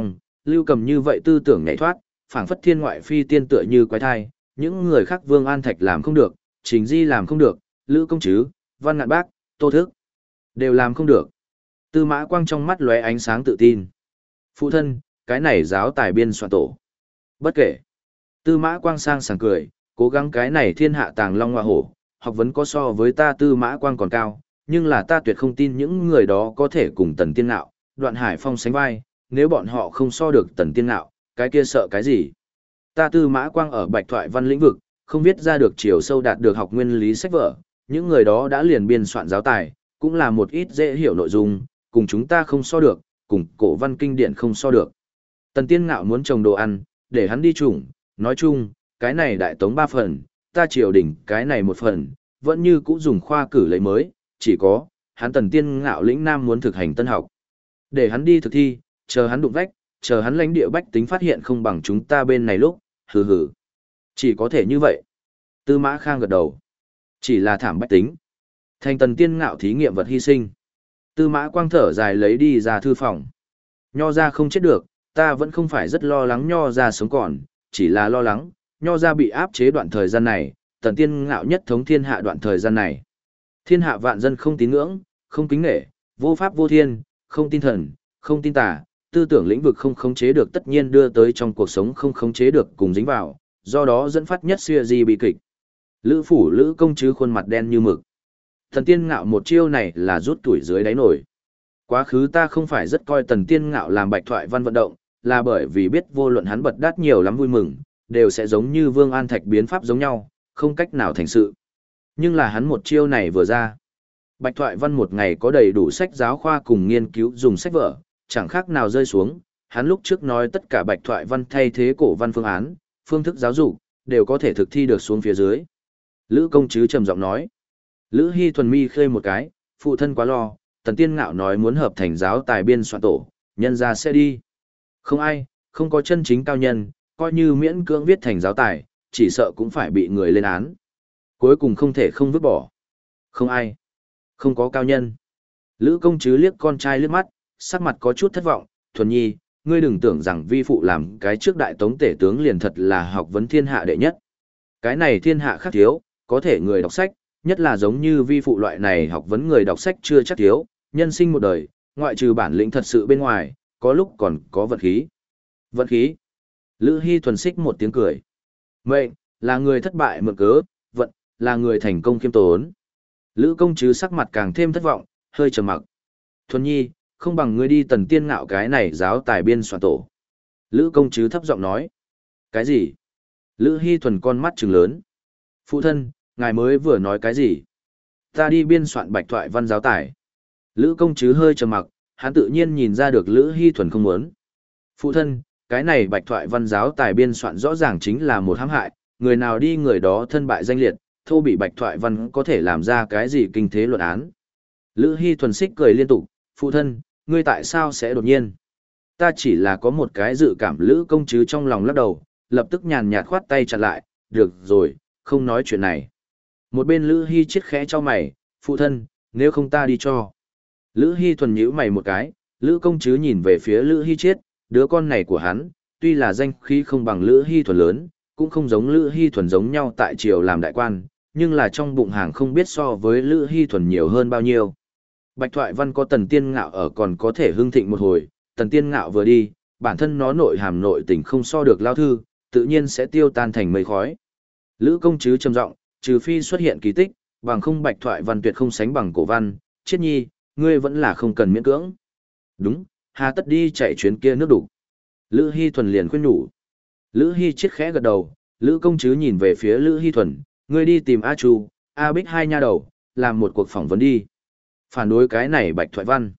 Lưu Cầm như vậy tư tưởng nhảy thoát, phảng phất thiên ngoại phi tiên tựa như quái thai, những người khác Vương An Thạch làm không được, Trình Di làm không được, Lữ Công Trứ, Văn Ngạn Bác, Tô Thức đều làm không được. Tư Mã Quang trong mắt lóe ánh sáng tự tin. Phụ thân, cái này giáo tài biên soạn tổ. Bất kể. Tư Mã Quang sang sảng cười, cố gắng cái này thiên hạ tàng long hoa hổ, học vấn có so với ta Tư Mã Quang còn cao, nhưng là ta tuyệt không tin những người đó có thể cùng Tần Tiên Ngạo, Đoạn Hải Phong sánh vai, nếu bọn họ không so được Tần Tiên Ngạo, cái kia sợ cái gì? Ta Tư Mã Quang ở Bạch Thoại Văn lĩnh vực, không viết ra được chiều sâu đạt được học nguyên lý sách vở, những người đó đã liền biên soạn giáo tài, cũng là một ít dễ hiểu nội dung, cùng chúng ta không so được, cùng cổ văn kinh điển không so được. Tần Tiên Ngạo muốn trồng đồ ăn, để hắn đi trùng, nói chung, cái này đại tống 3 phần, ta triều đỉnh cái này 1 phần, vẫn như cũ dùng khoa cử lấy mới, chỉ có, hắn Tần Tiên Ngạo lĩnh nam muốn thực hành tân học. Để hắn đi thực thi, chờ hắn đụng vách, chờ hắn lãnh địa bách tính phát hiện không bằng chúng ta bên này lúc, hừ hừ. Chỉ có thể như vậy. Tư Mã Khang gật đầu. Chỉ là thảm bách tính. Thành Tần Tiên Ngạo thí nghiệm vật hy sinh. Tư Mã Quang thở dài lấy đi ra thư phòng. Nho ra không chết được, ta vẫn không phải rất lo lắng Nho ra sống còn, chỉ là lo lắng, Nho ra bị áp chế đoạn thời gian này, Tần Tiên Ngạo nhất thống thiên hạ đoạn thời gian này. Thiên hạ vạn dân không tín ngưỡng, không kính nể, vô pháp vô thiên, không tin thần, không tin tà, tư tưởng lĩnh vực không khống chế được tất nhiên đưa tới trong cuộc sống không khống chế được cùng dính vào, do đó dẫn phát nhất xưa gì bị kịch. Lữ phủ Lữ Công Trứ khuôn mặt đen như mực. Tần Tiên Ngạo một chiêu này là rút tuổi dưới đáy nổi. Quá khứ ta không phải rất coi Tần Tiên Ngạo làm Bạch Thoại Văn vận động, là bởi vì biết vô luận hắn bật đát nhiều lắm vui mừng, đều sẽ giống như Vương An Thạch biến pháp giống nhau, không cách nào thành sự. Nhưng là hắn một chiêu này vừa ra. Bạch Thoại Văn một ngày có đầy đủ sách giáo khoa cùng nghiên cứu dùng sách vở, chẳng khác nào rơi xuống. Hắn lúc trước nói tất cả Bạch Thoại Văn thay thế cổ văn phương án, phương thức giáo dục, đều có thể thực thi được xuống phía dưới. Lữ Công Trứ trầm giọng nói. Lữ Hy thuần mi khơi một cái, phụ thân quá lo, Tần Tiên Ngạo nói muốn hợp thành giáo tài biên soạn tổ, nhân ra sẽ đi. Không ai, không có chân chính cao nhân, coi như miễn cưỡng viết thành giáo tài, chỉ sợ cũng phải bị người lên án. Cuối cùng không thể không vứt bỏ. Không ai, không có cao nhân. Lữ Công Trứ liếc con trai liếc mắt, sắc mặt có chút thất vọng, thuần nhi, ngươi đừng tưởng rằng vi phụ làm cái trước đại tống tể tướng liền thật là học vấn thiên hạ đệ nhất. Cái này thiên hạ khác thiếu, có thể người đọc sách, nhất là giống như vi phụ loại này học vấn người đọc sách chưa chắc thiếu, nhân sinh một đời, ngoại trừ bản lĩnh thật sự bên ngoài, có lúc còn có vận khí. Vận khí. Lữ Hy thuần xích một tiếng cười. Mệnh, là người thất bại mượn cớ, vận, là người thành công khiêm tốn. Lữ Công Trứ sắc mặt càng thêm thất vọng, hơi trầm mặc. Thuần nhi, không bằng ngươi đi Tần Tiên Ngạo cái này giáo tài biên soạn tổ. Lữ Công Trứ thấp giọng nói. Cái gì? Lữ Hy thuần con mắt trừng lớn. Phụ thân, ngài mới vừa nói cái gì? Ta đi biên soạn Bạch Thoại Văn giáo tài. Lữ Công Trứ hơi trầm mặc, hắn tự nhiên nhìn ra được Lữ Hy thuần không muốn. Phụ thân, cái này Bạch Thoại Văn giáo tài biên soạn rõ ràng chính là một hãm hại, người nào đi người đó thân bại danh liệt, thô bị Bạch Thoại Văn có thể làm ra cái gì kinh thế luận án. Lữ Hy thuần xích cười liên tục, phụ thân, ngươi tại sao sẽ đột nhiên? Ta chỉ là có một cái dự cảm. Lữ Công Trứ trong lòng lắc đầu, lập tức nhàn nhạt khoát tay chặn lại, được rồi, không nói chuyện này. Một bên Lữ Hy chết khẽ cho mày, phụ thân, nếu không ta đi cho. Lữ Hy thuần nhíu mày một cái, Lữ Công Trứ nhìn về phía Lữ Hy chết, đứa con này của hắn, tuy là danh khí không bằng Lữ Hy thuần lớn, cũng không giống Lữ Hy thuần giống nhau tại triều làm đại quan, nhưng là trong bụng hàng không biết so với Lữ Hy thuần nhiều hơn bao nhiêu. Bạch Thoại Văn có Tần Tiên Ngạo ở còn có thể hưng thịnh một hồi, Tần Tiên Ngạo vừa đi, bản thân nó nội hàm nội tình không so được lao thư, tự nhiên sẽ tiêu tan thành mây khói. Lữ Công Trứ trầm giọng, trừ phi xuất hiện kỳ tích, bằng không Bạch Thoại Văn tuyệt không sánh bằng cổ văn, Chiết nhi, ngươi vẫn là không cần miễn cưỡng. Đúng, hà tất đi chạy chuyến kia nước đủ. Lữ Hy thuần liền khuyên nhủ. Lữ Hy Chiết khẽ gật đầu, Lữ Công Trứ nhìn về phía Lữ Hy thuần, ngươi đi tìm A Chu, A Bích hai nha đầu, làm một cuộc phỏng vấn đi. Phản đối cái này Bạch Thoại Văn.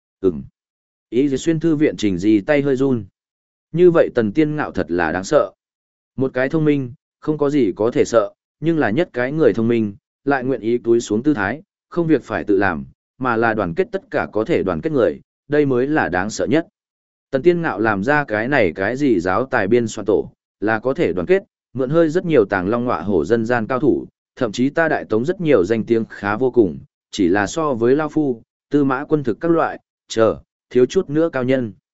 Ý gì xuyên thư viện Trình Di tay hơi run. Như vậy Tần Tiên Ngạo thật là đáng sợ. Một cái thông minh, không có gì có thể sợ, nhưng là nhất cái người thông minh, lại nguyện ý túi xuống tư thái, không việc phải tự làm, mà là đoàn kết tất cả có thể đoàn kết người, đây mới là đáng sợ nhất. Tần Tiên Ngạo làm ra cái này cái gì giáo tài biên soạn tổ, là có thể đoàn kết, mượn hơi rất nhiều tàng long ngọa hổ dân gian cao thủ, thậm chí ta đại tống rất nhiều danh tiếng khá vô cùng, chỉ là so với Lao Phu, Tư Mã Quân thực các loại, thiếu chút nữa cao nhân.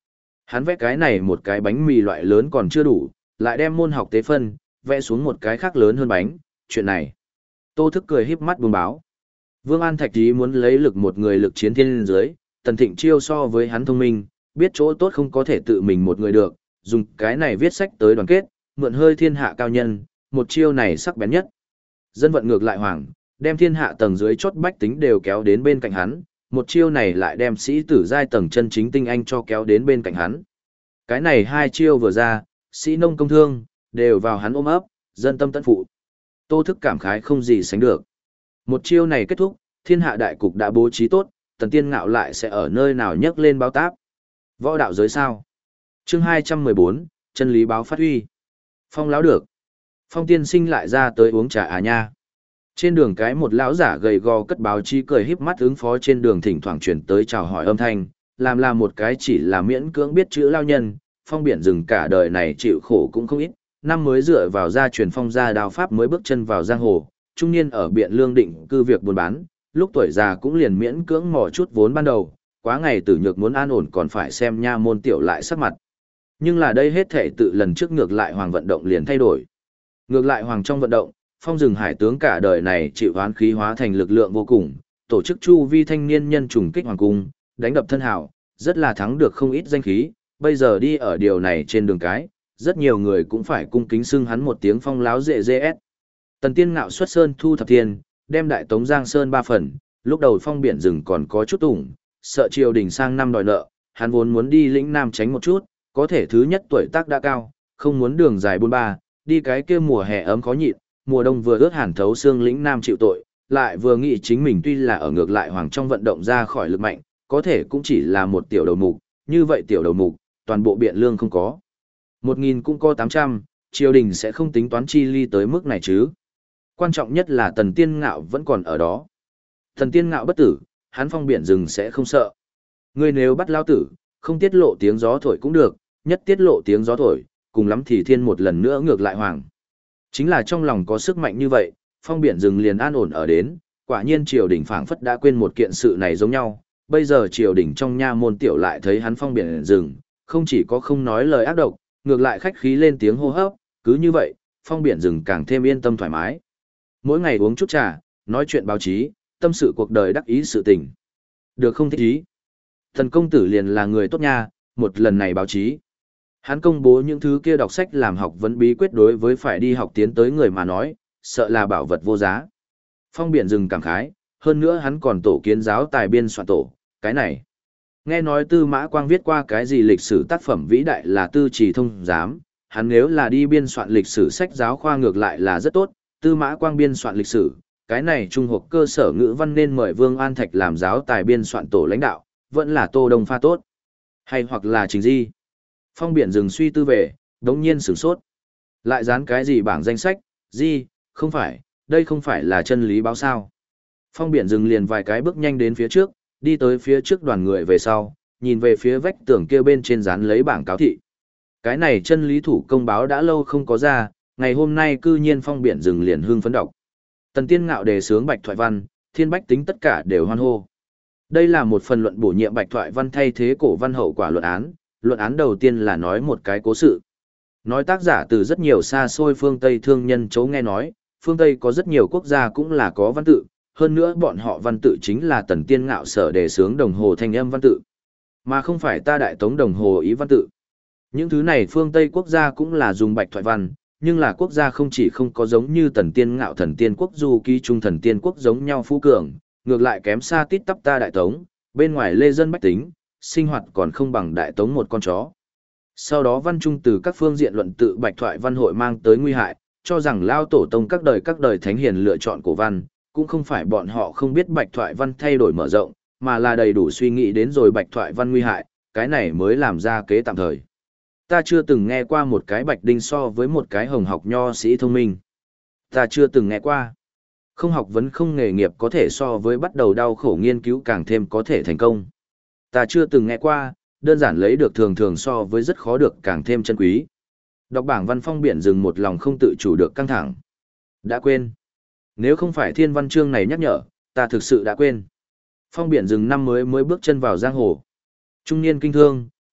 Hắn vẽ cái này một cái bánh mì loại lớn còn chưa đủ, lại đem môn học tế phân, vẽ xuống một cái khác lớn hơn bánh, chuyện này. Tô Thức cười híp mắt buông báo. Vương An Thạch ý muốn lấy lực một người lực chiến thiên dưới, Tần Thịnh Chiêu so với hắn thông minh, biết chỗ tốt không có thể tự mình một người được, dùng cái này viết sách tới đoàn kết, mượn hơi thiên hạ cao nhân, một chiêu này sắc bén nhất. Dân vận ngược lại hoàng, đem thiên hạ tầng dưới chốt bách tính đều kéo đến bên cạnh hắn, một chiêu này lại đem sĩ tử giai tầng chân chính tinh anh cho kéo đến bên cạnh hắn. Cái này hai chiêu vừa ra, sĩ nông công thương, đều vào hắn ôm ấp, dân tâm tận phụ. Tô Thức cảm khái không gì sánh được. Một chiêu này kết thúc, thiên hạ đại cục đã bố trí tốt, Tần Tiên Ngạo lại sẽ ở nơi nào nhấc lên báo táp. Võ đạo giới sao? Chương 214, chân lý báo phát huy. Phong lão được. Phong tiên sinh lại ra tới uống trà à nha. Trên đường cái một lão giả gầy gò cất báo chí cười híp mắt ứng phó trên đường thỉnh thoảng chuyển tới chào hỏi âm thanh, làm một cái chỉ là miễn cưỡng biết chữ lao nhân, phong biển rừng cả đời này chịu khổ cũng không ít, năm mới dựa vào gia truyền phong gia đao pháp mới bước chân vào giang hồ, trung niên ở Biện Lương định cư việc buôn bán, lúc tuổi già cũng liền miễn cưỡng mò chút vốn ban đầu, quá ngày tử nhược muốn an ổn còn phải xem nha môn tiểu lại sắc mặt. Nhưng là đây hết thể tự lần trước ngược lại hoàng vận động liền thay đổi. Ngược lại hoàng trong vận động, phong rừng hải tướng cả đời này chịu hoán khí hóa thành lực lượng vô cùng, tổ chức chu vi thanh niên nhân trùng kích hoàng cung, đánh đập thân hào, rất là thắng được không ít danh khí, bây giờ đi ở điều này trên đường cái, rất nhiều người cũng phải cung kính xưng hắn một tiếng phong láo dễ dễ. Tần Tiên Ngạo xuất sơn thu thập tiền, đem đại tống giang sơn 3 phần, lúc đầu phong biển rừng còn có chút ủng, sợ triều đình sang năm đòi nợ, hắn vốn muốn đi lĩnh nam tránh một chút, có thể thứ nhất tuổi tác đã cao, không muốn đường dài buôn ba, đi cái kia mùa hè ấm khó nhịn, mùa đông vừa ướt hàn thấu xương lĩnh nam chịu tội, lại vừa nghĩ chính mình tuy là ở ngược lại hoàng trong vận động ra khỏi lực mạnh, có thể cũng chỉ là một tiểu đầu mục, như vậy tiểu đầu mục, toàn bộ Biện Lương không có. 1.000 cũng có 800, triều đình sẽ không tính toán chi ly tới mức này chứ. Quan trọng nhất là Tần Tiên Ngạo vẫn còn ở đó. Tần Tiên Ngạo bất tử, hắn phong biển rừng sẽ không sợ. Ngươi nếu bắt lao tử, không tiết lộ tiếng gió thổi cũng được, nhất tiết lộ tiếng gió thổi, cùng lắm thì thiên một lần nữa ngược lại hoàng. Chính là trong lòng có sức mạnh như vậy, phong biển rừng liền an ổn ở đến, quả nhiên triều đình phảng phất đã quên một kiện sự này giống nhau. Bây giờ triều đình trong nha môn tiểu lại thấy hắn phong biển rừng, không chỉ có không nói lời ác độc, ngược lại khách khí lên tiếng hô hấp, cứ như vậy, phong biển rừng càng thêm yên tâm thoải mái. Mỗi ngày uống chút trà, nói chuyện báo chí, tâm sự cuộc đời đắc ý sự tình. Được không thích ý? Thần công tử liền là người tốt nha, một lần này báo chí. Hắn công bố những thứ kia đọc sách làm học vấn bí quyết đối với phải đi học tiến tới người mà nói, sợ là bảo vật vô giá. Phong biển rừng cảm khái, hơn nữa hắn còn tổ kiến giáo tài biên soạn tổ, cái này. Nghe nói Tư Mã Quang viết qua cái gì lịch sử tác phẩm vĩ đại là Tư Trì Thông Giám, hắn nếu là đi biên soạn lịch sử sách giáo khoa ngược lại là rất tốt, Tư Mã Quang biên soạn lịch sử, cái này trung học cơ sở ngữ văn nên mời Vương An Thạch làm giáo tài biên soạn tổ lãnh đạo, vẫn là Tô Đông Pha tốt. Hay hoặc là Trình Di. Phong biển rừng suy tư về, đống nhiên sửng sốt. Lại dán cái gì bảng danh sách, Di, không phải, đây không phải là chân lý báo sao. Phong biển rừng liền vài cái bước nhanh đến phía trước, đi tới phía trước đoàn người về sau, nhìn về phía vách tường kia bên trên dán lấy bảng cáo thị. Cái này chân lý thủ công báo đã lâu không có ra, ngày hôm nay cư nhiên phong biển rừng liền hương phấn đọc. Tần Tiên Ngạo đề sướng bạch thoại văn, thiên bách tính tất cả đều hoan hô. Đây là một phần luận bổ nhiệm bạch thoại văn thay thế cổ văn hậu quả luận án đầu tiên là nói một cái cố sự. Nói tác giả từ rất nhiều xa xôi phương Tây thương nhân chấu nghe nói, phương Tây có rất nhiều quốc gia cũng là có văn tự, hơn nữa bọn họ văn tự chính là Tần Tiên Ngạo sở đề xướng đồng hồ thanh âm văn tự, mà không phải ta đại tống đồng hồ ý văn tự. Những thứ này phương Tây quốc gia cũng là dùng bạch thoại văn, nhưng là quốc gia không chỉ không có giống như Tần Tiên Ngạo thần tiên quốc du ký trung thần tiên quốc giống nhau phú cường, ngược lại kém xa tít tắp ta đại tống, bên ngoài lê dân bách tính, sinh hoạt còn không bằng đại tống một con chó. Sau đó văn trung từ các phương diện luận tự bạch thoại văn hội mang tới nguy hại, cho rằng lao tổ tông các đời thánh hiền lựa chọn cổ văn, cũng không phải bọn họ không biết bạch thoại văn thay đổi mở rộng, mà là đầy đủ suy nghĩ đến rồi bạch thoại văn nguy hại, cái này mới làm ra kế tạm thời. Ta chưa từng nghe qua một cái bạch đinh so với một cái hồng học nho sĩ thông minh. Ta chưa từng nghe qua. Không học vấn không nghề nghiệp có thể so với bắt đầu đau khổ nghiên cứu càng thêm có thể thành công. Ta chưa từng nghe qua, đơn giản lấy được thường thường so với rất khó được càng thêm chân quý. Đọc bảng văn phong biển rừng một lòng không tự chủ được căng thẳng. Đã quên. Nếu không phải thiên văn chương này nhắc nhở, ta thực sự đã quên. Phong biển rừng năm mới bước chân vào giang hồ. Trung niên kinh thương,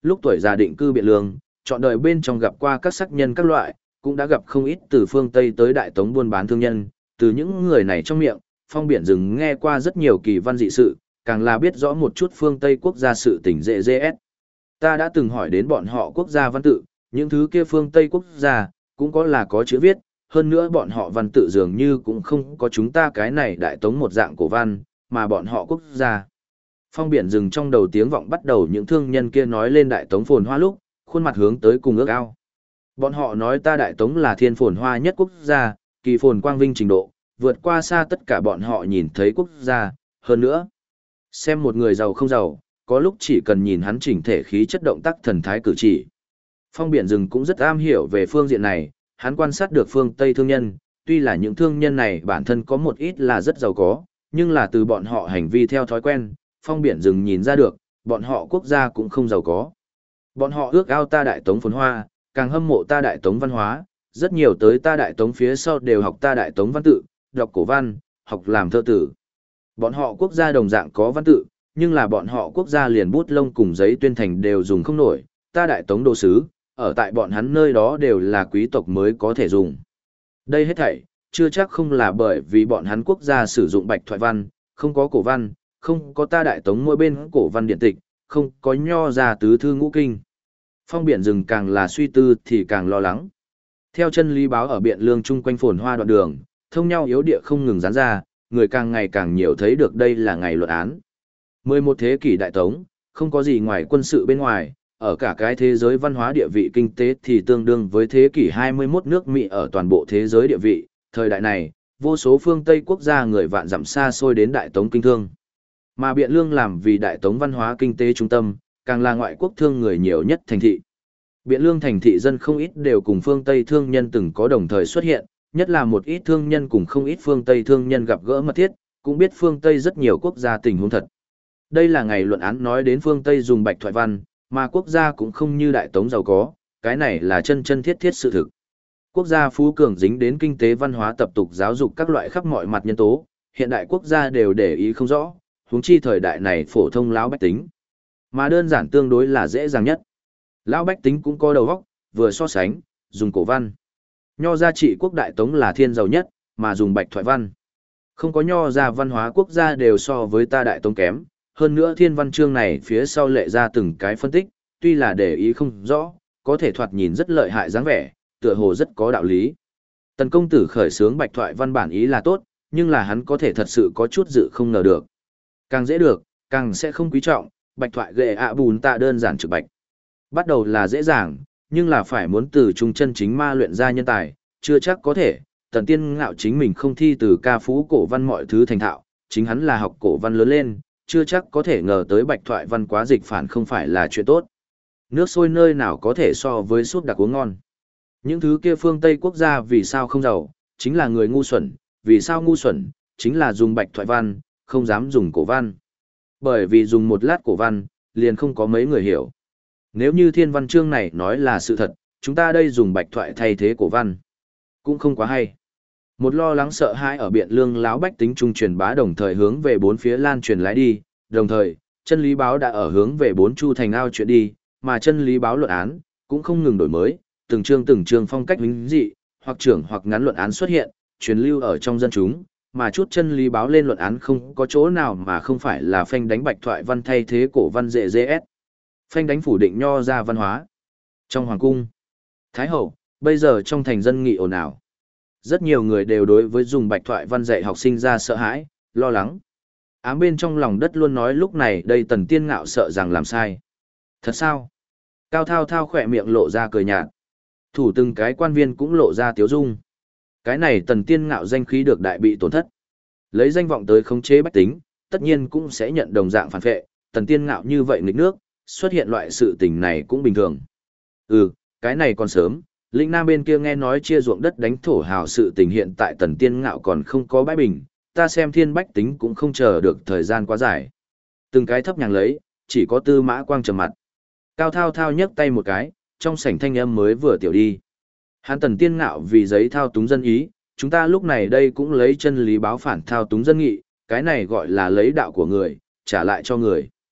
lúc tuổi già định cư Biện Lương, trọn đời bên trong gặp qua các sắc nhân các loại, cũng đã gặp không ít từ phương Tây tới Đại Tống buôn bán thương nhân, từ những người này trong miệng, Phong Biển Rừng nghe qua rất nhiều kỳ văn dị sự, càng là biết rõ một chút phương Tây quốc gia sự tình dễ dễ. Ta đã từng hỏi đến bọn họ quốc gia văn tự, những thứ kia phương Tây quốc gia, cũng có là có chữ viết, hơn nữa bọn họ văn tự dường như cũng không có chúng ta cái này Đại Tống một dạng cổ văn, mà bọn họ quốc gia. Phong Biển Rừng trong đầu tiếng vọng bắt đầu những thương nhân kia nói lên Đại Tống phồn hoa lúc, khuôn mặt hướng tới cùng ước ao. Bọn họ nói ta Đại Tống là thiên phồn hoa nhất quốc gia, kỳ phồn quang vinh trình độ, vượt qua xa tất cả bọn họ nhìn thấy quốc gia, hơn nữa. Xem một người giàu không giàu, có lúc chỉ cần nhìn hắn chỉnh thể khí chất động tác thần thái cử chỉ. Phong Biển Rừng cũng rất am hiểu về phương diện này, hắn quan sát được phương Tây thương nhân, tuy là những thương nhân này bản thân có một ít là rất giàu có, nhưng là từ bọn họ hành vi theo thói quen, Phong Biển Rừng nhìn ra được, bọn họ quốc gia cũng không giàu có. Bọn họ ước ao ta Đại Tống phồn hoa, càng hâm mộ ta Đại Tống văn hóa, rất nhiều tới ta Đại Tống phía sau đều học ta Đại Tống văn tự, đọc cổ văn, học làm thơ tử. Bọn họ quốc gia đồng dạng có văn tự, nhưng là bọn họ quốc gia liền bút lông cùng giấy tuyên thành đều dùng không nổi, ta Đại Tống đồ sứ, ở tại bọn hắn nơi đó đều là quý tộc mới có thể dùng. Đây hết thảy, chưa chắc không là bởi vì bọn hắn quốc gia sử dụng bạch thoại văn, không có cổ văn, không có ta Đại Tống mỗi bên cổ văn điện tịch, không có nho ra tứ thư ngũ kinh. Phong Biển Rừng càng là suy tư thì càng lo lắng. Theo chân lý báo ở Biện Lương chung quanh phồn hoa đoạn đường, thông nhau yếu địa không ngừng gián ra, người càng ngày càng nhiều thấy được đây là ngày luận án. 11 thế kỷ Đại Tống, không có gì ngoài quân sự bên ngoài, ở cả cái thế giới văn hóa địa vị kinh tế thì tương đương với thế kỷ 21 nước Mỹ ở toàn bộ thế giới địa vị. Thời đại này, vô số phương Tây quốc gia người vạn dặm xa xôi đến Đại Tống kinh thương. Mà Biện Lương làm vì Đại Tống văn hóa kinh tế trung tâm, càng là ngoại quốc thương người nhiều nhất thành thị. Biện Lương thành thị dân không ít đều cùng phương Tây thương nhân từng có đồng thời xuất hiện, nhất là một ít thương nhân cùng không ít phương Tây thương nhân gặp gỡ mật thiết, cũng biết phương Tây rất nhiều quốc gia tình huống thật. Đây là ngày luận án nói đến phương Tây dùng bạch thoại văn, mà quốc gia cũng không như Đại Tống giàu có, cái này là chân chân thiết thiết sự thực. Quốc gia phú cường dính đến kinh tế văn hóa tập tục giáo dục các loại khắp mọi mặt nhân tố, hiện đại quốc gia đều để ý không rõ, huống chi thời đại này phổ thông lão bách tính. Mà đơn giản tương đối là dễ dàng nhất. Lão bách tính cũng có đầu óc, vừa so sánh, dùng cổ văn. Nho gia trị quốc Đại Tống là thiên giàu nhất, mà dùng bạch thoại văn. Không có nho gia văn hóa quốc gia đều so với ta Đại Tống kém, hơn nữa thiên văn chương này phía sau lệ ra từng cái phân tích, tuy là để ý không rõ, có thể thoạt nhìn rất lợi hại dáng vẻ, tựa hồ rất có đạo lý. Tần công tử khởi xướng bạch thoại văn bản ý là tốt, nhưng là hắn có thể thật sự có chút dự không ngờ được. Càng dễ được, càng sẽ không quý trọng, bạch thoại ghệ ạ bùn tạ đơn giản trực bạch. Bắt đầu là dễ dàng, nhưng là phải muốn từ trung chân chính ma luyện ra nhân tài, chưa chắc có thể. Tần Tiên Ngạo chính mình không thi từ ca phú cổ văn mọi thứ thành thạo, chính hắn là học cổ văn lớn lên, chưa chắc có thể ngờ tới bạch thoại văn quá dịch phản không phải là chuyện tốt. Nước sôi nơi nào có thể so với súp đặc uống ngon. Những thứ kia phương Tây quốc gia vì sao không giàu, chính là người ngu xuẩn, vì sao ngu xuẩn, chính là dùng bạch thoại văn, không dám dùng cổ văn. Bởi vì dùng một lát cổ văn, liền không có mấy người hiểu. Nếu như thiên văn chương này nói là sự thật, chúng ta đây dùng bạch thoại thay thế cổ văn, cũng không quá hay. Một lo lắng sợ hãi ở Biện Lương láo bách tính trung truyền bá đồng thời hướng về bốn phía lan truyền lái đi, đồng thời, chân lý báo đã ở hướng về bốn chu thành ao chuyện đi, mà chân lý báo luận án, cũng không ngừng đổi mới, từng chương phong cách huynh dị, hoặc trưởng hoặc ngắn luận án xuất hiện, truyền lưu ở trong dân chúng, mà chút chân lý báo lên luận án không có chỗ nào mà không phải là phanh đánh bạch thoại văn thay thế cổ văn dễ dễ. Phanh đánh phủ định nho ra văn hóa. Trong hoàng cung, Thái hậu, bây giờ trong thành dân nghị ồn ào. Rất nhiều người đều đối với dùng bạch thoại văn dạy học sinh ra sợ hãi, lo lắng. Ám bên trong lòng đất luôn nói lúc này đây Tần Tiên Ngạo sợ rằng làm sai. Thật sao? Cao Thao Thao khỏe miệng lộ ra cười nhạt. Thủ từng cái quan viên cũng lộ ra tiếu dung. Cái này Tần Tiên Ngạo danh khí được đại bị tổn thất. Lấy danh vọng tới khống chế bách tính, tất nhiên cũng sẽ nhận đồng dạng phản phệ. Tần Tiên Ngạo như vậy nghịch nước, xuất hiện loại sự tình này cũng bình thường. Cái này còn sớm, Lĩnh Nam bên kia nghe nói chia ruộng đất đánh thổ hào sự tình hiện tại Tần Tiên Ngạo còn không có bãi bình, ta xem thiên bách tính cũng không chờ được thời gian quá dài. Từng cái thấp nhàng lấy, chỉ có Tư Mã Quang trầm mặt. Cao Thao Thao nhấc tay một cái, trong sảnh thanh âm mới vừa tiểu đi. Hắn Tần Tiên Ngạo vì giấy thao túng dân ý, chúng ta lúc này đây cũng lấy chân lý báo phản thao túng dân nghị, cái này gọi là lấy đạo của người, trả lại cho người.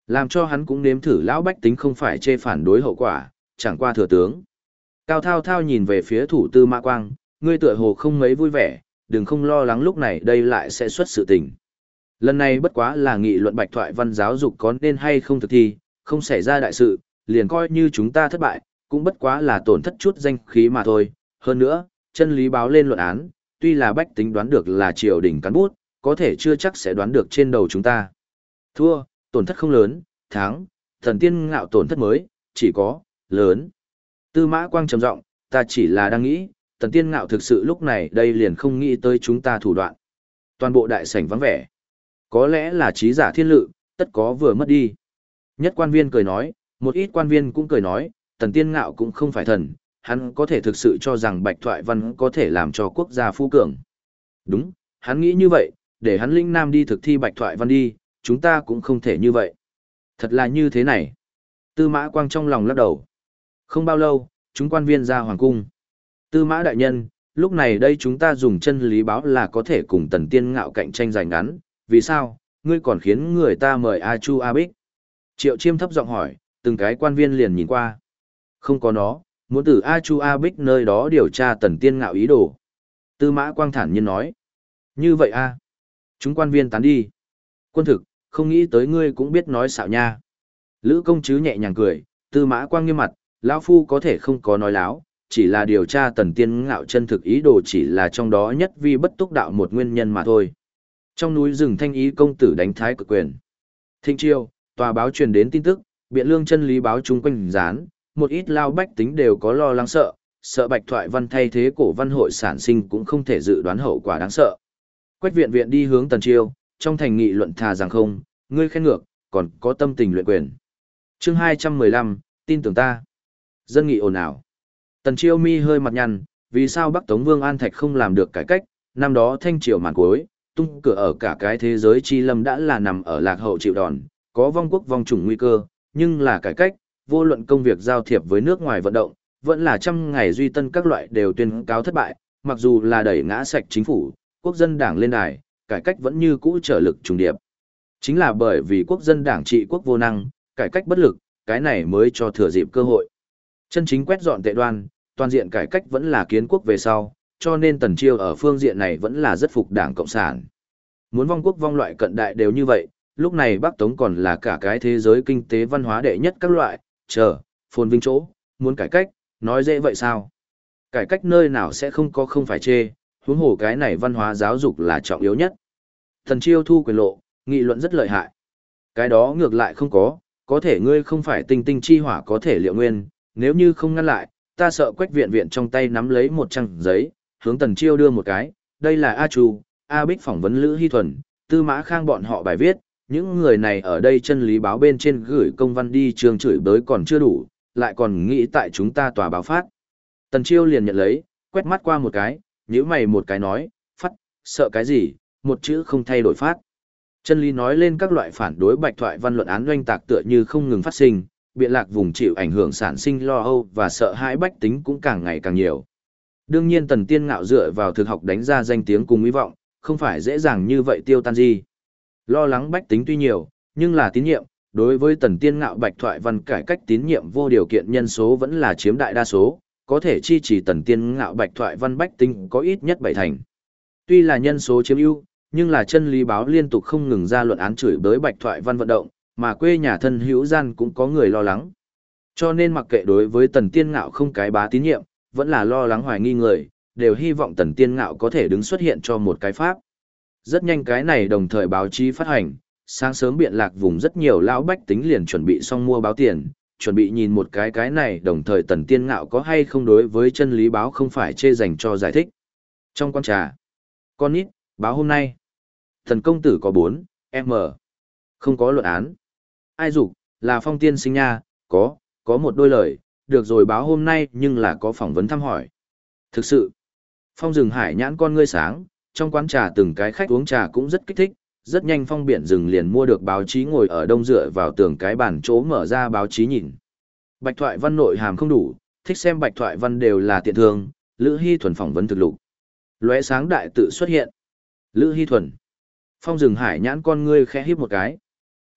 Làm cho hắn cũng nếm thử lão bách tính không phải chê phản đối hậu quả, chẳng qua thừa tướng. Cao Thao Thao nhìn về phía thủ tư Mã Quang, ngươi tựa hồ không mấy vui vẻ, đừng không lo lắng lúc này đây lại sẽ xuất sự tình. Lần này bất quá là nghị luận Bạch Thoại Văn giáo dục có nên hay không thực thi, không xảy ra đại sự, liền coi như chúng ta thất bại, cũng bất quá là tổn thất chút danh khí mà thôi. Hơn nữa, chân lý báo lên luận án, tuy là bách tính đoán được là triều đình cán bút, có thể chưa chắc sẽ đoán được trên đầu chúng ta. Thua, tổn thất không lớn, thắng, Thần Tiên Ngạo tổn thất mới, chỉ có, lớn. Tư Mã Quang trầm giọng, ta chỉ là đang nghĩ, Thần Tiên Ngạo thực sự lúc này đây liền không nghĩ tới chúng ta thủ đoạn. Toàn bộ đại sảnh vắng vẻ. Có lẽ là trí giả thiên lự, tất có vừa mất đi. Nhất quan viên cười nói, một ít quan viên cũng cười nói, Thần Tiên Ngạo cũng không phải thần, hắn có thể thực sự cho rằng Bạch Thoại Văn có thể làm cho quốc gia phú cường. Đúng, hắn nghĩ như vậy, để hắn lĩnh nam đi thực thi Bạch Thoại Văn đi, chúng ta cũng không thể như vậy. Thật là như thế này. Tư Mã Quang trong lòng lắc đầu. Không bao lâu, chúng quan viên ra hoàng cung. Tư Mã đại nhân, lúc này đây chúng ta dùng chân lý báo là có thể cùng Tần Tiên Ngạo cạnh tranh giành ngắn, vì sao, ngươi còn khiến người ta mời A Chu A Bích? Triệu Chiêm thấp giọng hỏi, từng cái quan viên liền nhìn qua. Không có nó, muốn từ A Chu A Bích nơi đó điều tra Tần Tiên Ngạo ý đồ. Tư Mã Quang thản nhiên nói. Như vậy a? Chúng quan viên tán đi. Quân thực, không nghĩ tới ngươi cũng biết nói xạo nha. Lữ công chứ nhẹ nhàng cười, Tư Mã Quang nghiêm mặt, lão phu có thể không có nói láo, chỉ là điều tra Tần Tiên Ngạo chân thực ý đồ chỉ là trong đó nhất vi bất túc đạo một nguyên nhân mà thôi. Trong núi rừng Thanh Ý công tử đánh thái cực quyền. Thịnh Chiêu, tòa báo truyền đến tin tức, Biện Lương chân lý báo chung quanh dán, một ít lao bách tính đều có lo lắng sợ Bạch Thoại Văn thay thế cổ văn hội sản sinh cũng không thể dự đoán hậu quả đáng sợ. Quách viện viện đi hướng Tần Chiêu, trong thành nghị luận thà rằng không, ngươi khen ngược, còn có tâm tình luyện quyền. Chương 215, tin tưởng ta. Dân nghị ồn ào. Tần Chiêu mi hơi mặt nhăn, vì sao Bắc Tống Vương An Thạch không làm được cải cách, năm đó thanh triều màn cuối, tung cửa ở cả cái thế giới chi lâm đã là nằm ở lạc hậu chịu đòn, có vong quốc vong chủng nguy cơ, nhưng là cải cách, vô luận công việc giao thiệp với nước ngoài vận động, vẫn là trăm ngày duy tân các loại đều tuyên cáo thất bại, mặc dù là đẩy ngã sạch chính phủ, quốc dân đảng lên đài, cải cách vẫn như cũ trở lực trùng điệp. Chính là bởi vì quốc dân đảng trị quốc vô năng, cải cách bất lực, cái này mới cho thừa dịp cơ hội. Chân chính quét dọn tệ đoan, toàn diện cải cách vẫn là kiến quốc về sau, cho nên Tần Chiêu ở phương diện này vẫn là rất phục Đảng Cộng sản. Muốn vong quốc vong loại cận đại đều như vậy, lúc này Bắc Tống còn là cả cái thế giới kinh tế văn hóa đệ nhất các loại, phồn vinh chỗ, muốn cải cách, nói dễ vậy sao? Cải cách nơi nào sẽ không phải chê, huống hồ cái này văn hóa giáo dục là trọng yếu nhất. Tần Chiêu thu quyền lộ, nghị luận rất lợi hại. Cái đó ngược lại không có thể ngươi không phải tinh tinh chi hỏa có thể liệu nguyên, nếu như không ngăn lại, ta sợ Quách viện viện trong tay nắm lấy một trang giấy, hướng Tần Chiêu đưa một cái, đây là A Chu, A Bích phỏng vấn Lữ Hy Thuần, Tư Mã Khang bọn họ bài viết, những người này ở đây chân lý báo bên trên gửi công văn đi trường chửi bới còn chưa đủ, lại còn nghĩ tại chúng ta tòa báo phát. Tần Chiêu liền nhận lấy, quét mắt qua một cái, nhíu mày một cái nói, phát, sợ cái gì, một chữ không thay đổi phát. Chân lý nói lên các loại phản đối Bạch Thoại Văn luận án oanh tạc tựa như không ngừng phát sinh, biện lạc vùng chịu ảnh hưởng sản sinh lo âu và sợ hãi bách tính cũng càng ngày càng nhiều. Đương nhiên Tần Tiên Ngạo dựa vào thực học đánh ra danh tiếng cùng hy vọng, không phải dễ dàng như vậy tiêu tan gì. Lo lắng bách tính tuy nhiều, nhưng là tín nhiệm, đối với Tần Tiên Ngạo Bạch Thoại Văn cải cách tín nhiệm vô điều kiện nhân số vẫn là chiếm đại đa số, có thể chi trì Tần Tiên Ngạo Bạch Thoại Văn bách tính có ít nhất 7 thành. Tuy là nhân số chiếm ưu, nhưng là chân lý báo liên tục không ngừng ra luận án chửi bới Bạch Thoại Văn vận động, mà quê nhà thân hữu gian cũng có người lo lắng. Cho nên mặc kệ đối với Tần Tiên Ngạo không cái bá tín nhiệm, vẫn là lo lắng hoài nghi người, đều hy vọng Tần Tiên Ngạo có thể đứng xuất hiện cho một cái pháp. Rất nhanh cái này đồng thời báo chí phát hành, sáng sớm biện lạc vùng rất nhiều lão bách tính liền chuẩn bị xong mua báo tiền, chuẩn bị nhìn một cái này đồng thời Tần Tiên Ngạo có hay không đối với chân lý báo không phải chê dành cho giải thích. Trong quán trà, con nít, báo hôm nay, Thần công tử có 4M, không có luận án. Ai dục là Phong tiên sinh nha, có một đôi lời, được rồi báo hôm nay nhưng là có phỏng vấn thăm hỏi. Thực sự, Phong rừng hải nhãn con ngươi sáng, trong quán trà từng cái khách uống trà cũng rất kích thích, rất nhanh Phong biển rừng liền mua được báo chí ngồi ở đông dựa vào tường cái bàn chỗ mở ra báo chí nhìn. Bạch Thoại Văn nội hàm không đủ, thích xem Bạch Thoại Văn đều là tiện thương, Lữ Hy Thuần phỏng vấn thực lục. Lóe sáng đại tự xuất hiện. Lữ Hy Thuần. Phong rừng hải nhãn con ngươi khẽ híp một cái.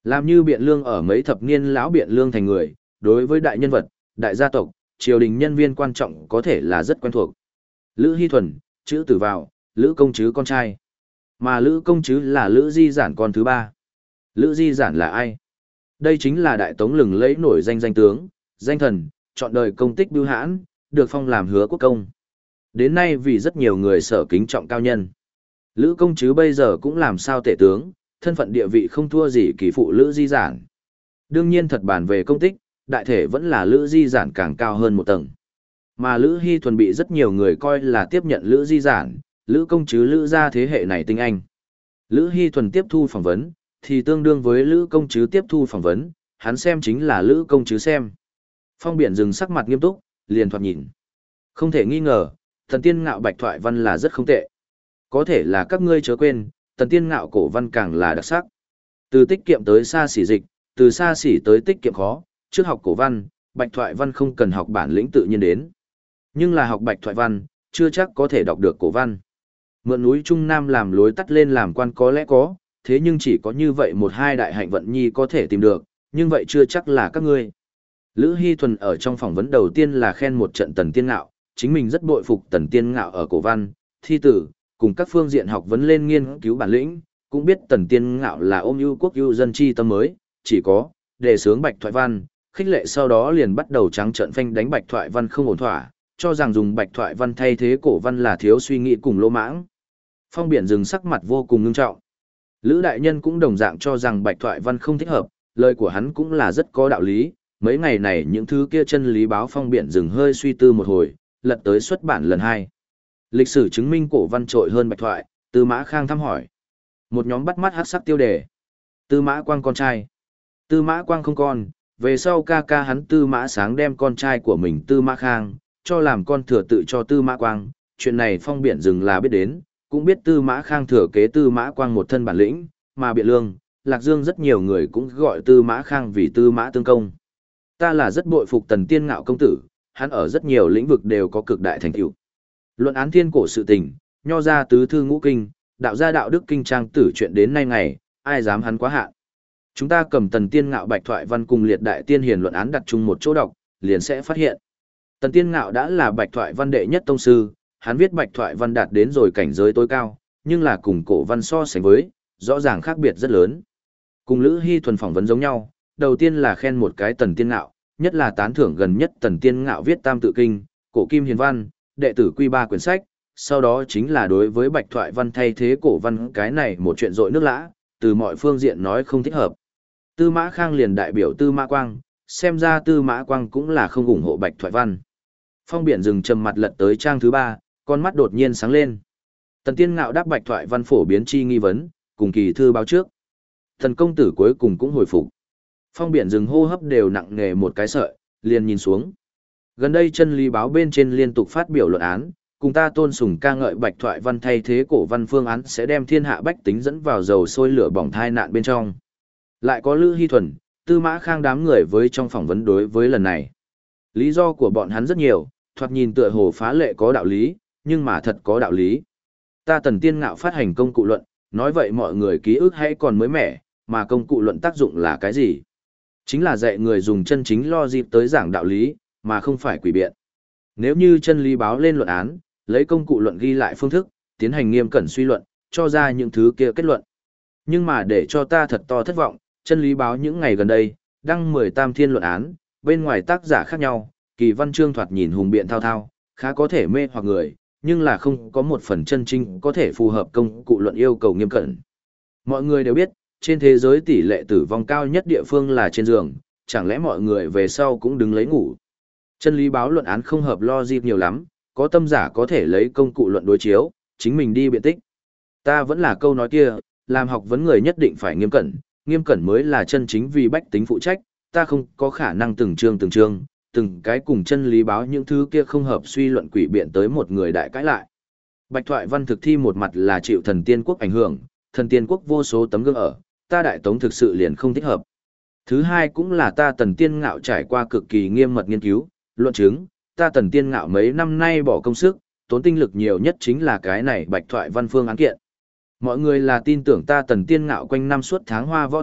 Làm như biện lương ở mấy thập niên lão biện lương thành người, đối với đại nhân vật, đại gia tộc, triều đình nhân viên quan trọng có thể là rất quen thuộc. Lữ Hy Thuần, chữ tử vào, Lữ Công Trứ con trai. Mà Lữ Công Trứ là Lữ Di Giản con thứ ba. Lữ Di Giản là ai? Đây chính là đại tống lừng lẫy nổi danh danh tướng, danh thần, trọn đời công tích bưu hãn, được phong làm hứa quốc công. Đến nay vì rất nhiều người sở kính trọng cao nhân. Lữ Công Trứ bây giờ cũng làm sao tể tướng, thân phận địa vị không thua gì kỳ phụ Lữ Di Giản. Đương nhiên thật bản về công tích, đại thể vẫn là Lữ Di Giản càng cao hơn một tầng. Mà Lữ Hy Thuần bị rất nhiều người coi là tiếp nhận Lữ Di Giản, Lữ Công Trứ Lữ gia thế hệ này tinh anh. Lữ Hy Thuần tiếp thu phỏng vấn, thì tương đương với Lữ Công Trứ tiếp thu phỏng vấn, hắn xem chính là Lữ Công Trứ xem. Phong Biển dừng sắc mặt nghiêm túc, liền thoạt nhìn. Không thể nghi ngờ, Tần Tiên Ngạo bạch thoại văn là rất không tệ. Có thể là các ngươi chớ quên, Tần Tiên Ngạo cổ văn càng là đặc sắc. Từ tiết kiệm tới xa xỉ dịch, từ xa xỉ tới tiết kiệm khó, trước học cổ văn, bạch thoại văn không cần học bản lĩnh tự nhiên đến. Nhưng là học bạch thoại văn, chưa chắc có thể đọc được cổ văn. Mượn núi Trung Nam làm lối tắt lên làm quan có lẽ có, thế nhưng chỉ có như vậy một hai đại hạnh vận nhi có thể tìm được, nhưng vậy chưa chắc là các ngươi. Lữ Hy Thuần ở trong phỏng vấn đầu tiên là khen một trận Tần Tiên Ngạo, chính mình rất bội phục Tần Tiên Ngạo ở cổ văn, thi tử, cùng các phương diện học vấn lên nghiên cứu bản lĩnh, cũng biết Tần Tiên Ngạo là ôm ưu quốc ưu dân chi tâm mới, chỉ có đề xướng bạch thoại văn, khích lệ sau đó liền bắt đầu trắng trợn phanh đánh bạch thoại văn không ổn thỏa, cho rằng dùng bạch thoại văn thay thế cổ văn là thiếu suy nghĩ cùng lỗ mãng. Phong Biển dừng sắc mặt vô cùng ngưng trọng. Lữ đại nhân cũng đồng dạng cho rằng bạch thoại văn không thích hợp, lời của hắn cũng là rất có đạo lý. Mấy ngày này những thứ kia chân lý báo Phong Biển dừng hơi suy tư một hồi, lật tới xuất bản lần 2. Lịch sử chứng minh cổ văn trội hơn bạch thoại, Tư Mã Khang thăm hỏi. Một nhóm bắt mắt hắc sắc tiêu đề. Tư Mã Quang con trai. Tư Mã Quang không con, về sau ca ca hắn Tư Mã Sáng đem con trai của mình Tư Mã Khang, cho làm con thừa tự cho Tư Mã Quang. Chuyện này Phong Biển dừng là biết đến, cũng biết Tư Mã Khang thừa kế Tư Mã Quang một thân bản lĩnh, mà Biện Lương, Lạc Dương rất nhiều người cũng gọi Tư Mã Khang vì Tư Mã Tương Công. Ta là rất bội phục Tần Tiên Ngạo công tử, hắn ở rất nhiều lĩnh vực đều có cực đại thành tựu. Luận án thiên cổ sự tình, nho ra tứ thư ngũ kinh, đạo gia đạo đức kinh trang tử chuyện đến nay ngày, ai dám hắn quá hạn. Chúng ta cầm Tần Tiên Ngạo bạch thoại văn cùng liệt đại tiên hiền luận án đặt chung một chỗ đọc, liền sẽ phát hiện. Tần Tiên Ngạo đã là bạch thoại văn đệ nhất tông sư, hắn viết bạch thoại văn đạt đến rồi cảnh giới tối cao, nhưng là cùng cổ văn so sánh với, rõ ràng khác biệt rất lớn. Cùng Lữ Hy Thuần phỏng vấn giống nhau, đầu tiên là khen một cái Tần Tiên Ngạo, nhất là tán thưởng gần nhất Tần Tiên Ngạo viết tam tự kinh, cổ kim hiền văn, đệ tử quy 3 quyển sách, sau đó chính là đối với bạch thoại văn thay thế cổ văn cái này một chuyện rội nước lã, từ mọi phương diện nói không thích hợp. Tư Mã Khang liền đại biểu Tư Mã Quang, xem ra Tư Mã Quang cũng là không ủng hộ bạch thoại văn. Phong Biển dừng trầm mặt lật tới trang thứ 3, con mắt đột nhiên sáng lên. Tần Tiên Ngạo đáp bạch thoại văn phổ biến chi nghi vấn, cùng kỳ thư báo trước. Thần công tử cuối cùng cũng hồi phục. Phong Biển dừng hô hấp đều nặng nề một cái sợi, liền nhìn xuống. Gần đây chân lý báo bên trên liên tục phát biểu luận án, cùng ta tôn sùng ca ngợi bạch thoại văn thay thế cổ văn phương án sẽ đem thiên hạ bách tính dẫn vào dầu sôi lửa bỏng thai nạn bên trong. Lại có Lữ Hy Thuần, Tư Mã Khang đám người với trong phỏng vấn đối với lần này. Lý do của bọn hắn rất nhiều, thoạt nhìn tựa hồ phá lệ có đạo lý, nhưng mà thật có đạo lý. Ta Tần Tiên Ngạo phát hành công cụ luận, nói vậy mọi người ký ức hay còn mới mẻ, mà công cụ luận tác dụng là cái gì? Chính là dạy người dùng chân chính lo dịp tới giảng đạo lý, mà không phải quỷ biện. Nếu như chân lý báo lên luận án, lấy công cụ luận ghi lại phương thức, tiến hành nghiêm cẩn suy luận, cho ra những thứ kia kết luận. Nhưng mà để cho ta thật to thất vọng, chân lý báo những ngày gần đây, đăng 10 tam thiên luận án, bên ngoài tác giả khác nhau, kỳ văn chương thoạt nhìn hùng biện thao thao, khá có thể mê hoặc người, nhưng là không có một phần chân chính có thể phù hợp công cụ luận yêu cầu nghiêm cẩn. Mọi người đều biết, trên thế giới tỷ lệ tử vong cao nhất địa phương là trên giường, chẳng lẽ mọi người về sau cũng đứng lấy ngủ. Chân lý báo luận án không hợp logic nhiều lắm, có tâm giả có thể lấy công cụ luận đối chiếu, chính mình đi biện tích. Ta vẫn là câu nói kia, làm học vấn người nhất định phải nghiêm cẩn mới là chân chính vì bách tính phụ trách, ta không có khả năng từng chương, từng cái cùng chân lý báo những thứ kia không hợp suy luận quỷ biện tới một người đại cãi lại. Bạch thoại văn thực thi một mặt là chịu thần tiên quốc ảnh hưởng, thần tiên quốc vô số tấm gương ở, ta đại tống thực sự liền không thích hợp. Thứ hai cũng là ta Tần Tiên Ngạo trải qua cực kỳ nghiêm mật nghiên cứu, luận chứng, ta Tần Tiên Ngạo mấy năm nay bỏ công sức, tốn tinh lực nhiều nhất chính là cái này bạch thoại văn phương án kiện. Mọi người là tin tưởng ta Tần Tiên Ngạo quanh năm suốt tháng hoa võ thuật,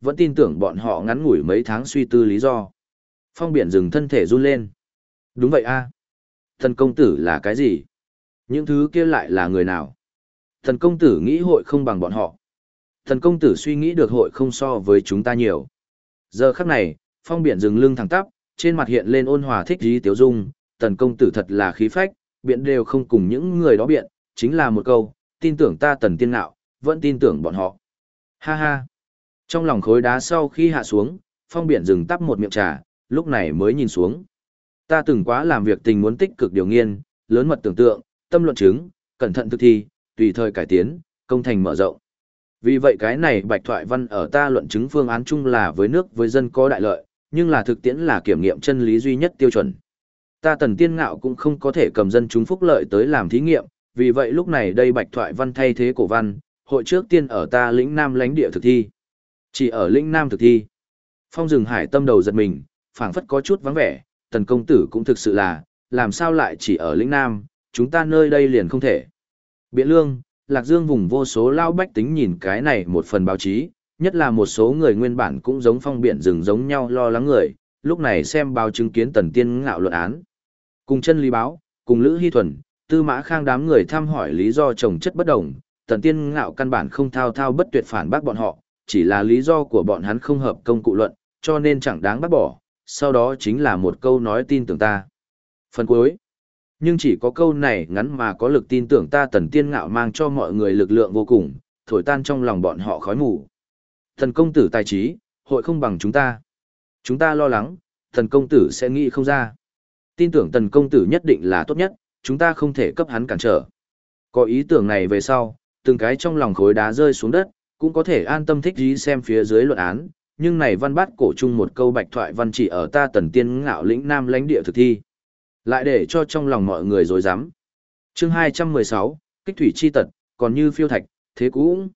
vẫn tin tưởng bọn họ ngắn ngủi mấy tháng suy tư lý do. Phong Biển dừng thân thể run lên. Đúng vậy a. Thần công tử là cái gì? Những thứ kia lại là người nào? Thần công tử nghĩ hội không bằng bọn họ. Thần công tử suy nghĩ được hội không so với chúng ta nhiều. Giờ khắc này, Phong Biển dừng lưng thẳng tắp, trên mặt hiện lên ôn hòa thích ý tiếu dung. Tần công tử thật là khí phách, biện đều không cùng những người đó biện, chính là một câu, tin tưởng ta Tần Tiên Ngạo, vẫn tin tưởng bọn họ. Ha ha. Trong lòng khối đá sau khi hạ xuống, Phong Biển dừng tắp một miệng trà, lúc này mới nhìn xuống. Ta từng quá làm việc tình muốn tích cực điều nghiên, lớn mật tưởng tượng, tâm luận chứng, cẩn thận thực thi, tùy thời cải tiến, công thành mở rộng. Vì vậy cái này Bạch Thoại Văn ở ta luận chứng phương án chung là với nước với dân có đại lợi, nhưng là thực tiễn là kiểm nghiệm chân lý duy nhất tiêu chuẩn. Ta Tần Tiên Ngạo cũng không có thể cầm dân chúng phúc lợi tới làm thí nghiệm, vì vậy lúc này đây Bạch Thoại Văn thay thế cổ văn, hội trước tiên ở ta lĩnh Nam lãnh địa thực thi. Chỉ ở lĩnh Nam thực thi. Phong Rừng Hải tâm đầu giật mình, phảng phất có chút vắng vẻ, Tần công tử cũng thực sự là, làm sao lại chỉ ở lĩnh Nam, chúng ta nơi đây liền không thể. Biện Lương, Lạc Dương vùng vô số lao bách tính nhìn cái này một phần báo chí, nhất là một số người nguyên bản cũng giống Phong Biển rừng giống nhau lo lắng người, lúc này xem báo chứng kiến Tần Tiên Ngạo luận án. Cùng chân lý báo, cùng Lữ Hy Thuần, Tư Mã Khang đám người thăm hỏi lý do chồng chất bất đồng, Tần Tiên Ngạo căn bản không thao thao bất tuyệt phản bác bọn họ, chỉ là lý do của bọn hắn không hợp công cụ luận, cho nên chẳng đáng bác bỏ, sau đó chính là một câu nói tin tưởng ta. Phần cuối. Nhưng chỉ có câu này ngắn mà có lực tin tưởng ta Tần Tiên Ngạo mang cho mọi người lực lượng vô cùng, thổi tan trong lòng bọn họ khói mù. Thần công tử tài trí, hội không bằng chúng ta. Chúng ta lo lắng, thần công tử sẽ nghĩ không ra. Tin tưởng tần công tử nhất định là tốt nhất, chúng ta không thể cấp hắn cản trở. Có ý tưởng này về sau, từng cái trong lòng khối đá rơi xuống đất, cũng có thể an tâm thích dí xem phía dưới luận án, nhưng này văn bát cổ chung một câu Bạch Thoại Văn chỉ ở ta Tần Tiên Ngạo lĩnh Nam lãnh địa thực thi. Lại để cho trong lòng mọi người rối rắm. Chương 216, kích thủy chi tật, còn như phiêu thạch, thế cũng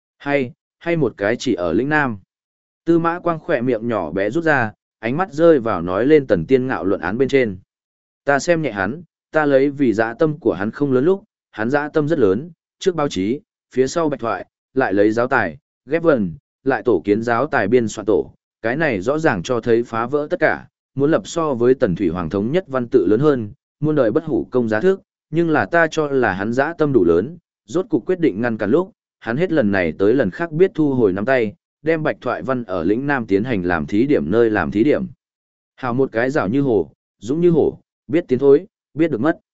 hay một cái chỉ ở lĩnh Nam. Tư Mã Quang khỏe miệng nhỏ bé rút ra, ánh mắt rơi vào nói lên Tần Tiên Ngạo luận án bên trên. Ta xem nhẹ hắn, ta lấy vì dã tâm của hắn không lớn lúc, hắn dã tâm rất lớn, trước báo chí, phía sau Bạch Thoại, lại lấy giáo tài, ghép vần, lại tổ kiến giáo tài biên soạn tổ, cái này rõ ràng cho thấy phá vỡ tất cả, muốn lập so với Tần Thủy Hoàng thống nhất văn tự lớn hơn, muôn đời bất hủ công giá thước, nhưng là ta cho là hắn dã tâm đủ lớn, rốt cục quyết định ngăn cản lúc, hắn hết lần này tới lần khác biết thu hồi nắm tay, đem Bạch Thoại Văn ở lĩnh Nam tiến hành làm thí điểm nơi làm thí điểm. Hào một cái rảo như hồ, dũng như hổ, biết tiến thối, biết được mất.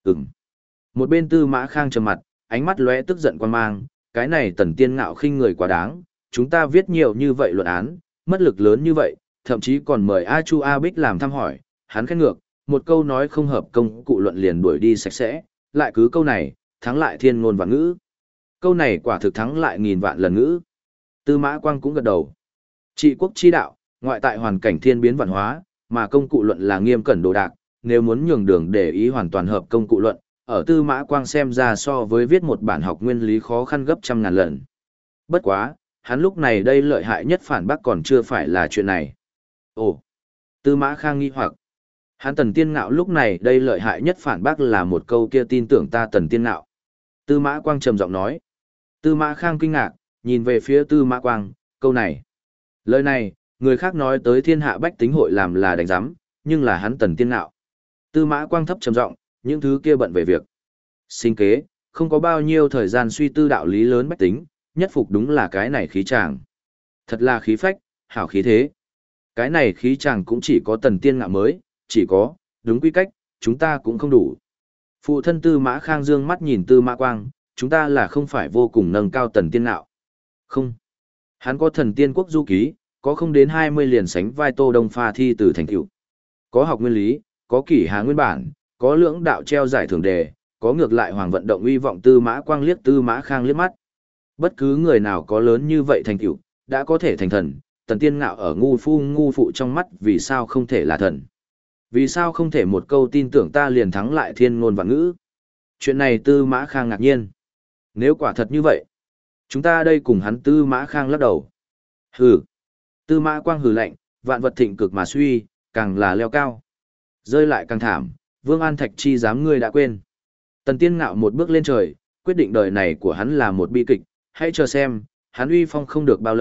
Một bên Tư Mã Khang trầm mặt, ánh mắt lóe tức giận quan mang, cái này Tần Tiên Ngạo khinh người quá đáng, chúng ta viết nhiều như vậy luận án, mất lực lớn như vậy, thậm chí còn mời A Chu A Bích làm thăm hỏi, hắn khen ngược, một câu nói không hợp công cụ luận liền đuổi đi sạch sẽ, lại cứ câu này, thắng lại thiên ngôn vạn ngữ. Câu này quả thực thắng lại nghìn vạn lần ngữ. Tư Mã Quang cũng gật đầu. Trị quốc chi đạo, ngoại tại hoàn cảnh thiên biến vạn hóa, mà công cụ luận là nghiêm cẩn đồ đạc, nếu muốn nhường đường để ý hoàn toàn hợp công cụ luận, ở Tư Mã Quang xem ra so với viết một bản học nguyên lý khó khăn gấp trăm ngàn lần. Bất quá, hắn lúc này đây lợi hại nhất phản bác còn chưa phải là chuyện này. Ồ, Tư Mã Khang nghi hoặc. Hắn Tần Tiên Ngạo lúc này đây lợi hại nhất phản bác là một câu kia tin tưởng ta Tần Tiên Ngạo. Tư Mã Quang trầm giọng nói. Tư Mã Khang kinh ngạc, nhìn về phía Tư Mã Quang, câu này. Lời này, người khác nói tới thiên hạ bách tính hội làm là đánh giám, nhưng là hắn Tần Tiên Ngạo. Tư Mã Quang thấp trầm giọng, những thứ kia bận về việc. Sinh kế, không có bao nhiêu thời gian suy tư đạo lý lớn bách tính, nhất phục đúng là cái này khí tràng. Thật là khí phách, hảo khí thế. Cái này khí tràng cũng chỉ có Tần Tiên Ngạo mới, chỉ có, đúng quy cách, chúng ta cũng không đủ. Phụ thân Tư Mã Khang dương mắt nhìn Tư Mã Quang, chúng ta là không phải vô cùng nâng cao Tần Tiên Ngạo. Không. Hắn có thần tiên quốc du ký, có không đến 20 liền sánh vai Tô Đông pha thi từ thành tựu. Có học nguyên lý, có kỷ hà nguyên bản, có lưỡng đạo treo giải thưởng đề, có ngược lại hoàng vận động uy vọng Tư Mã Quang liếc Tư Mã Khang liếc mắt. Bất cứ người nào có lớn như vậy thành tựu, đã có thể thành thần, Tần Tiên Ngạo ở ngu phụ trong mắt vì sao không thể là thần? Vì sao không thể một câu tin tưởng ta liền thắng lại thiên ngôn vạn ngữ? Chuyện này Tư Mã Khang ngạc nhiên. Nếu quả thật như vậy, chúng ta đây cùng hắn Tư Mã Khang lắc đầu. Hừ. Tư Mã Quang hừ lạnh, vạn vật thịnh cực mà suy, càng là leo cao. Rơi lại càng thảm, Vương An Thạch chi dám ngươi đã quên. Tần Tiên Ngạo một bước lên trời, quyết định đời này của hắn là một bi kịch, hãy chờ xem, hắn uy phong không được bao lâu,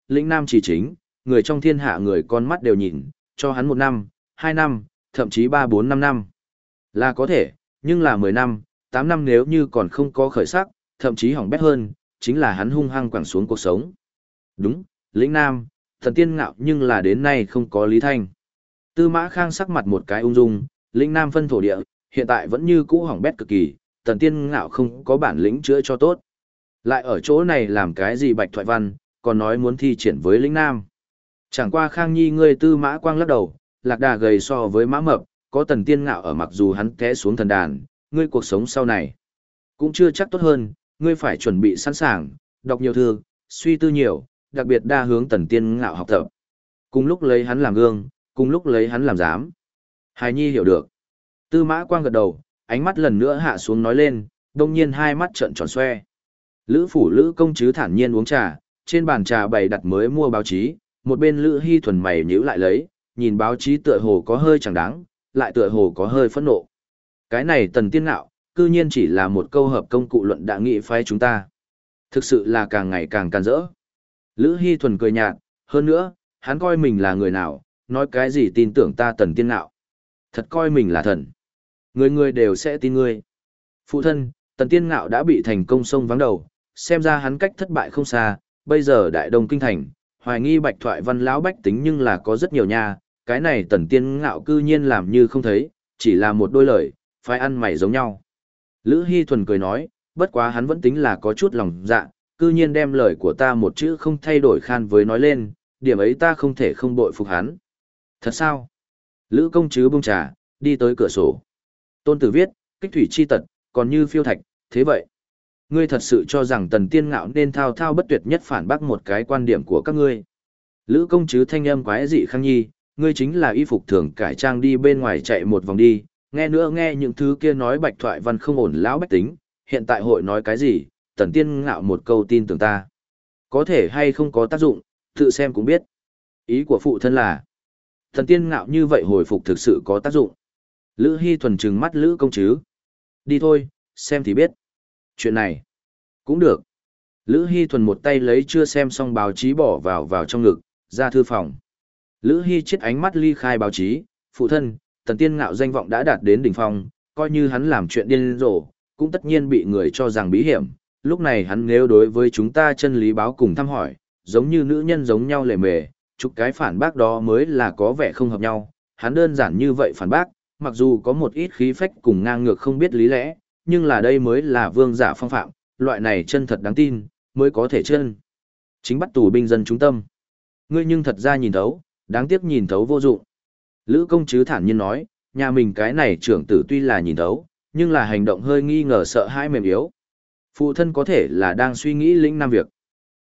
lĩnh nam chỉ chính, người trong thiên hạ người con mắt đều nhìn, cho hắn 1 năm, 2 năm, thậm chí 3 4 5 năm. Là có thể, nhưng là 10 năm, 8 năm nếu như còn không có khởi sắc, thậm chí hỏng bét hơn, chính là hắn hung hăng quẳng xuống cuộc sống. Đúng, lĩnh nam, thần tiên ngạo nhưng là đến nay không có Lý Thanh. Tư Mã Khang sắc mặt một cái ung dung, lĩnh nam phân thổ địa, hiện tại vẫn như cũ hỏng bét cực kỳ, thần tiên ngạo không có bản lĩnh chữa cho tốt. Lại ở chỗ này làm cái gì bạch thoại văn, còn nói muốn thi triển với lĩnh nam. Chẳng qua Khang Nhi ngươi Tư Mã Quang lắc đầu, lạc đà gầy so với mã mập, có thần tiên ngạo ở mặc dù hắn té xuống thần đàn, ngươi cuộc sống sau này cũng chưa chắc tốt hơn, ngươi phải chuẩn bị sẵn sàng, đọc nhiều thư, suy tư nhiều, đặc biệt đa hướng thần tiên ngạo học tập. Cùng lúc lấy hắn làm gương, cùng lúc lấy hắn làm giám. Hài Nhi hiểu được. Tư Mã Quang gật đầu, ánh mắt lần nữa hạ xuống nói lên, đông nhiên hai mắt trợn tròn xoe. Lữ phủ Lữ công chứ thản nhiên uống trà, trên bàn trà bày đặt mới mua báo chí, một bên Lữ Hy thuần mày nhíu lại lấy, nhìn báo chí tựa hồ có hơi chẳng đáng, lại tựa hồ có hơi phẫn nộ. Cái này Tần Tiên Ngạo, cư nhiên chỉ là một câu hợp công cụ luận đã nghị phái chúng ta. Thực sự là càng ngày càng càn rỡ. Lữ Hy thuần cười nhạt, hơn nữa, hắn coi mình là người nào, nói cái gì tin tưởng ta Tần Tiên Ngạo. Thật coi mình là thần. Người người đều sẽ tin ngươi. Phụ thân, Tần Tiên Ngạo đã bị thành công sông vắng đầu, xem ra hắn cách thất bại không xa, bây giờ đại đông kinh thành, hoài nghi bạch thoại văn lão bách tính nhưng là có rất nhiều nha, cái này Tần Tiên Ngạo cư nhiên làm như không thấy, chỉ là một đôi lời, phải ăn mày giống nhau. Lữ Hy thuần cười nói, bất quá hắn vẫn tính là có chút lòng dạ, cư nhiên đem lời của ta một chữ không thay đổi khan với nói lên, điểm ấy ta không thể không bội phục hắn. Thật sao? Lữ công chứ bông trà, đi tới cửa sổ. Tôn Tử viết, kích thủy chi tật, còn như phiêu thạch, thế vậy. Ngươi thật sự cho rằng Tần Tiên Ngạo nên thao thao bất tuyệt nhất phản bác một cái quan điểm của các ngươi. Lữ công chứ thanh âm quái dị Khang Nhi, ngươi chính là y phục thường cải trang đi bên ngoài chạy một vòng đi, nghe nữa nghe những thứ kia nói bạch thoại văn không ổn lão bách tính, hiện tại hội nói cái gì, Tần Tiên Ngạo một câu tin tưởng ta. Có thể hay không có tác dụng, tự xem cũng biết. Ý của phụ thân là, Tần Tiên Ngạo như vậy hồi phục thực sự có tác dụng. Lữ Hy thuần trừng mắt Lữ công chứ. Đi thôi, xem thì biết. Chuyện này, cũng được. Lữ Hy thuần một tay lấy chưa xem xong báo chí bỏ vào trong ngực, ra thư phòng. Lữ Hy chết ánh mắt ly khai báo chí, phụ thân, Tần Tiên Ngạo danh vọng đã đạt đến đỉnh phong, coi như hắn làm chuyện điên rồ, cũng tất nhiên bị người cho rằng bí hiểm. Lúc này hắn nếu đối với chúng ta chân lý báo cùng thăm hỏi, giống như nữ nhân giống nhau lề mề, chục cái phản bác đó mới là có vẻ không hợp nhau. Hắn đơn giản như vậy phản bác, mặc dù có một ít khí phách cùng ngang ngược không biết lý lẽ, nhưng là đây mới là vương giả phong phạm, loại này chân thật đáng tin, mới có thể chân. Chính bắt tù binh dân chúng tâm. Ngươi nhưng thật ra nhìn thấu, đáng tiếc nhìn thấu vô dụng. Lữ công chứ thản nhiên nói, nhà mình cái này trưởng tử tuy là nhìn thấu, nhưng là hành động hơi nghi ngờ sợ hãi mềm yếu. Phụ thân có thể là đang suy nghĩ lĩnh nam việc.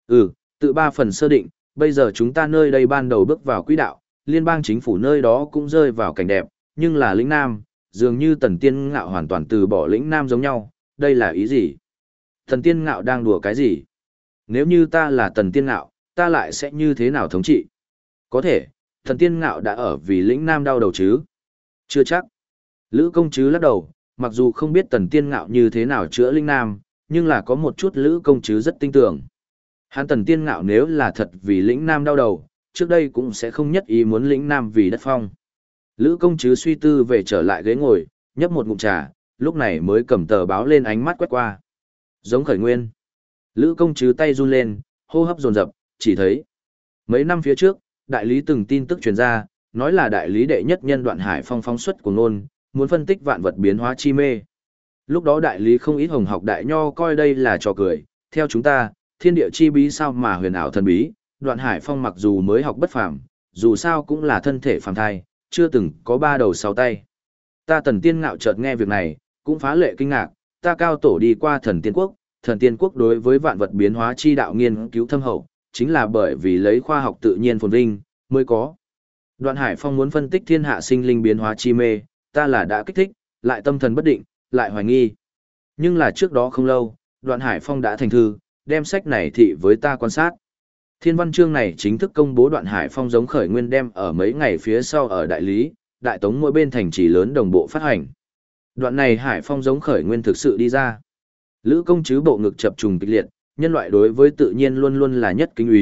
Tự 3 phần sơ định, bây giờ chúng ta nơi đây ban đầu bước vào quỹ đạo, liên bang chính phủ nơi đó cũng rơi vào cảnh đẹp, nhưng là lĩnh nam, dường như Tần Tiên Ngạo hoàn toàn từ bỏ lĩnh nam giống nhau, đây là ý gì? Tần Tiên Ngạo đang đùa cái gì? Nếu như ta là Tần Tiên Ngạo, ta lại sẽ như thế nào thống trị? Có thể, Tần Tiên Ngạo đã ở vì lĩnh nam đau đầu chứ? Chưa chắc. Lữ công chứ lắc đầu, mặc dù không biết Tần Tiên Ngạo như thế nào chữa lĩnh nam, nhưng là có một chút Lữ công chứ rất tin tưởng. Hắn Tần Tiên Ngạo nếu là thật vì lĩnh nam đau đầu, trước đây cũng sẽ không nhất ý muốn lĩnh nam vì đất phong. Lữ công chứ suy tư về trở lại ghế ngồi, nhấp một ngụm trà, lúc này mới cầm tờ báo lên ánh mắt quét qua. Giống khởi nguyên. Lữ công chứ tay run lên, hô hấp dồn dập, chỉ thấy. Mấy năm phía trước, đại lý từng tin tức truyền ra, nói là đại lý đệ nhất nhân Đoạn Hải Phong phóng xuất của ngôn, muốn phân tích vạn vật biến hóa chi mê. Lúc đó đại lý không ít hồng học đại nho coi đây là trò cười, theo chúng ta, thiên địa chi bí sao mà huyền ảo thần bí, Đoạn Hải Phong mặc dù mới học bất phàm, dù sao cũng là thân thể phàm thai, chưa từng có 3 đầu 6 tay. Ta Tần Tiên Ngạo chợt nghe việc này, cũng phá lệ kinh ngạc, ta cao tổ đi qua Thần Tiên Quốc đối với vạn vật biến hóa chi đạo nghiên cứu thâm hậu, chính là bởi vì lấy khoa học tự nhiên phồn vinh, mới có. Đoạn Hải Phong muốn phân tích thiên hạ sinh linh biến hóa chi mê, ta là đã kích thích, lại tâm thần bất định, lại hoài nghi. Nhưng là trước đó không lâu, Đoạn Hải Phong đã thành thư, đem sách này thị với ta quan sát. Thiên văn chương này chính thức công bố Đoạn Hải Phong giống khởi nguyên đem ở mấy ngày phía sau ở đại lý, đại tống mỗi bên thành trì lớn đồng bộ phát hành. Đoạn này Hải Phong giống khởi nguyên thực sự đi ra. Lữ công chứ bộ ngực chập trùng kịch liệt, nhân loại đối với tự nhiên luôn luôn là nhất kính úy,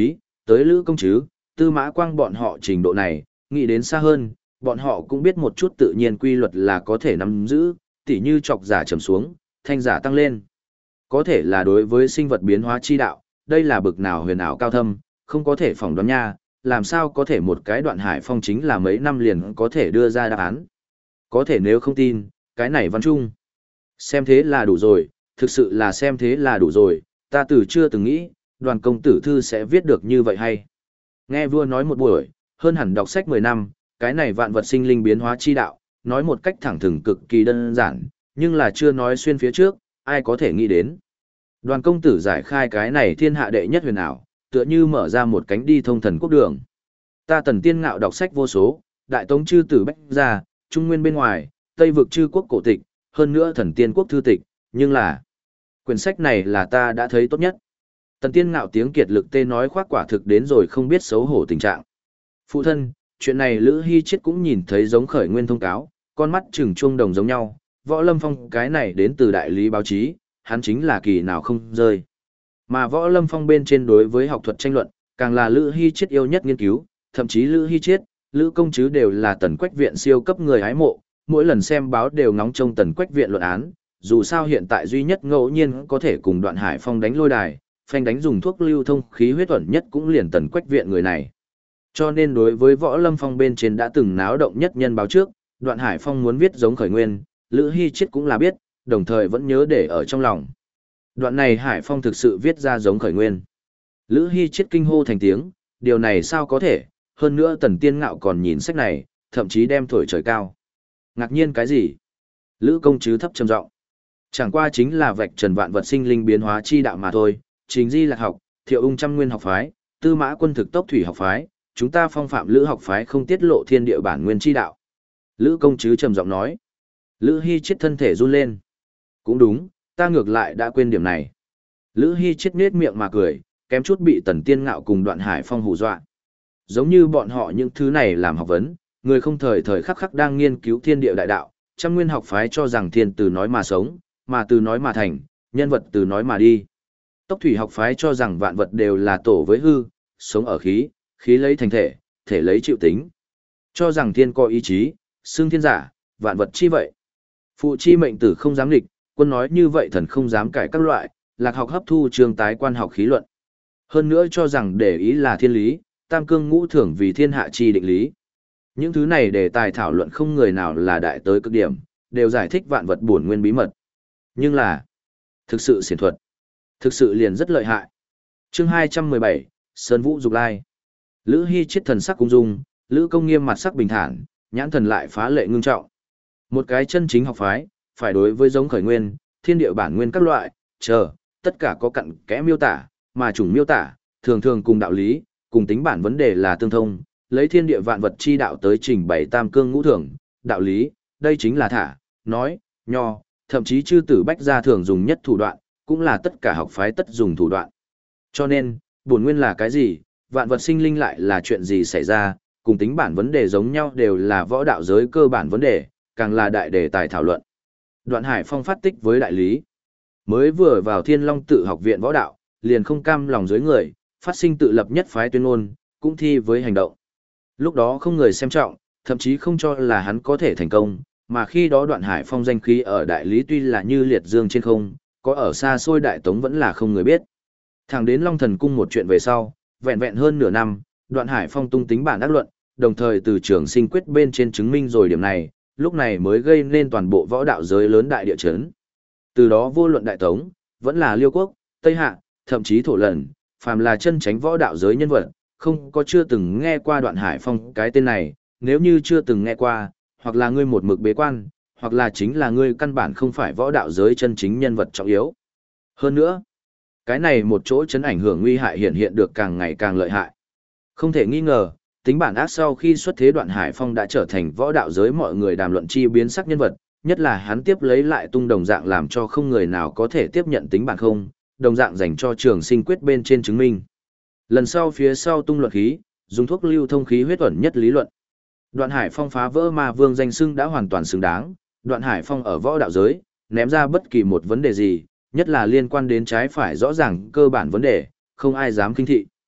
tới Lữ Công Trứ, Tư Mã Quang bọn họ trình độ này, nghĩ đến xa hơn, bọn họ cũng biết một chút tự nhiên quy luật là có thể nắm giữ, tỉ như chọc giả trầm xuống, thanh giả tăng lên. Có thể là đối với sinh vật biến hóa chi đạo, đây là bực nào huyền ảo cao thâm, không có thể phỏng đoán nha, làm sao có thể một cái Đoạn Hải Phong chính là mấy năm liền có thể đưa ra đáp án. Có thể nếu không tin, cái này văn trung. Xem thế là đủ rồi, thực sự là xem thế là đủ rồi, ta từ chưa từng nghĩ, Đoàn công tử thư sẽ viết được như vậy hay. Nghe vua nói một buổi, hơn hẳn đọc sách 10 năm, cái này vạn vật sinh linh biến hóa chi đạo, nói một cách thẳng thừng cực kỳ đơn giản, nhưng là chưa nói xuyên phía trước, ai có thể nghĩ đến. Đoàn công tử giải khai cái này thiên hạ đệ nhất huyền ảo, tựa như mở ra một cánh đi thông thần quốc đường. Ta Tần Tiên Ngạo đọc sách vô số, đại tống chư tử bách gia, trung nguyên bên ngoài, tây vực chư quốc cổ tịch, hơn nữa thần tiên quốc thư tịch, nhưng là quyển sách này là ta đã thấy tốt nhất. Tần Tiên Ngạo tiếng kiệt lực tê nói khoác quả thực đến rồi không biết xấu hổ tình trạng. Phụ thân, chuyện này Lữ Hy Chiết cũng nhìn thấy giống khởi nguyên thông cáo, con mắt trừng chuông đồng giống nhau, Võ Lâm Phong cái này đến từ đại lý báo chí, hắn chính là kỳ nào không rơi. Mà Võ Lâm Phong bên trên đối với học thuật tranh luận, càng là Lữ Hy Chiết yêu nhất nghiên cứu, thậm chí Lữ Hy Chiết, Lữ Công Trứ đều là Tần Quách Viện siêu cấp người hái mộ, mỗi lần xem báo đều ngóng trông Tần Quách Viện luận án, dù sao hiện tại duy nhất ngẫu nhiên có thể cùng Đoạn Hải Phong đánh lôi đài, phanh đánh dùng thuốc lưu thông khí huyết ẩn nhất cũng liền Tần Quách Viện người này. Cho nên đối với Võ Lâm Phong bên trên đã từng náo động nhất nhân báo trước, Đoạn Hải Phong muốn viết giống khởi nguyên, Lữ Hy Chiết cũng là biết, đồng thời vẫn nhớ để ở trong lòng. Đoạn này Hải Phong thực sự viết ra giống khởi nguyên. Lữ Hy Chiết kinh hô thành tiếng, điều này sao có thể, hơn nữa Tần Tiên Ngạo còn nhìn sách này, thậm chí đem thổi trời cao. Ngạc nhiên cái gì? Lữ Công Trứ thấp trầm giọng. Chẳng qua chính là vạch trần vạn vật sinh linh biến hóa chi đạo mà thôi, Trình Di Lạc học, Thiệu Ung trăm nguyên học phái, Tư Mã Quân thực tốc thủy học phái, chúng ta Phong Phạm Lữ học phái không tiết lộ thiên địa bản nguyên chi đạo. Lữ Công Trứ trầm giọng nói. Lữ Hy Chiết thân thể run lên. Cũng đúng, ta ngược lại đã quên điểm này. Lữ Hy Chiết nết miệng mà cười, kém chút bị Tần Tiên Ngạo cùng Đoạn Hải Phong hù dọa. Giống như bọn họ những thứ này làm học vấn, người không thời thời khắc khắc đang nghiên cứu thiên địa đại đạo, trăm nguyên học phái cho rằng thiên từ nói mà sống, mà từ nói mà thành, nhân vật từ nói mà đi. Tốc thủy học phái cho rằng vạn vật đều là tổ với hư, sống ở khí, khí lấy thành thể, thể lấy chịu tính. Cho rằng thiên có ý chí, xưng thiên giả, vạn vật chi vậy. Phụ chi mệnh tử không dám nghịch, quân nói như vậy thần không dám cải các loại, lạc học hấp thu trường tái quan học khí luận. Hơn nữa cho rằng để ý là thiên lý, tam cương ngũ thưởng vì thiên hạ chi định lý. Những thứ này để tài thảo luận không người nào là đại tới cực điểm, đều giải thích vạn vật bổn nguyên bí mật. Nhưng là, thực sự xiển thuật, thực sự liền rất lợi hại. Chương 217, Sơn Vũ Dục Lai. Lữ Hy Chiết thần sắc cung dung, Lữ Công Nghiêm mặt sắc bình thản, nhãn thần lại phá lệ ngưng trọng. Một cái chân chính học phái, phải đối với giống khởi nguyên, thiên địa bản nguyên các loại, tất cả có cặn kẽ miêu tả, mà chủng miêu tả, thường thường cùng đạo lý, cùng tính bản vấn đề là tương thông, lấy thiên địa vạn vật chi đạo tới trình bày tam cương ngũ thường, đạo lý, đây chính là thả, nói, nho, thậm chí chư tử bách gia thường dùng nhất thủ đoạn, cũng là tất cả học phái tất dùng thủ đoạn. Cho nên, bổn nguyên là cái gì, vạn vật sinh linh lại là chuyện gì xảy ra, cùng tính bản vấn đề giống nhau đều là võ đạo giới cơ bản vấn đề, càng là đại đề tài thảo luận. Đoạn Hải Phong phát tích với đại lý. Mới vừa vào Thiên Long Tự học viện võ đạo, liền không cam lòng dưới người, phát sinh tự lập nhất phái tuyên ngôn, cũng thi với hành động. Lúc đó không người xem trọng, thậm chí không cho là hắn có thể thành công, mà khi đó Đoạn Hải Phong danh khí ở đại lý tuy là như liệt dương trên không, có ở xa xôi đại tống vẫn là không người biết. Thẳng đến Long Thần Cung một chuyện về sau, vẹn vẹn hơn nửa năm, Đoạn Hải Phong tung tính bản ác luận, đồng thời từ trường sinh quyết bên trên chứng minh rồi điểm này, lúc này mới gây nên toàn bộ võ đạo giới lớn đại địa chấn. Từ đó vô luận đại tống, vẫn là Liêu Quốc, Tây Hạ, thậm chí Thổ Lần, phàm là chân tránh võ đạo giới nhân vật, không có chưa từng nghe qua Đoạn Hải Phong cái tên này, nếu như chưa từng nghe qua, hoặc là ngươi một mực bế quan, hoặc là chính là ngươi căn bản không phải võ đạo giới chân chính nhân vật trọng yếu. Hơn nữa, cái này một chỗ chấn ảnh hưởng nguy hại hiện được càng ngày càng lợi hại. Không thể nghi ngờ, tính bản ác sau khi xuất thế Đoạn Hải Phong đã trở thành võ đạo giới mọi người đàm luận chi biến sắc nhân vật, nhất là hắn tiếp lấy lại tung đồng dạng làm cho không người nào có thể tiếp nhận tính bản không, đồng dạng dành cho trường sinh quyết bên trên chứng minh. Lần sau phía sau tung luận khí, dùng thuốc lưu thông khí huyết ẩn nhất lý luận. Đoạn Hải Phong phá vỡ ma vương danh xưng đã hoàn toàn xứng đáng, Đoạn Hải Phong ở võ đạo giới, ném ra bất kỳ một vấn đề gì, nhất là liên quan đến trái phải rõ ràng cơ bản vấn đề, không ai dám khinh thị.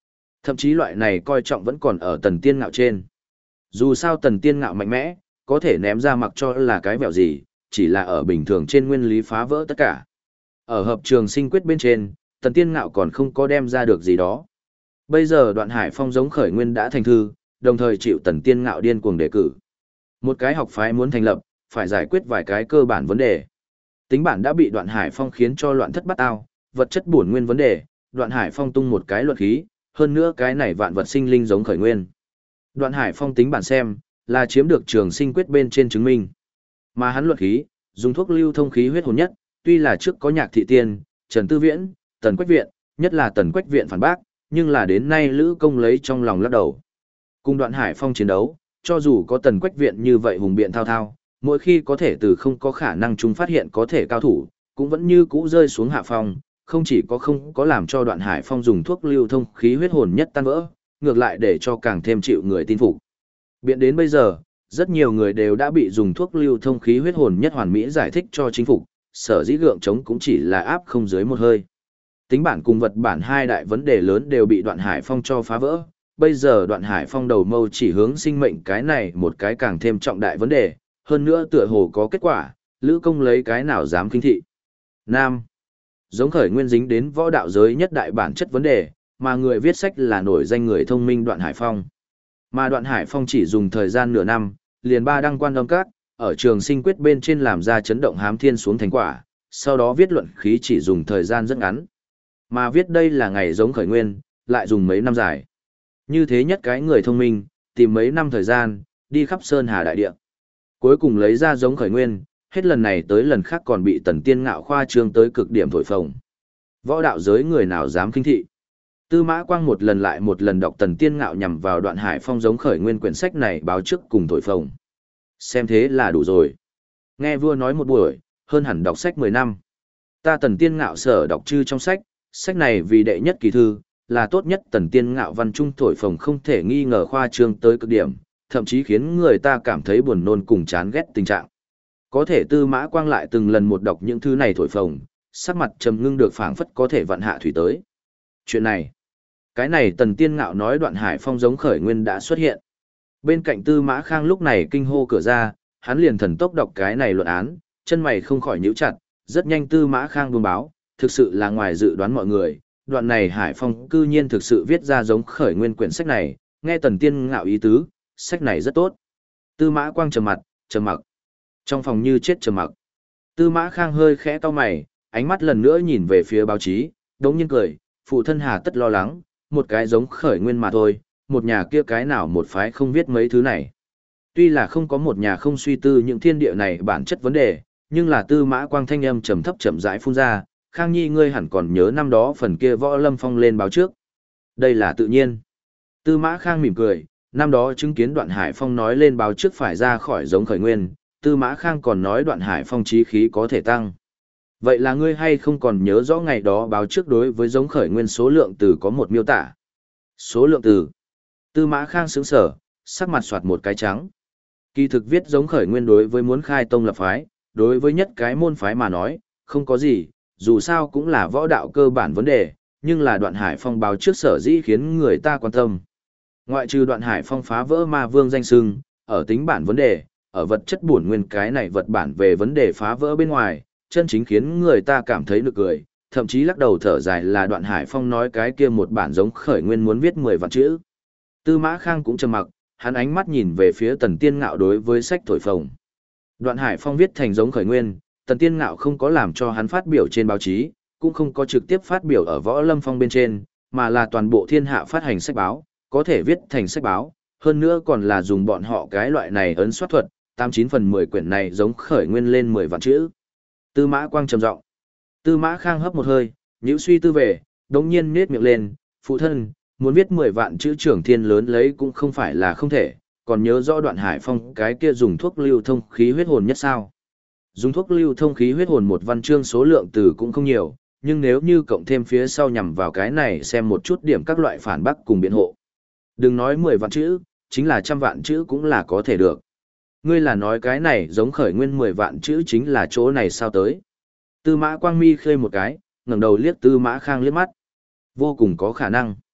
Thậm chí loại này coi trọng vẫn còn ở Tần Tiên Ngạo trên. Dù sao Tần Tiên Ngạo mạnh mẽ, có thể ném ra mặc cho là cái vẹo gì, chỉ là ở bình thường trên nguyên lý phá vỡ tất cả. Ở hợp trường sinh quyết bên trên, Tần Tiên Ngạo còn không có đem ra được gì đó. Bây giờ Đoạn Hải Phong giống khởi nguyên đã thành thư, đồng thời chịu Tần Tiên Ngạo điên cuồng đề cử. Một cái học phái muốn thành lập, phải giải quyết vài cái cơ bản vấn đề. Tính bản đã bị Đoạn Hải Phong khiến cho loạn thất bát ao, vật chất bổn nguyên vấn đề, Đoạn Hải Phong tung một cái luận khí, hơn nữa cái này vạn vật sinh linh giống khởi nguyên. Đoạn Hải Phong tính bản xem, là chiếm được trường sinh quyết bên trên chứng minh. Mà hắn luận khí, dùng thuốc lưu thông khí huyết hồn nhất, tuy là trước có Nhạc Thị Tiên, Trần Tư Viễn, Tần Quách Viện, nhất là Tần Quách Viện phản bác, nhưng là đến nay Lữ Công lấy trong lòng lắc đầu. Cùng Đoạn Hải Phong chiến đấu, cho dù có Tần Quách Viện như vậy hùng biện thao thao, mỗi khi có thể từ không có khả năng chúng phát hiện có thể cao thủ, cũng vẫn như cũ rơi xuống hạ phong, không chỉ có không có làm cho Đoạn Hải Phong dùng thuốc lưu thông khí huyết hồn nhất tan vỡ, ngược lại để cho càng thêm chịu người tin phục. Biện đến bây giờ, rất nhiều người đều đã bị dùng thuốc lưu thông khí huyết hồn nhất hoàn mỹ giải thích cho chính phục, sở dĩ gượng chống cũng chỉ là áp không dưới một hơi. Tính bản cùng vật bản hai đại vấn đề lớn đều bị Đoạn Hải Phong cho phá vỡ, bây giờ Đoạn Hải Phong đầu mâu chỉ hướng sinh mệnh cái này một cái càng thêm trọng đại vấn đề, hơn nữa tựa hồ có kết quả, Lữ Công lấy cái nào dám kinh thị. Nam. Giống khởi nguyên dính đến võ đạo giới nhất đại bản chất vấn đề, mà người viết sách là nổi danh người thông minh Đoạn Hải Phong. Mà Đoạn Hải Phong chỉ dùng thời gian nửa năm, liền 3 đăng quan âm các, ở trường sinh quyết bên trên làm ra chấn động hám thiên xuống thành quả, sau đó viết luận khí chỉ dùng thời gian rất ngắn. Mà viết đây là ngày giống khởi nguyên, lại dùng mấy năm dài. Như thế nhất cái người thông minh, tìm mấy năm thời gian, đi khắp Sơn Hà Đại Địa. Cuối cùng lấy ra giống khởi nguyên, hết lần này tới lần khác còn bị Tần Tiên Ngạo khoa trương tới cực điểm thổi phồng. Võ đạo giới người nào dám khinh thị. Tư Mã Quang một lần lại một lần đọc Tần Tiên Ngạo nhằm vào Đoạn Hải Phong giống khởi nguyên quyển sách này báo trước cùng thổi phồng. Xem thế là đủ rồi. Nghe vua nói một buổi, hơn hẳn đọc sách 10 năm. Ta Tần Tiên Ngạo sở đọc chư trong sách, sách này vì đệ nhất kỳ thư, là tốt nhất Tần Tiên Ngạo văn trung thổi phồng không thể nghi ngờ khoa trương tới cực điểm, thậm chí khiến người ta cảm thấy buồn nôn cùng chán ghét tình trạng. Có thể Tư Mã Quang lại từng lần một đọc những thứ này thổi phồng, sắc mặt trầm ngưng được phảng phất có thể vặn hạ thủy tới. Chuyện này, cái này Tần Tiên Ngạo nói Đoạn Hải Phong giống khởi nguyên đã xuất hiện. Bên cạnh Tư Mã Khang lúc này kinh hô cửa ra, hắn liền thần tốc đọc cái này luận án, chân mày không khỏi nhíu chặt, rất nhanh Tư Mã Khang buông báo, thực sự là ngoài dự đoán mọi người, đoạn này Hải Phong cư nhiên thực sự viết ra giống khởi nguyên quyển sách này, nghe Tần Tiên Ngạo ý tứ, sách này rất tốt. Tư Mã Quang trầm mặc. Trong phòng như chết trầm mặc. Tư Mã Khang hơi khẽ cau mày, ánh mắt lần nữa nhìn về phía báo chí, đống nhiên cười, phụ thân hà tất lo lắng, một cái giống khởi nguyên mà thôi, một nhà kia cái nào một phái không viết mấy thứ này. Tuy là không có một nhà không suy tư những thiên địa này bản chất vấn đề, nhưng là Tư Mã Quang thanh âm trầm thấp chậm rãi phun ra, Khang Nhi ngươi hẳn còn nhớ năm đó phần kia Võ Lâm Phong lên báo trước. Đây là tự nhiên. Tư Mã Khang mỉm cười, năm đó chứng kiến Đoạn Hải Phong nói lên báo trước phải ra khỏi giống khởi nguyên, Tư Mã Khang còn nói Đoạn Hải Phong chí khí có thể tăng. Vậy là ngươi hay không còn nhớ rõ ngày đó báo trước đối với giống khởi nguyên số lượng từ có một miêu tả? Số lượng từ. Tư Mã Khang sững sờ, sắc mặt soạt một cái trắng. Kỳ thực viết giống khởi nguyên đối với muốn khai tông lập phái, đối với nhất cái môn phái mà nói, không có gì, dù sao cũng là võ đạo cơ bản vấn đề, nhưng là Đoạn Hải Phong báo trước sở dĩ khiến người ta quan tâm. Ngoại trừ Đoạn Hải Phong phá vỡ ma vương danh xưng, ở tính bản vấn đề, ở vật chất bổn nguyên cái này vật bản về vấn đề phá vỡ bên ngoài, chân chính khiến người ta cảm thấy nực cười, thậm chí lắc đầu thở dài là Đoạn Hải Phong nói cái kia một bản giống khởi nguyên muốn viết 10 vạn chữ. Tư Mã Khang cũng trầm mặc, hắn ánh mắt nhìn về phía Tần Tiên Ngạo đối với sách thổi phồng. Đoạn Hải Phong viết thành giống khởi nguyên, Tần Tiên Ngạo không có làm cho hắn phát biểu trên báo chí, cũng không có trực tiếp phát biểu ở Võ Lâm Phong bên trên, mà là toàn bộ thiên hạ phát hành sách báo, có thể viết thành sách báo, hơn nữa còn là dùng bọn họ cái loại này ấn soát thuật, 89 phần 10 quyển này giống khởi nguyên lên 10 vạn chữ. Tư Mã Quang trầm giọng. Tư Mã Khang hấp một hơi, nhíu suy tư về, đống nhiên nhếch miệng lên, phụ thân, muốn viết 10 vạn chữ trưởng thiên lớn lấy cũng không phải là không thể, còn nhớ rõ Đoạn Hải Phong cái kia dùng thuốc lưu thông khí huyết hồn nhất sao? Dùng thuốc lưu thông khí huyết hồn một văn chương số lượng từ cũng không nhiều, nhưng nếu như cộng thêm phía sau nhằm vào cái này xem một chút điểm các loại phản bác cùng biện hộ. Đừng nói 10 vạn chữ, chính là 100 vạn chữ cũng là có thể được. Ngươi là nói cái này giống khởi nguyên 10 vạn chữ chính là chỗ này sao tới? Tư Mã Quang mi khơi một cái, ngẩng đầu liếc Tư Mã Khang liếc mắt. Vô cùng có khả năng.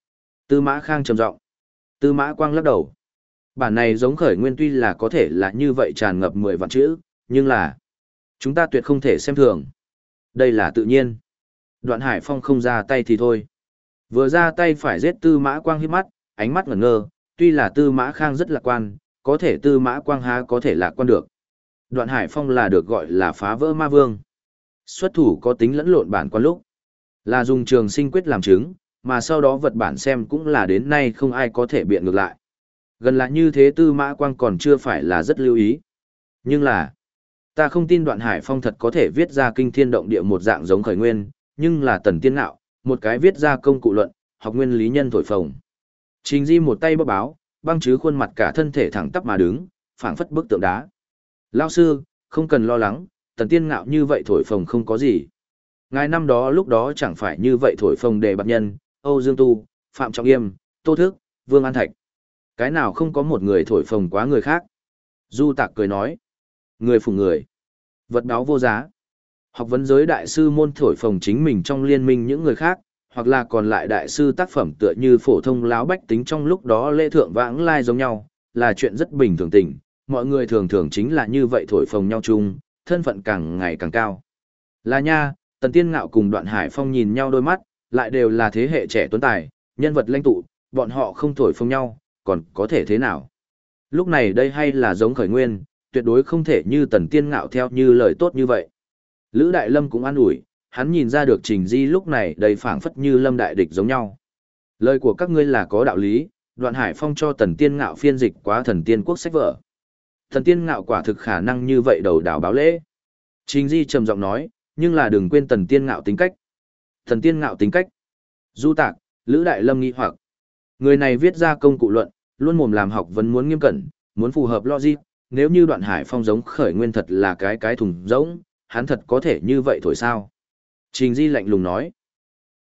Tư Mã Khang trầm giọng. Tư Mã Quang lắc đầu. Bản này giống khởi nguyên tuy là có thể là như vậy tràn ngập 10 vạn chữ, nhưng là chúng ta tuyệt không thể xem thường. Đây là tự nhiên. Đoạn Hải Phong không ra tay thì thôi. Vừa ra tay phải giết Tư Mã Quang híp mắt, ánh mắt ngẩn ngơ, tuy là Tư Mã Khang rất lạc quan, có thể Tư Mã Quang há có thể lạc quan được. Đoạn Hải Phong là được gọi là phá vỡ ma vương. Xuất thủ có tính lẫn lộn bản quan lúc. Là dùng trường sinh quyết làm chứng, mà sau đó vật bản xem cũng là đến nay không ai có thể biện ngược lại. Gần là như thế Tư Mã Quang còn chưa phải là rất lưu ý. Nhưng là, ta không tin Đoạn Hải Phong thật có thể viết ra kinh thiên động địa một dạng giống khởi nguyên, nhưng là Tần Tiên Ngạo, một cái viết ra công cụ luận, học nguyên lý nhân thổi phồng. Trình Di một tay bóp báo, băng chứ khuôn mặt cả thân thể thẳng tắp mà đứng, phảng phất bức tượng đá. Lão sư, không cần lo lắng, Tần Tiên Ngạo như vậy thổi phồng không có gì. Ngài năm đó lúc đó chẳng phải như vậy thổi phồng đề bạt nhân, Âu Dương Tu, Phạm Trọng Yêm, Tô Thức, Vương An Thạch. Cái nào không có một người thổi phồng quá người khác. Du Tạc cười nói. Người phụng người. Vật báo vô giá. Học vấn giới đại sư môn thổi phồng chính mình trong liên minh những người khác, hoặc là còn lại đại sư tác phẩm tựa như phổ thông láo bách tính trong lúc đó lễ thượng vãng lai giống nhau, là chuyện rất bình thường tình. Mọi người thường thường chính là như vậy thổi phồng nhau chung, thân phận càng ngày càng cao. Là nha, Tần Tiên Ngạo cùng Đoạn Hải Phong nhìn nhau đôi mắt, lại đều là thế hệ trẻ tuấn tài, nhân vật lãnh tụ, bọn họ không thổi phồng nhau, còn có thể thế nào? Lúc này đây hay là giống khởi nguyên, tuyệt đối không thể như Tần Tiên Ngạo theo như lời tốt như vậy. Lữ Đại Lâm cũng an ủi, hắn nhìn ra được Trình Di lúc này đầy phảng phất như Lâm đại địch giống nhau. Lời của các ngươi là có đạo lý, Đoạn Hải Phong cho Tần Tiên Ngạo phiên dịch quá Thần Tiên Quốc sách vở. Thần Tiên Ngạo quả thực khả năng như vậy đầu đảo báo lễ. Trình Di trầm giọng nói, nhưng là đừng quên Tần Tiên Ngạo tính cách. Thần Tiên Ngạo tính cách. Du Tạc, Lữ Đại Lâm nghi hoặc. Người này viết ra công cụ luận, luôn mồm làm học vấn muốn nghiêm cẩn, muốn phù hợp logic, nếu như Đoạn Hải Phong giống khởi nguyên thật là cái thùng rỗng, hắn thật có thể như vậy thổi sao? Trình Di lạnh lùng nói.